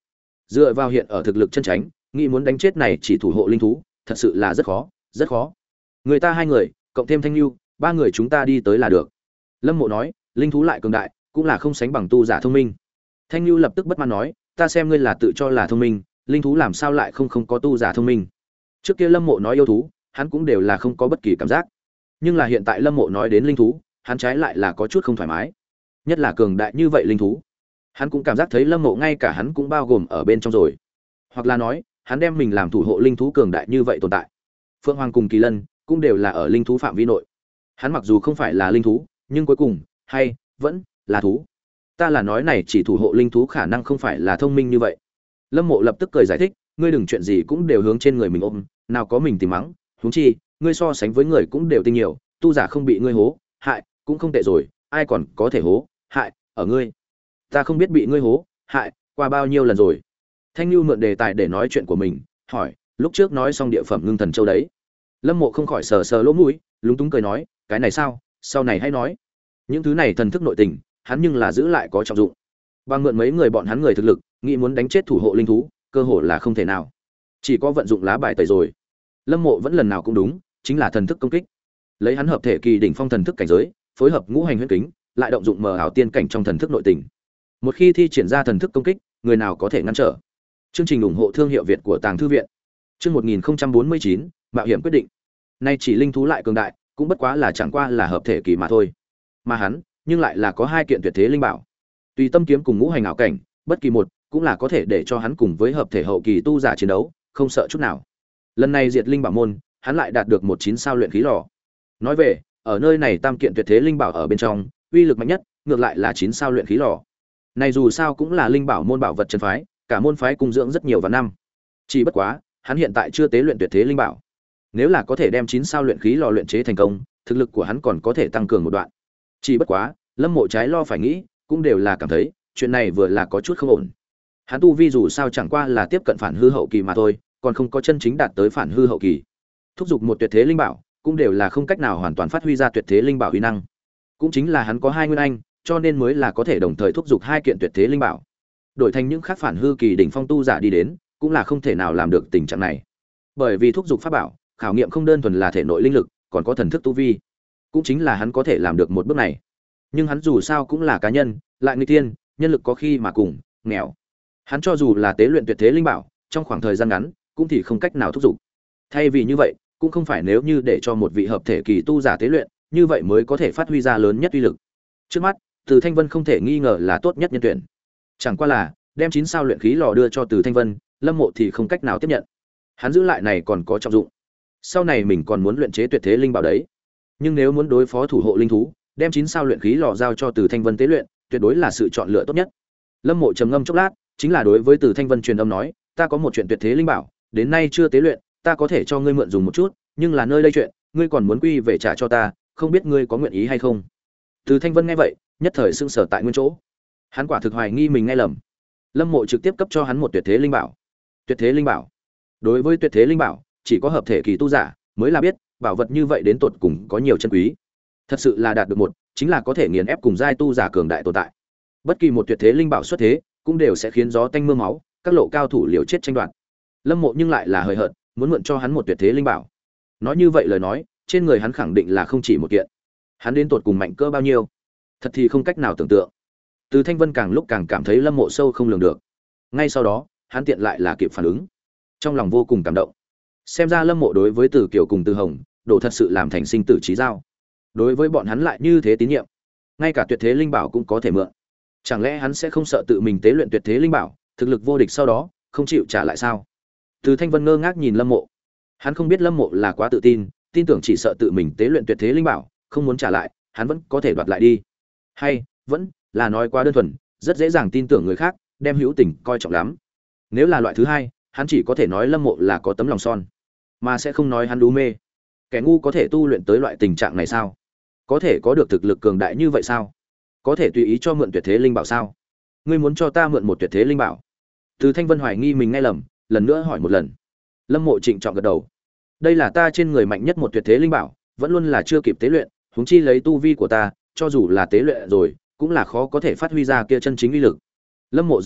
Dựa vào hiện ở thực lực chân tránh, nghĩ muốn đánh chết này chỉ thủ hộ linh thú, thật sự là rất khó, rất khó. Người ta hai người, cộng thêm Thanh Nưu, ba người chúng ta đi tới là được. Lâm Mộ nói, linh thú lại cường đại, cũng là không sánh bằng tu giả thông minh. Thanh Nưu lập tức bất mãn nói, ta xem ngươi là tự cho là thông minh, linh thú làm sao lại không không có tu giả thông minh. Trước kia Lâm Mộ nói yêu thú, hắn cũng đều là không có bất kỳ cảm giác. Nhưng là hiện tại Lâm Mộ nói đến linh thú, hắn trái lại là có chút không thoải mái. Nhất là cường đại như vậy linh thú. Hắn cũng cảm giác thấy Lâm Mộ ngay cả hắn cũng bao gồm ở bên trong rồi. Hoặc là nói, hắn đem mình làm thủ hộ linh thú cường đại như vậy tồn tại. Phượng Hoàng cùng Kỳ Lân cũng đều là ở linh thú phạm vi nội. Hắn mặc dù không phải là linh thú, nhưng cuối cùng, hay vẫn là thú. Ta là nói này chỉ thủ hộ linh thú khả năng không phải là thông minh như vậy. Lâm Mộ lập tức cười giải thích, ngươi đừng chuyện gì cũng đều hướng trên người mình ôm, nào có mình tìm mắng, huống chi, ngươi so sánh với người cũng đều tinh nhiều, tu giả không bị ngươi hố, hại, cũng không tệ rồi, ai còn có thể hố, hại, ở ngươi. Ta không biết bị ngươi hố, hại, qua bao nhiêu lần rồi. Thanh Nưu mượn đề tài để nói chuyện của mình, hỏi, lúc trước nói xong địa phẩm ngưng thần châu đấy. Lâm Mộ không khỏi sờ sờ lỗ mũi, lúng túng cười nói, cái này sao, sau này hãy nói. Những thứ này thần thức nội tình, hắn nhưng là giữ lại có trọng dụng. Bằng mượn mấy người bọn hắn người thực lực, nghĩ muốn đánh chết thủ hộ linh thú, cơ hội là không thể nào. Chỉ có vận dụng lá bài tẩy rồi. Lâm Mộ vẫn lần nào cũng đúng, chính là thần thức công kích. Lấy hắn hợp thể kỳ đỉnh phong thần thức cảnh giới, phối hợp ngũ hành huyễn kính, lại động dụng mờ ảo tiên cảnh trong thần thức nội tình. Một khi thi triển ra thần thức công kích, người nào có thể ngăn trở. Chương trình ủng hộ thương hiệu Việt của Tàng Thư viện. Chương một nghìn không trăm bốn mươi chín, mạo hiểm quyết định. Nay chỉ linh thú lại cường đại, cũng bất quá là chẳng qua là hợp thể kỳ mà thôi. Mà hắn, nhưng lại là có hai kiện tuyệt thế linh bảo. Tùy tâm kiếm cùng ngũ hành ảo cảnh, bất kỳ một cũng là có thể để cho hắn cùng với hợp thể hậu kỳ tu giả chiến đấu, không sợ chút nào. Lần này diệt linh bảo môn, hắn lại đạt được một chín sao luyện khí lò. Nói về, ở nơi này tam kiện tuyệt thế linh bảo ở bên trong, uy lực mạnh nhất, ngược lại là chín sao luyện khí lò. Này dù sao cũng là linh bảo môn bảo vật chân phái, cả môn phái cung dưỡng rất nhiều vạn năm. Chỉ bất quá, hắn hiện tại chưa tế luyện tuyệt thế linh bảo. Nếu là có thể đem chín sao luyện khí lò luyện chế thành công, thực lực của hắn còn có thể tăng cường một đoạn. Chỉ bất quá, Lâm Mộ trái lo phải nghĩ, cũng đều là cảm thấy, chuyện này vừa là có chút không ổn. Hắn tu vi dù sao chẳng qua là tiếp cận phản hư hậu kỳ mà thôi, còn không có chân chính đạt tới phản hư hậu kỳ. Thúc giục một tuyệt thế linh bảo, cũng đều là không cách nào hoàn toàn phát huy ra tuyệt thế linh bảo uy năng. Cũng chính là hắn có hai nguyên anh, cho nên mới là có thể đồng thời thúc giục hai kiện tuyệt thế linh bảo. Đổi thành những khác phản hư kỳ đỉnh phong tu giả đi đến, cũng là không thể nào làm được tình trạng này. Bởi vì thúc giục pháp bảo, khảo nghiệm không đơn thuần là thể nội linh lực, còn có thần thức tu vi. Cũng chính là hắn có thể làm được một bước này. Nhưng hắn dù sao cũng là cá nhân, lại nghịch tiên, nhân lực có khi mà cùng nghèo. Hắn cho dù là tế luyện tuyệt thế linh bảo, trong khoảng thời gian ngắn, cũng thì không cách nào thúc giục. Thay vì như vậy, cũng không phải nếu như để cho một vị hợp thể kỳ tu giả tế luyện, như vậy mới có thể phát huy ra lớn nhất uy lực. Trước mắt, Từ Thanh Vân không thể nghi ngờ là tốt nhất nhân tuyển. Chẳng qua là, đem chín sao luyện khí lò đưa cho Từ Thanh Vân, Lâm Mộ thì không cách nào tiếp nhận. Hắn giữ lại này còn có trọng dụng. Sau này mình còn muốn luyện chế tuyệt thế linh bảo đấy. Nhưng nếu muốn đối phó thủ hộ linh thú, đem chín sao luyện khí lò giao cho Từ Thanh Vân tế luyện, tuyệt đối là sự chọn lựa tốt nhất. Lâm Mộ trầm ngâm chốc lát, chính là đối với Từ Thanh Vân truyền âm nói, ta có một chuyện tuyệt thế linh bảo, đến nay chưa tế luyện, ta có thể cho ngươi mượn dùng một chút, nhưng là nơi đây chuyện, ngươi còn muốn quy về trả cho ta, không biết ngươi có nguyện ý hay không. Từ Thanh Vân nghe vậy, nhất thời sững sờ tại nguyên chỗ. Hắn quả thực hoài nghi mình nghe lầm. Lâm Mộ trực tiếp cấp cho hắn một tuyệt thế linh bảo. Tuyệt thế linh bảo. Đối với tuyệt thế linh bảo, chỉ có hợp thể kỳ tu giả mới là biết, bảo vật như vậy đến tột cùng có nhiều chân quý. Thật sự là đạt được một, chính là có thể nghiền ép cùng giai tu giả cường đại tồn tại. Bất kỳ một tuyệt thế linh bảo xuất thế, cũng đều sẽ khiến gió tanh mưa máu, các lộ cao thủ liều chết tranh đoạt. Lâm Mộ nhưng lại là hời hợt, muốn mượn cho hắn một tuyệt thế linh bảo. Nói như vậy lời nói, trên người hắn khẳng định là không chỉ một kiện. Hắn đến tột cùng mạnh cỡ bao nhiêu, thật thì không cách nào tưởng tượng. Từ Thanh Vân càng lúc càng cảm thấy Lâm Mộ sâu không lường được. Ngay sau đó, hắn tiện lại là kịp phản ứng, trong lòng vô cùng cảm động. Xem ra Lâm Mộ đối với Từ Kiều cùng Từ Hồng, đổ thật sự làm thành sinh tử chí giao. Đối với bọn hắn lại như thế tín nhiệm, ngay cả tuyệt thế linh bảo cũng có thể mượn. Chẳng lẽ hắn sẽ không sợ tự mình tế luyện tuyệt thế linh bảo, thực lực vô địch sau đó không chịu trả lại sao? Từ Thanh Vân ngơ ngác nhìn Lâm Mộ. Hắn không biết Lâm Mộ là quá tự tin, tin tưởng chỉ sợ tự mình tế luyện tuyệt thế linh bảo, không muốn trả lại, hắn vẫn có thể đoạt lại đi. Hay, vẫn là nói quá đơn thuần, rất dễ dàng tin tưởng người khác, đem hữu tình coi trọng lắm. Nếu là loại thứ hai, hắn chỉ có thể nói Lâm Mộ là có tấm lòng son, mà sẽ không nói hắn đú mê. Kẻ ngu có thể tu luyện tới loại tình trạng này sao? Có thể có được thực lực cường đại như vậy sao? Có thể tùy ý cho mượn tuyệt thế linh bảo sao? Ngươi muốn cho ta mượn một tuyệt thế linh bảo? Từ Thanh Vân hoài nghi mình nghe lầm, lần nữa hỏi một lần. Lâm Mộ trịnh trọng gật đầu. Đây là ta trên người mạnh nhất một tuyệt thế linh bảo, vẫn luôn là chưa kịp tế luyện, huống chi lấy tu vi của ta, cho dù là tế luyện rồi, cũng là khó có thể phát huy ra kia chân chính uy lực. Lâm Mộ giải thích,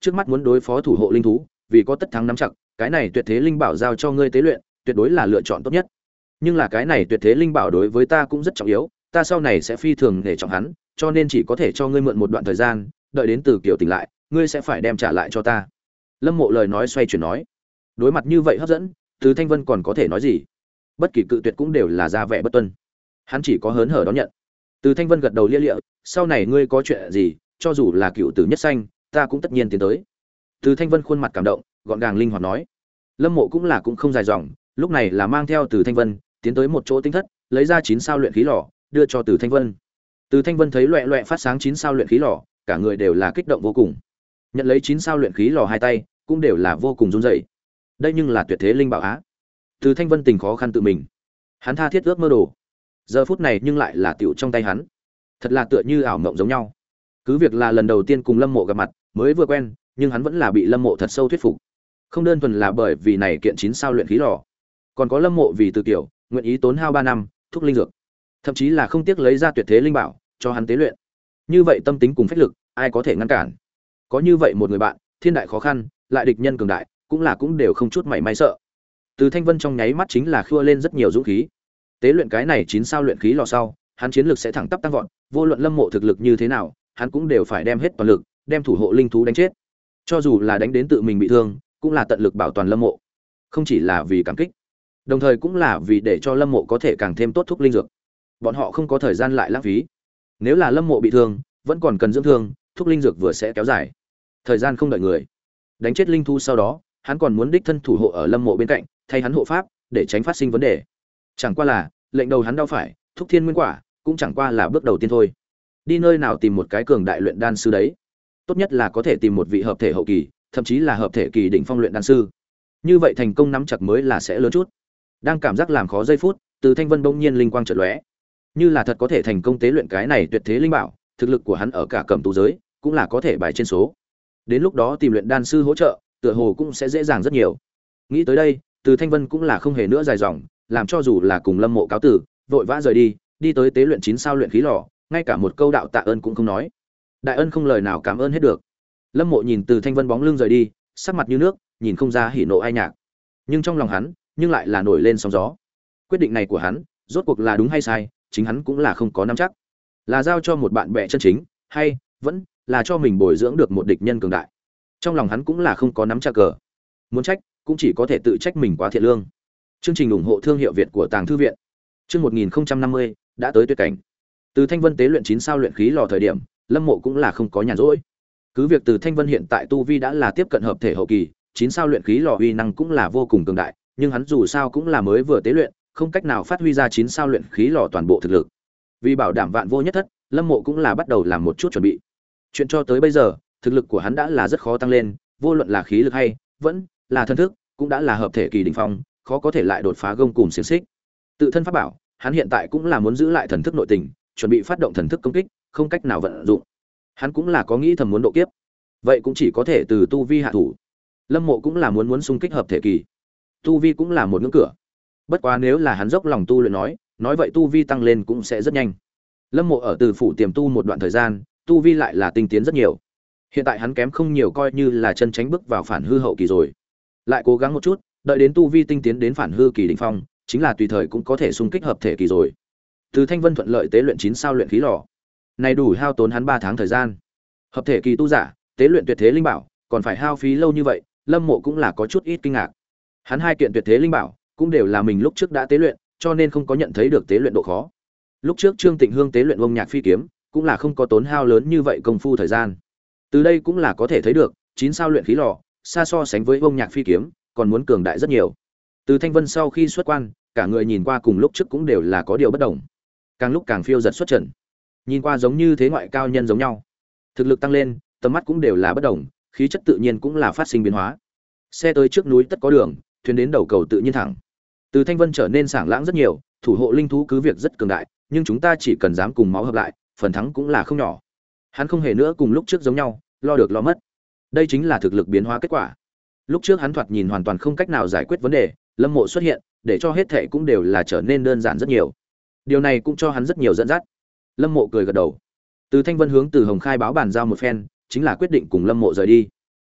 trước mắt muốn đối phó thủ hộ linh thú, vì có tất thắng nắm chặt, cái này tuyệt thế linh bảo giao cho ngươi tế luyện, tuyệt đối là lựa chọn tốt nhất. Nhưng là cái này tuyệt thế linh bảo đối với ta cũng rất trọng yếu, ta sau này sẽ phi thường để trọng hắn, cho nên chỉ có thể cho ngươi mượn một đoạn thời gian, đợi đến Từ Kiều tỉnh lại, ngươi sẽ phải đem trả lại cho ta. Lâm Mộ lời nói xoay chuyển nói. Đối mặt như vậy hấp dẫn, Từ Thanh Vân còn có thể nói gì? Bất kỳ cự tuyệt cũng đều là ra vẻ bất tuân. Hắn chỉ có hớn hở đón nhận. Từ Thanh Vân gật đầu lia lịa, sau này ngươi có chuyện gì, cho dù là cựu tử nhất sanh, ta cũng tất nhiên tiến tới. Từ Thanh Vân khuôn mặt cảm động, gọn gàng linh hoạt nói. Lâm Mộ cũng là cũng không dài dòng, lúc này là mang theo Từ Thanh Vân tiến tới một chỗ tinh thất, lấy ra chín sao luyện khí lò, đưa cho Từ Thanh Vân. Từ Thanh Vân thấy loẹt loẹt phát sáng chín sao luyện khí lò, cả người đều là kích động vô cùng. Nhận lấy chín sao luyện khí lò hai tay, cũng đều là vô cùng run rẩy. Đây nhưng là tuyệt thế linh bảo á. Từ Thanh Vân tình khó khăn tự mình. Hắn tha thiết ước mơ đồ. Giờ phút này nhưng lại là tiểu trong tay hắn. Thật là tựa như ảo mộng giống nhau. Cứ việc là lần đầu tiên cùng Lâm Mộ gặp mặt, mới vừa quen, nhưng hắn vẫn là bị Lâm Mộ thật sâu thuyết phục. Không đơn thuần là bởi vì này kiện chín sao luyện khí lò, còn có Lâm Mộ vì Từ Kiều, nguyện ý tốn hao ba năm, thuốc linh dược, thậm chí là không tiếc lấy ra tuyệt thế linh bảo cho hắn tế luyện. Như vậy tâm tính cùng phách lực, ai có thể ngăn cản? Có như vậy một người bạn, thiên đại khó khăn, lại địch nhân cường đại, cũng là cũng đều không chút mảy may sợ. Từ Thanh Vân trong nháy mắt chính là khua lên rất nhiều dũng khí. Tế luyện cái này chín sao luyện khí lò sau, hắn chiến lực sẽ thẳng tắp tăng vọt, vô luận Lâm Mộ thực lực như thế nào, hắn cũng đều phải đem hết toàn lực, đem thủ hộ linh thú đánh chết. Cho dù là đánh đến tự mình bị thương, cũng là tận lực bảo toàn Lâm Mộ. Không chỉ là vì cảm kích, đồng thời cũng là vì để cho Lâm Mộ có thể càng thêm tốt thuốc linh dược. Bọn họ không có thời gian lại lãng phí. Nếu là Lâm Mộ bị thương, vẫn còn cần dưỡng thương, thuốc linh dược vừa sẽ kéo dài. Thời gian không đợi người. Đánh chết linh thú sau đó, hắn còn muốn đích thân thủ hộ ở Lâm Mộ bên cạnh, thay hắn hộ pháp, để tránh phát sinh vấn đề. Chẳng qua là, lệnh đầu hắn đau phải, thúc thiên nguyên quả, cũng chẳng qua là bước đầu tiên thôi. Đi nơi nào tìm một cái cường đại luyện đan sư đấy? Tốt nhất là có thể tìm một vị hợp thể hậu kỳ, thậm chí là hợp thể kỳ đỉnh phong luyện đan sư. Như vậy thành công nắm chặt mới là sẽ lớn chút. Đang cảm giác làm khó giây phút, Từ Thanh Vân bỗng nhiên linh quang chợt lóe. Như là thật có thể thành công tế luyện cái này tuyệt thế linh bảo, thực lực của hắn ở cả cẩm tú giới cũng là có thể bài trên số. Đến lúc đó tìm luyện đan sư hỗ trợ, tựa hồ cũng sẽ dễ dàng rất nhiều. Nghĩ tới đây, Từ Thanh Vân cũng là không hề nữa dài dòng, làm cho dù là cùng Lâm Mộ cáo tử, vội vã rời đi, đi tới tế luyện chín sao luyện khí lò, ngay cả một câu đạo tạ ơn cũng không nói. Đại ân không lời nào cảm ơn hết được. Lâm Mộ nhìn Từ Thanh Vân bóng lưng rời đi, sắc mặt như nước, nhìn không ra hỉ nộ ai nhạc. Nhưng trong lòng hắn, nhưng lại là nổi lên sóng gió. Quyết định này của hắn, rốt cuộc là đúng hay sai, chính hắn cũng là không có nắm chắc. Là giao cho một bạn bè chân chính, hay vẫn là cho mình bồi dưỡng được một địch nhân cường đại. Trong lòng hắn cũng là không có nắm chắc cờ. Muốn trách, cũng chỉ có thể tự trách mình quá thiện lương. Chương trình ủng hộ thương hiệu Việt của Tàng Thư viện. Chương một nghìn năm mươi đã tới tuyệt cảnh. Từ Thanh Vân tế luyện chín sao luyện khí lò thời điểm, Lâm Mộ cũng là không có nhàn rỗi. Cứ việc Từ Thanh Vân hiện tại tu vi đã là tiếp cận hợp thể hậu kỳ, chín sao luyện khí lò uy năng cũng là vô cùng cường đại, nhưng hắn dù sao cũng là mới vừa tế luyện, không cách nào phát huy ra chín sao luyện khí lò toàn bộ thực lực. Vì bảo đảm vạn vô nhất thất, Lâm Mộ cũng là bắt đầu làm một chút chuẩn bị. Chuyện cho tới bây giờ, thực lực của hắn đã là rất khó tăng lên, vô luận là khí lực hay vẫn là thân thức, cũng đã là hợp thể kỳ đỉnh phong, khó có thể lại đột phá gông cùm xiển xích. Tự thân pháp bảo, hắn hiện tại cũng là muốn giữ lại thần thức nội tình, chuẩn bị phát động thần thức công kích, không cách nào vận dụng. Hắn cũng là có nghĩ thầm muốn độ kiếp, vậy cũng chỉ có thể từ tu vi hạ thủ. Lâm Mộ cũng là muốn muốn xung kích hợp thể kỳ, tu vi cũng là một ngưỡng cửa. Bất quá nếu là hắn dốc lòng tu luyện nói, nói vậy tu vi tăng lên cũng sẽ rất nhanh. Lâm Mộ ở Từ phủ tiềm tu một đoạn thời gian, tu vi lại là tinh tiến rất nhiều. Hiện tại hắn kém không nhiều coi như là chân tránh bước vào phản hư hậu kỳ rồi. Lại cố gắng một chút, đợi đến tu vi tinh tiến đến phản hư kỳ đỉnh phong, chính là tùy thời cũng có thể xung kích hợp thể kỳ rồi. Từ Thanh Vân thuận lợi tế luyện chín sao luyện khí lò. Này đủ hao tốn hắn ba tháng thời gian. Hợp thể kỳ tu giả, tế luyện tuyệt thế linh bảo, còn phải hao phí lâu như vậy, Lâm Mộ cũng là có chút ít kinh ngạc. Hắn hai kiện tuyệt thế linh bảo, cũng đều là mình lúc trước đã tế luyện, cho nên không có nhận thấy được tế luyện độ khó. Lúc trước Trương Tịnh Hương tế luyện Vông Nhạc Phi kiếm, cũng là không có tốn hao lớn như vậy công phu thời gian. Từ đây cũng là có thể thấy được, chín sao luyện khí lò, xa so sánh với Vông Nhạc Phi kiếm, còn muốn cường đại rất nhiều. Từ Thanh Vân sau khi xuất quan, cả người nhìn qua cùng lúc trước cũng đều là có điều bất đồng. Càng lúc càng phiêu giật xuất trần. Nhìn qua giống như thế ngoại cao nhân giống nhau. Thực lực tăng lên, tầm mắt cũng đều là bất đồng, khí chất tự nhiên cũng là phát sinh biến hóa. Xe tới trước núi tất có đường, thuyền đến đầu cầu tự nhiên thẳng. Từ Thanh Vân trở nên sảng lãng rất nhiều, thủ hộ linh thú cứ việc rất cường đại, nhưng chúng ta chỉ cần dám cùng máu hợp lại, phần thắng cũng là không nhỏ. Hắn không hề nữa cùng lúc trước giống nhau, lo được lo mất. Đây chính là thực lực biến hóa kết quả. Lúc trước hắn thoạt nhìn hoàn toàn không cách nào giải quyết vấn đề, Lâm Mộ xuất hiện, để cho hết thảy cũng đều là trở nên đơn giản rất nhiều. Điều này cũng cho hắn rất nhiều dẫn dắt. Lâm Mộ cười gật đầu. Từ Thanh Vân hướng Từ Hồng khai báo bàn giao một phen, chính là quyết định cùng Lâm Mộ rời đi.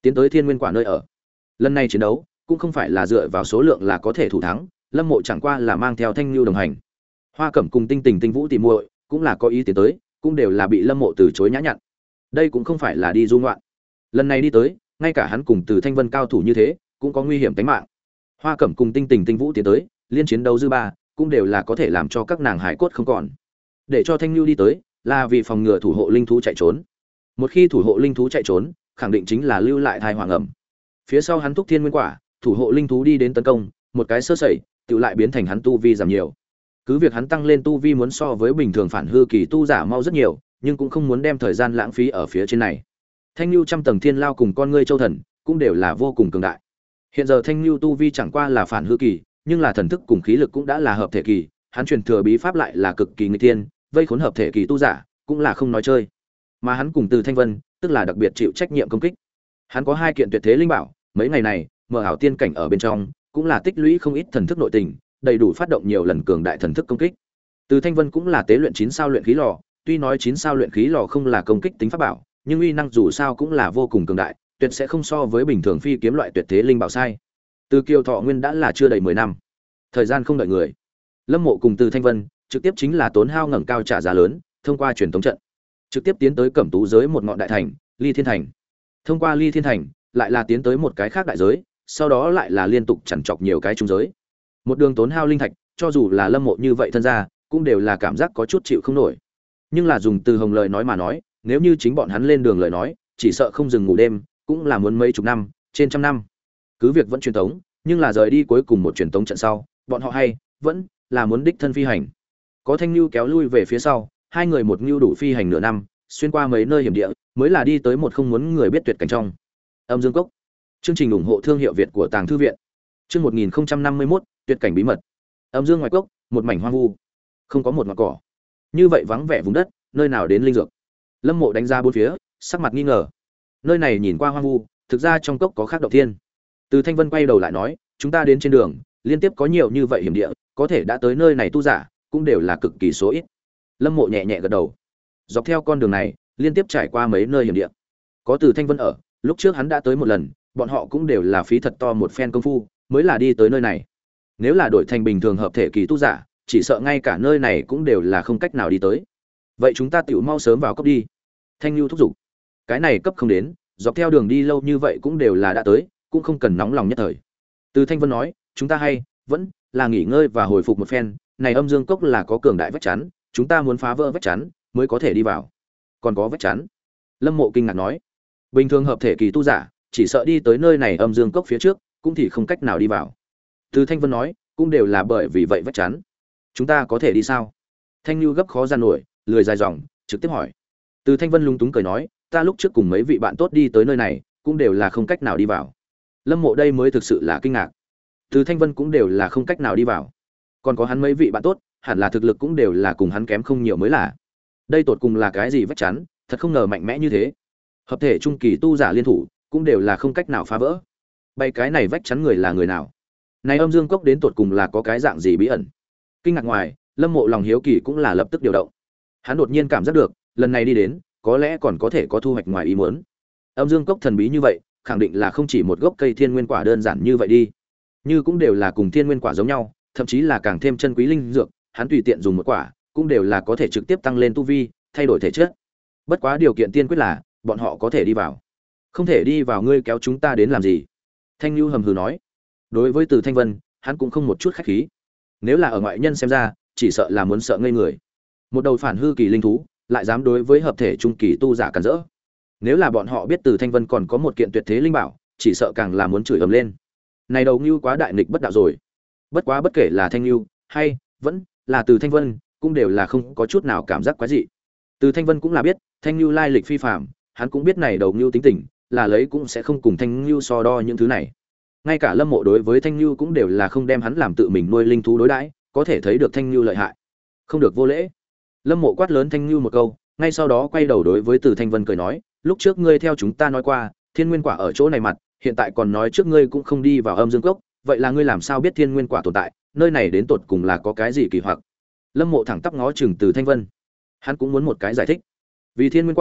tiến tới thiên nguyên quả nơi ở. Lần này chiến đấu cũng không phải là dựa vào số lượng là có thể thủ thắng, Lâm Mộ chẳng qua là mang theo Thanh Nưu đồng hành. Hoa Cẩm cùng Tinh Tình Tinh Vũ tỉ muội cũng là có ý tiến tới, cũng đều là bị Lâm Mộ từ chối nhã nhặn. Đây cũng không phải là đi du ngoạn. Lần này đi tới, ngay cả hắn cùng Từ Thanh Vân cao thủ như thế, cũng có nguy hiểm tính mạng. Hoa Cẩm cùng Tinh Tình Tinh Vũ tiến tới, liên chiến đấu dư ba, cũng đều là có thể làm cho các nàng hải cốt không còn. Để cho Thanh Nưu đi tới, là vì phòng ngừa thủ hộ linh thú chạy trốn. Một khi thủ hộ linh thú chạy trốn, khẳng định chính là lưu lại thai hoàng ẩm. Phía sau hắn thúc thiên nguyên quả, thủ hộ linh thú đi đến tấn công, một cái sơ sẩy, tự lại biến thành hắn tu vi giảm nhiều. Cứ việc hắn tăng lên tu vi muốn so với bình thường phản hư kỳ tu giả mau rất nhiều, nhưng cũng không muốn đem thời gian lãng phí ở phía trên này. Thanh Nưu trăm tầng thiên lao cùng con ngươi châu thần, cũng đều là vô cùng cường đại. Hiện giờ Thanh Nưu tu vi chẳng qua là phản hư kỳ, nhưng là thần thức cùng khí lực cũng đã là hợp thể kỳ, hắn truyền thừa bí pháp lại là cực kỳ nghịch thiên, vây khốn hợp thể kỳ tu giả, cũng là không nói chơi. Mà hắn cùng Từ Thanh Vân, tức là đặc biệt chịu trách nhiệm công kích. Hắn có hai kiện tuyệt thế linh bảo, mấy ngày này, mở ảo tiên cảnh ở bên trong, cũng là tích lũy không ít thần thức nội tình, đầy đủ phát động nhiều lần cường đại thần thức công kích. Từ Thanh Vân cũng là tế luyện chín sao luyện khí lò, tuy nói chín sao luyện khí lò không là công kích tính pháp bảo, nhưng uy năng dù sao cũng là vô cùng cường đại, tuyệt sẽ không so với bình thường phi kiếm loại tuyệt thế linh bảo sai. Từ Kiều Thọ Nguyên đã là chưa đầy mười năm. Thời gian không đợi người. Lâm Mộ cùng Từ Thanh Vân trực tiếp chính là tốn hao ngẩng cao trả giá lớn, thông qua truyền thống trận, trực tiếp tiến tới Cẩm Tú giới một ngọn đại thành, Ly Thiên Thành. Thông qua Ly Thiên Thành, lại là tiến tới một cái khác đại giới, sau đó lại là liên tục chằn chọc nhiều cái trung giới. Một đường tốn hao linh thạch, cho dù là Lâm Mộ như vậy thân gia, cũng đều là cảm giác có chút chịu không nổi. Nhưng là dùng Từ Hồng lời nói mà nói, nếu như chính bọn hắn lên đường lời nói, chỉ sợ không dừng ngủ đêm, cũng là muốn mấy chục năm, trên trăm năm. Cứ việc vẫn truyền tống, nhưng là rời đi cuối cùng một truyền tống trận sau, bọn họ hay vẫn là muốn đích thân phi hành. Có Thanh Nưu kéo lui về phía sau, hai người một nưu đủ phi hành nửa năm, xuyên qua mấy nơi hiểm địa, mới là đi tới một không muốn người biết tuyệt cảnh trong. Âm Dương Cốc. Chương trình ủng hộ thương hiệu Việt của Tàng thư viện. Chương một nghìn không trăm năm mươi mốt, tuyệt cảnh bí mật. Âm Dương ngoài cốc, một mảnh hoang vu, không có một ngọn cỏ. Như vậy vắng vẻ vùng đất, nơi nào đến linh dược? Lâm Mộ đánh ra bốn phía, sắc mặt nghi ngờ. Nơi này nhìn qua hoang vu, thực ra trong cốc có khác động thiên. Từ Thanh Vân quay đầu lại nói, chúng ta đến trên đường, liên tiếp có nhiều như vậy hiểm địa, có thể đã tới nơi này tu giả, cũng đều là cực kỳ số ít. Lâm Mộ nhẹ nhẹ gật đầu. Dọc theo con đường này, liên tiếp trải qua mấy nơi hiểm địa. Có Từ Thanh Vân ở, lúc trước hắn đã tới một lần, bọn họ cũng đều là phí thật to một phen công phu, mới là đi tới nơi này. Nếu là đổi thành bình thường hợp thể kỳ tu giả, chỉ sợ ngay cả nơi này cũng đều là không cách nào đi tới. Vậy chúng ta tiểu mau sớm vào cấp đi. Thanh Nưu thúc giục. Cái này cấp không đến, dọc theo đường đi lâu như vậy cũng đều là đã tới, cũng không cần nóng lòng nhất thời. Từ Thanh Vân nói, chúng ta hay vẫn là nghỉ ngơi và hồi phục một phen, này Âm Dương Cốc là có cường đại vách chắn, chúng ta muốn phá vỡ vách chắn mới có thể đi vào. Còn có vách chắn? Lâm Mộ kinh ngạc nói. Bình thường hợp thể kỳ tu giả, chỉ sợ đi tới nơi này Âm Dương Cốc phía trước, cũng thì không cách nào đi vào. Từ Thanh Vân nói, cũng đều là bởi vì vậy vách chắn. Chúng ta có thể đi sao? Thanh Nưu gấp khó gian nổi, lười dài dòng, trực tiếp hỏi. Từ Thanh Vân lúng túng cười nói, ta lúc trước cùng mấy vị bạn tốt đi tới nơi này, cũng đều là không cách nào đi vào. Lâm Mộ đây mới thực sự là kinh ngạc. Từ Thanh Vân cũng đều là không cách nào đi vào. Còn có hắn mấy vị bạn tốt, hẳn là thực lực cũng đều là cùng hắn kém không nhiều mới là. Đây tột cùng là cái gì vách chắn, thật không ngờ mạnh mẽ như thế. Hợp thể trung kỳ tu giả liên thủ, cũng đều là không cách nào phá vỡ. Bay cái này vách chắn người là người nào? Này Âm Dương Cốc đến tột cùng là có cái dạng gì bí ẩn? Kinh ngạc ngoài, Lâm Mộ lòng hiếu kỳ cũng là lập tức điều động. Hắn đột nhiên cảm giác được, lần này đi đến, có lẽ còn có thể có thu hoạch ngoài ý muốn. Âm Dương Cốc thần bí như vậy, khẳng định là không chỉ một gốc cây thiên nguyên quả đơn giản như vậy đi. Như cũng đều là cùng thiên nguyên quả giống nhau, thậm chí là càng thêm chân quý linh dược, hắn tùy tiện dùng một quả, cũng đều là có thể trực tiếp tăng lên tu vi, thay đổi thể chất. Bất quá điều kiện tiên quyết là, bọn họ có thể đi vào. Không thể đi vào ngươi kéo chúng ta đến làm gì? Thanh Nưu hầm hừ nói. Đối với Từ Thanh Vân, hắn cũng không một chút khách khí. Nếu là ở ngoại nhân xem ra, chỉ sợ là muốn sợ ngây người. Một đầu phản hư kỳ linh thú, lại dám đối với hợp thể trung kỳ tu giả cản rỡ. Nếu là bọn họ biết Từ Thanh Vân còn có một kiện tuyệt thế linh bảo, chỉ sợ càng là muốn chửi ầm lên. Này đầu Nưu quá đại nghịch bất đạo rồi. Bất quá bất kể là Thanh Nưu hay vẫn là Từ Thanh Vân, cũng đều là không có chút nào cảm giác quái dị. Từ Thanh Vân cũng là biết, Thanh Nưu lai lịch phi phàm, hắn cũng biết này đầu Nưu tính tình, là lấy cũng sẽ không cùng Thanh Nưu so đo những thứ này. Ngay cả Lâm Mộ đối với Thanh Nưu cũng đều là không đem hắn làm tự mình nuôi linh thú đối đãi, có thể thấy được Thanh Nưu lợi hại. Không được vô lễ. Lâm Mộ quát lớn Thanh Nưu một câu, ngay sau đó quay đầu đối với Từ Thanh Vân cười nói, lúc trước ngươi theo chúng ta nói qua, thiên nguyên quả ở chỗ này mặt, hiện tại còn nói trước ngươi cũng không đi vào Âm Dương Cốc, vậy là ngươi làm sao biết thiên nguyên quả tồn tại, nơi này đến tột cùng là có cái gì kỳ hoặc? Lâm Mộ thẳng tắp ngó chừng Từ Thanh Vân. Hắn cũng muốn một cái giải thích. Vì thiên nguyên quả,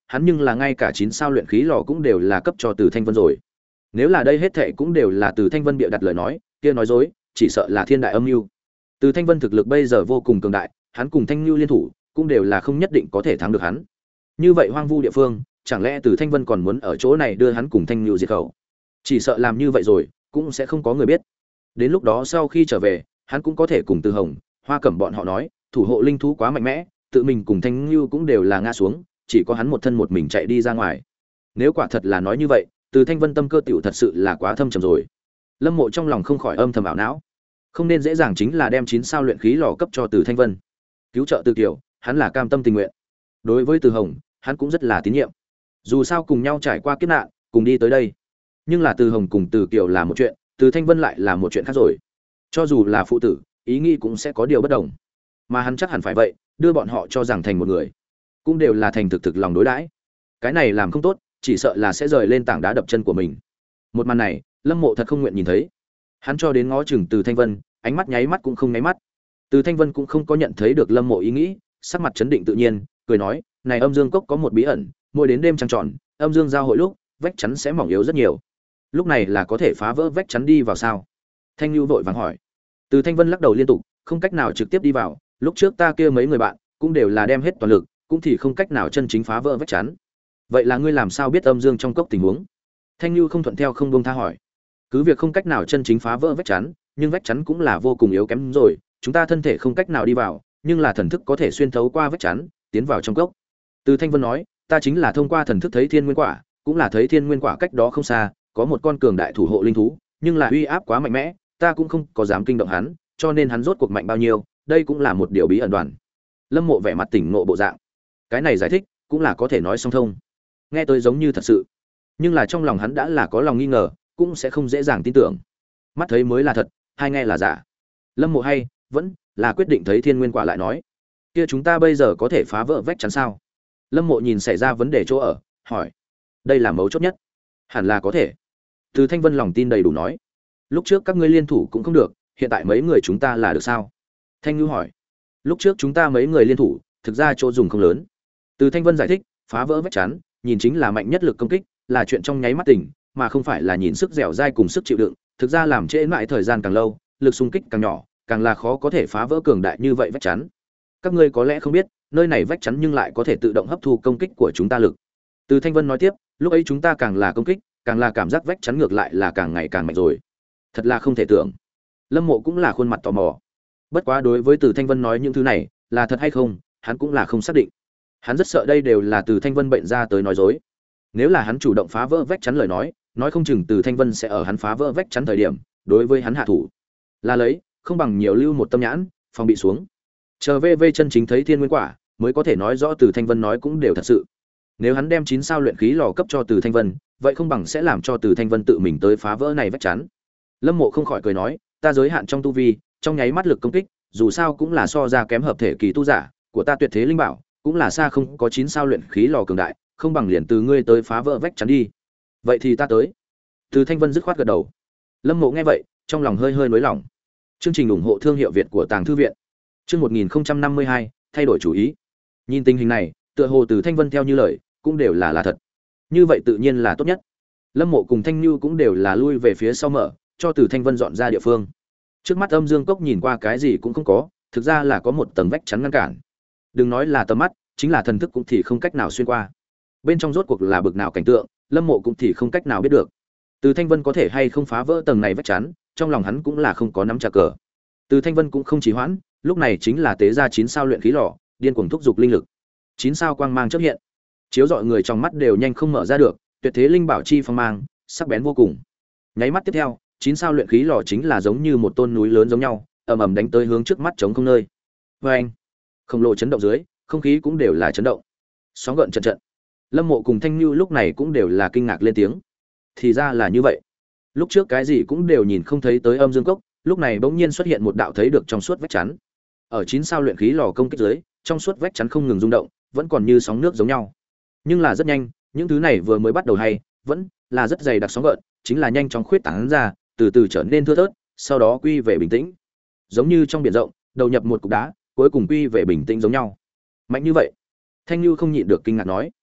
hắn nhưng là ngay cả chín sao luyện khí lò cũng đều là cấp cho Từ Thanh Vân rồi. Nếu là đây hết thệ cũng đều là Từ Thanh Vân bịa đặt lời nói, kia nói dối, chỉ sợ là thiên đại âm mưu. Từ Thanh Vân thực lực bây giờ vô cùng cường đại, hắn cùng Thanh Nưu liên thủ, cũng đều là không nhất định có thể thắng được hắn. Như vậy hoang vu địa phương, chẳng lẽ Từ Thanh Vân còn muốn ở chỗ này đưa hắn cùng Thanh Nưu diệt khẩu? Chỉ sợ làm như vậy rồi, cũng sẽ không có người biết. Đến lúc đó sau khi trở về, hắn cũng có thể cùng Từ Hồng, Hoa Cẩm bọn họ nói, thủ hộ linh thú quá mạnh mẽ, tự mình cùng Thanh Nưu cũng đều là ngã xuống, chỉ có hắn một thân một mình chạy đi ra ngoài. Nếu quả thật là nói như vậy, Từ Thanh Vân tâm cơ tiểu thật sự là quá thâm trầm rồi. Lâm Mộ trong lòng không khỏi âm thầm ảo não, không nên dễ dàng chính là đem chín sao luyện khí lò cấp cho Từ Thanh Vân. Cứu trợ Từ Kiều, hắn là cam tâm tình nguyện. Đối với Từ Hồng, hắn cũng rất là tín nhiệm. Dù sao cùng nhau trải qua kiếp nạn, cùng đi tới đây. Nhưng là Từ Hồng cùng Từ Kiều là một chuyện, Từ Thanh Vân lại là một chuyện khác rồi. Cho dù là phụ tử, ý nghĩ cũng sẽ có điều bất đồng. Mà hắn chắc hẳn phải vậy, đưa bọn họ cho rằng thành một người, cũng đều là thành thực thực lòng đối đãi. Cái này làm không tốt, chỉ sợ là sẽ rời lên tảng đá đập chân của mình. Một màn này, Lâm Mộ thật không nguyện nhìn thấy. Hắn cho đến ngó chừng Từ Thanh Vân, ánh mắt nháy mắt cũng không nháy mắt. Từ Thanh Vân cũng không có nhận thấy được Lâm Mộ ý nghĩ, sắc mặt chấn định tự nhiên, cười nói, "Này Âm Dương Cốc có một bí ẩn, mỗi đến đêm trăng tròn, âm dương giao hội lúc, vách chắn sẽ mỏng yếu rất nhiều. Lúc này là có thể phá vỡ vách chắn đi vào sao?" Thanh Nưu vội vàng hỏi. Từ Thanh Vân lắc đầu liên tục, không cách nào trực tiếp đi vào, lúc trước ta kia mấy người bạn cũng đều là đem hết toàn lực, cũng thì không cách nào chân chính phá vỡ vách chắn. Vậy là ngươi làm sao biết âm dương trong cốc tình huống? Thanh Nưu không thuận theo không buông tha hỏi. Cứ việc không cách nào chân chính phá vỡ vách chắn, nhưng vách chắn cũng là vô cùng yếu kém rồi, chúng ta thân thể không cách nào đi vào, nhưng là thần thức có thể xuyên thấu qua vách chắn, tiến vào trong cốc. Từ Thanh Vân nói, ta chính là thông qua thần thức thấy thiên nguyên quả, cũng là thấy thiên nguyên quả cách đó không xa, có một con cường đại thủ hộ linh thú, nhưng là uy áp quá mạnh mẽ, ta cũng không có dám kinh động hắn, cho nên hắn rốt cuộc mạnh bao nhiêu, đây cũng là một điều bí ẩn đoàn. Lâm Mộ vẻ mặt tỉnh ngộ bộ dạng. Cái này giải thích, cũng là có thể nói song thông. Nghe tới giống như thật sự, nhưng là trong lòng hắn đã là có lòng nghi ngờ, cũng sẽ không dễ dàng tin tưởng. Mắt thấy mới là thật, hai nghe là giả. Lâm Mộ hay vẫn là quyết định thấy thiên nguyên quả lại nói. Kia chúng ta bây giờ có thể phá vỡ vách chắn sao? Lâm Mộ nhìn xảy ra vấn đề chỗ ở, hỏi. Đây là mấu chốt nhất. Hẳn là có thể. Từ Thanh Vân lòng tin đầy đủ nói. Lúc trước các ngươi liên thủ cũng không được, hiện tại mấy người chúng ta là được sao? Thanh Nhu hỏi. Lúc trước chúng ta mấy người liên thủ, thực ra chỗ dùng không lớn. Từ Thanh Vân giải thích, phá vỡ vách chắn, nhìn chính là mạnh nhất lực công kích, là chuyện trong nháy mắt tỉnh, mà không phải là nhìn sức dẻo dai cùng sức chịu đựng, thực ra làm trễ mãi thời gian càng lâu, lực xung kích càng nhỏ, càng là khó có thể phá vỡ cường đại như vậy vách chắn. Các ngươi có lẽ không biết, nơi này vách chắn nhưng lại có thể tự động hấp thu công kích của chúng ta lực. Từ Thanh Vân nói tiếp, lúc ấy chúng ta càng là công kích, càng là cảm giác vách chắn ngược lại là càng ngày càng mạnh rồi. Thật là không thể tưởng. Lâm Mộ cũng là khuôn mặt tò mò. Bất quá đối với Từ Thanh Vân nói những thứ này, là thật hay không, hắn cũng là không xác định. Hắn rất sợ đây đều là Từ Thanh Vân bệnh ra tới nói dối. Nếu là hắn chủ động phá vỡ vách chắn lời nói, nói không chừng Từ Thanh Vân sẽ ở hắn phá vỡ vách chắn thời điểm, đối với hắn hạ thủ. Là lấy, không bằng nhiều lưu một tâm nhãn, phòng bị xuống. Chờ vê vê chân chính thấy thiên nguyên quả, mới có thể nói rõ Từ Thanh Vân nói cũng đều thật sự. Nếu hắn đem chín sao luyện khí lò cấp cho Từ Thanh Vân, vậy không bằng sẽ làm cho Từ Thanh Vân tự mình tới phá vỡ này vách chắn. Lâm Mộ không khỏi cười nói, ta giới hạn trong tu vi, trong nháy mắt lực công kích, dù sao cũng là so ra kém hợp thể kỳ tu giả, của ta tuyệt thế linh bảo, cũng là xa không có chín sao luyện khí lò cường đại, không bằng liền từ ngươi tới phá vỡ vách chắn đi. Vậy thì ta tới. Từ Thanh Vân dứt khoát gật đầu. Lâm Mộ nghe vậy, trong lòng hơi hơi nới lỏng. Chương trình ủng hộ thương hiệu Việt của Tàng Thư viện. Chương một nghìn năm mươi hai, thay đổi chủ ý. Nhìn tình hình này, tựa hồ Từ Thanh Vân theo như lời, cũng đều là là thật. Như vậy tự nhiên là tốt nhất. Lâm Mộ cùng Thanh Nhu cũng đều là lui về phía sau mở, cho Từ Thanh Vân dọn ra địa phương. Trước mắt âm dương cốc nhìn qua cái gì cũng không có, thực ra là có một tầng vách chắn ngăn cản. Đừng nói là tầm mắt, chính là thần thức cũng thì không cách nào xuyên qua. Bên trong rốt cuộc là bực nào cảnh tượng, Lâm Mộ cũng thì không cách nào biết được. Từ Thanh Vân có thể hay không phá vỡ tầng này vách chắn, trong lòng hắn cũng là không có nắm chặt cờ. Từ Thanh Vân cũng không trì hoãn, lúc này chính là tế ra chín sao luyện khí lò, điên cuồng thúc dục linh lực. Chín sao quang mang chớp hiện, chiếu rọi người trong mắt đều nhanh không mở ra được, tuyệt thế linh bảo chi phong mang, sắc bén vô cùng. Nháy mắt tiếp theo, chín sao luyện khí lò chính là giống như một tôn núi lớn giống nhau, ầm ầm đánh tới hướng trước mắt trống không nơi. Oeng! Khổng lồ chấn động dưới, không khí cũng đều là chấn động. Sóng gợn trận trận. Lâm Mộ cùng Thanh Nhu lúc này cũng đều là kinh ngạc lên tiếng. Thì ra là như vậy. Lúc trước cái gì cũng đều nhìn không thấy tới âm dương cốc, lúc này bỗng nhiên xuất hiện một đạo thấy được trong suốt vách chắn. Ở chín sao luyện khí lò công kích dưới, trong suốt vách chắn không ngừng rung động, vẫn còn như sóng nước giống nhau. Nhưng là rất nhanh, những thứ này vừa mới bắt đầu hay, vẫn là rất dày đặc sóng gợn, chính là nhanh chóng khuyết tán ra, từ từ trở nên thưa thớt, sau đó quy về bình tĩnh. Giống như trong biển rộng, đầu nhập một cục đá, cuối cùng quy về bình tĩnh giống nhau. Mạnh như vậy? Thanh Nhu không nhịn được kinh ngạc nói.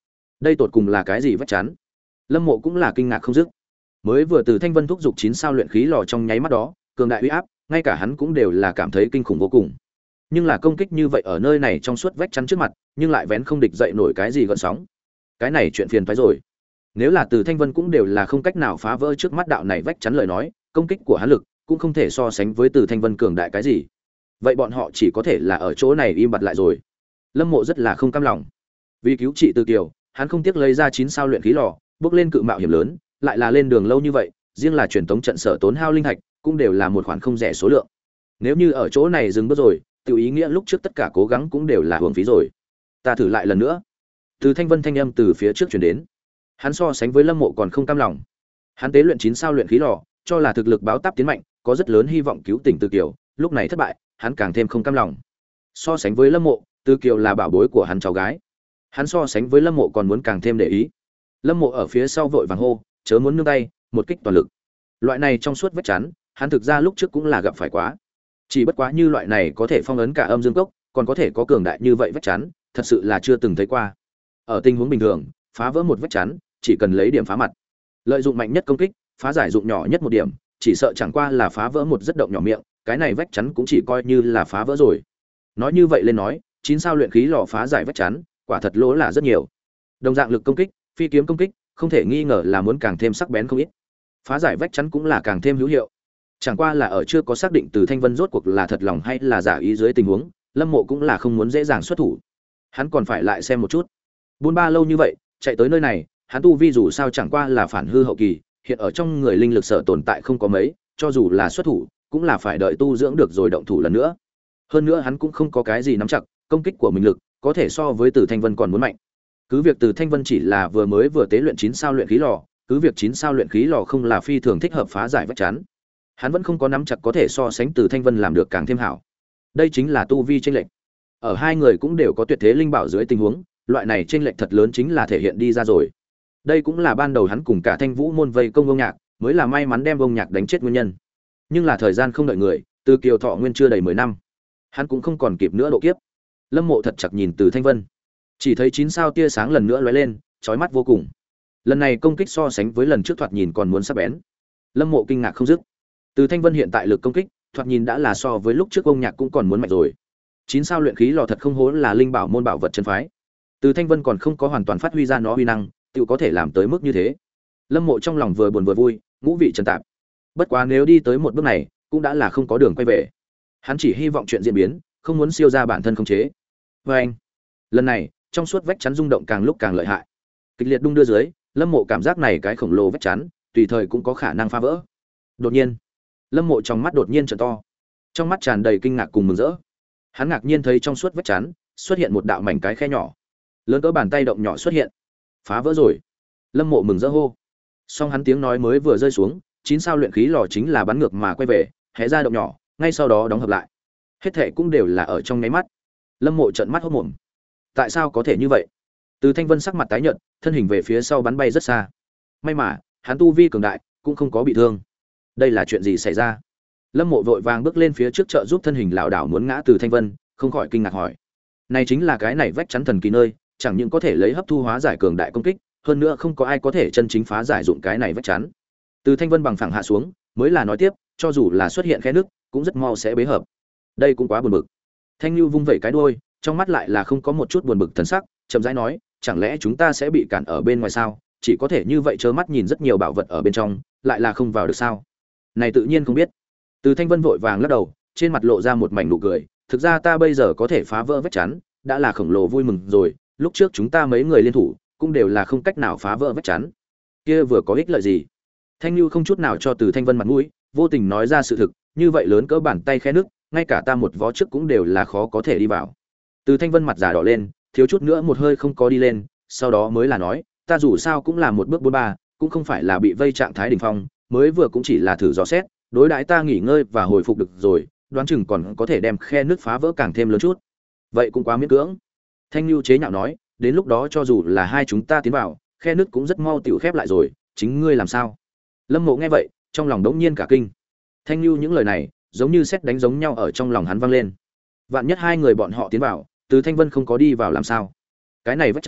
đây tột cùng là cái gì vách chắn? Lâm Mộ cũng là kinh ngạc không dứt. Mới vừa từ Thanh Vân thúc dục chín sao luyện khí lò trong nháy mắt đó, cường đại uy áp, ngay cả hắn cũng đều là cảm thấy kinh khủng vô cùng. Nhưng là công kích như vậy ở nơi này trong suốt vách chắn trước mặt, nhưng lại vén không địch dậy nổi cái gì gợn sóng. Cái này chuyện phiền toái rồi. Nếu là từ Thanh Vân cũng đều là không cách nào phá vỡ trước mắt đạo này vách chắn lời nói, công kích của hắn lực cũng không thể so sánh với từ Thanh Vân cường đại cái gì. Vậy bọn họ chỉ có thể là ở chỗ này im bặt lại rồi. Lâm Mộ rất là không cam lòng. Vì cứu trị Từ Kiều, hắn không tiếc lấy ra chín sao luyện khí lò, bước lên cự mạo hiểm lớn, lại là lên đường lâu như vậy, riêng là truyền tống trận sở tốn hao linh thạch, cũng đều là một khoản không rẻ số lượng. Nếu như ở chỗ này dừng bước rồi, tiểu ý nghĩa lúc trước tất cả cố gắng cũng đều là uổng phí rồi. Ta thử lại lần nữa. Từ Thanh Vân thanh âm từ phía trước truyền đến. Hắn so sánh với Lâm Mộ còn không cam lòng. Hắn tế luyện chín sao luyện khí lò, cho là thực lực báo táp tiến mạnh, có rất lớn hy vọng cứu tỉnh Từ Kiều, lúc này thất bại, hắn càng thêm không cam lòng. So sánh với Lâm Mộ, Từ Kiều là bảo bối của hắn cháu gái. Hắn so sánh với Lâm Mộ còn muốn càng thêm để ý. Lâm Mộ ở phía sau vội vàng hô, chớ muốn nương tay, một kích toàn lực. Loại này trong suốt vách chắn, hắn thực ra lúc trước cũng là gặp phải quá. Chỉ bất quá như loại này có thể phong ấn cả âm dương cốc, còn có thể có cường đại như vậy vách chắn, thật sự là chưa từng thấy qua. Ở tình huống bình thường, phá vỡ một vách chắn, chỉ cần lấy điểm phá mặt. Lợi dụng mạnh nhất công kích, phá giải dụng nhỏ nhất một điểm, chỉ sợ chẳng qua là phá vỡ một rất động nhỏ miệng, cái này vách chắn cũng chỉ coi như là phá vỡ rồi. Nói như vậy lên nói, chín sao luyện khí lò phá giải vách chắn, quả thật lỗ là rất nhiều. Đồng dạng lực công kích, phi kiếm công kích, không thể nghi ngờ là muốn càng thêm sắc bén không ít. Phá giải vách chắn cũng là càng thêm hữu hiệu. Chẳng qua là ở chưa có xác định từ Thanh Vân rốt cuộc là thật lòng hay là giả ý dưới tình huống, Lâm Mộ cũng là không muốn dễ dàng xuất thủ. Hắn còn phải lại xem một chút. Buôn ba lâu như vậy, chạy tới nơi này, hắn tu vi dù sao chẳng qua là phản hư hậu kỳ, hiện ở trong người linh lực sở tồn tại không có mấy, cho dù là xuất thủ, cũng là phải đợi tu dưỡng được rồi động thủ lần nữa. Hơn nữa hắn cũng không có cái gì nắm chặt, công kích của mình lực có thể so với Từ Thanh Vân còn muốn mạnh. Cứ việc Từ Thanh Vân chỉ là vừa mới vừa tế luyện chín sao luyện khí lò, cứ việc chín sao luyện khí lò không là phi thường thích hợp phá giải vách chắn, hắn vẫn không có nắm chặt có thể so sánh Từ Thanh Vân làm được càng thêm hảo. Đây chính là tu vi chênh lệch. Ở hai người cũng đều có tuyệt thế linh bảo dưới tình huống, loại này chênh lệch thật lớn chính là thể hiện đi ra rồi. Đây cũng là ban đầu hắn cùng cả Thanh Vũ môn vây công ông nhạc, mới là may mắn đem ông nhạc đánh chết nguyên nhân. Nhưng là thời gian không đợi người, Từ Kiều thọ nguyên chưa đầy mười năm, hắn cũng không còn kịp nữa độ kiếp. Lâm Mộ thật chặt nhìn Từ Thanh Vân, chỉ thấy chín sao tia sáng lần nữa lóe lên, chói mắt vô cùng. Lần này công kích so sánh với lần trước thoạt nhìn còn muốn sắc bén. Lâm Mộ kinh ngạc không dứt. Từ Thanh Vân hiện tại lực công kích, thoạt nhìn đã là so với lúc trước ông nhạc cũng còn muốn mạnh rồi. Chín sao luyện khí lò thật không hố là linh bảo môn bảo vật chân phái. Từ Thanh Vân còn không có hoàn toàn phát huy ra nó uy năng, tự có thể làm tới mức như thế. Lâm Mộ trong lòng vừa buồn vừa vui, ngũ vị trần tạp. Bất quá nếu đi tới một bước này, cũng đã là không có đường quay về. Hắn chỉ hy vọng chuyện diễn biến, không muốn siêu ra bản thân khống chế. Và anh, lần này, trong suốt vách chắn rung động càng lúc càng lợi hại. Kịch liệt đung đưa dưới, Lâm Mộ cảm giác này cái khổng lồ vách chắn, tùy thời cũng có khả năng phá vỡ. Đột nhiên, Lâm Mộ trong mắt đột nhiên trợn to, trong mắt tràn đầy kinh ngạc cùng mừng rỡ. Hắn ngạc nhiên thấy trong suốt vách chắn xuất hiện một đạo mảnh cái khe nhỏ, lớn cỡ bàn tay động nhỏ xuất hiện. Phá vỡ rồi. Lâm Mộ mừng rỡ hô. Song hắn tiếng nói mới vừa rơi xuống, chín sao luyện khí lò chính là bắn ngược mà quay về, hé ra động nhỏ, ngay sau đó đóng hợp lại. Hết thảy cũng đều là ở trong nháy mắt. Lâm Mộ trợn mắt hốt mồm. Tại sao có thể như vậy? Từ Thanh Vân sắc mặt tái nhợt, thân hình về phía sau bắn bay rất xa. May mà, hắn tu vi cường đại, cũng không có bị thương. Đây là chuyện gì xảy ra? Lâm Mộ vội vàng bước lên phía trước trợ giúp thân hình lảo đảo muốn ngã Từ Thanh Vân, không khỏi kinh ngạc hỏi. Này chính là cái này vách chắn thần kỳ nơi, chẳng những có thể lấy hấp thu hóa giải cường đại công kích, hơn nữa không có ai có thể chân chính phá giải dụng cái này vách chắn. Từ Thanh Vân bằng phẳng hạ xuống, mới là nói tiếp, cho dù là xuất hiện khe nước, cũng rất mau sẽ bế hợp. Đây cũng quá buồn bực. Thanh Nưu vung vẩy cái đuôi, trong mắt lại là không có một chút buồn bực thần sắc, chậm rãi nói, chẳng lẽ chúng ta sẽ bị cản ở bên ngoài sao? Chỉ có thể như vậy trơ mắt nhìn rất nhiều bảo vật ở bên trong, lại là không vào được sao? Này tự nhiên không biết. Từ Thanh Vân vội vàng lắc đầu, trên mặt lộ ra một mảnh nụ cười, thực ra ta bây giờ có thể phá vỡ vách chắn, đã là khổng lồ vui mừng rồi, lúc trước chúng ta mấy người liên thủ, cũng đều là không cách nào phá vỡ vách chắn. Kia vừa có ích lợi gì? Thanh Nưu không chút nào cho Từ Thanh Vân mặt mũi, vô tình nói ra sự thực, như vậy lớn cỡ bàn tay khe nước, ngay cả ta một vó trước cũng đều là khó có thể đi vào. Từ Thanh Vân mặt già đỏ lên, thiếu chút nữa một hơi không có đi lên, sau đó mới là nói, ta dù sao cũng là một bước bốn ba, cũng không phải là bị vây trạng thái đỉnh phong, mới vừa cũng chỉ là thử dò xét, đối đãi ta nghỉ ngơi và hồi phục được rồi, đoán chừng còn có thể đem khe nước phá vỡ càng thêm lớn chút. Vậy cũng quá miễn cưỡng. Thanh Nưu chế nhạo nói, đến lúc đó cho dù là hai chúng ta tiến vào, khe nước cũng rất mau tiểu khép lại rồi, chính ngươi làm sao? Lâm Mộ nghe vậy, trong lòng đống nhiên cả kinh. Thanh Nưu những lời này, giống như sét đánh giống nhau ở trong lòng hắn vang lên. Vạn nhất hai người bọn họ tiến vào, Từ Thanh Vân không có đi vào làm sao? Cái này vách chắn,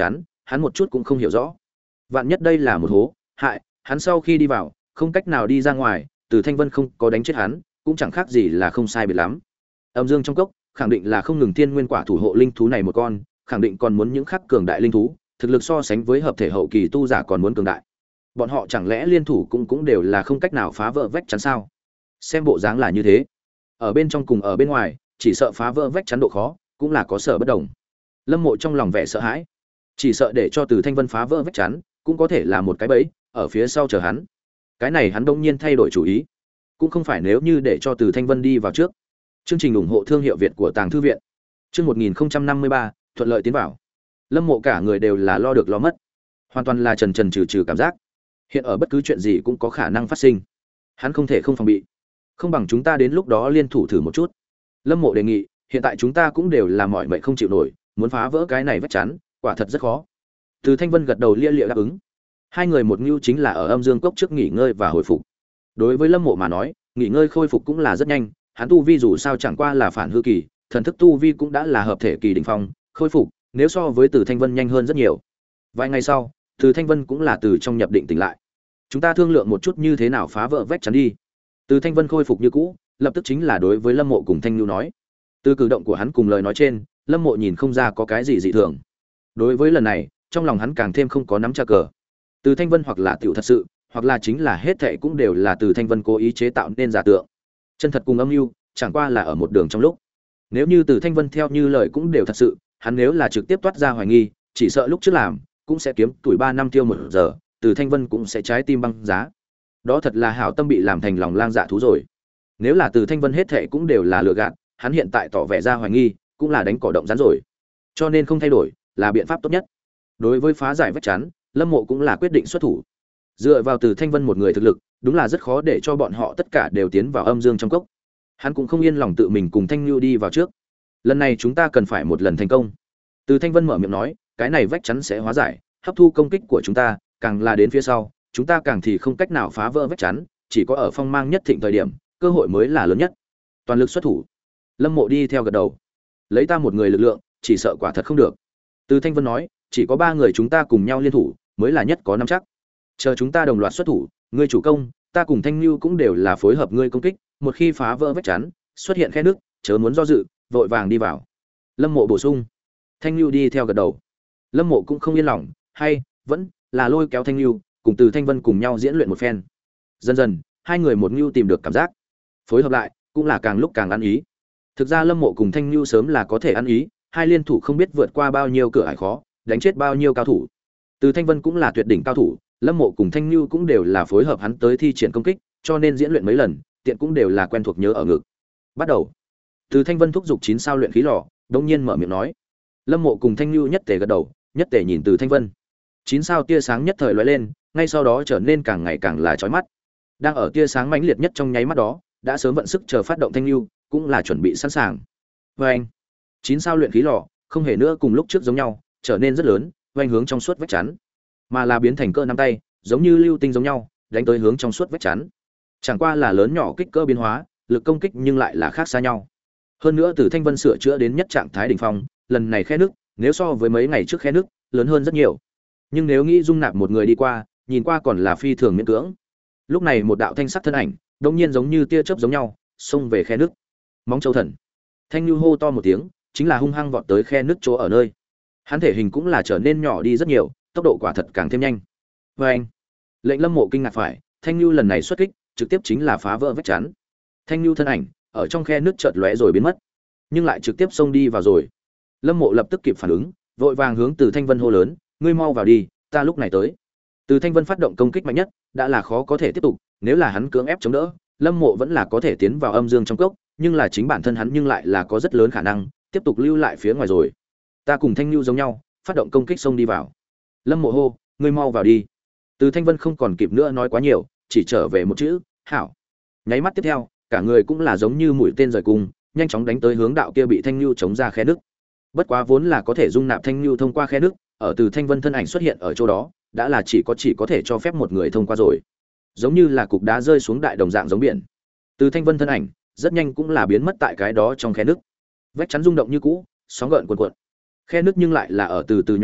hắn một chút cũng không hiểu rõ. Vạn nhất đây là một hố, hại, hắn sau khi đi vào, không cách nào đi ra ngoài, Từ Thanh Vân không có đánh chết hắn, cũng chẳng khác gì là không sai biệt lắm. Âm dương trong cốc, khẳng định là không ngừng thiên nguyên quả thủ hộ linh thú này một con, khẳng định còn muốn những khắc cường đại linh thú, thực lực so sánh với hợp thể hậu kỳ tu giả còn muốn cường đại. Bọn họ chẳng lẽ liên thủ cũng cũng đều là không cách nào phá vỡ vách chắn sao? Xem bộ dáng là như thế. Ở bên trong cùng ở bên ngoài, chỉ sợ phá vỡ vách chắn độ khó, cũng là có sở bất đồng. Lâm Mộ trong lòng vẻ sợ hãi, chỉ sợ để cho Từ Thanh Vân phá vỡ vách chắn, cũng có thể là một cái bẫy, ở phía sau chờ hắn. Cái này hắn đông nhiên thay đổi chủ ý, cũng không phải nếu như để cho Từ Thanh Vân đi vào trước. Chương trình ủng hộ thương hiệu Việt của Tàng Thư viện. Chương một nghìn năm mươi ba, thuận lợi tiến vào. Lâm Mộ cả người đều là lo được lo mất, hoàn toàn là trần trần trừ trừ cảm giác. Hiện ở bất cứ chuyện gì cũng có khả năng phát sinh, hắn không thể không phòng bị. Không bằng chúng ta đến lúc đó liên thủ thử một chút. Lâm Mộ đề nghị, hiện tại chúng ta cũng đều là mỏi mệt không chịu nổi, muốn phá vỡ cái này vách chắn, quả thật rất khó. Từ Thanh Vân gật đầu lia lịa đáp ứng. Hai người một ngưu chính là ở âm dương cốc trước nghỉ ngơi và hồi phục. Đối với Lâm Mộ mà nói, nghỉ ngơi khôi phục cũng là rất nhanh, hắn tu vi dù sao chẳng qua là phản hư kỳ, thần thức tu vi cũng đã là hợp thể kỳ đỉnh phong, khôi phục, nếu so với Từ Thanh Vân nhanh hơn rất nhiều. Vài ngày sau, Từ Thanh Vân cũng là từ trong nhập định tỉnh lại. Chúng ta thương lượng một chút như thế nào phá vỡ vách chắn đi. Từ Thanh Vân khôi phục như cũ, lập tức chính là đối với Lâm Mộ cùng Thanh Nhu nói. Từ cử động của hắn cùng lời nói trên, Lâm Mộ nhìn không ra có cái gì dị thường. Đối với lần này, trong lòng hắn càng thêm không có nắm chắc cờ. Từ Thanh Vân hoặc là tiểu thật sự, hoặc là chính là hết thảy cũng đều là Từ Thanh Vân cố ý chế tạo nên giả tượng. Chân thật cùng âm mưu, chẳng qua là ở một đường trong lúc. Nếu như Từ Thanh Vân theo như lời cũng đều thật sự, hắn nếu là trực tiếp toát ra hoài nghi, chỉ sợ lúc trước làm cũng sẽ kiếm tuổi ba năm tiêu một giờ, Từ Thanh Vân cũng sẽ trái tim băng giá. Đó thật là hảo tâm bị làm thành lòng lang dạ thú rồi. Nếu là Từ Thanh Vân hết thảy cũng đều là lừa gạt, hắn hiện tại tỏ vẻ ra hoài nghi, cũng là đánh cỏ động rắn rồi. Cho nên không thay đổi là biện pháp tốt nhất. Đối với phá giải vách chắn, Lâm Mộ cũng là quyết định xuất thủ. Dựa vào Từ Thanh Vân một người thực lực, đúng là rất khó để cho bọn họ tất cả đều tiến vào âm dương trong cốc. Hắn cũng không yên lòng tự mình cùng Thanh Nhu đi vào trước. Lần này chúng ta cần phải một lần thành công. Từ Thanh Vân mở miệng nói, cái này vách chắn sẽ hóa giải, hấp thu công kích của chúng ta, càng là đến phía sau, chúng ta càng thì không cách nào phá vỡ vách chắn, chỉ có ở phong mang nhất thịnh thời điểm, cơ hội mới là lớn nhất. Toàn lực xuất thủ. Lâm Mộ đi theo gật đầu. Lấy ta một người lực lượng, chỉ sợ quả thật không được. Từ Thanh Vân nói, chỉ có ba người chúng ta cùng nhau liên thủ, mới là nhất có nắm chắc. Chờ chúng ta đồng loạt xuất thủ, ngươi chủ công, ta cùng Thanh Nhu cũng đều là phối hợp ngươi công kích, một khi phá vỡ vách chắn, xuất hiện khe nước, chớ muốn do dự, vội vàng đi vào. Lâm Mộ bổ sung. Thanh Nhu đi theo gật đầu. Lâm Mộ cũng không yên lòng, hay vẫn là lôi kéo Thanh Nhu, cùng Từ Thanh Vân cùng nhau diễn luyện một phen. Dần dần, hai người một Nhu tìm được cảm giác, phối hợp lại, cũng là càng lúc càng ăn ý. Thực ra Lâm Mộ cùng Thanh Nhu sớm là có thể ăn ý, hai liên thủ không biết vượt qua bao nhiêu cửa ải khó, đánh chết bao nhiêu cao thủ. Từ Thanh Vân cũng là tuyệt đỉnh cao thủ, Lâm Mộ cùng Thanh Nhu cũng đều là phối hợp hắn tới thi triển công kích, cho nên diễn luyện mấy lần, tiện cũng đều là quen thuộc nhớ ở ngực. Bắt đầu. Từ Thanh Vân thúc giục chín sao luyện khí lò, đống nhiên mở miệng nói. Lâm Mộ cùng Thanh Nhu nhất tề gật đầu, nhất tề nhìn Từ Thanh Vân. Chín sao tia sáng nhất thời lóe lên, ngay sau đó trở nên càng ngày càng là chói mắt. Đang ở tia sáng mãnh liệt nhất trong nháy mắt đó, đã sớm vận sức chờ phát động Thanh Nhu, cũng là chuẩn bị sẵn sàng. Oeng. Chín sao luyện khí lò, không hề nữa cùng lúc trước giống nhau, trở nên rất lớn, oanh hướng trong suốt vách chắn, mà là biến thành cỡ nắm tay, giống như lưu tinh giống nhau, đánh tới hướng trong suốt vách chắn. Chẳng qua là lớn nhỏ kích cỡ biến hóa, lực công kích nhưng lại là khác xa nhau. Hơn nữa Từ Thanh Vân sửa chữa đến nhất trạng thái đỉnh phong, lần này khe nước, nếu so với mấy ngày trước khe nước, lớn hơn rất nhiều. Nhưng nếu nghĩ dung nạp một người đi qua, nhìn qua còn là phi thường miễn cưỡng. Lúc này một đạo thanh sắc thân ảnh, đột nhiên giống như tia chớp giống nhau, xông về khe nước. Móng Châu Thần. Thanh Nhu hô to một tiếng, chính là hung hăng vọt tới khe nước chỗ ở nơi. Hắn thể hình cũng là trở nên nhỏ đi rất nhiều, tốc độ quả thật càng thêm nhanh. Và anh, lệnh Lâm Mộ kinh ngạc phải, Thanh Nhu lần này xuất kích, trực tiếp chính là phá vỡ vách chắn. Thanh Nhu thân ảnh ở trong khe nước chợt lóe rồi biến mất, nhưng lại trực tiếp xông đi vào rồi. Lâm Mộ lập tức kịp phản ứng, vội vàng hướng Từ Thanh Vân hô lớn, ngươi mau vào đi, ta lúc này tới. Từ Thanh Vân phát động công kích mạnh nhất, đã là khó có thể tiếp tục, nếu là hắn cưỡng ép chống đỡ, Lâm Mộ vẫn là có thể tiến vào âm dương trong cốc, nhưng là chính bản thân hắn nhưng lại là có rất lớn khả năng tiếp tục lưu lại phía ngoài rồi. Ta cùng Thanh Nhu giống nhau, phát động công kích xông đi vào. Lâm Mộ hô, ngươi mau vào đi. Từ Thanh Vân không còn kịp nữa nói quá nhiều, chỉ trở về một chữ, hảo. Nháy mắt tiếp theo, cả người cũng là giống như mũi tên rời cung, nhanh chóng đánh tới hướng đạo kia bị Thanh Nhu chống ra khe nước. Bất quá vốn là có thể dung nạp Thanh Nhu thông qua khe nước, ở Từ Thanh Vân thân ảnh xuất hiện ở chỗ đó, đã là chỉ có chỉ có thể cho phép một người thông qua rồi. Giống như là cục đá rơi xuống đại đồng dạng giống biển. Từ Thanh Vân thân ảnh rất nhanh cũng là biến mất tại cái đó trong khe nước. Vách chắn rung động như cũ, sóng gợn cuồn cuộn. Khe nước nhưng lại là ở từ từ nhỏ đi,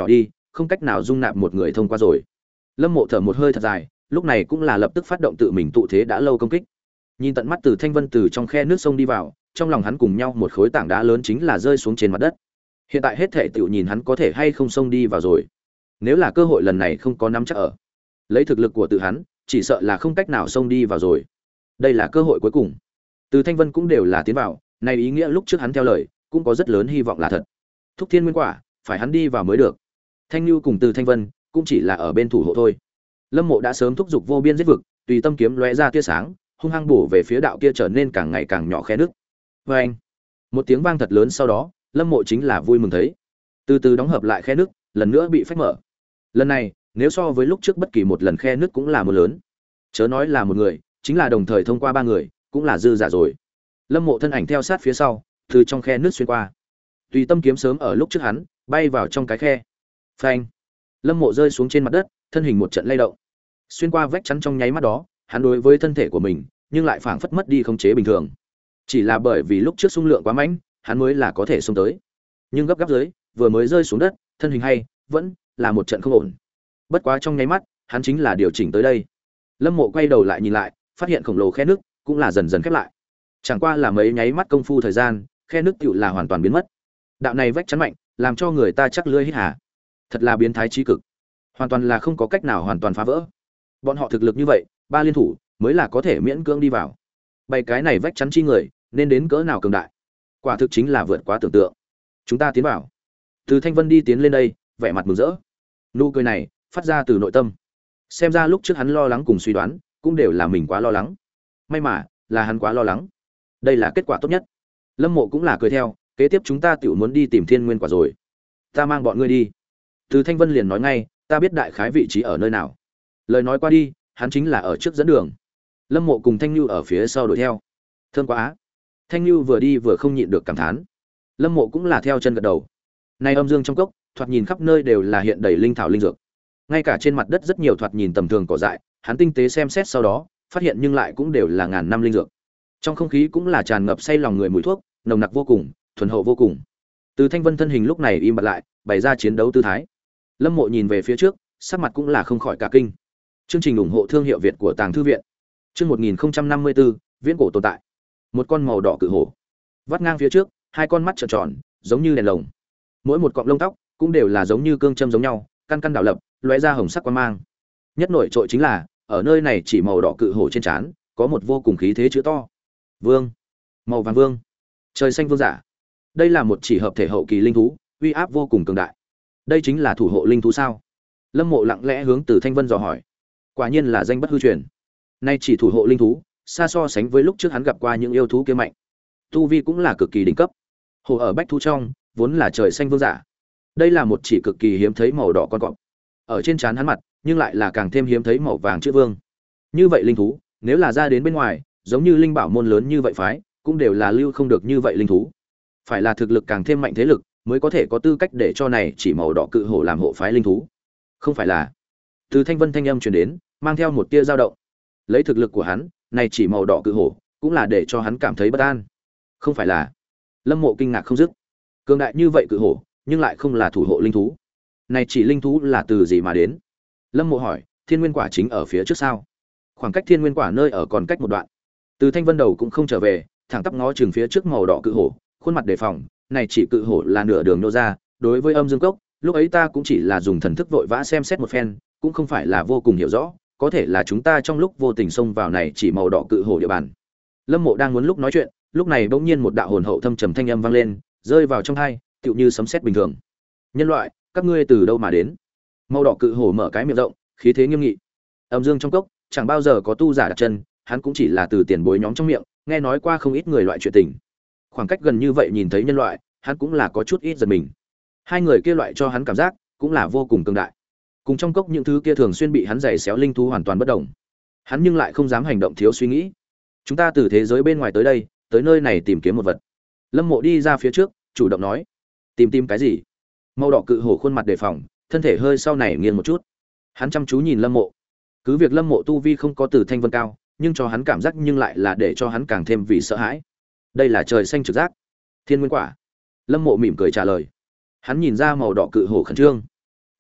không cách nào dung nạp một người thông qua rồi. Lâm Mộ thở một hơi thật dài, lúc này cũng là lập tức phát động tự mình tụ thế đã lâu công kích. Nhìn tận mắt Từ Thanh Vân từ trong khe nước sông đi vào, trong lòng hắn cùng nhau một khối tảng đá lớn chính là rơi xuống trên mặt đất. Hiện tại hết thảy tiểu nhìn hắn có thể hay không xông đi vào rồi. Nếu là cơ hội lần này không có nắm chắc ở, lấy thực lực của tự hắn, chỉ sợ là không cách nào xông đi vào rồi. Đây là cơ hội cuối cùng. Từ Thanh Vân cũng đều là tiến vào, này ý nghĩa lúc trước hắn theo lời, cũng có rất lớn hy vọng là thật. Thúc Thiên Nguyên Quả, phải hắn đi vào mới được. Thanh Nưu cùng Từ Thanh Vân cũng chỉ là ở bên thủ hộ thôi. Lâm Mộ đã sớm thúc giục vô biên giết vực, tùy tâm kiếm lóe ra tia sáng, hung hăng bổ về phía đạo kia trở nên càng ngày càng nhỏ khe nước. Và anh, một tiếng vang thật lớn sau đó, Lâm Mộ chính là vui mừng thấy, từ từ đóng hợp lại khe nước, lần nữa bị phách mở. Lần này, nếu so với lúc trước bất kỳ một lần khe nước cũng là một lớn. Chớ nói là một người, chính là đồng thời thông qua ba người, cũng là dư giả rồi. Lâm Mộ thân ảnh theo sát phía sau, từ trong khe nước xuyên qua. Tùy tâm kiếm sớm ở lúc trước hắn, bay vào trong cái khe. Phanh! Lâm Mộ rơi xuống trên mặt đất, thân hình một trận lay động. Xuyên qua vách chắn trong nháy mắt đó, hắn đối với thân thể của mình, nhưng lại phảng phất mất đi khống chế bình thường. Chỉ là bởi vì lúc trước xung lượng quá mạnh, hắn mới là có thể xông tới. Nhưng gấp gáp dưới, vừa mới rơi xuống đất, thân hình hay, vẫn là một trận không ổn. Bất quá trong nháy mắt, hắn chính là điều chỉnh tới đây. Lâm Mộ quay đầu lại nhìn lại, phát hiện khổng lồ khe nước cũng là dần dần khép lại. Chẳng qua là mấy nháy mắt công phu thời gian, khe nước tựu là hoàn toàn biến mất. Đạo này vách chắn mạnh, làm cho người ta chắc lưỡi hít hà. Thật là biến thái chí cực. Hoàn toàn là không có cách nào hoàn toàn phá vỡ. Bọn họ thực lực như vậy, ba liên thủ mới là có thể miễn cưỡng đi vào. Bày cái này vách chắn chi người, nên đến cỡ nào cường đại. Quả thực chính là vượt quá tưởng tượng. Chúng ta tiến vào. Từ Thanh Vân đi tiến lên đây, vẻ mặt mừng rỡ. Nụ cười này phát ra từ nội tâm. Xem ra lúc trước hắn lo lắng cùng suy đoán, cũng đều là mình quá lo lắng. May mà, là hắn quá lo lắng. Đây là kết quả tốt nhất. Lâm Mộ cũng là cười theo, kế tiếp chúng ta tiểu muốn đi tìm Thiên Nguyên Quả rồi. Ta mang bọn ngươi đi. Từ Thanh Vân liền nói ngay, ta biết đại khái vị trí ở nơi nào. Lời nói qua đi, hắn chính là ở trước dẫn đường. Lâm Mộ cùng Thanh Nưu ở phía sau đuổi theo. Thương quá á. Thanh Nưu vừa đi vừa không nhịn được cảm thán. Lâm Mộ cũng là theo chân gật đầu. Nay âm dương trong cốc, thoạt nhìn khắp nơi đều là hiện đầy linh thảo linh dược. Ngay cả trên mặt đất rất nhiều thoạt nhìn tầm thường cỏ dại, hắn tinh tế xem xét sau đó, phát hiện nhưng lại cũng đều là ngàn năm linh dược. Trong không khí cũng là tràn ngập say lòng người mùi thuốc, nồng nặc vô cùng, thuần hậu vô cùng. Từ Thanh Vân thân hình lúc này im bặt lại, bày ra chiến đấu tư thái. Lâm Mộ nhìn về phía trước, sắc mặt cũng là không khỏi cả kinh. Chương trình ủng hộ thương hiệu Việt của Tàng thư viện. Chương một nghìn không trăm năm mươi tư, viễn cổ tồn tại. Một con màu đỏ cự hổ, vắt ngang phía trước, hai con mắt tròn tròn, giống như đèn lồng. Mỗi một cọng lông tóc cũng đều là giống như cương châm giống nhau, căn căn đảo lập, lóe ra hồng sắc quang mang. Nhất nổi trội chính là, ở nơi này chỉ màu đỏ cự hổ trên trán, có một vô cùng khí thế chữ to. Vương, màu vàng vương, trời xanh vương giả. Đây là một chỉ hợp thể hậu kỳ linh thú, uy áp vô cùng cường đại. Đây chính là thủ hộ linh thú sao? Lâm Mộ lặng lẽ hướng Từ Thanh Vân dò hỏi. Quả nhiên là danh bất hư truyền. Nay chỉ thủ hộ linh thú, xa so sánh với lúc trước hắn gặp qua những yêu thú kia mạnh. Tu vi cũng là cực kỳ đỉnh cấp. Hồ ở bách thú trong, vốn là trời xanh vương giả. Đây là một chỉ cực kỳ hiếm thấy màu đỏ con cọp. Ở trên trán hắn mặt, nhưng lại là càng thêm hiếm thấy màu vàng chữ vương. Như vậy linh thú, nếu là ra đến bên ngoài, giống như linh bảo môn lớn như vậy phái, cũng đều là lưu không được như vậy linh thú. Phải là thực lực càng thêm mạnh thế lực, mới có thể có tư cách để cho này chỉ màu đỏ cự hổ làm hộ phái linh thú. Không phải là? Từ Thanh Vân thanh âm truyền đến, mang theo một tia dao động. Lấy thực lực của hắn, này chỉ màu đỏ cự hổ, cũng là để cho hắn cảm thấy bất an. Không phải là? Lâm Mộ kinh ngạc không dứt. Cường đại như vậy cự hổ, nhưng lại không là thủ hộ linh thú. Này chỉ linh thú là từ gì mà đến? Lâm Mộ hỏi, Thiên Nguyên Quả chính ở phía trước sao? Khoảng cách Thiên Nguyên Quả nơi ở còn cách một đoạn. Từ Thanh Vân đầu cũng không trở về, thẳng tắp ngó chừng phía trước màu đỏ cự hổ, khuôn mặt đề phòng. Này chỉ cự hổ là nửa đường nô ra, đối với âm dương cốc, lúc ấy ta cũng chỉ là dùng thần thức vội vã xem xét một phen, cũng không phải là vô cùng hiểu rõ, có thể là chúng ta trong lúc vô tình xông vào này chỉ màu đỏ cự hổ địa bàn. Lâm Mộ đang muốn lúc nói chuyện, lúc này bỗng nhiên một đạo hồn hậu thâm trầm thanh âm vang lên, rơi vào trong tai, tựu như sấm sét bình thường. Nhân loại, các ngươi từ đâu mà đến? Màu đỏ cự hổ mở cái miệng rộng, khí thế nghiêm nghị. Âm dương trong cốc, chẳng bao giờ có tu giả đặt chân, hắn cũng chỉ là từ tiền bối nhóm trong miệng, nghe nói qua không ít người loại chuyện tình. Khoảng cách gần như vậy nhìn thấy nhân loại, hắn cũng là có chút ít giật mình. Hai người kia loại cho hắn cảm giác cũng là vô cùng cường đại. Cùng trong cốc những thứ kia thường xuyên bị hắn giày xéo linh thú hoàn toàn bất động. Hắn nhưng lại không dám hành động thiếu suy nghĩ. Chúng ta từ thế giới bên ngoài tới đây, tới nơi này tìm kiếm một vật. Lâm Mộ đi ra phía trước, chủ động nói. Tìm tìm cái gì? Màu đỏ cự hổ khuôn mặt đề phòng, thân thể hơi sau này nghiêng một chút. Hắn chăm chú nhìn Lâm Mộ. Cứ việc Lâm Mộ tu vi không có Từ Thanh Vân cao, nhưng cho hắn cảm giác nhưng lại là để cho hắn càng thêm vì sợ hãi. Đây là trời xanh trực giác, Thiên Nguyên Quả. Lâm Mộ mỉm cười trả lời. Hắn nhìn ra màu đỏ cự hổ khẩn trương.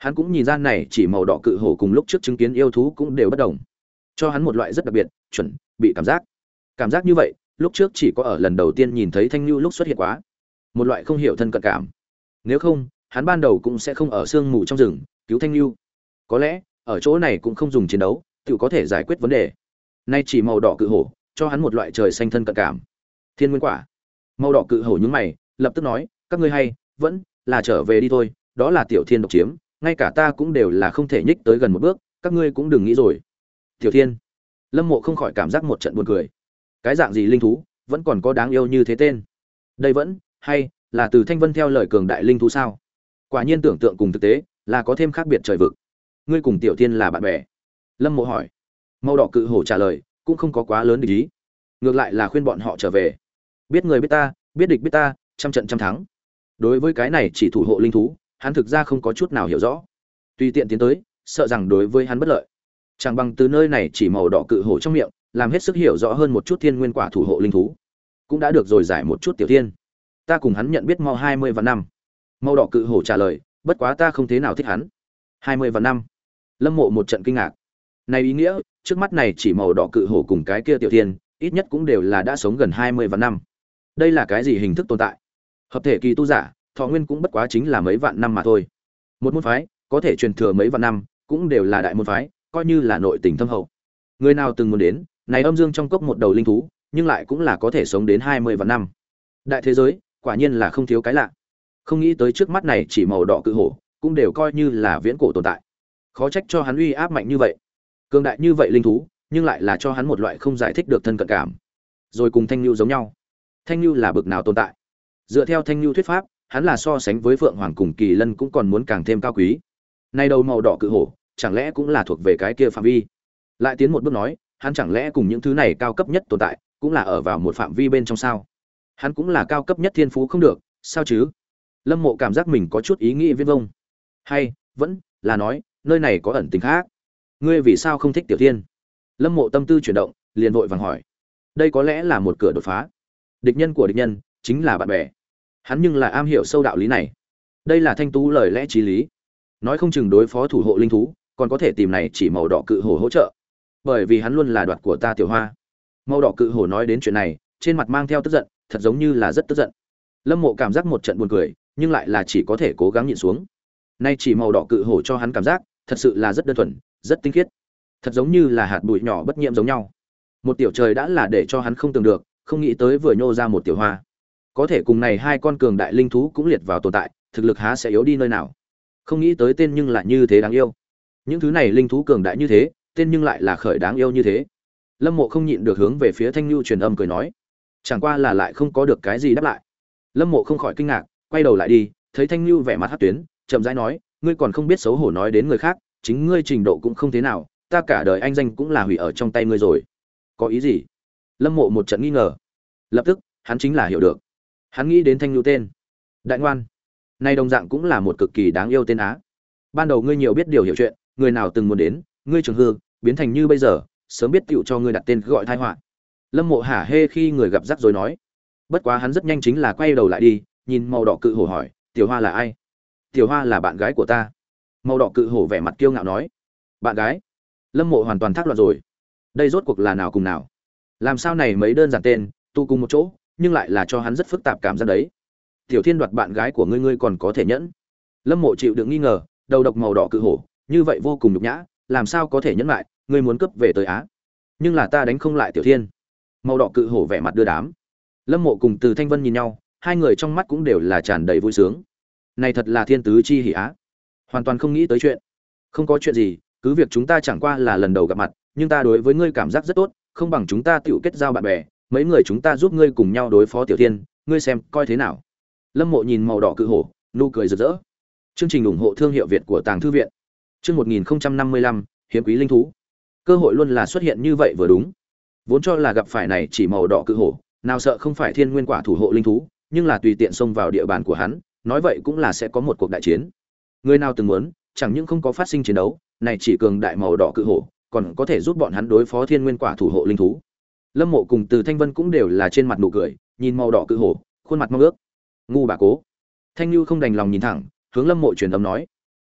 Hắn cũng nhìn ra này chỉ màu đỏ cự hổ cùng lúc trước chứng kiến yêu thú cũng đều bất đồng, cho hắn một loại rất đặc biệt, chuẩn bị cảm giác. Cảm giác như vậy, lúc trước chỉ có ở lần đầu tiên nhìn thấy Thanh Nhu lúc xuất hiện quá. Một loại không hiểu thân cận cảm. Nếu không, hắn ban đầu cũng sẽ không ở sương mù trong rừng cứu Thanh Nhu. Có lẽ, ở chỗ này cũng không dùng chiến đấu, tự có thể giải quyết vấn đề. Nay chỉ màu đỏ cự hổ, cho hắn một loại trời xanh thân cận cảm. Thiên nguyên quả. Màu đỏ cự hổ nhướng mày, lập tức nói, các ngươi hay, vẫn là trở về đi thôi, đó là Tiểu Thiên độc chiếm, ngay cả ta cũng đều là không thể nhích tới gần một bước, các ngươi cũng đừng nghĩ rồi. Tiểu Thiên. Lâm Mộ không khỏi cảm giác một trận buồn cười. Cái dạng gì linh thú, vẫn còn có đáng yêu như thế tên. Đây vẫn, hay là từ Thanh Vân theo lời cường đại linh thú sao? Quả nhiên tưởng tượng cùng thực tế, là có thêm khác biệt trời vực. Ngươi cùng Tiểu Thiên là bạn bè? Lâm Mộ hỏi. Màu đỏ cự hổ trả lời, cũng không có quá lớn địch ý. Ngược lại là khuyên bọn họ trở về. Biết người biết ta, biết địch biết ta, trăm trận trăm thắng. Đối với cái này chỉ thủ hộ linh thú, hắn thực ra không có chút nào hiểu rõ. Tùy tiện tiến tới, sợ rằng đối với hắn bất lợi. Chẳng bằng từ nơi này chỉ màu đỏ cự hổ trong miệng, làm hết sức hiểu rõ hơn một chút thiên nguyên quả thủ hộ linh thú. Cũng đã được rồi giải một chút Tiểu Thiên. Ta cùng hắn nhận biết mau hai mươi vạn năm. Màu đỏ cự hổ trả lời, bất quá ta không thế nào thích hắn. hai mươi vạn năm. Lâm Mộ một trận kinh ngạc. Này ý nghĩa, trước mắt này chỉ màu đỏ cự hổ cùng cái kia Tiểu Thiên, ít nhất cũng đều là đã sống gần hai mươi vạn năm. Đây là cái gì hình thức tồn tại? Hợp thể kỳ tu giả, thọ nguyên cũng bất quá chính là mấy vạn năm mà thôi. Một môn phái, có thể truyền thừa mấy vạn năm, cũng đều là đại môn phái, coi như là nội tình thâm hậu. Người nào từng muốn đến, này âm dương trong cốc một đầu linh thú, nhưng lại cũng là có thể sống đến hai mươi vạn năm. Đại thế giới, quả nhiên là không thiếu cái lạ. Không nghĩ tới trước mắt này chỉ màu đỏ cự hổ, cũng đều coi như là viễn cổ tồn tại. Khó trách cho hắn uy áp mạnh như vậy. Cường đại như vậy linh thú, nhưng lại là cho hắn một loại không giải thích được thân cận cảm. Rồi cùng Thanh Nhu giống nhau. Thanh Nhu là bực nào tồn tại? Dựa theo Thanh Nhu thuyết pháp, hắn là so sánh với Phượng Hoàng cùng Kỳ Lân cũng còn muốn càng thêm cao quý. Nay đầu màu đỏ cự hổ, chẳng lẽ cũng là thuộc về cái kia phạm vi? Lại tiến một bước nói, hắn chẳng lẽ cùng những thứ này cao cấp nhất tồn tại, cũng là ở vào một phạm vi bên trong sao? Hắn cũng là cao cấp nhất thiên phú không được, sao chứ? Lâm Mộ cảm giác mình có chút ý nghĩ viễn vông. Hay, vẫn là nói, nơi này có ẩn tình khác. Ngươi vì sao không thích Tiểu Thiên? Lâm Mộ tâm tư chuyển động, liền vội vàng hỏi. Đây có lẽ là một cửa đột phá. Địch nhân của địch nhân chính là bạn bè. Hắn nhưng là am hiểu sâu đạo lý này. Đây là thanh tú lời lẽ chí lý. Nói không chừng đối phó thủ hộ linh thú, còn có thể tìm này chỉ màu đỏ cự hổ hỗ trợ. Bởi vì hắn luôn là đoạt của ta Tiểu Hoa. Màu đỏ cự hổ nói đến chuyện này, trên mặt mang theo tức giận, thật giống như là rất tức giận. Lâm Mộ cảm giác một trận buồn cười, nhưng lại là chỉ có thể cố gắng nhịn xuống. Nay chỉ màu đỏ cự hổ cho hắn cảm giác, thật sự là rất đơn thuần, rất tinh khiết. Thật giống như là hạt bụi nhỏ bất nhiễm giống nhau. Một tiểu trời đã là để cho hắn không tưởng được, không nghĩ tới vừa nhô ra một tiểu hoa. Có thể cùng này hai con cường đại linh thú cũng liệt vào tồn tại, thực lực há sẽ yếu đi nơi nào. Không nghĩ tới tên nhưng lại như thế đáng yêu. Những thứ này linh thú cường đại như thế, tên nhưng lại là khởi đáng yêu như thế. Lâm Mộ không nhịn được hướng về phía Thanh Nhu truyền âm cười nói, chẳng qua là lại không có được cái gì đáp lại. Lâm Mộ không khỏi kinh ngạc, quay đầu lại đi, thấy Thanh Nhu vẻ mặt hắc tuyến, chậm rãi nói, ngươi còn không biết xấu hổ nói đến người khác, chính ngươi trình độ cũng không thế nào, ta cả đời anh danh cũng là hủy ở trong tay ngươi rồi. Có ý gì? Lâm Mộ một trận nghi ngờ. Lập tức, hắn chính là hiểu được. Hắn nghĩ đến Thanh Nhu tên. Đại ngoan. Này đồng dạng cũng là một cực kỳ đáng yêu tên á. Ban đầu ngươi nhiều biết điều hiểu chuyện, người nào từng muốn đến, ngươi trường hư, biến thành như bây giờ, sớm biết tựu cho ngươi đặt tên gọi tai họa. Lâm Mộ hả hê khi người gặp rắc rồi nói. Bất quá hắn rất nhanh chính là quay đầu lại đi, nhìn màu đỏ cự hổ hỏi, Tiểu Hoa là ai? Tiểu Hoa là bạn gái của ta. Màu đỏ cự hổ vẻ mặt kiêu ngạo nói. Bạn gái? Lâm Mộ hoàn toàn thắc loạn rồi. Đây rốt cuộc là nào cùng nào? Làm sao này mấy đơn giản tên, tu cùng một chỗ, nhưng lại là cho hắn rất phức tạp cảm giác đấy. Tiểu Thiên đoạt bạn gái của ngươi ngươi còn có thể nhẫn? Lâm Mộ chịu đựng nghi ngờ, đầu độc màu đỏ cự hổ, như vậy vô cùng nhục nhã, làm sao có thể nhẫn lại, ngươi muốn cướp về tới Á. Nhưng là ta đánh không lại Tiểu Thiên. Màu đỏ cự hổ vẻ mặt đưa đám. Lâm Mộ cùng Từ Thanh Vân nhìn nhau, hai người trong mắt cũng đều là tràn đầy vui sướng. Này thật là thiên tứ chi hỉ á. Hoàn toàn không nghĩ tới chuyện. Không có chuyện gì, cứ việc chúng ta chẳng qua là lần đầu gặp mặt, nhưng ta đối với ngươi cảm giác rất tốt, không bằng chúng ta tiểu kết giao bạn bè, mấy người chúng ta giúp ngươi cùng nhau đối phó Tiểu Thiên, ngươi xem coi thế nào. Lâm Mộ nhìn màu đỏ cự hổ, nụ cười rực rỡ. Chương trình ủng hộ thương hiệu Việt của Tàng Thư viện. Chương một nghìn không trăm năm mươi lăm, hiếm quý linh thú. Cơ hội luôn là xuất hiện như vậy vừa đúng. Vốn cho là gặp phải này chỉ màu đỏ cự hổ, nào sợ không phải thiên nguyên quả thủ hộ linh thú, nhưng là tùy tiện xông vào địa bàn của hắn, nói vậy cũng là sẽ có một cuộc đại chiến. Người nào từng muốn, chẳng những không có phát sinh chiến đấu, này chỉ cường đại màu đỏ cự hổ, còn có thể giúp bọn hắn đối phó thiên nguyên quả thủ hộ linh thú. Lâm Mộ cùng Từ Thanh Vân cũng đều là trên mặt nụ cười, nhìn màu đỏ cự hổ, khuôn mặt mong ước. Ngu bà cố. Thanh Nhu không đành lòng nhìn thẳng, hướng Lâm Mộ truyền âm nói: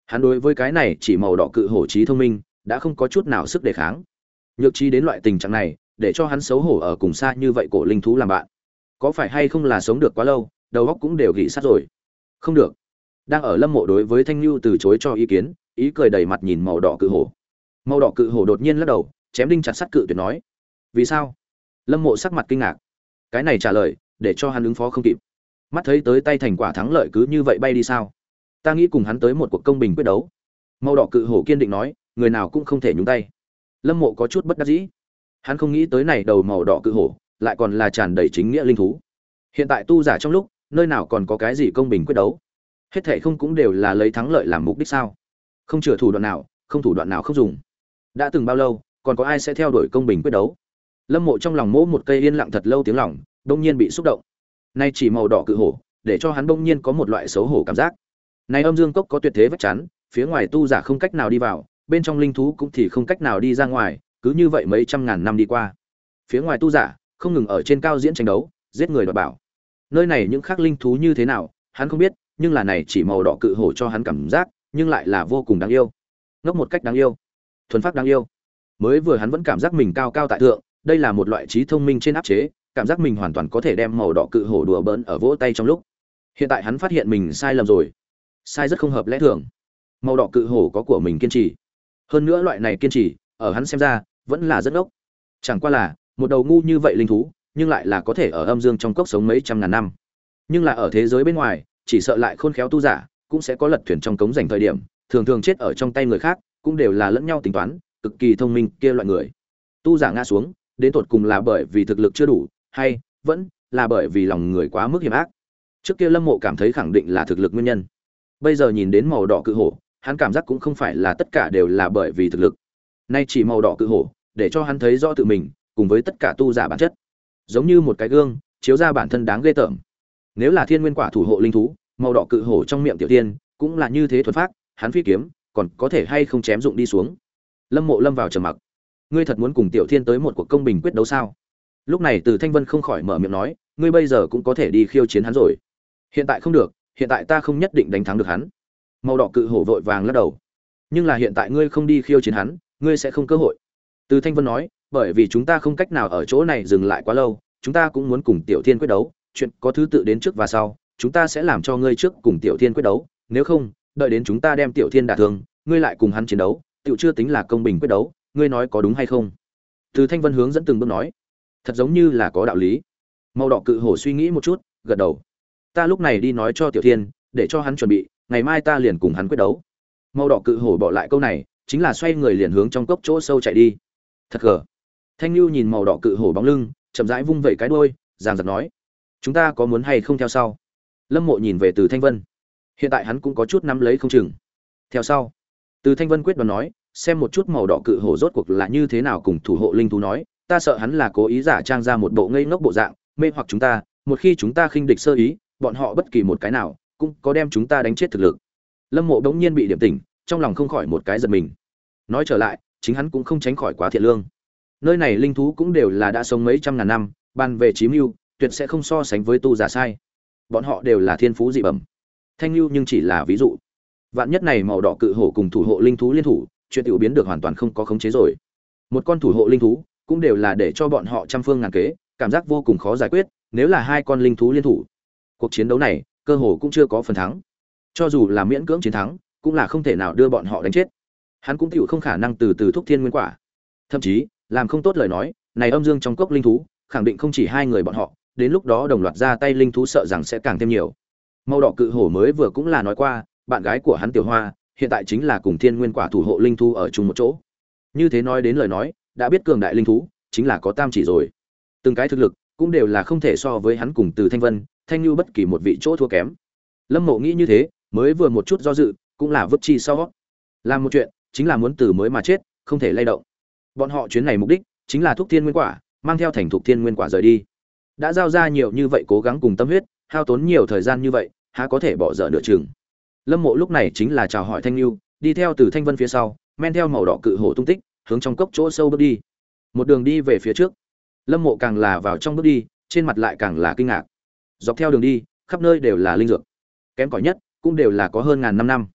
Hắn đối với cái này chỉ màu đỏ cự hổ trí thông minh đã không có chút nào sức đề kháng. Nhược trí đến loại tình trạng này, để cho hắn xấu hổ ở cùng xa như vậy cổ linh thú làm bạn. Có phải hay không là sống được quá lâu, đầu óc cũng đều gỉ sát rồi. Không được. Đang ở Lâm Mộ đối với Thanh Nhu từ chối cho ý kiến, ý cười đầy mặt nhìn màu đỏ cự hổ. Màu đỏ cự hổ đột nhiên lắc đầu, chém đinh chặt sắt cự tuyệt nói: "Vì sao?" Lâm Mộ sắc mặt kinh ngạc. Cái này trả lời, để cho hắn ứng phó không kịp. Mắt thấy tới tay thành quả thắng lợi cứ như vậy bay đi sao? Ta nghĩ cùng hắn tới một cuộc công bình quyết đấu. Màu đỏ cự hổ kiên định nói, người nào cũng không thể nhúng tay. Lâm Mộ có chút bất đắc dĩ. Hắn không nghĩ tới này đầu màu đỏ cự hổ, lại còn là tràn đầy chính nghĩa linh thú. Hiện tại tu giả trong lúc, nơi nào còn có cái gì công bình quyết đấu? Hết thảy không cũng đều là lấy thắng lợi làm mục đích sao? Không chừa thủ đoạn nào, không thủ đoạn nào không dùng. Đã từng bao lâu, còn có ai sẽ theo đuổi công bình quyết đấu? Lâm Mộ trong lòng mỗ một cây yên lặng thật lâu tiếng lòng, đông nhiên bị xúc động. Nay chỉ màu đỏ cự hổ, để cho hắn đông nhiên có một loại xấu hổ cảm giác. Này âm dương cốc có tuyệt thế vách chắn, phía ngoài tu giả không cách nào đi vào, bên trong linh thú cũng thì không cách nào đi ra ngoài, cứ như vậy mấy trăm ngàn năm đi qua. Phía ngoài tu giả không ngừng ở trên cao diễn tranh đấu, giết người đoạt bảo. Nơi này những khác linh thú như thế nào, hắn không biết, nhưng là này chỉ màu đỏ cự hổ cho hắn cảm giác, nhưng lại là vô cùng đáng yêu. Ngốc một cách đáng yêu, thuần phát đáng yêu. Mới vừa hắn vẫn cảm giác mình cao cao tại thượng, đây là một loại trí thông minh trên áp chế, cảm giác mình hoàn toàn có thể đem màu đỏ cự hổ đùa bỡn ở vỗ tay trong lúc. Hiện tại hắn phát hiện mình sai lầm rồi, sai rất không hợp lẽ thường. Màu đỏ cự hổ có của mình kiên trì, hơn nữa loại này kiên trì ở hắn xem ra vẫn là rất ngốc. Chẳng qua là một đầu ngu như vậy linh thú, nhưng lại là có thể ở âm dương trong cốc sống mấy trăm ngàn năm. Nhưng là ở thế giới bên ngoài, chỉ sợ lại khôn khéo tu giả cũng sẽ có lật thuyền trong cống dành thời điểm, thường thường chết ở trong tay người khác, cũng đều là lẫn nhau tính toán, cực kỳ thông minh kia loại người. Tu giả ngã xuống, đến tột cùng là bởi vì thực lực chưa đủ, hay vẫn là bởi vì lòng người quá mức hiểm ác. Trước kia Lâm Mộ cảm thấy khẳng định là thực lực nguyên nhân. Bây giờ nhìn đến màu đỏ cự hổ, hắn cảm giác cũng không phải là tất cả đều là bởi vì thực lực. Nay chỉ màu đỏ cự hổ, để cho hắn thấy rõ tự mình, cùng với tất cả tu giả bản chất. Giống như một cái gương, chiếu ra bản thân đáng ghê tởm. Nếu là thiên nguyên quả thủ hộ linh thú, màu đỏ cự hổ trong miệng tiểu tiên, cũng là như thế thuần phát, hắn phi kiếm, còn có thể hay không chém dụng đi xuống. Lâm Mộ lâm vào trầm mặc. Ngươi thật muốn cùng tiểu thiên tới một cuộc công bình quyết đấu sao? Lúc này Từ Thanh Vân không khỏi mở miệng nói, ngươi bây giờ cũng có thể đi khiêu chiến hắn rồi. Hiện tại không được, hiện tại ta không nhất định đánh thắng được hắn. Màu đỏ cự hổ vội vàng lắc đầu. Nhưng là hiện tại ngươi không đi khiêu chiến hắn, ngươi sẽ không cơ hội. Từ Thanh Vân nói, bởi vì chúng ta không cách nào ở chỗ này dừng lại quá lâu, chúng ta cũng muốn cùng Tiểu Thiên quyết đấu, chuyện có thứ tự đến trước và sau, chúng ta sẽ làm cho ngươi trước cùng Tiểu Thiên quyết đấu, nếu không, đợi đến chúng ta đem Tiểu Thiên đả thương, ngươi lại cùng hắn chiến đấu, tiểu chưa tính là công bình quyết đấu, ngươi nói có đúng hay không? Từ Thanh Vân hướng dẫn từng bước nói, thật giống như là có đạo lý. Màu đỏ cự hổ suy nghĩ một chút, gật đầu. Ta lúc này đi nói cho Tiểu Thiên, để cho hắn chuẩn bị, ngày mai ta liền cùng hắn quyết đấu. Màu đỏ cự hổ bỏ lại câu này, chính là xoay người liền hướng trong cốc chỗ sâu chạy đi. Thật gờ. Thanh Nhu nhìn màu đỏ cự hổ bóng lưng, chậm rãi vung vẩy cái đuôi, giang giật nói: chúng ta có muốn hay không theo sau? Lâm Mộ nhìn về Từ Thanh Vân, hiện tại hắn cũng có chút nắm lấy không chừng. Theo sau. Từ Thanh Vân quyết đoán nói, xem một chút màu đỏ cự hổ rốt cuộc là như thế nào cùng thủ hộ linh thú nói, ta sợ hắn là cố ý giả trang ra một bộ ngây ngốc bộ dạng, mê hoặc chúng ta, một khi chúng ta khinh địch sơ ý, bọn họ bất kỳ một cái nào cũng có đem chúng ta đánh chết thực lực. Lâm Mộ bỗng nhiên bị điểm tỉnh, trong lòng không khỏi một cái giật mình. Nói trở lại, chính hắn cũng không tránh khỏi quá thiện lương. Nơi này linh thú cũng đều là đã sống mấy trăm ngàn năm, ban về chí mưu, tuyệt sẽ không so sánh với tu giả sai. Bọn họ đều là thiên phú dị bẩm. Thanh Nhu nhưng chỉ là ví dụ. Vạn nhất này màu đỏ cự hổ cùng thủ hộ linh thú liên thủ, chuyện tiểu biến được hoàn toàn không có khống chế rồi. Một con thủ hộ linh thú cũng đều là để cho bọn họ trăm phương ngàn kế, cảm giác vô cùng khó giải quyết, nếu là hai con linh thú liên thủ, cuộc chiến đấu này cơ hồ cũng chưa có phần thắng. Cho dù là miễn cưỡng chiến thắng, cũng là không thể nào đưa bọn họ đánh chết. Hắn cũng tiểu không khả năng từ từ thúc thiên nguyên quả. Thậm chí, làm không tốt lời nói, này âm dương trong cốc linh thú, khẳng định không chỉ hai người bọn họ, đến lúc đó đồng loạt ra tay linh thú sợ rằng sẽ càng thêm nhiều. Màu đỏ cự hổ mới vừa cũng là nói qua, bạn gái của hắn Tiểu Hoa, hiện tại chính là cùng thiên nguyên quả thủ hộ linh thú ở chung một chỗ. Như thế nói đến lời nói, đã biết cường đại linh thú, chính là có tam chỉ rồi. Từng cái thực lực, cũng đều là không thể so với hắn cùng Từ Thanh Vân, Thanh Nhu bất kỳ một vị chỗ thua kém. Lâm Mộ nghĩ như thế, mới vừa một chút do dự, cũng là vứt chi sau. Làm một chuyện, chính là muốn từ mới mà chết, không thể lay động. Bọn họ chuyến này mục đích chính là thúc thiên nguyên quả, mang theo thành thục thiên nguyên quả rời đi. Đã giao ra nhiều như vậy cố gắng cùng tâm huyết, hao tốn nhiều thời gian như vậy, há có thể bỏ dở nửa chừng. Lâm Mộ lúc này chính là chào hỏi Thanh Nhu, đi theo Từ Thanh Vân phía sau, men theo màu đỏ cự hổ tung tích, hướng trong cốc chỗ sâu bước đi. Một đường đi về phía trước, Lâm Mộ càng là vào trong bước đi, trên mặt lại càng là kinh ngạc. Dọc theo đường đi, khắp nơi đều là linh dược, kém cỏi nhất cũng đều là có hơn ngàn năm năm.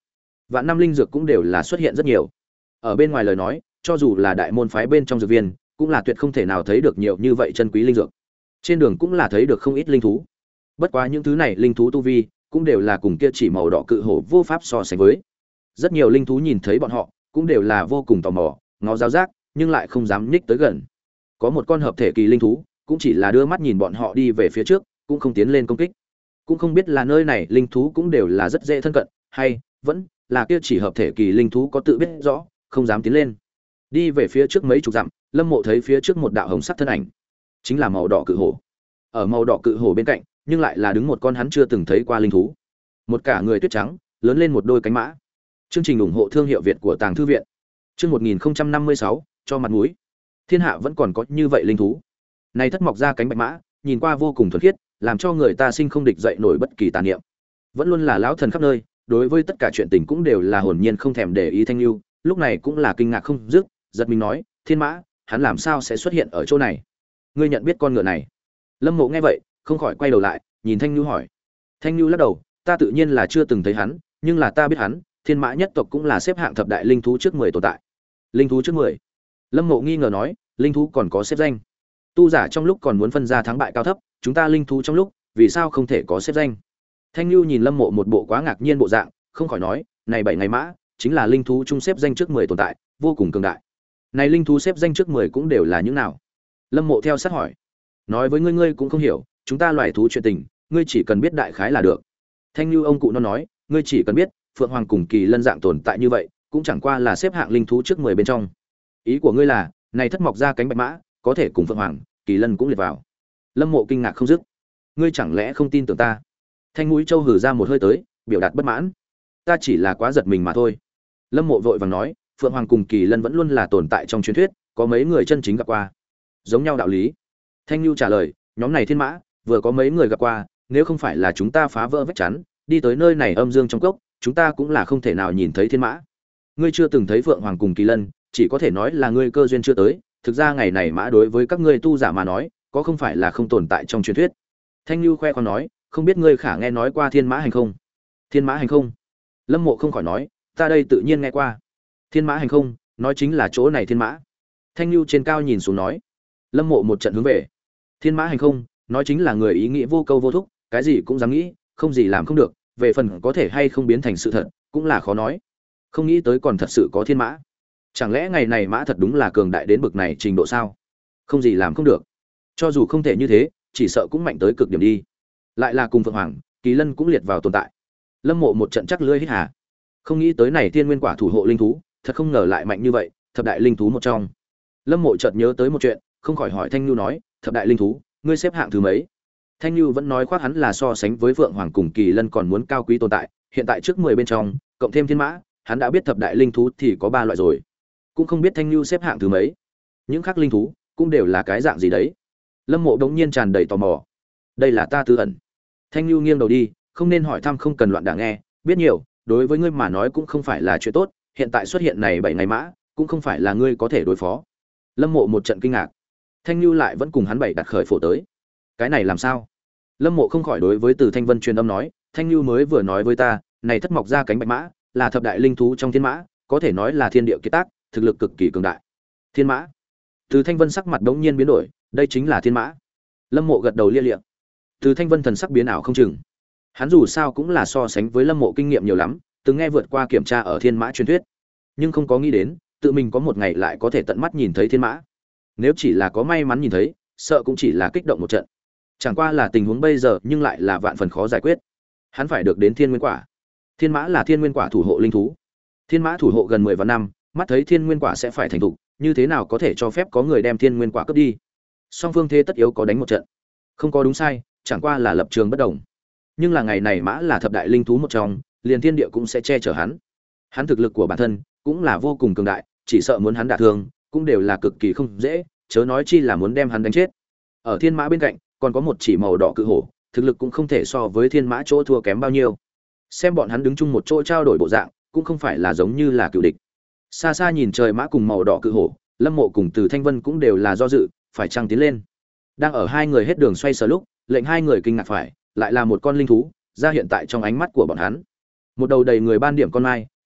Vạn năm linh dược cũng đều là xuất hiện rất nhiều. Ở bên ngoài lời nói, cho dù là đại môn phái bên trong dược viên, cũng là tuyệt không thể nào thấy được nhiều như vậy chân quý linh dược. Trên đường cũng là thấy được không ít linh thú. Bất quá những thứ này linh thú tu vi, cũng đều là cùng kia chỉ màu đỏ cự hổ vô pháp so sánh với. Rất nhiều linh thú nhìn thấy bọn họ, cũng đều là vô cùng tò mò, ngó giáo giác, nhưng lại không dám nhích tới gần. Có một con hợp thể kỳ linh thú, cũng chỉ là đưa mắt nhìn bọn họ đi về phía trước, cũng không tiến lên công kích. Cũng không biết là nơi này linh thú cũng đều là rất dễ thân cận, hay vẫn là kia chỉ hợp thể kỳ linh thú có tự biết rõ, không dám tiến lên. Đi về phía trước mấy chục dặm, Lâm Mộ thấy phía trước một đạo hồng sắc thân ảnh, chính là màu đỏ cự hổ. Ở màu đỏ cự hổ bên cạnh, nhưng lại là đứng một con hắn chưa từng thấy qua linh thú. Một cả người tuyết trắng, lớn lên một đôi cánh mã. Chương trình ủng hộ thương hiệu Việt của Tàng Thư viện. Chương một nghìn không trăm năm mươi sáu, cho mặt mũi. Thiên hạ vẫn còn có như vậy linh thú. Này thất mọc ra cánh bạch mã, nhìn qua vô cùng thuần khiết, làm cho người ta sinh không địch dậy nổi bất kỳ tà niệm. Vẫn luôn là lão thần khắp nơi, đối với tất cả chuyện tình cũng đều là hồn nhiên không thèm để ý Thanh Nhu, lúc này cũng là kinh ngạc không dứt, giật mình nói, "Thiên mã, hắn làm sao sẽ xuất hiện ở chỗ này? Ngươi nhận biết con ngựa này?" Lâm Mộ nghe vậy, không khỏi quay đầu lại, nhìn Thanh Nhu hỏi. Thanh Nhu lắc đầu, "Ta tự nhiên là chưa từng thấy hắn, nhưng là ta biết hắn, Thiên mã nhất tộc cũng là xếp hạng thập đại linh thú trước mười tồn tại." Linh thú trước mười? Lâm Mộ nghi ngờ nói, linh thú còn có xếp danh? Tu giả trong lúc còn muốn phân ra thắng bại cao thấp, chúng ta linh thú trong lúc, vì sao không thể có xếp danh? Thanh Nhu nhìn Lâm Mộ một bộ quá ngạc nhiên bộ dạng, không khỏi nói, này bảy ngày mã, chính là linh thú chung xếp danh trước mười tồn tại, vô cùng cường đại. Này linh thú xếp danh trước mười cũng đều là những nào? Lâm Mộ theo sát hỏi. Nói với ngươi ngươi cũng không hiểu, chúng ta loài thú chuyện tình, ngươi chỉ cần biết đại khái là được. Thanh Nhu ông cụ nó nói, ngươi chỉ cần biết, Phượng Hoàng cùng Kỳ Lân dạng tồn tại như vậy, cũng chẳng qua là xếp hạng linh thú trước mười bên trong. Ý của ngươi là, này thất mọc ra cánh bạch mã, có thể cùng Phượng Hoàng, Kỳ Lân cũng liệt vào. Lâm Mộ kinh ngạc không dứt. Ngươi chẳng lẽ không tin tưởng ta? Thanh Mũi Châu hừ ra một hơi tới, biểu đạt bất mãn. Ta chỉ là quá giật mình mà thôi. Lâm Mộ vội vàng nói, Phượng Hoàng cùng Kỳ Lân vẫn luôn là tồn tại trong truyền thuyết, có mấy người chân chính gặp qua. Giống nhau đạo lý. Thanh Nhu trả lời, nhóm này thiên mã, vừa có mấy người gặp qua, nếu không phải là chúng ta phá vỡ vách chắn, đi tới nơi này âm dương trong cốc, chúng ta cũng là không thể nào nhìn thấy thiên mã. Ngươi chưa từng thấy Phượng Hoàng cùng Kỳ Lân, chỉ có thể nói là ngươi cơ duyên chưa tới, thực ra ngày này mã đối với các ngươi tu giả mà nói, có không phải là không tồn tại trong truyền thuyết. Thanh Nhu khoe khoang nói, không biết ngươi khả nghe nói qua thiên mã hành không? Thiên mã hành không? Lâm Mộ không khỏi nói, ta đây tự nhiên nghe qua. Thiên mã hành không, nói chính là chỗ này thiên mã. Thanh Nhu trên cao nhìn xuống nói. Lâm Mộ một trận hướng về. Thiên mã hành không, nói chính là người ý nghĩ vô câu vô thúc, cái gì cũng dám nghĩ, không gì làm không được, về phần có thể hay không biến thành sự thật, cũng là khó nói. Không nghĩ tới còn thật sự có thiên mã. Chẳng lẽ ngày này mã thật đúng là cường đại đến bực này trình độ sao? Không gì làm không được. Cho dù không thể như thế, chỉ sợ cũng mạnh tới cực điểm đi. Lại là cùng Phượng Hoàng, Kỳ Lân cũng liệt vào tồn tại. Lâm Mộ một trận chắc lưỡi hít hà. Không nghĩ tới này thiên nguyên quả thủ hộ linh thú, thật không ngờ lại mạnh như vậy, thập đại linh thú một trong. Lâm Mộ chợt nhớ tới một chuyện, không khỏi hỏi Thanh Nhu nói, thập đại linh thú, ngươi xếp hạng thứ mấy? Thanh Nhu vẫn nói khoác hắn là so sánh với Phượng Hoàng cùng Kỳ Lân còn muốn cao quý tồn tại, hiện tại trước mười bên trong, cộng thêm thiên mã, hắn đã biết thập đại linh thú thì có ba loại rồi. Cũng không biết Thanh Nhu xếp hạng thứ mấy. Những khác linh thú cũng đều là cái dạng gì đấy. Lâm Mộ đống nhiên tràn đầy tò mò. Đây là ta tư ẩn. Thanh Nhu nghiêng đầu đi, không nên hỏi thăm không cần loạn đả nghe, biết nhiều, đối với ngươi mà nói cũng không phải là chuyện tốt, hiện tại xuất hiện này bảy ngày mã, cũng không phải là ngươi có thể đối phó. Lâm Mộ một trận kinh ngạc. Thanh Nhu lại vẫn cùng hắn bảy đặt khởi phổ tới. Cái này làm sao? Lâm Mộ không khỏi đối với Từ Thanh Vân truyền âm nói, Thanh Nhu mới vừa nói với ta, này thất mọc ra cánh bạch mã, là thập đại linh thú trong thiên mã, có thể nói là thiên địa kiệt tác, thực lực cực kỳ cường đại. Thiên mã? Từ Thanh Vân sắc mặt đống nhiên biến đổi, đây chính là thiên mã. Lâm Mộ gật đầu lia lịa. Từ Thanh Vân thần sắc biến ảo không chừng. Hắn dù sao cũng là so sánh với Lâm Mộ kinh nghiệm nhiều lắm, từng nghe vượt qua kiểm tra ở thiên mã truyền thuyết, nhưng không có nghĩ đến, tự mình có một ngày lại có thể tận mắt nhìn thấy thiên mã. Nếu chỉ là có may mắn nhìn thấy, sợ cũng chỉ là kích động một trận. Chẳng qua là tình huống bây giờ, nhưng lại là vạn phần khó giải quyết. Hắn phải được đến thiên nguyên quả. Thiên mã là thiên nguyên quả thủ hộ linh thú. Thiên mã thủ hộ gần mười vạn năm, mắt thấy thiên nguyên quả sẽ phải thành thục, như thế nào có thể cho phép có người đem thiên nguyên quả cướp đi? Song phương thế tất yếu có đánh một trận. Không có đúng sai, chẳng qua là lập trường bất đồng. Nhưng là ngày này mã là thập đại linh thú một trong, liền thiên địa cũng sẽ che chở hắn. Hắn thực lực của bản thân cũng là vô cùng cường đại, chỉ sợ muốn hắn đả thương, cũng đều là cực kỳ không dễ, chớ nói chi là muốn đem hắn đánh chết. Ở thiên mã bên cạnh, còn có một chỉ màu đỏ cự hổ, thực lực cũng không thể so với thiên mã chỗ thua kém bao nhiêu. Xem bọn hắn đứng chung một chỗ trao đổi bộ dạng, cũng không phải là giống như là cựu địch. Xa xa nhìn trời mã cùng màu đỏ cự hổ, Lâm Mộ cùng Từ Thanh Vân cũng đều là do dự, phải chăng tiến lên. Đang ở hai người hết đường xoay sở lúc, lệnh hai người kinh ngạc phải, lại là một con linh thú ra hiện tại trong ánh mắt của bọn hắn. Một đầu đầy người ban điểm con mai,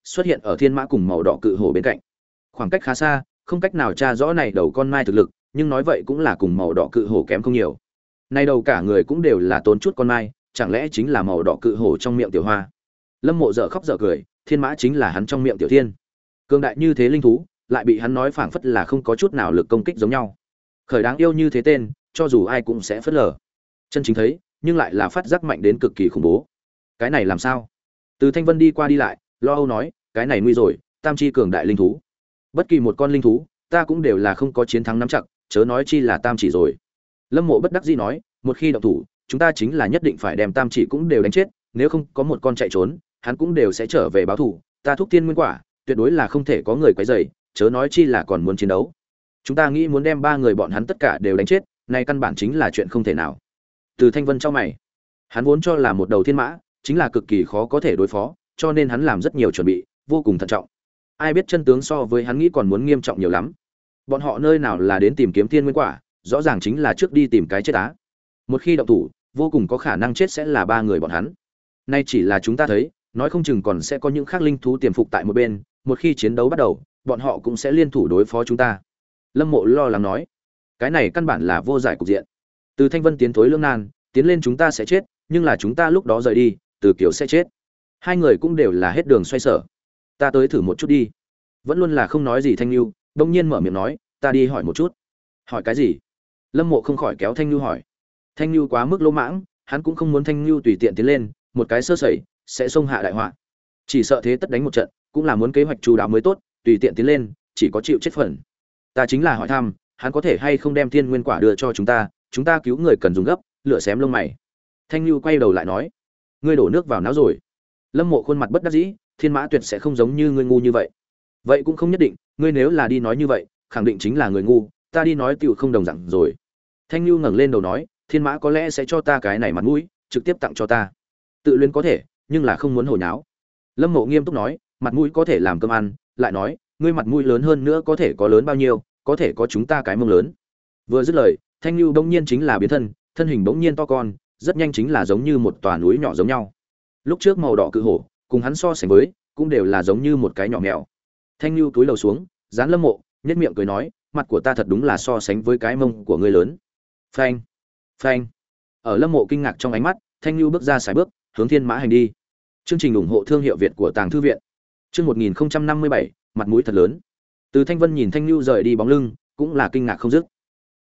xuất hiện ở thiên mã cùng màu đỏ cự hổ bên cạnh. Khoảng cách khá xa, không cách nào tra rõ này đầu con mai thực lực, nhưng nói vậy cũng là cùng màu đỏ cự hổ kém không nhiều. Này đầu cả người cũng đều là tốn chút con mai, chẳng lẽ chính là màu đỏ cự hổ trong miệng tiểu hoa. Lâm Mộ dở khóc dở cười, thiên mã chính là hắn trong miệng tiểu thiên. Cường đại như thế linh thú, lại bị hắn nói phảng phất là không có chút nào lực công kích giống nhau. Khởi đáng yêu như thế tên, cho dù ai cũng sẽ phớt lờ. Chân chính thấy, nhưng lại là phát giác mạnh đến cực kỳ khủng bố. Cái này làm sao? Từ Thanh Vân đi qua đi lại, lo âu nói, cái này nguy rồi, tam chi cường đại linh thú. Bất kỳ một con linh thú, ta cũng đều là không có chiến thắng nắm chặt, chớ nói chi là tam chỉ rồi. Lâm Mộ bất đắc dĩ nói, một khi động thủ, chúng ta chính là nhất định phải đem tam chỉ cũng đều đánh chết, nếu không có một con chạy trốn, hắn cũng đều sẽ trở về báo thù, ta thúc tiên nguyên quả, tuyệt đối là không thể có người quấy rầy, chớ nói chi là còn muốn chiến đấu. Chúng ta nghĩ muốn đem ba người bọn hắn tất cả đều đánh chết, này căn bản chính là chuyện không thể nào. Từ Thanh Vân trong mày, hắn vốn cho là một đầu thiên mã, chính là cực kỳ khó có thể đối phó, cho nên hắn làm rất nhiều chuẩn bị, vô cùng thận trọng. Ai biết chân tướng so với hắn nghĩ còn muốn nghiêm trọng nhiều lắm. Bọn họ nơi nào là đến tìm kiếm thiên nguyên quả, rõ ràng chính là trước đi tìm cái chết á. Một khi động thủ, vô cùng có khả năng chết sẽ là ba người bọn hắn. Nay chỉ là chúng ta thấy, nói không chừng còn sẽ có những khác linh thú tiềm phục tại một bên, một khi chiến đấu bắt đầu, bọn họ cũng sẽ liên thủ đối phó chúng ta. Lâm Mộ lo lắng nói, cái này căn bản là vô giải cục diện. Từ Thanh Vân tiến thối lưỡng nan, tiến lên chúng ta sẽ chết, nhưng là chúng ta lúc đó rời đi, Từ Kiều sẽ chết. Hai người cũng đều là hết đường xoay sở. Ta tới thử một chút đi. Vẫn luôn là không nói gì Thanh Nhu, đông nhiên mở miệng nói, ta đi hỏi một chút. Hỏi cái gì? Lâm Mộ không khỏi kéo Thanh Nhu hỏi. Thanh Nhu quá mức lỗ mãng, hắn cũng không muốn Thanh Nhu tùy tiện tiến lên, một cái sơ sẩy sẽ xông hạ đại họa. Chỉ sợ thế tất đánh một trận, cũng là muốn kế hoạch chú đáo mới tốt, tùy tiện tiến lên, chỉ có chịu chết phần. Ta chính là hỏi thăm, hắn có thể hay không đem thiên nguyên quả đưa cho chúng ta, chúng ta cứu người cần dùng gấp, lửa xém lông mày. Thanh Nhu quay đầu lại nói, ngươi đổ nước vào não rồi. Lâm Mộ khuôn mặt bất đắc dĩ, thiên mã tuyệt sẽ không giống như ngươi ngu như vậy. Vậy cũng không nhất định, ngươi nếu là đi nói như vậy, khẳng định chính là người ngu, ta đi nói tiểu không đồng dạng rồi. Thanh Nhu ngẩng lên đầu nói, thiên mã có lẽ sẽ cho ta cái này mặt mũi, trực tiếp tặng cho ta. Tự luyến có thể, nhưng là không muốn hồi nháo. Lâm Mộ nghiêm túc nói, mặt mũi có thể làm cơm ăn, lại nói, ngươi mặt mũi lớn hơn nữa có thể có lớn bao nhiêu, có thể có chúng ta cái mông lớn. Vừa dứt lời, Thanh Nhu bỗng nhiên chính là biến thân, thân hình bỗng nhiên to con, rất nhanh chính là giống như một tòa núi nhỏ giống nhau. Lúc trước màu đỏ cự hổ, cùng hắn so sánh với, cũng đều là giống như một cái nhỏ mèo. Thanh Nhu cúi đầu xuống, dán Lâm Mộ, nhếch miệng cười nói, mặt của ta thật đúng là so sánh với cái mông của ngươi lớn. Phanh, phanh. Ở Lâm Mộ kinh ngạc trong ánh mắt, Thanh Nhu bước ra sải bước, hướng thiên mã hành đi. Chương trình ủng hộ thương hiệu Việt của Tàng thư viện. Chương một nghìn không trăm năm mươi bảy, mặt mũi thật lớn. Từ Thanh Vân nhìn Thanh Nhu rời đi bóng lưng, cũng là kinh ngạc không dứt.